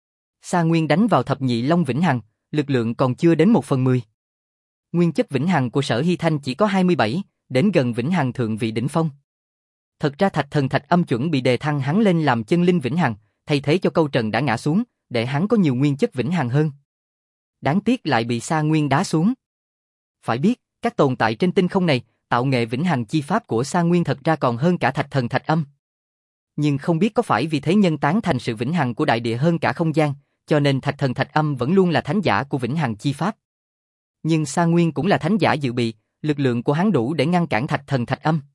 Sa Nguyên đánh vào thập nhị Long Vĩnh Hằng, lực lượng còn chưa đến một phần mười. Nguyên chất Vĩnh Hằng của Sở Hy Thanh chỉ có hai mươi bảy, đến gần Vĩnh Hằng thượng vị đỉnh phong. Thật ra Thạch Thần Thạch Âm chuẩn bị đề thăng hắn lên làm chân linh Vĩnh Hằng, thay thế cho Câu Trần đã ngã xuống, để hắn có nhiều nguyên chất Vĩnh Hằng hơn. Đáng tiếc lại bị Sa Nguyên đá xuống. Phải biết, các tồn tại trên tinh không này, tạo nghệ Vĩnh Hằng chi pháp của Sa Nguyên thật ra còn hơn cả Thạch Thần Thạch Âm. Nhưng không biết có phải vì thế nhân tán thành sự Vĩnh Hằng của đại địa hơn cả không gian, cho nên Thạch Thần Thạch Âm vẫn luôn là thánh giả của Vĩnh Hằng chi pháp. Nhưng Sa Nguyên cũng là thánh giả dự bị, lực lượng của hắn đủ để ngăn cản Thạch Thần Thạch Âm.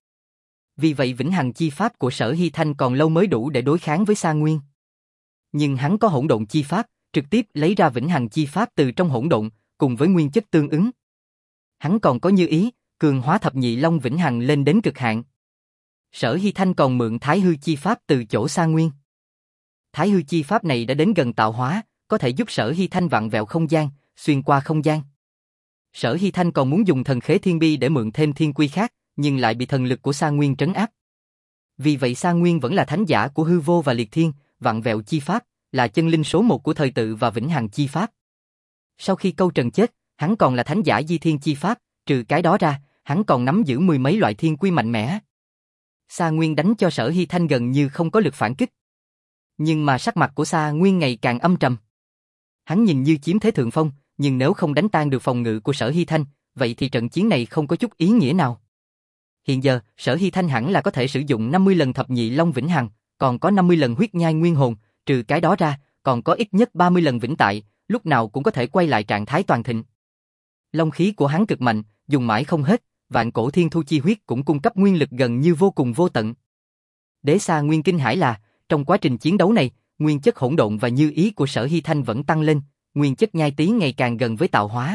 Vì vậy Vĩnh Hằng chi pháp của Sở Hy Thanh còn lâu mới đủ để đối kháng với Sa Nguyên. Nhưng hắn có hỗn độn chi pháp, trực tiếp lấy ra Vĩnh Hằng chi pháp từ trong hỗn độn, cùng với nguyên chất tương ứng. Hắn còn có như ý, cường hóa thập nhị Long Vĩnh Hằng lên đến cực hạn. Sở Hy Thanh còn mượn Thái Hư chi pháp từ chỗ Sa Nguyên. Thái Hư chi pháp này đã đến gần tạo hóa, có thể giúp Sở Hy Thanh vặn vẹo không gian, xuyên qua không gian. Sở Hy Thanh còn muốn dùng thần khế thiên bi để mượn thêm thiên quy khác, nhưng lại bị thần lực của Sa Nguyên trấn áp. Vì vậy Sa Nguyên vẫn là thánh giả của hư vô và liệt thiên, vặn vẹo chi pháp, là chân linh số một của thời tự và Vĩnh Hằng chi pháp. Sau khi Câu Trần chết, hắn còn là thánh giả di thiên chi pháp, trừ cái đó ra, hắn còn nắm giữ mười mấy loại thiên quy mạnh mẽ. Sa Nguyên đánh cho Sở Hy Thanh gần như không có lực phản kích. Nhưng mà sắc mặt của Sa Nguyên ngày càng âm trầm. Hắn nhìn như chiếm thế thượng phong, nhưng nếu không đánh tan được phòng ngự của Sở Hy Thanh, vậy thì trận chiến này không có chút ý nghĩa nào. Hiện giờ, Sở Hy Thanh hẳn là có thể sử dụng năm mươi lần thập nhị Long Vĩnh Hằng, còn có năm mươi lần huyết nhai nguyên hồn, trừ cái đó ra, còn có ít nhất ba mươi lần vĩnh tại, lúc nào cũng có thể quay lại trạng thái toàn thịnh. Long khí của hắn cực mạnh, dùng mãi không hết, vạn cổ thiên thu chi huyết cũng cung cấp nguyên lực gần như vô cùng vô tận. Đế Sa Nguyên kinh hãi là, trong quá trình chiến đấu này, nguyên chất hỗn độn và như ý của Sở Hy Thanh vẫn tăng lên, nguyên chất nhai tí ngày càng gần với tạo hóa.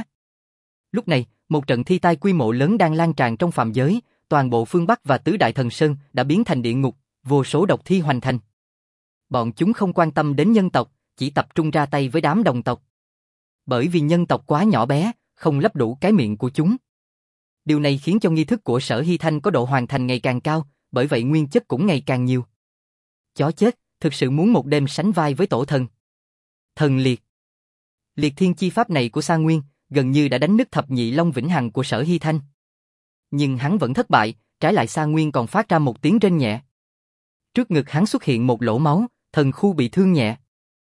Lúc này, một trận thi tai quy mô lớn đang lan tràn trong phàm giới, toàn bộ phương Bắc và tứ đại thần sơn đã biến thành địa ngục, vô số độc thi hoành thành. Bọn chúng không quan tâm đến nhân tộc, chỉ tập trung ra tay với đám đồng tộc. Bởi vì nhân tộc quá nhỏ bé, không lấp đủ cái miệng của chúng. Điều này khiến cho nghi thức của Sở Hy Thanh có độ hoàn thành ngày càng cao, bởi vậy nguyên chất cũng ngày càng nhiều. Chó chết, thực sự muốn một đêm sánh vai với tổ thần. Thần liệt. Liệt thiên chi pháp này của Sa Nguyên, gần như đã đánh nứt thập nhị Long Vĩnh Hằng của Sở Hy Thanh. Nhưng hắn vẫn thất bại, trái lại Sa Nguyên còn phát ra một tiếng rên nhẹ. Trước ngực hắn xuất hiện một lỗ máu, thần khu bị thương nhẹ.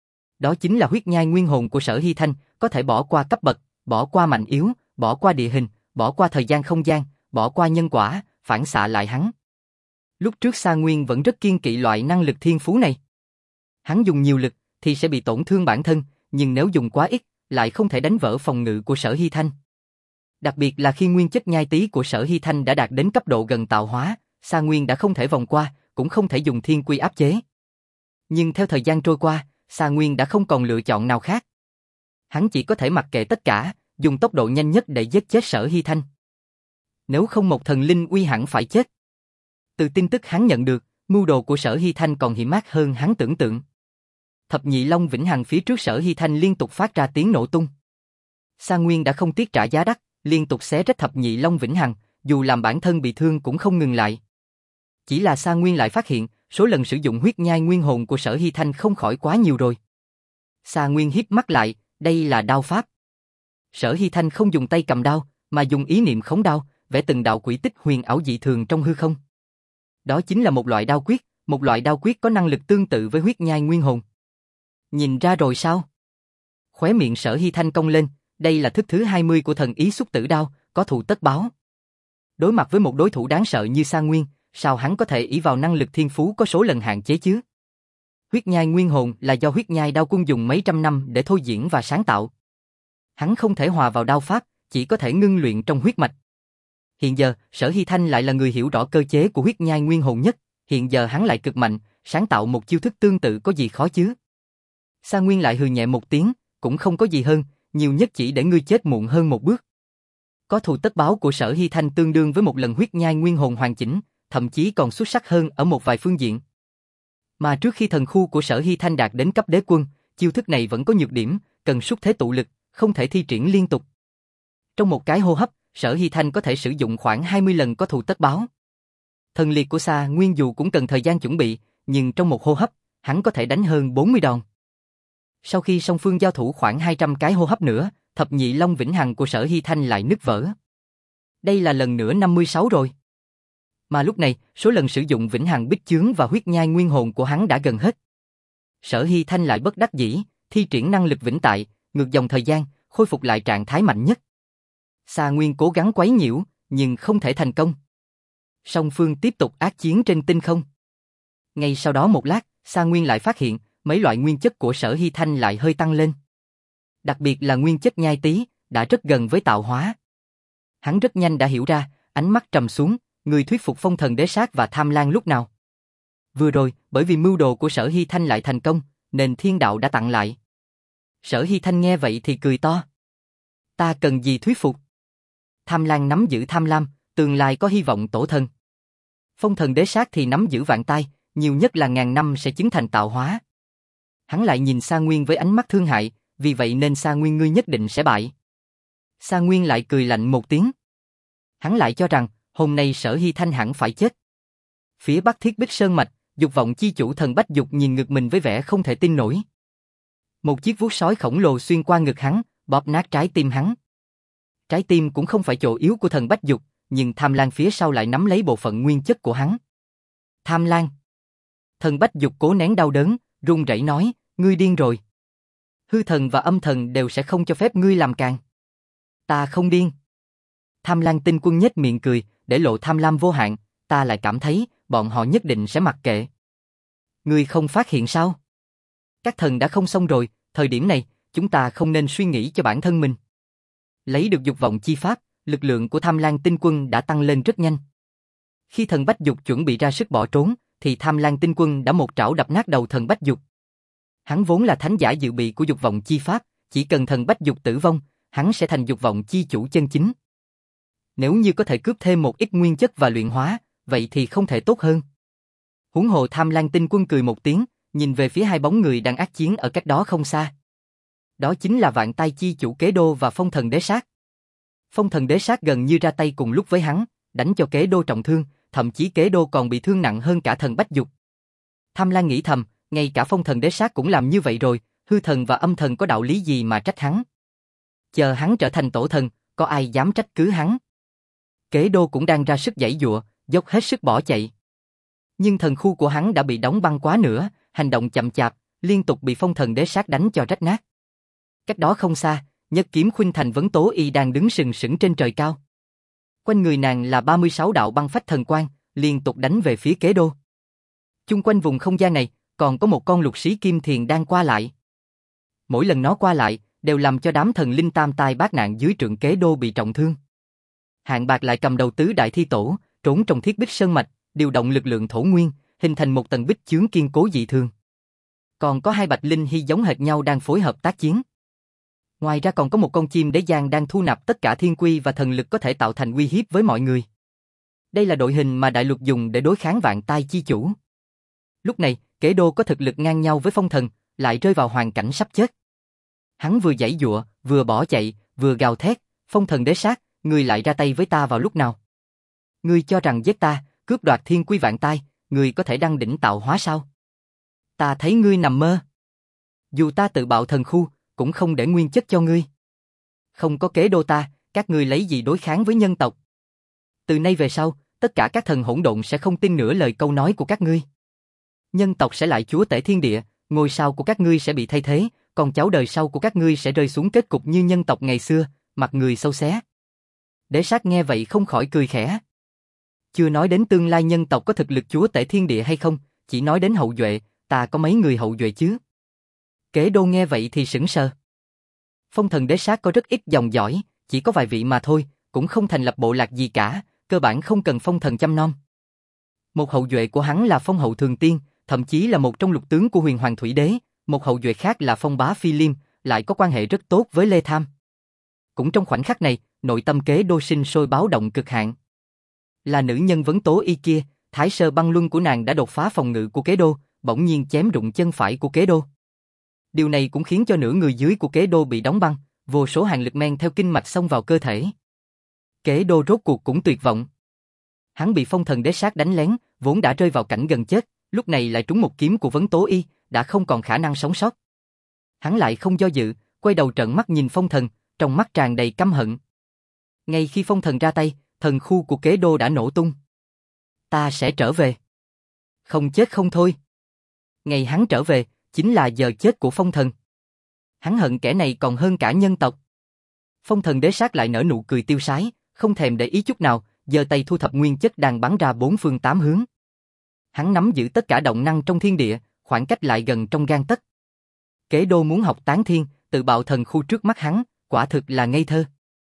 Đó chính là huyết nhai nguyên hồn của Sở Hy Thanh, có thể bỏ qua cấp bậc, bỏ qua mạnh yếu, bỏ qua địa hình, bỏ qua thời gian không gian, bỏ qua nhân quả, phản xạ lại hắn. Lúc trước Sa Nguyên vẫn rất kiêng kỵ loại năng lực thiên phú này. Hắn dùng nhiều lực thì sẽ bị tổn thương bản thân, nhưng nếu dùng quá ít, lại không thể đánh vỡ phòng ngự của Sở Hy Thanh. Đặc biệt là khi nguyên chất nhai tí của Sở Hy Thanh đã đạt đến cấp độ gần tạo hóa, Sa Nguyên đã không thể vòng qua, cũng không thể dùng thiên quy áp chế. Nhưng theo thời gian trôi qua, Sa Nguyên đã không còn lựa chọn nào khác. Hắn chỉ có thể mặc kệ tất cả, dùng tốc độ nhanh nhất để giết chết Sở Hy Thanh. Nếu không một thần linh uy hẳn phải chết. Từ tin tức hắn nhận được, mưu đồ của Sở Hy Thanh còn hiểm ác hơn hắn tưởng tượng. Thập nhị Long Vĩnh Hằng phía trước Sở Hy Thanh liên tục phát ra tiếng nổ tung. Sa Nguyên đã không tiếc trả giá đắt, liên tục xé rách thập nhị Long Vĩnh Hằng, dù làm bản thân bị thương cũng không ngừng lại. Chỉ là Sa Nguyên lại phát hiện, số lần sử dụng huyết nhai nguyên hồn của Sở Hy Thanh không khỏi quá nhiều rồi. Sa Nguyên híp mắt lại, đây là đao pháp. Sở Hy Thanh không dùng tay cầm đao, mà dùng ý niệm khống đao, vẽ từng đạo quỹ tích huyền ảo dị thường trong hư không. Đó chính là một loại đao quyết, một loại đao quyết có năng lực tương tự với huyết nhai nguyên hồn. Nhìn ra rồi sao? Khóe miệng Sở Hy Thanh cong lên, đây là thức thứ hai mươi của thần ý xúc tử đao, có thù tất báo. Đối mặt với một đối thủ đáng sợ như Sa Nguyên, sao hắn có thể ỷ vào năng lực thiên phú có số lần hạn chế chứ? Huyết nhai nguyên hồn là do huyết nhai đao quân dùng mấy trăm năm để thôi diễn và sáng tạo. Hắn không thể hòa vào đao pháp, chỉ có thể ngưng luyện trong huyết mạch. Hiện giờ, Sở Hy Thanh lại là người hiểu rõ cơ chế của huyết nhai nguyên hồn nhất, hiện giờ hắn lại cực mạnh, sáng tạo một chiêu thức tương tự có gì khó chứ? Sa Nguyên lại hừ nhẹ một tiếng, cũng không có gì hơn, nhiều nhất chỉ để ngươi chết muộn hơn một bước. Có thù tất báo của Sở Hy Thanh tương đương với một lần huyết nhai nguyên hồn hoàn chỉnh, thậm chí còn xuất sắc hơn ở một vài phương diện. Mà trước khi thần khu của Sở Hy Thanh đạt đến cấp đế quân, chiêu thức này vẫn có nhược điểm, cần xúc thế tụ lực, không thể thi triển liên tục. Trong một cái hô hấp, Sở Hy Thanh có thể sử dụng khoảng hai mươi lần có thù tất báo. Thần liệt của Sa Nguyên dù cũng cần thời gian chuẩn bị, nhưng trong một hô hấp, hắn có thể đánh hơn bốn mươi đòn. Sau khi song phương giao thủ khoảng hai trăm cái hô hấp nữa, thập nhị Long Vĩnh Hằng của Sở Hy Thanh lại nứt vỡ. Đây là lần nữa năm mươi sáu rồi. Mà lúc này, số lần sử dụng Vĩnh Hằng Bích Chướng và huyết nhai nguyên hồn của hắn đã gần hết. Sở Hy Thanh lại bất đắc dĩ, thi triển năng lực vĩnh tại, ngược dòng thời gian, khôi phục lại trạng thái mạnh nhất. Sa Nguyên cố gắng quấy nhiễu, nhưng không thể thành công. Song phương tiếp tục ác chiến trên tinh không. Ngay sau đó một lát, Sa Nguyên lại phát hiện, mấy loại nguyên chất của Sở Hy Thanh lại hơi tăng lên. Đặc biệt là nguyên chất nhai tí, đã rất gần với tạo hóa. Hắn rất nhanh đã hiểu ra, ánh mắt trầm xuống, người thuyết phục Phong Thần Đế Sát và Tham Lang lúc nào. Vừa rồi, bởi vì mưu đồ của Sở Hy Thanh lại thành công, nên thiên đạo đã tặng lại. Sở Hy Thanh nghe vậy thì cười to. Ta cần gì thuyết phục? Tham Lang nắm giữ tham lam, tương lai có hy vọng tổ thân. Phong Thần Đế Sát thì nắm giữ vạn tai, nhiều nhất là ngàn năm sẽ chứng thành tạo hóa. Hắn lại nhìn Sa Nguyên với ánh mắt thương hại, vì vậy nên Sa Nguyên ngươi nhất định sẽ bại. Sa Nguyên lại cười lạnh một tiếng. Hắn lại cho rằng, hôm nay Sở Hy Thanh hẳn phải chết. Phía bắc Thiết Bích Sơn Mạch, dục vọng chi chủ thần Bách Dục nhìn ngực mình với vẻ không thể tin nổi. Một chiếc vuốt sói khổng lồ xuyên qua ngực hắn, bóp nát trái tim hắn. Trái tim cũng không phải chỗ yếu của thần Bách Dục, nhưng Tham Lang phía sau lại nắm lấy bộ phận nguyên chất của hắn. Tham Lang. Thần Bách Dục cố nén đau đớn, run rẩy nói, ngươi điên rồi. Hư thần và âm thần đều sẽ không cho phép ngươi làm càng. Ta không điên. Tham Lang Tinh Quân nhếch miệng cười, để lộ tham lam vô hạn, ta lại cảm thấy, bọn họ nhất định sẽ mặc kệ. Ngươi không phát hiện sao? Các thần đã không xong rồi, thời điểm này, chúng ta không nên suy nghĩ cho bản thân mình. Lấy được dục vọng chi pháp, lực lượng của Tham Lang Tinh Quân đã tăng lên rất nhanh. Khi thần Bách Dục chuẩn bị ra sức bỏ trốn, thì Tham Lang Tinh Quân đã một trảo đập nát đầu thần Bách Dục. Hắn vốn là thánh giả dự bị của dục vọng chi pháp, chỉ cần thần Bách Dục tử vong, hắn sẽ thành dục vọng chi chủ chân chính. Nếu như có thể cướp thêm một ít nguyên chất và luyện hóa, vậy thì không thể tốt hơn. Huống hồ Tham Lang Tinh Quân cười một tiếng, nhìn về phía hai bóng người đang ác chiến ở cách đó không xa. Đó chính là Vạn Tai chi chủ Kế Đô và Phong Thần Đế Sát. Phong Thần Đế Sát gần như ra tay cùng lúc với hắn, đánh cho Kế Đô trọng thương, thậm chí Kế Đô còn bị thương nặng hơn cả thần Bách Dục. Tham Lang nghĩ thầm, ngay cả Phong Thần Đế Sát cũng làm như vậy rồi, hư thần và âm thần có đạo lý gì mà trách hắn? Chờ hắn trở thành tổ thần, có ai dám trách cứ hắn? Kế Đô cũng đang ra sức giãy giụa, dốc hết sức bỏ chạy. Nhưng thần khu của hắn đã bị đóng băng quá nữa, hành động chậm chạp, liên tục bị Phong Thần Đế Sát đánh cho rách nát. Cách đó không xa, Nhất Kiếm Khuynh Thành Vấn Tố Y đang đứng sừng sững trên trời cao. Quanh người nàng là ba mươi sáu đạo băng phách thần quang, liên tục đánh về phía Kế Đô. Chung quanh vùng không gian này, còn có một con lục sĩ kim thiền đang qua lại. Mỗi lần nó qua lại, đều làm cho đám thần linh tam tai bát nạn dưới trượng Kế Đô bị trọng thương. Hạng Bạc lại cầm đầu tứ đại thi tổ, trốn trong Thiết Bích Sơn Mạch, điều động lực lượng thổ nguyên, hình thành một tầng bích chướng kiên cố dị thường. Còn có hai bạch linh hy giống hệt nhau đang phối hợp tác chiến. Ngoài ra còn có một con chim đế giang đang thu nạp tất cả thiên quy và thần lực có thể tạo thành uy hiếp với mọi người. Đây là đội hình mà Đại Lục dùng để đối kháng Vạn Tai chi chủ. Lúc này, Kế Đô có thực lực ngang nhau với Phong Thần, lại rơi vào hoàn cảnh sắp chết. Hắn vừa giãy giụa, vừa bỏ chạy, vừa gào thét, phong thần đế sát, ngươi lại ra tay với ta vào lúc nào? Ngươi cho rằng giết ta, cướp đoạt thiên quy vạn tai, ngươi có thể đăng đỉnh tạo hóa sao? Ta thấy ngươi nằm mơ. Dù ta tự bạo thần khu, cũng không để nguyên chất cho ngươi. Không có kế đô ta, các ngươi lấy gì đối kháng với nhân tộc? Từ nay về sau, tất cả các thần hỗn độn sẽ không tin nửa lời câu nói của các ngươi. Nhân tộc sẽ lại chúa tể thiên địa, ngôi sao của các ngươi sẽ bị thay thế, còn cháu đời sau của các ngươi sẽ rơi xuống kết cục như nhân tộc ngày xưa, mặt người xấu xé. Đế sát nghe vậy không khỏi cười khẽ. Chưa nói đến tương lai nhân tộc có thực lực chúa tể thiên địa hay không, chỉ nói đến hậu duệ, ta có mấy người hậu duệ chứ? Kế đô nghe vậy thì sững sờ. Phong thần đế sát có rất ít dòng dõi, chỉ có vài vị mà thôi, cũng không thành lập bộ lạc gì cả, cơ bản không cần phong thần chăm nom. Một hậu duệ của hắn là phong hậu thường tiên, thậm chí là một trong lục tướng của huyền hoàng thủy đế, một hậu duệ khác là phong bá phi liêm, lại có quan hệ rất tốt với Lê Tham. Cũng trong khoảnh khắc này, nội tâm kế đô sinh sôi báo động cực hạn. Là nữ nhân vấn tố y kia, thái sơ băng luân của nàng đã đột phá phòng ngự của kế đô, bỗng nhiên chém rụng chân phải của kế đô. Điều này cũng khiến cho nửa người dưới của kế đô bị đóng băng, vô số hàng lực men theo kinh mạch xông vào cơ thể. Kế đô rốt cuộc cũng tuyệt vọng. Hắn bị phong thần đế sát đánh lén, vốn đã rơi vào cảnh gần chết, lúc này lại trúng một kiếm của vấn tố y, đã không còn khả năng sống sót. Hắn lại không do dự, quay đầu trợn mắt nhìn phong thần, trong mắt tràn đầy căm hận. Ngay khi phong thần ra tay, thần khu của kế đô đã nổ tung. Ta sẽ trở về. Không chết không thôi. Ngày hắn trở về, chính là giờ chết của phong thần. Hắn hận kẻ này còn hơn cả nhân tộc. Phong thần đế sát lại nở nụ cười tiêu sái, không thèm để ý chút nào, giơ tay thu thập nguyên chất đang bắn ra bốn phương tám hướng. Hắn nắm giữ tất cả động năng trong thiên địa, khoảng cách lại gần trong gang tấc. Kế đô muốn học tán thiên, tự bạo thần khu trước mắt hắn, quả thực là ngây thơ.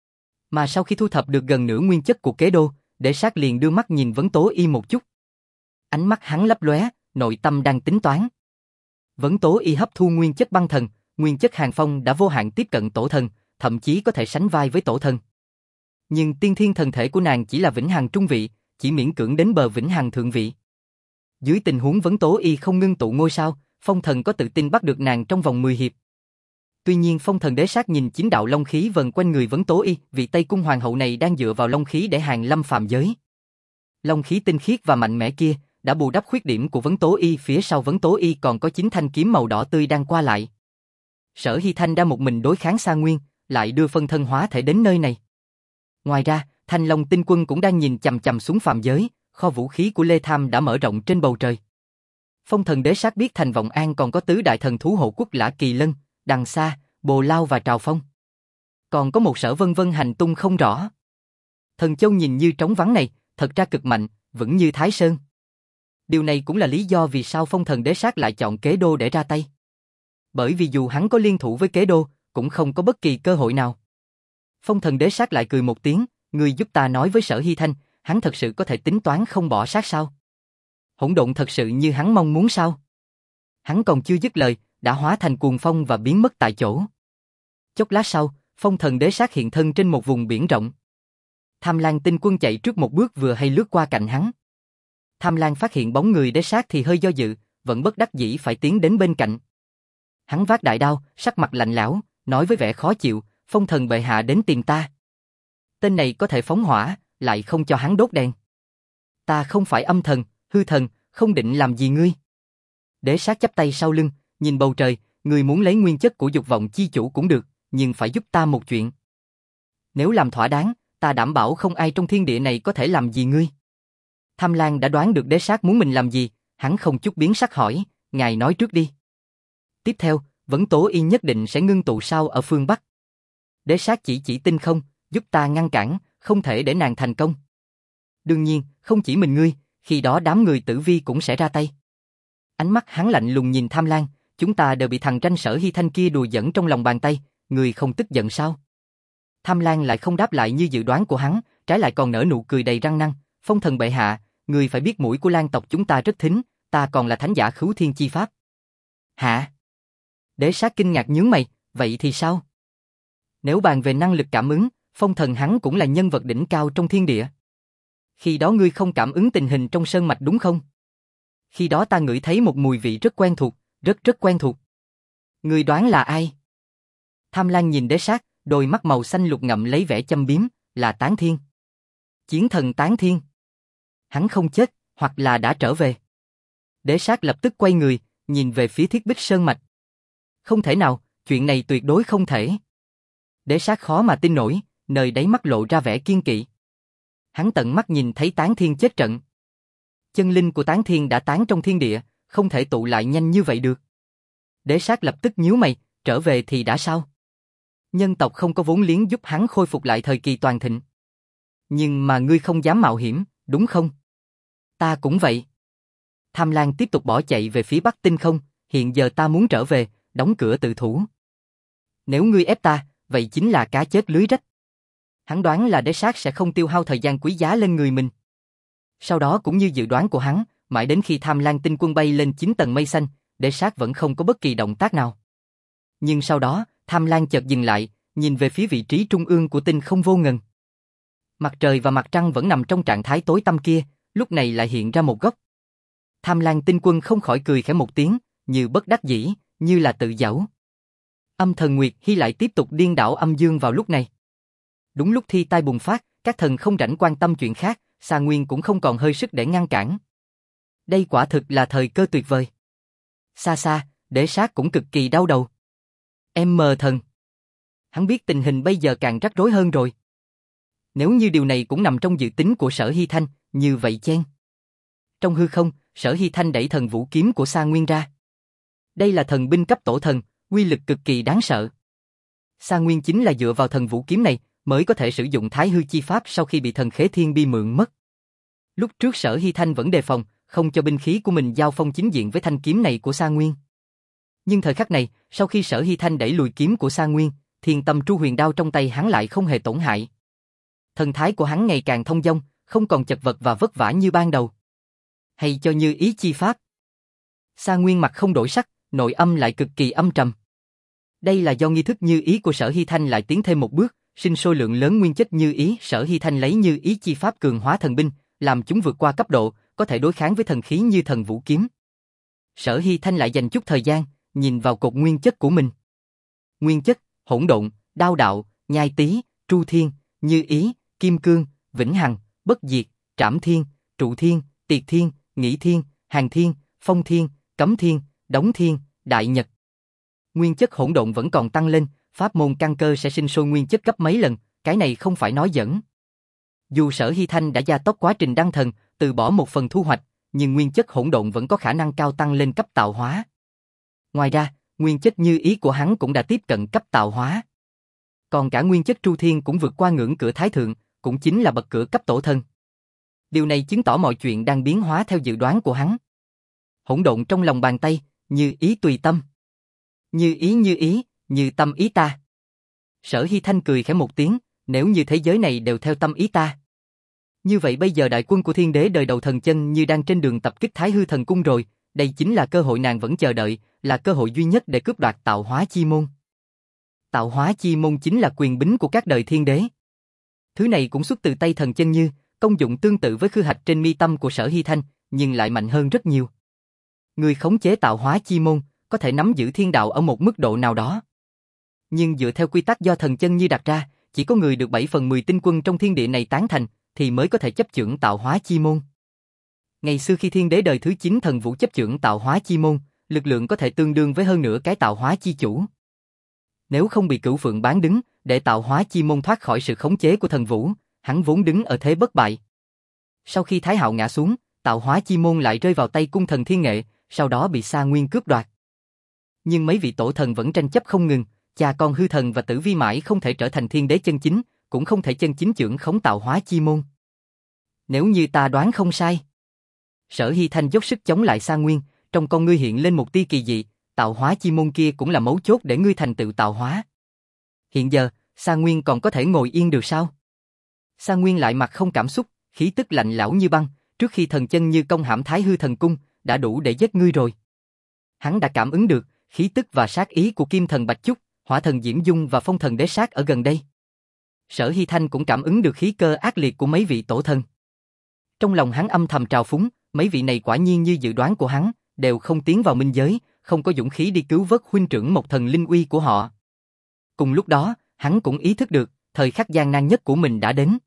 Mà sau khi thu thập được gần nửa nguyên chất của kế đô, đế sát liền đưa mắt nhìn vấn tố y một chút. Ánh mắt hắn lấp lóe, nội tâm đang tính toán. Vấn tố y hấp thu nguyên chất băng thần, nguyên chất hàng phong đã vô hạn tiếp cận tổ thần, thậm chí có thể sánh vai với tổ thần. Nhưng tiên thiên thần thể của nàng chỉ là vĩnh hằng trung vị, chỉ miễn cưỡng đến bờ vĩnh hằng thượng vị. Dưới tình huống vấn tố y không ngưng tụ ngôi sao, phong thần có tự tin bắt được nàng trong vòng mười hiệp. Tuy nhiên phong thần đế sát nhìn chín đạo long khí vần quanh người vấn tố y, vị Tây Cung hoàng hậu này đang dựa vào long khí để hàng lâm phàm giới. Long khí tinh khiết và mạnh mẽ kia đã bù đắp khuyết điểm của vấn tố y, phía sau vấn tố y còn có chín thanh kiếm màu đỏ tươi đang qua lại. Sở Hy Thanh đã một mình đối kháng Sa Nguyên, lại đưa phân thân hóa thể đến nơi này. Ngoài ra, Thanh Long tinh quân cũng đang nhìn chằm chằm xuống phàm giới, kho vũ khí của Lê Tham đã mở rộng trên bầu trời. Phong thần đế sát biết thành Vọng An còn có tứ đại thần thú hộ quốc Lã Kỳ Lân, Đằng Sa, Bồ Lao và Trào Phong. Còn có một Sở Vân Vân hành tung không rõ. Thần châu nhìn như trống vắng này, thật ra cực mạnh, vững như Thái Sơn. Điều này cũng là lý do vì sao phong thần đế sát lại chọn kế đô để ra tay. Bởi vì dù hắn có liên thủ với kế đô, cũng không có bất kỳ cơ hội nào. Phong thần đế sát lại cười một tiếng, người giúp ta nói với Sở Hy Thanh, hắn thật sự có thể tính toán không bỏ sát sao? Hỗn độn thật sự như hắn mong muốn sao? Hắn còn chưa dứt lời, đã hóa thành cuồng phong và biến mất tại chỗ. Chốc lát sau, phong thần đế sát hiện thân trên một vùng biển rộng. Tham Lang tinh quân chạy trước một bước vừa hay lướt qua cạnh hắn. Tham Lang phát hiện bóng người đế sát thì hơi do dự, vẫn bất đắc dĩ phải tiến đến bên cạnh. Hắn vác đại đao, sắc mặt lạnh lẽo, nói với vẻ khó chịu, phong thần bệ hạ đến tìm ta. Tên này có thể phóng hỏa, lại không cho hắn đốt đèn. Ta không phải âm thần, hư thần, không định làm gì ngươi. Đế sát chắp tay sau lưng, nhìn bầu trời, ngươi muốn lấy nguyên chất của dục vọng chi chủ cũng được, nhưng phải giúp ta một chuyện. Nếu làm thỏa đáng, ta đảm bảo không ai trong thiên địa này có thể làm gì ngươi. Tham Lang đã đoán được đế sát muốn mình làm gì, hắn không chút biến sắc hỏi, ngài nói trước đi. Tiếp theo, vấn tố y nhất định sẽ ngưng tụ sao ở phương Bắc. Đế sát chỉ chỉ tinh không, giúp ta ngăn cản, không thể để nàng thành công. Đương nhiên, không chỉ mình ngươi, khi đó đám người tử vi cũng sẽ ra tay. Ánh mắt hắn lạnh lùng nhìn Tham Lang, chúng ta đều bị thằng tranh Sở Hy Thanh kia đùa dẫn trong lòng bàn tay, ngươi không tức giận sao? Tham Lang lại không đáp lại như dự đoán của hắn, trái lại còn nở nụ cười đầy răng nanh, phong thần bệ hạ, ngươi phải biết mũi của Lang tộc chúng ta rất thính, ta còn là thánh giả khứu thiên chi pháp. Hả? Đế sát kinh ngạc nhướng mày, vậy thì sao? Nếu bàn về năng lực cảm ứng, phong thần hắn cũng là nhân vật đỉnh cao trong thiên địa. Khi đó ngươi không cảm ứng tình hình trong sơn mạch đúng không? Khi đó ta ngửi thấy một mùi vị rất quen thuộc, rất rất quen thuộc. Ngươi đoán là ai? Tham Lang nhìn đế sát, Đôi mắt màu xanh lục ngậm lấy vẻ châm biếm, là Tán Thiên. Chiến thần Tán Thiên. Hắn không chết, hoặc là đã trở về. Đế Sát lập tức quay người, nhìn về phía Thiết Bích Sơn Mạch. Không thể nào, chuyện này tuyệt đối không thể. Đế Sát khó mà tin nổi, nơi đáy mắt lộ ra vẻ kiên kỵ. Hắn tận mắt nhìn thấy Tán Thiên chết trận. Chân linh của Tán Thiên đã tán trong thiên địa, không thể tụ lại nhanh như vậy được. Đế Sát lập tức nhíu mày, trở về thì đã sao? Nhân tộc không có vốn liếng giúp hắn khôi phục lại thời kỳ toàn thịnh. Nhưng mà ngươi không dám mạo hiểm, đúng không? Ta cũng vậy. Tham Lang tiếp tục bỏ chạy về phía Bắc Tinh Không, hiện giờ ta muốn trở về, đóng cửa tự thủ. Nếu ngươi ép ta, vậy chính là cá chết lưới rách. Hắn đoán là Đế Sát sẽ không tiêu hao thời gian quý giá lên người mình. Sau đó cũng như dự đoán của hắn, mãi đến khi Tham Lang tinh quân bay lên chín tầng mây xanh, Đế Sát vẫn không có bất kỳ động tác nào. Nhưng sau đó, Tham Lang chợt dừng lại, nhìn về phía vị trí trung ương của tinh không vô ngần. Mặt trời và mặt trăng vẫn nằm trong trạng thái tối tăm kia, lúc này lại hiện ra một góc. Tham Lang tinh quân không khỏi cười khẽ một tiếng, như bất đắc dĩ, như là tự giễu. Âm thần Nguyệt Hy lại tiếp tục điên đảo âm dương vào lúc này. Đúng lúc thi tai bùng phát, các thần không rảnh quan tâm chuyện khác, Sa Nguyên cũng không còn hơi sức để ngăn cản. Đây quả thực là thời cơ tuyệt vời. Xa xa, Đế Sát cũng cực kỳ đau đầu. Em mờ thần. Hắn biết tình hình bây giờ càng rắc rối hơn rồi. Nếu như điều này cũng nằm trong dự tính của Sở Hy Thanh, như vậy chen. Trong hư không, Sở Hy Thanh đẩy thần vũ kiếm của Sa Nguyên ra. Đây là thần binh cấp tổ thần, uy lực cực kỳ đáng sợ. Sa Nguyên chính là dựa vào thần vũ kiếm này mới có thể sử dụng Thái Hư chi pháp sau khi bị thần Khế Thiên Bi mượn mất. Lúc trước Sở Hy Thanh vẫn đề phòng, không cho binh khí của mình giao phong chính diện với thanh kiếm này của Sa Nguyên. Nhưng thời khắc này, sau khi Sở Hy Thanh đẩy lùi kiếm của Sa Nguyên, Thiên Tâm Tru Huyền Đao trong tay hắn lại không hề tổn hại. Thần thái của hắn ngày càng thông dong, không còn chật vật và vất vả như ban đầu. Hay cho như ý chi pháp. Sa Nguyên mặt không đổi sắc, nội âm lại cực kỳ âm trầm. Đây là do nghi thức như ý của Sở Hy Thanh lại tiến thêm một bước, sinh sôi lượng lớn nguyên chất như ý. Sở Hy Thanh lấy như ý chi pháp cường hóa thần binh, làm chúng vượt qua cấp độ, có thể đối kháng với thần khí như thần vũ kiếm. Sở Hy Thanh lại dành chút thời gian, nhìn vào cột nguyên chất của mình. Nguyên chất, hỗn độn, đao đạo, nhai tý, tru thiên, như ý, kim cương, vĩnh hằng, bất diệt, trảm thiên, trụ thiên, tiệt thiên, nghĩ thiên, hàng thiên, phong thiên, cấm thiên, đống thiên, đại nhật. Nguyên chất hỗn độn vẫn còn tăng lên, pháp môn căn cơ sẽ sinh sôi nguyên chất gấp mấy lần, cái này không phải nói giỡn. Dù Sở Hy Thanh đã gia tốc quá trình đăng thần, từ bỏ một phần thu hoạch, nhưng nguyên chất hỗn độn vẫn có khả năng cao tăng lên cấp tạo hóa. Ngoài ra, nguyên chất như ý của hắn cũng đã tiếp cận cấp tạo hóa. Còn cả nguyên chất tru thiên cũng vượt qua ngưỡng cửa thái thượng, cũng chính là bậc cửa cấp tổ thân. Điều này chứng tỏ mọi chuyện đang biến hóa theo dự đoán của hắn. Hỗn độn trong lòng bàn tay, như ý tùy tâm. Như ý như ý, như tâm ý ta. Sở Hy Thanh cười khẽ một tiếng, nếu như thế giới này đều theo tâm ý ta. Như vậy bây giờ đại quân của thiên đế đời đầu thần chân như đang trên đường tập kích Thái Hư thần cung rồi, đây chính là cơ hội nàng vẫn chờ đợi, là cơ hội duy nhất để cướp đoạt tạo hóa chi môn. Tạo hóa chi môn chính là quyền bính của các đời thiên đế. Thứ này cũng xuất từ tay thần chân như, công dụng tương tự với khư hạch trên mi tâm của Sở Hy Thanh, nhưng lại mạnh hơn rất nhiều. Người khống chế tạo hóa chi môn, có thể nắm giữ thiên đạo ở một mức độ nào đó. Nhưng dựa theo quy tắc do thần chân như đặt ra, chỉ có người được bảy phần mười tinh quân trong thiên địa này tán thành, thì mới có thể chấp chưởng tạo hóa chi môn. Ngày xưa khi thiên đế đời thứ chín thần vũ chấp chưởng tạo hóa chi môn, lực lượng có thể tương đương với hơn nửa cái tạo hóa chi chủ. Nếu không bị Cửu Phượng bán đứng, để tạo hóa chi môn thoát khỏi sự khống chế của thần vũ, hắn vốn đứng ở thế bất bại. Sau khi Thái Hạo ngã xuống, tạo hóa chi môn lại rơi vào tay cung thần Thiên Nghệ, sau đó bị Sa Nguyên cướp đoạt. Nhưng mấy vị tổ thần vẫn tranh chấp không ngừng, cha con hư thần và tử vi mãi không thể trở thành thiên đế chân chính, cũng không thể chân chính chưởng khống tạo hóa chi môn. Nếu như ta đoán không sai. Sở Hy Thanh dốc sức chống lại Sa Nguyên, trong con ngươi hiện lên một tia kỳ dị, tạo hóa chi môn kia cũng là mấu chốt để ngươi thành tựu tạo hóa. Hiện giờ, Sa Nguyên còn có thể ngồi yên được sao? Sa Nguyên lại mặt không cảm xúc, khí tức lạnh lẽo như băng, trước khi thần chân như công hãm Thái Hư thần cung, đã đủ để giết ngươi rồi. Hắn đã cảm ứng được khí tức và sát ý của Kim thần Bạch Chúc, Hỏa thần Diễm Dung và Phong thần Đế Sát ở gần đây. Sở Hy Thanh cũng cảm ứng được khí cơ ác liệt của mấy vị tổ thần. Trong lòng hắn âm thầm trào phúng, mấy vị này quả nhiên như dự đoán của hắn, đều không tiến vào minh giới, không có dũng khí đi cứu vớt huynh trưởng một thần linh uy của họ. Cùng lúc đó, hắn cũng ý thức được, thời khắc gian nan nhất của mình đã đến.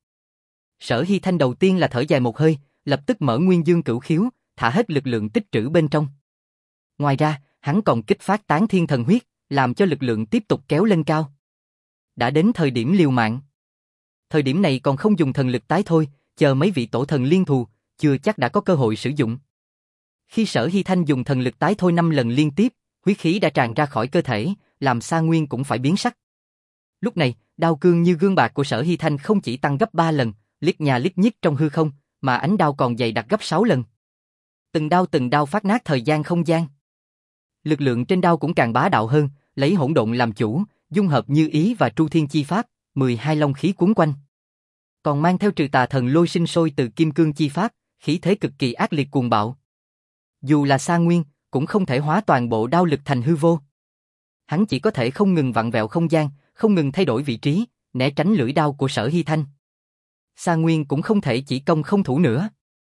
Sở Hy Thanh đầu tiên là thở dài một hơi, lập tức mở Nguyên Dương Cửu Khiếu, thả hết lực lượng tích trữ bên trong. Ngoài ra, hắn còn kích phát Tán Thiên Thần Huyết, làm cho lực lượng tiếp tục kéo lên cao. Đã đến thời điểm liều mạng. Thời điểm này còn không dùng thần lực tái thôi, chờ mấy vị tổ thần liên thù, chưa chắc đã có cơ hội sử dụng. Khi Sở Hy Thanh dùng thần lực tái thôi năm lần liên tiếp, huyết khí đã tràn ra khỏi cơ thể, làm Sa Nguyên cũng phải biến sắc. Lúc này, đao cương như gương bạc của Sở Hy Thanh không chỉ tăng gấp ba lần, liếc nhà liếc nhích trong hư không, mà ánh đao còn dày đặc gấp sáu lần. Từng đao từng đao phát nát thời gian không gian. Lực lượng trên đao cũng càng bá đạo hơn, lấy hỗn độn làm chủ, dung hợp như ý và tru thiên chi pháp, mười hai long khí cuốn quanh. Còn mang theo trừ tà thần lôi sinh sôi từ kim cương chi pháp, khí thế cực kỳ ác liệt cuồng bạo. Dù là Sa Nguyên, cũng không thể hóa toàn bộ đao lực thành hư vô. Hắn chỉ có thể không ngừng vặn vẹo không gian, không ngừng thay đổi vị trí, né tránh lưỡi đao của Sở Hy Thanh. Sa Nguyên cũng không thể chỉ công không thủ nữa.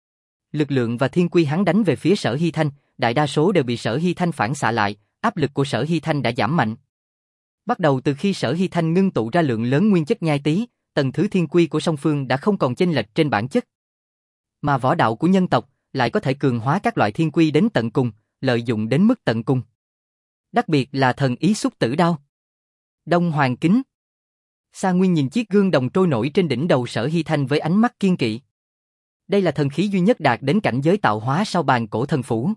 Lực lượng và thiên quy hắn đánh về phía Sở Hy Thanh, đại đa số đều bị Sở Hy Thanh phản xạ lại, áp lực của Sở Hy Thanh đã giảm mạnh. Bắt đầu từ khi Sở Hy Thanh ngưng tụ ra lượng lớn nguyên chất nhai tí, tầng thứ thiên quy của song phương đã không còn chênh lệch trên bản chất. Mà võ đạo của nhân tộc lại có thể cường hóa các loại thiên quy đến tận cùng, lợi dụng đến mức tận cùng. Đặc biệt là thần ý xúc tử đao. Đông Hoàng Kính. Sa Nguyên nhìn chiếc gương đồng trôi nổi trên đỉnh đầu Sở Hy Thanh với ánh mắt kiên kỵ. Đây là thần khí duy nhất đạt đến cảnh giới tạo hóa sau bàn cổ thần phủ.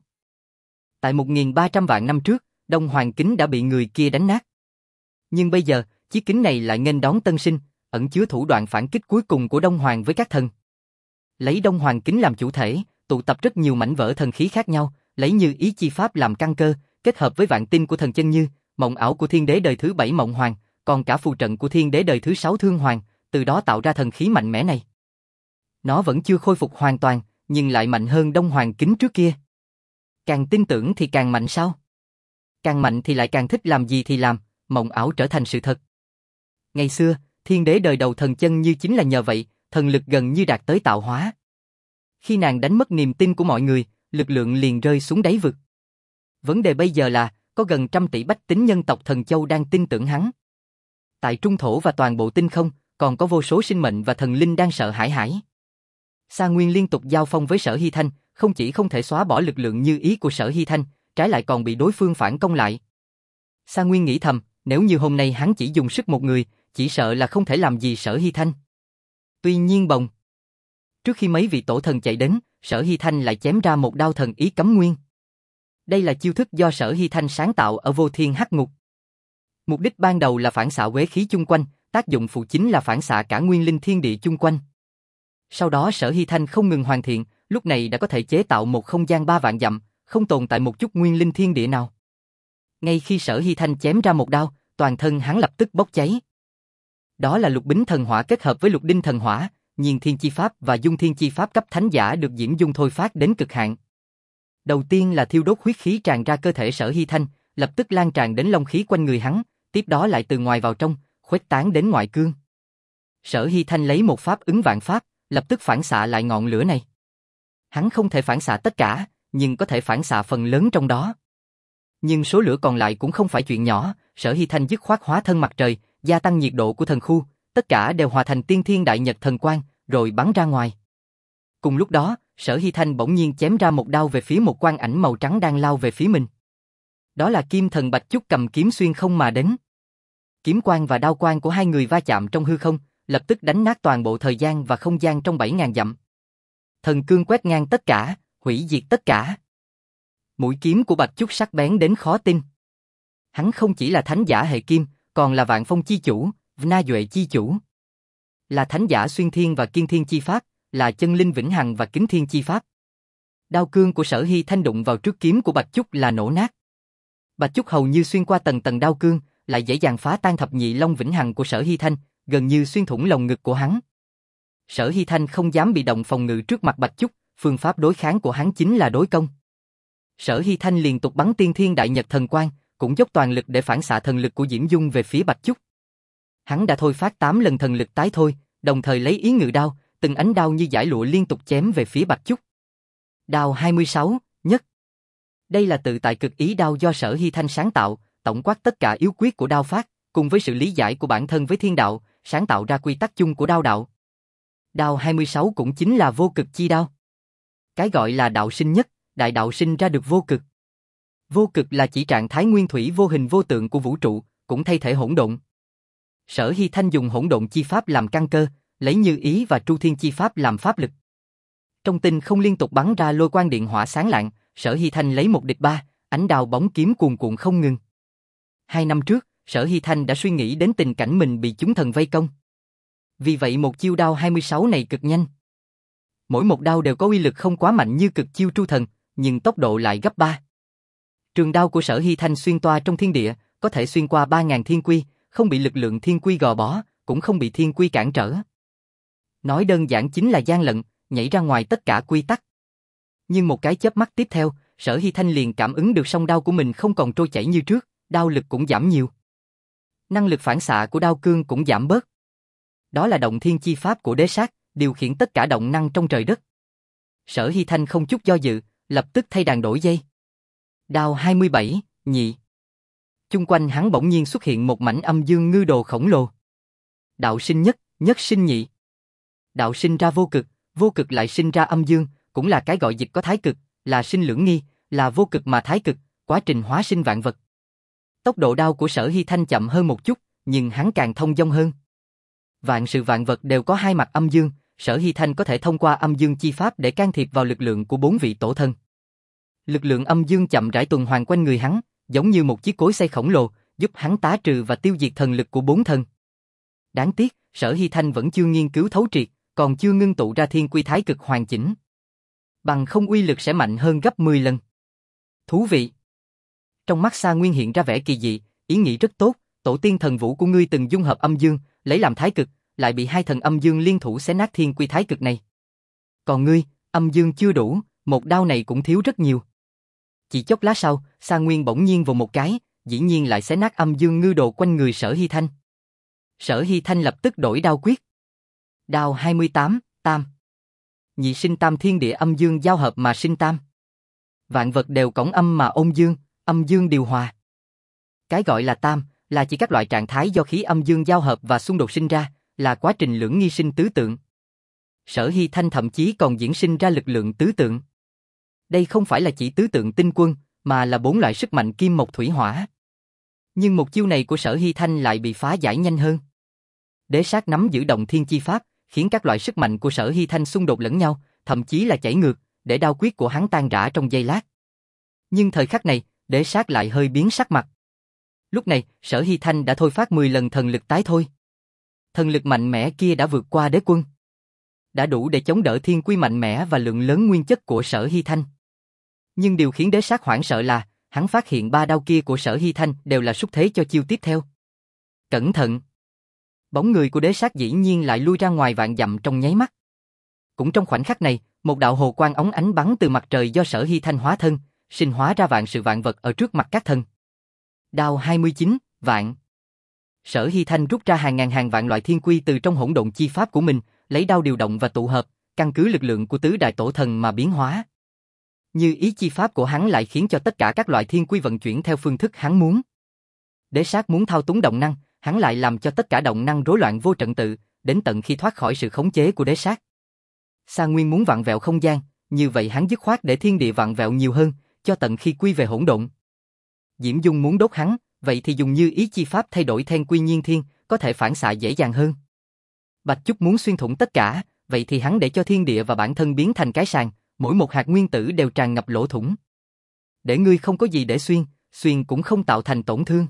Tại một nghìn ba trăm vạn năm trước, Đông Hoàng Kính đã bị người kia đánh nát. Nhưng bây giờ, chiếc kính này lại nghênh đón tân sinh, ẩn chứa thủ đoạn phản kích cuối cùng của Đông Hoàng với các thần. Lấy Đông Hoàng Kính làm chủ thể, tụ tập rất nhiều mảnh vỡ thần khí khác nhau, lấy Như Ý chi pháp làm căn cơ, kết hợp với vạn tinh của thần chân như, mộng ảo của Thiên Đế đời thứ bảy Mộng Hoàng, còn cả phù trận của Thiên Đế đời thứ sáu Thương Hoàng, từ đó tạo ra thần khí mạnh mẽ này. Nó vẫn chưa khôi phục hoàn toàn, nhưng lại mạnh hơn Đông Hoàng Kính trước kia. Càng tin tưởng thì càng mạnh sao? Càng mạnh thì lại càng thích làm gì thì làm, mộng ảo trở thành sự thật. Ngày xưa, Thiên Đế đời đầu thần chân như chính là nhờ vậy, thần lực gần như đạt tới tạo hóa. Khi nàng đánh mất niềm tin của mọi người, lực lượng liền rơi xuống đáy vực. Vấn đề bây giờ là, có gần trăm tỷ bách tính nhân tộc Thần Châu đang tin tưởng hắn. Tại Trung Thổ và toàn bộ tinh không, còn có vô số sinh mệnh và thần linh đang sợ hãi hãi. Sa Nguyên liên tục giao phong với Sở Hy Thanh, không chỉ không thể xóa bỏ lực lượng như ý của Sở Hy Thanh, trái lại còn bị đối phương phản công lại. Sa Nguyên nghĩ thầm, nếu như hôm nay hắn chỉ dùng sức một người, chỉ sợ là không thể làm gì Sở Hy Thanh. Tuy nhiên bồng. Trước khi mấy vị tổ thần chạy đến, Sở Hy Thanh lại chém ra một đao thần ý cấm nguyên. Đây là chiêu thức do Sở Hy Thanh sáng tạo ở Vô Thiên Hắc Ngục. Mục đích ban đầu là phản xạ uế khí chung quanh, tác dụng phụ chính là phản xạ cả nguyên linh thiên địa chung quanh. Sau đó Sở Hy Thanh không ngừng hoàn thiện, lúc này đã có thể chế tạo một không gian ba vạn dặm, không tồn tại một chút nguyên linh thiên địa nào. Ngay khi Sở Hy Thanh chém ra một đao, toàn thân hắn lập tức bốc cháy. Đó là Lục Bính thần hỏa kết hợp với Lục Đinh thần hỏa, Nhiên Thiên chi pháp và Dung Thiên chi pháp cấp thánh giả được Diễm Dung thôi phát đến cực hạn. Đầu tiên là thiêu đốt huyết khí tràn ra cơ thể Sở Hy Thanh, lập tức lan tràn đến long khí quanh người hắn, tiếp đó lại từ ngoài vào trong, khuếch tán đến ngoại cương. Sở Hy Thanh lấy một pháp ứng vạn pháp, lập tức phản xạ lại ngọn lửa này. Hắn không thể phản xạ tất cả, nhưng có thể phản xạ phần lớn trong đó. Nhưng số lửa còn lại cũng không phải chuyện nhỏ, Sở Hy Thanh dứt khoát hóa thân mặt trời, gia tăng nhiệt độ của thần khu, tất cả đều hòa thành tiên thiên đại nhật thần quang, rồi bắn ra ngoài. Cùng lúc đó, Sở Hy Thanh bỗng nhiên chém ra một đao về phía một quang ảnh màu trắng đang lao về phía mình. Đó là Kim Thần Bạch Chúc cầm kiếm xuyên không mà đến. Kiếm quang và đao quang của hai người va chạm trong hư không, lập tức đánh nát toàn bộ thời gian và không gian trong bảy ngàn dặm. Thần cương quét ngang tất cả, hủy diệt tất cả. Mũi kiếm của Bạch Chúc sắc bén đến khó tin. Hắn không chỉ là thánh giả hệ kim, còn là Vạn Phong chi chủ, Na Duệ chi chủ. Là thánh giả xuyên thiên và kiên thiên chi pháp, là chân linh vĩnh hằng và kính thiên chi pháp. Đao cương của Sở Hy Thanh đụng vào trước kiếm của Bạch Chúc là nổ nát. Bạch Chúc hầu như xuyên qua tầng tầng đao cương, lại dễ dàng phá tan thập nhị long vĩnh hằng của Sở Hy Thanh, gần như xuyên thủng lồng ngực của hắn. Sở Hy Thanh không dám bị động phòng ngự trước mặt Bạch Chúc, phương pháp đối kháng của hắn chính là đối công. Sở Hy Thanh liên tục bắn tiên thiên đại nhật thần quang, cũng dốc toàn lực để phản xạ thần lực của Diễm Dung về phía Bạch Chúc. Hắn đã thôi phát tám lần thần lực tái thôi, đồng thời lấy ý ngự đao, từng ánh đao như dải lụa liên tục chém về phía Bạch Chúc. Đao hai mươi sáu, nhất. Đây là tự tại cực ý đao do Sở Hy Thanh sáng tạo, tổng quát tất cả yếu quyết của đao pháp, cùng với sự lý giải của bản thân với thiên đạo, sáng tạo ra quy tắc chung của đao đạo. Đao hai mươi sáu cũng chính là vô cực chi đao. Cái gọi là đạo sinh nhất, đại đạo sinh ra được vô cực. Vô cực là chỉ trạng thái nguyên thủy vô hình vô tượng của vũ trụ, cũng thay thể hỗn độn. Sở Hy Thanh dùng hỗn độn chi pháp làm căn cơ, lấy Như Ý và Tru Thiên chi pháp làm pháp lực. Trong tinh không liên tục bắn ra lôi quang điện hỏa sáng lạng, Sở Hy Thanh lấy một địch ba, ánh đao bóng kiếm cuồn cuộn không ngừng. Hai năm trước, Sở Hy Thanh đã suy nghĩ đến tình cảnh mình bị chúng thần vây công. Vì vậy một chiêu đao hai mươi sáu này cực nhanh. Mỗi một đao đều có uy lực không quá mạnh như cực chiêu Tru Thần, nhưng tốc độ lại gấp ba. Trường đao của Sở Hy Thanh xuyên toa trong thiên địa, có thể xuyên qua ba ngàn thiên quy, không bị lực lượng thiên quy gò bó, cũng không bị thiên quy cản trở. Nói đơn giản chính là gian lận, nhảy ra ngoài tất cả quy tắc. Nhưng một cái chớp mắt tiếp theo, Sở Hy Thanh liền cảm ứng được song đao của mình không còn trôi chảy như trước, đao lực cũng giảm nhiều. Năng lực phản xạ của đao cương cũng giảm bớt. Đó là động thiên chi pháp của đế sát, điều khiển tất cả động năng trong trời đất. Sở Hy Thanh không chút do dự, lập tức thay đàn đổi dây. Đao hai mươi bảy, nhị. Chung quanh hắn bỗng nhiên xuất hiện một mảnh âm dương ngư đồ khổng lồ. Đạo sinh nhất, nhất sinh nhị. Đạo sinh ra vô cực, vô cực lại sinh ra âm dương, cũng là cái gọi dịch có thái cực, là sinh lưỡng nghi, là vô cực mà thái cực, quá trình hóa sinh vạn vật. Tốc độ đao của Sở Hy Thanh chậm hơn một chút, nhưng hắn càng thông dong hơn. Vạn sự vạn vật đều có hai mặt âm dương, Sở Hy Thanh có thể thông qua âm dương chi pháp để can thiệp vào lực lượng của bốn vị tổ thân. Lực lượng âm dương chậm rãi tuần hoàn quanh người hắn, giống như một chiếc cối xay khổng lồ, giúp hắn tá trừ và tiêu diệt thần lực của bốn thần. Đáng tiếc, Sở Hy Thanh vẫn chưa nghiên cứu thấu triệt, còn chưa ngưng tụ ra thiên quy thái cực hoàn chỉnh. Bằng không uy lực sẽ mạnh hơn gấp mười lần. Thú vị. Trong mắt Sa Nguyên hiện ra vẻ kỳ dị, ý nghĩ rất tốt, tổ tiên thần vũ của ngươi từng dung hợp âm dương, lấy làm thái cực, lại bị hai thần âm dương liên thủ xé nát thiên quy thái cực này. Còn ngươi, âm dương chưa đủ, một đao này cũng thiếu rất nhiều. Chỉ chốc lát sau, Sa Nguyên bỗng nhiên vồ một cái, dĩ nhiên lại xé nát âm dương ngư đồ quanh người Sở Hy Thanh. Sở Hy Thanh lập tức đổi đao quyết. Đao hai mươi tám, tam. Nhị sinh tam thiên địa âm dương giao hợp mà sinh tam. Vạn vật đều cõng âm mà ôn dương, âm dương điều hòa. Cái gọi là tam, là chỉ các loại trạng thái do khí âm dương giao hợp và xung đột sinh ra, là quá trình lưỡng nghi sinh tứ tượng. Sở Hy Thanh thậm chí còn diễn sinh ra lực lượng tứ tượng. Đây không phải là chỉ tứ tượng tinh quân, mà là bốn loại sức mạnh kim mộc thủy hỏa. Nhưng một chiêu này của Sở Hy Thanh lại bị phá giải nhanh hơn. Đế sát nắm giữ động thiên chi pháp, khiến các loại sức mạnh của Sở Hy Thanh xung đột lẫn nhau, thậm chí là chảy ngược, để đao quyết của hắn tan rã trong giây lát. Nhưng thời khắc này, đế sát lại hơi biến sắc mặt. Lúc này, Sở Hy Thanh đã thôi phát mười lần thần lực tái thôi. Thần lực mạnh mẽ kia đã vượt qua đế quân. Đã đủ để chống đỡ thiên quy mạnh mẽ và lượng lớn nguyên chất của Sở Hy Thanh. Nhưng điều khiến đế sát hoảng sợ là, hắn phát hiện ba đao kia của Sở Hy Thanh đều là xúc thế cho chiêu tiếp theo. Cẩn thận! Bóng người của đế sát dĩ nhiên lại lui ra ngoài vạn dặm trong nháy mắt. Cũng trong khoảnh khắc này, một đạo hồ quang óng ánh bắn từ mặt trời do Sở Hy Thanh hóa thân, sinh hóa ra vạn sự vạn vật ở trước mặt các thần. Đao hai mươi chín, vạn. Sở Hy Thanh rút ra hàng ngàn hàng vạn loại thiên quy từ trong hỗn độn chi pháp của mình, lấy đao điều động và tụ hợp, căn cứ lực lượng của tứ đại tổ thần mà biến hóa. Như ý chi pháp của hắn lại khiến cho tất cả các loại thiên quy vận chuyển theo phương thức hắn muốn. Đế sát muốn thao túng động năng, hắn lại làm cho tất cả động năng rối loạn vô trận tự, đến tận khi thoát khỏi sự khống chế của đế sát. Sa Nguyên muốn vặn vẹo không gian, như vậy hắn dứt khoát để thiên địa vặn vẹo nhiều hơn, cho tận khi quy về hỗn độn. Diễm Dung muốn đốt hắn, vậy thì dùng như ý chi pháp thay đổi thiên quy nhiên thiên, có thể phản xạ dễ dàng hơn. Bạch Chúc muốn xuyên thủng tất cả, vậy thì hắn để cho thiên địa và bản thân biến thành cái sàng, mỗi một hạt nguyên tử đều tràn ngập lỗ thủng. Để ngươi không có gì để xuyên, xuyên cũng không tạo thành tổn thương.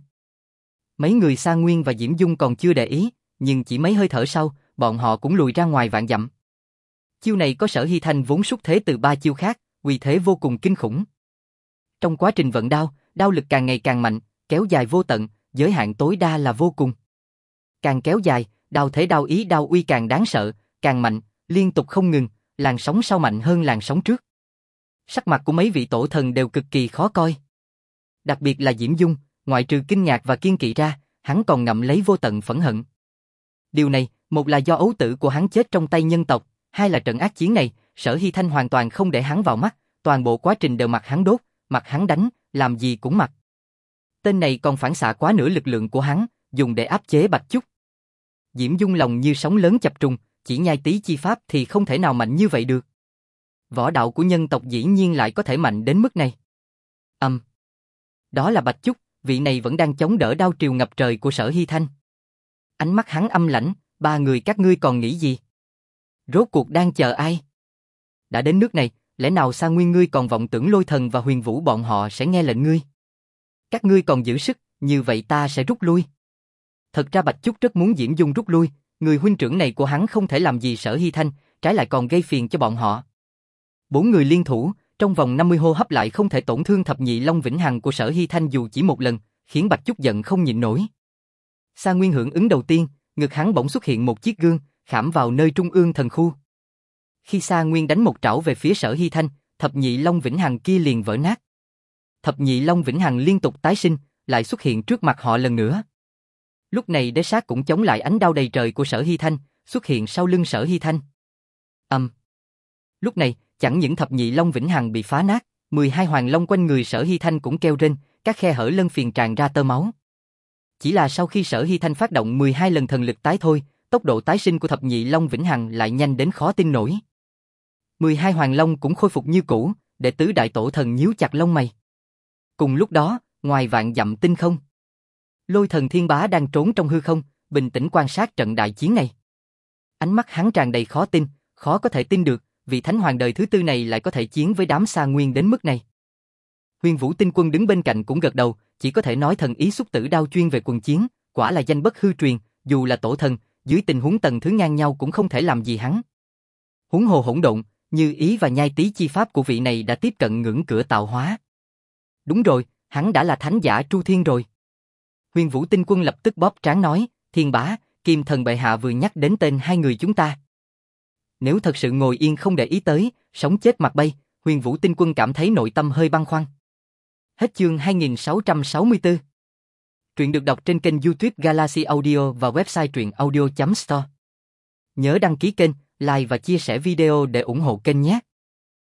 Mấy người Sa Nguyên và Diễm Dung còn chưa để ý, nhưng chỉ mấy hơi thở sau, bọn họ cũng lùi ra ngoài vạn dặm. Chiêu này có Sở Hy Thanh vốn xuất thế từ ba chiêu khác, uy thế vô cùng kinh khủng. Trong quá trình vận đao, đao lực càng ngày càng mạnh, kéo dài vô tận, giới hạn tối đa là vô cùng. Càng kéo dài, đao thế đao ý đao uy càng đáng sợ, càng mạnh, liên tục không ngừng, làn sóng sau mạnh hơn làn sóng trước. Sắc mặt của mấy vị tổ thần đều cực kỳ khó coi. Đặc biệt là Diễm Dung, ngoại trừ kinh ngạc và kiên kỵ ra, hắn còn ngậm lấy vô tận phẫn hận. Điều này, một là do ấu tử của hắn chết trong tay nhân tộc, hai là trận ác chiến này, Sở Hy Thanh hoàn toàn không để hắn vào mắt, toàn bộ quá trình đều mặc hắn đốt, mặc hắn đánh, làm gì cũng mặc. Tên này còn phản xạ quá nửa lực lượng của hắn, dùng để áp chế Bạch Chúc. Diễm Dung lòng như sóng lớn chập trùng, chỉ nhai tí chi pháp thì không thể nào mạnh như vậy được. Võ đạo của nhân tộc dĩ nhiên lại có thể mạnh đến mức này. Âm. Um. Đó là Bạch Chúc, vị này vẫn đang chống đỡ đao triều ngập trời của Sở Hy Thanh. Ánh mắt hắn âm lãnh, ba người các ngươi còn nghĩ gì? Rốt cuộc đang chờ ai? Đã đến nước này, lẽ nào Sa Nguyên ngươi còn vọng tưởng Lôi Thần và Huyền Vũ bọn họ sẽ nghe lệnh ngươi? Các ngươi còn giữ sức, như vậy ta sẽ rút lui. Thật ra Bạch Chúc rất muốn Diễm Dung rút lui, người huynh trưởng này của hắn không thể làm gì Sở Hy Thanh, trái lại còn gây phiền cho bọn họ. Bốn người liên thủ, trong vòng năm mươi hô hấp lại không thể tổn thương thập nhị Long Vĩnh Hằng của Sở Hy Thanh dù chỉ một lần, khiến Bạch Chúc giận không nhịn nổi. Sa Nguyên hưởng ứng đầu tiên, ngực hắn bỗng xuất hiện một chiếc gương, khảm vào nơi trung ương thần khu. Khi Sa Nguyên đánh một trảo về phía Sở Hy Thanh, thập nhị Long Vĩnh Hằng kia liền vỡ nát. Thập nhị Long Vĩnh Hằng liên tục tái sinh, lại xuất hiện trước mặt họ lần nữa. Lúc này đế sát cũng chống lại ánh đao đầy trời của Sở Hy Thanh, xuất hiện sau lưng Sở Hy Thanh. Âm. Um. Lúc này, chẳng những thập nhị Long Vĩnh Hằng bị phá nát, mười hai hoàng long quanh người Sở Hy Thanh cũng kêu rên, các khe hở lân phiền tràn ra tơ máu. Chỉ là sau khi Sở Hy Thanh phát động mười hai lần thần lực tái thôi, tốc độ tái sinh của thập nhị Long Vĩnh Hằng lại nhanh đến khó tin nổi. mười hai hoàng long cũng khôi phục như cũ, đệ tứ đại tổ thần nhíu chặt lông mày. Cùng lúc đó, ngoài vạn dặm tinh không, Lôi Thần Thiên Bá đang trốn trong hư không, bình tĩnh quan sát trận đại chiến này. Ánh mắt hắn tràn đầy khó tin, khó có thể tin được, vị thánh hoàng đời thứ tư này lại có thể chiến với đám Sa Nguyên đến mức này. Huyền Vũ Tinh Quân đứng bên cạnh cũng gật đầu, chỉ có thể nói thần ý xúc tử đao chuyên về quần chiến, quả là danh bất hư truyền, dù là tổ thần, dưới tình huống tầng thứ ngang nhau cũng không thể làm gì hắn. Huống hồ hỗn độn, như ý và nhai tí chi pháp của vị này đã tiếp cận ngưỡng cửa tạo hóa. Đúng rồi, hắn đã là thánh giả Tru Thiên rồi. Huyền Vũ Tinh Quân lập tức bóp trán nói, Thiên Bá, Kim Thần bệ hạ vừa nhắc đến tên hai người chúng ta. Nếu thật sự ngồi yên không để ý tới, sống chết mặt bay, Huyền Vũ Tinh Quân cảm thấy nội tâm hơi băn khoăn. Hết chương hai nghìn sáu trăm sáu mươi tư. Truyện được đọc trên kênh YouTube Galaxy Audio và website truyện audio chấm store. Nhớ đăng ký kênh, like và chia sẻ video để ủng hộ kênh nhé.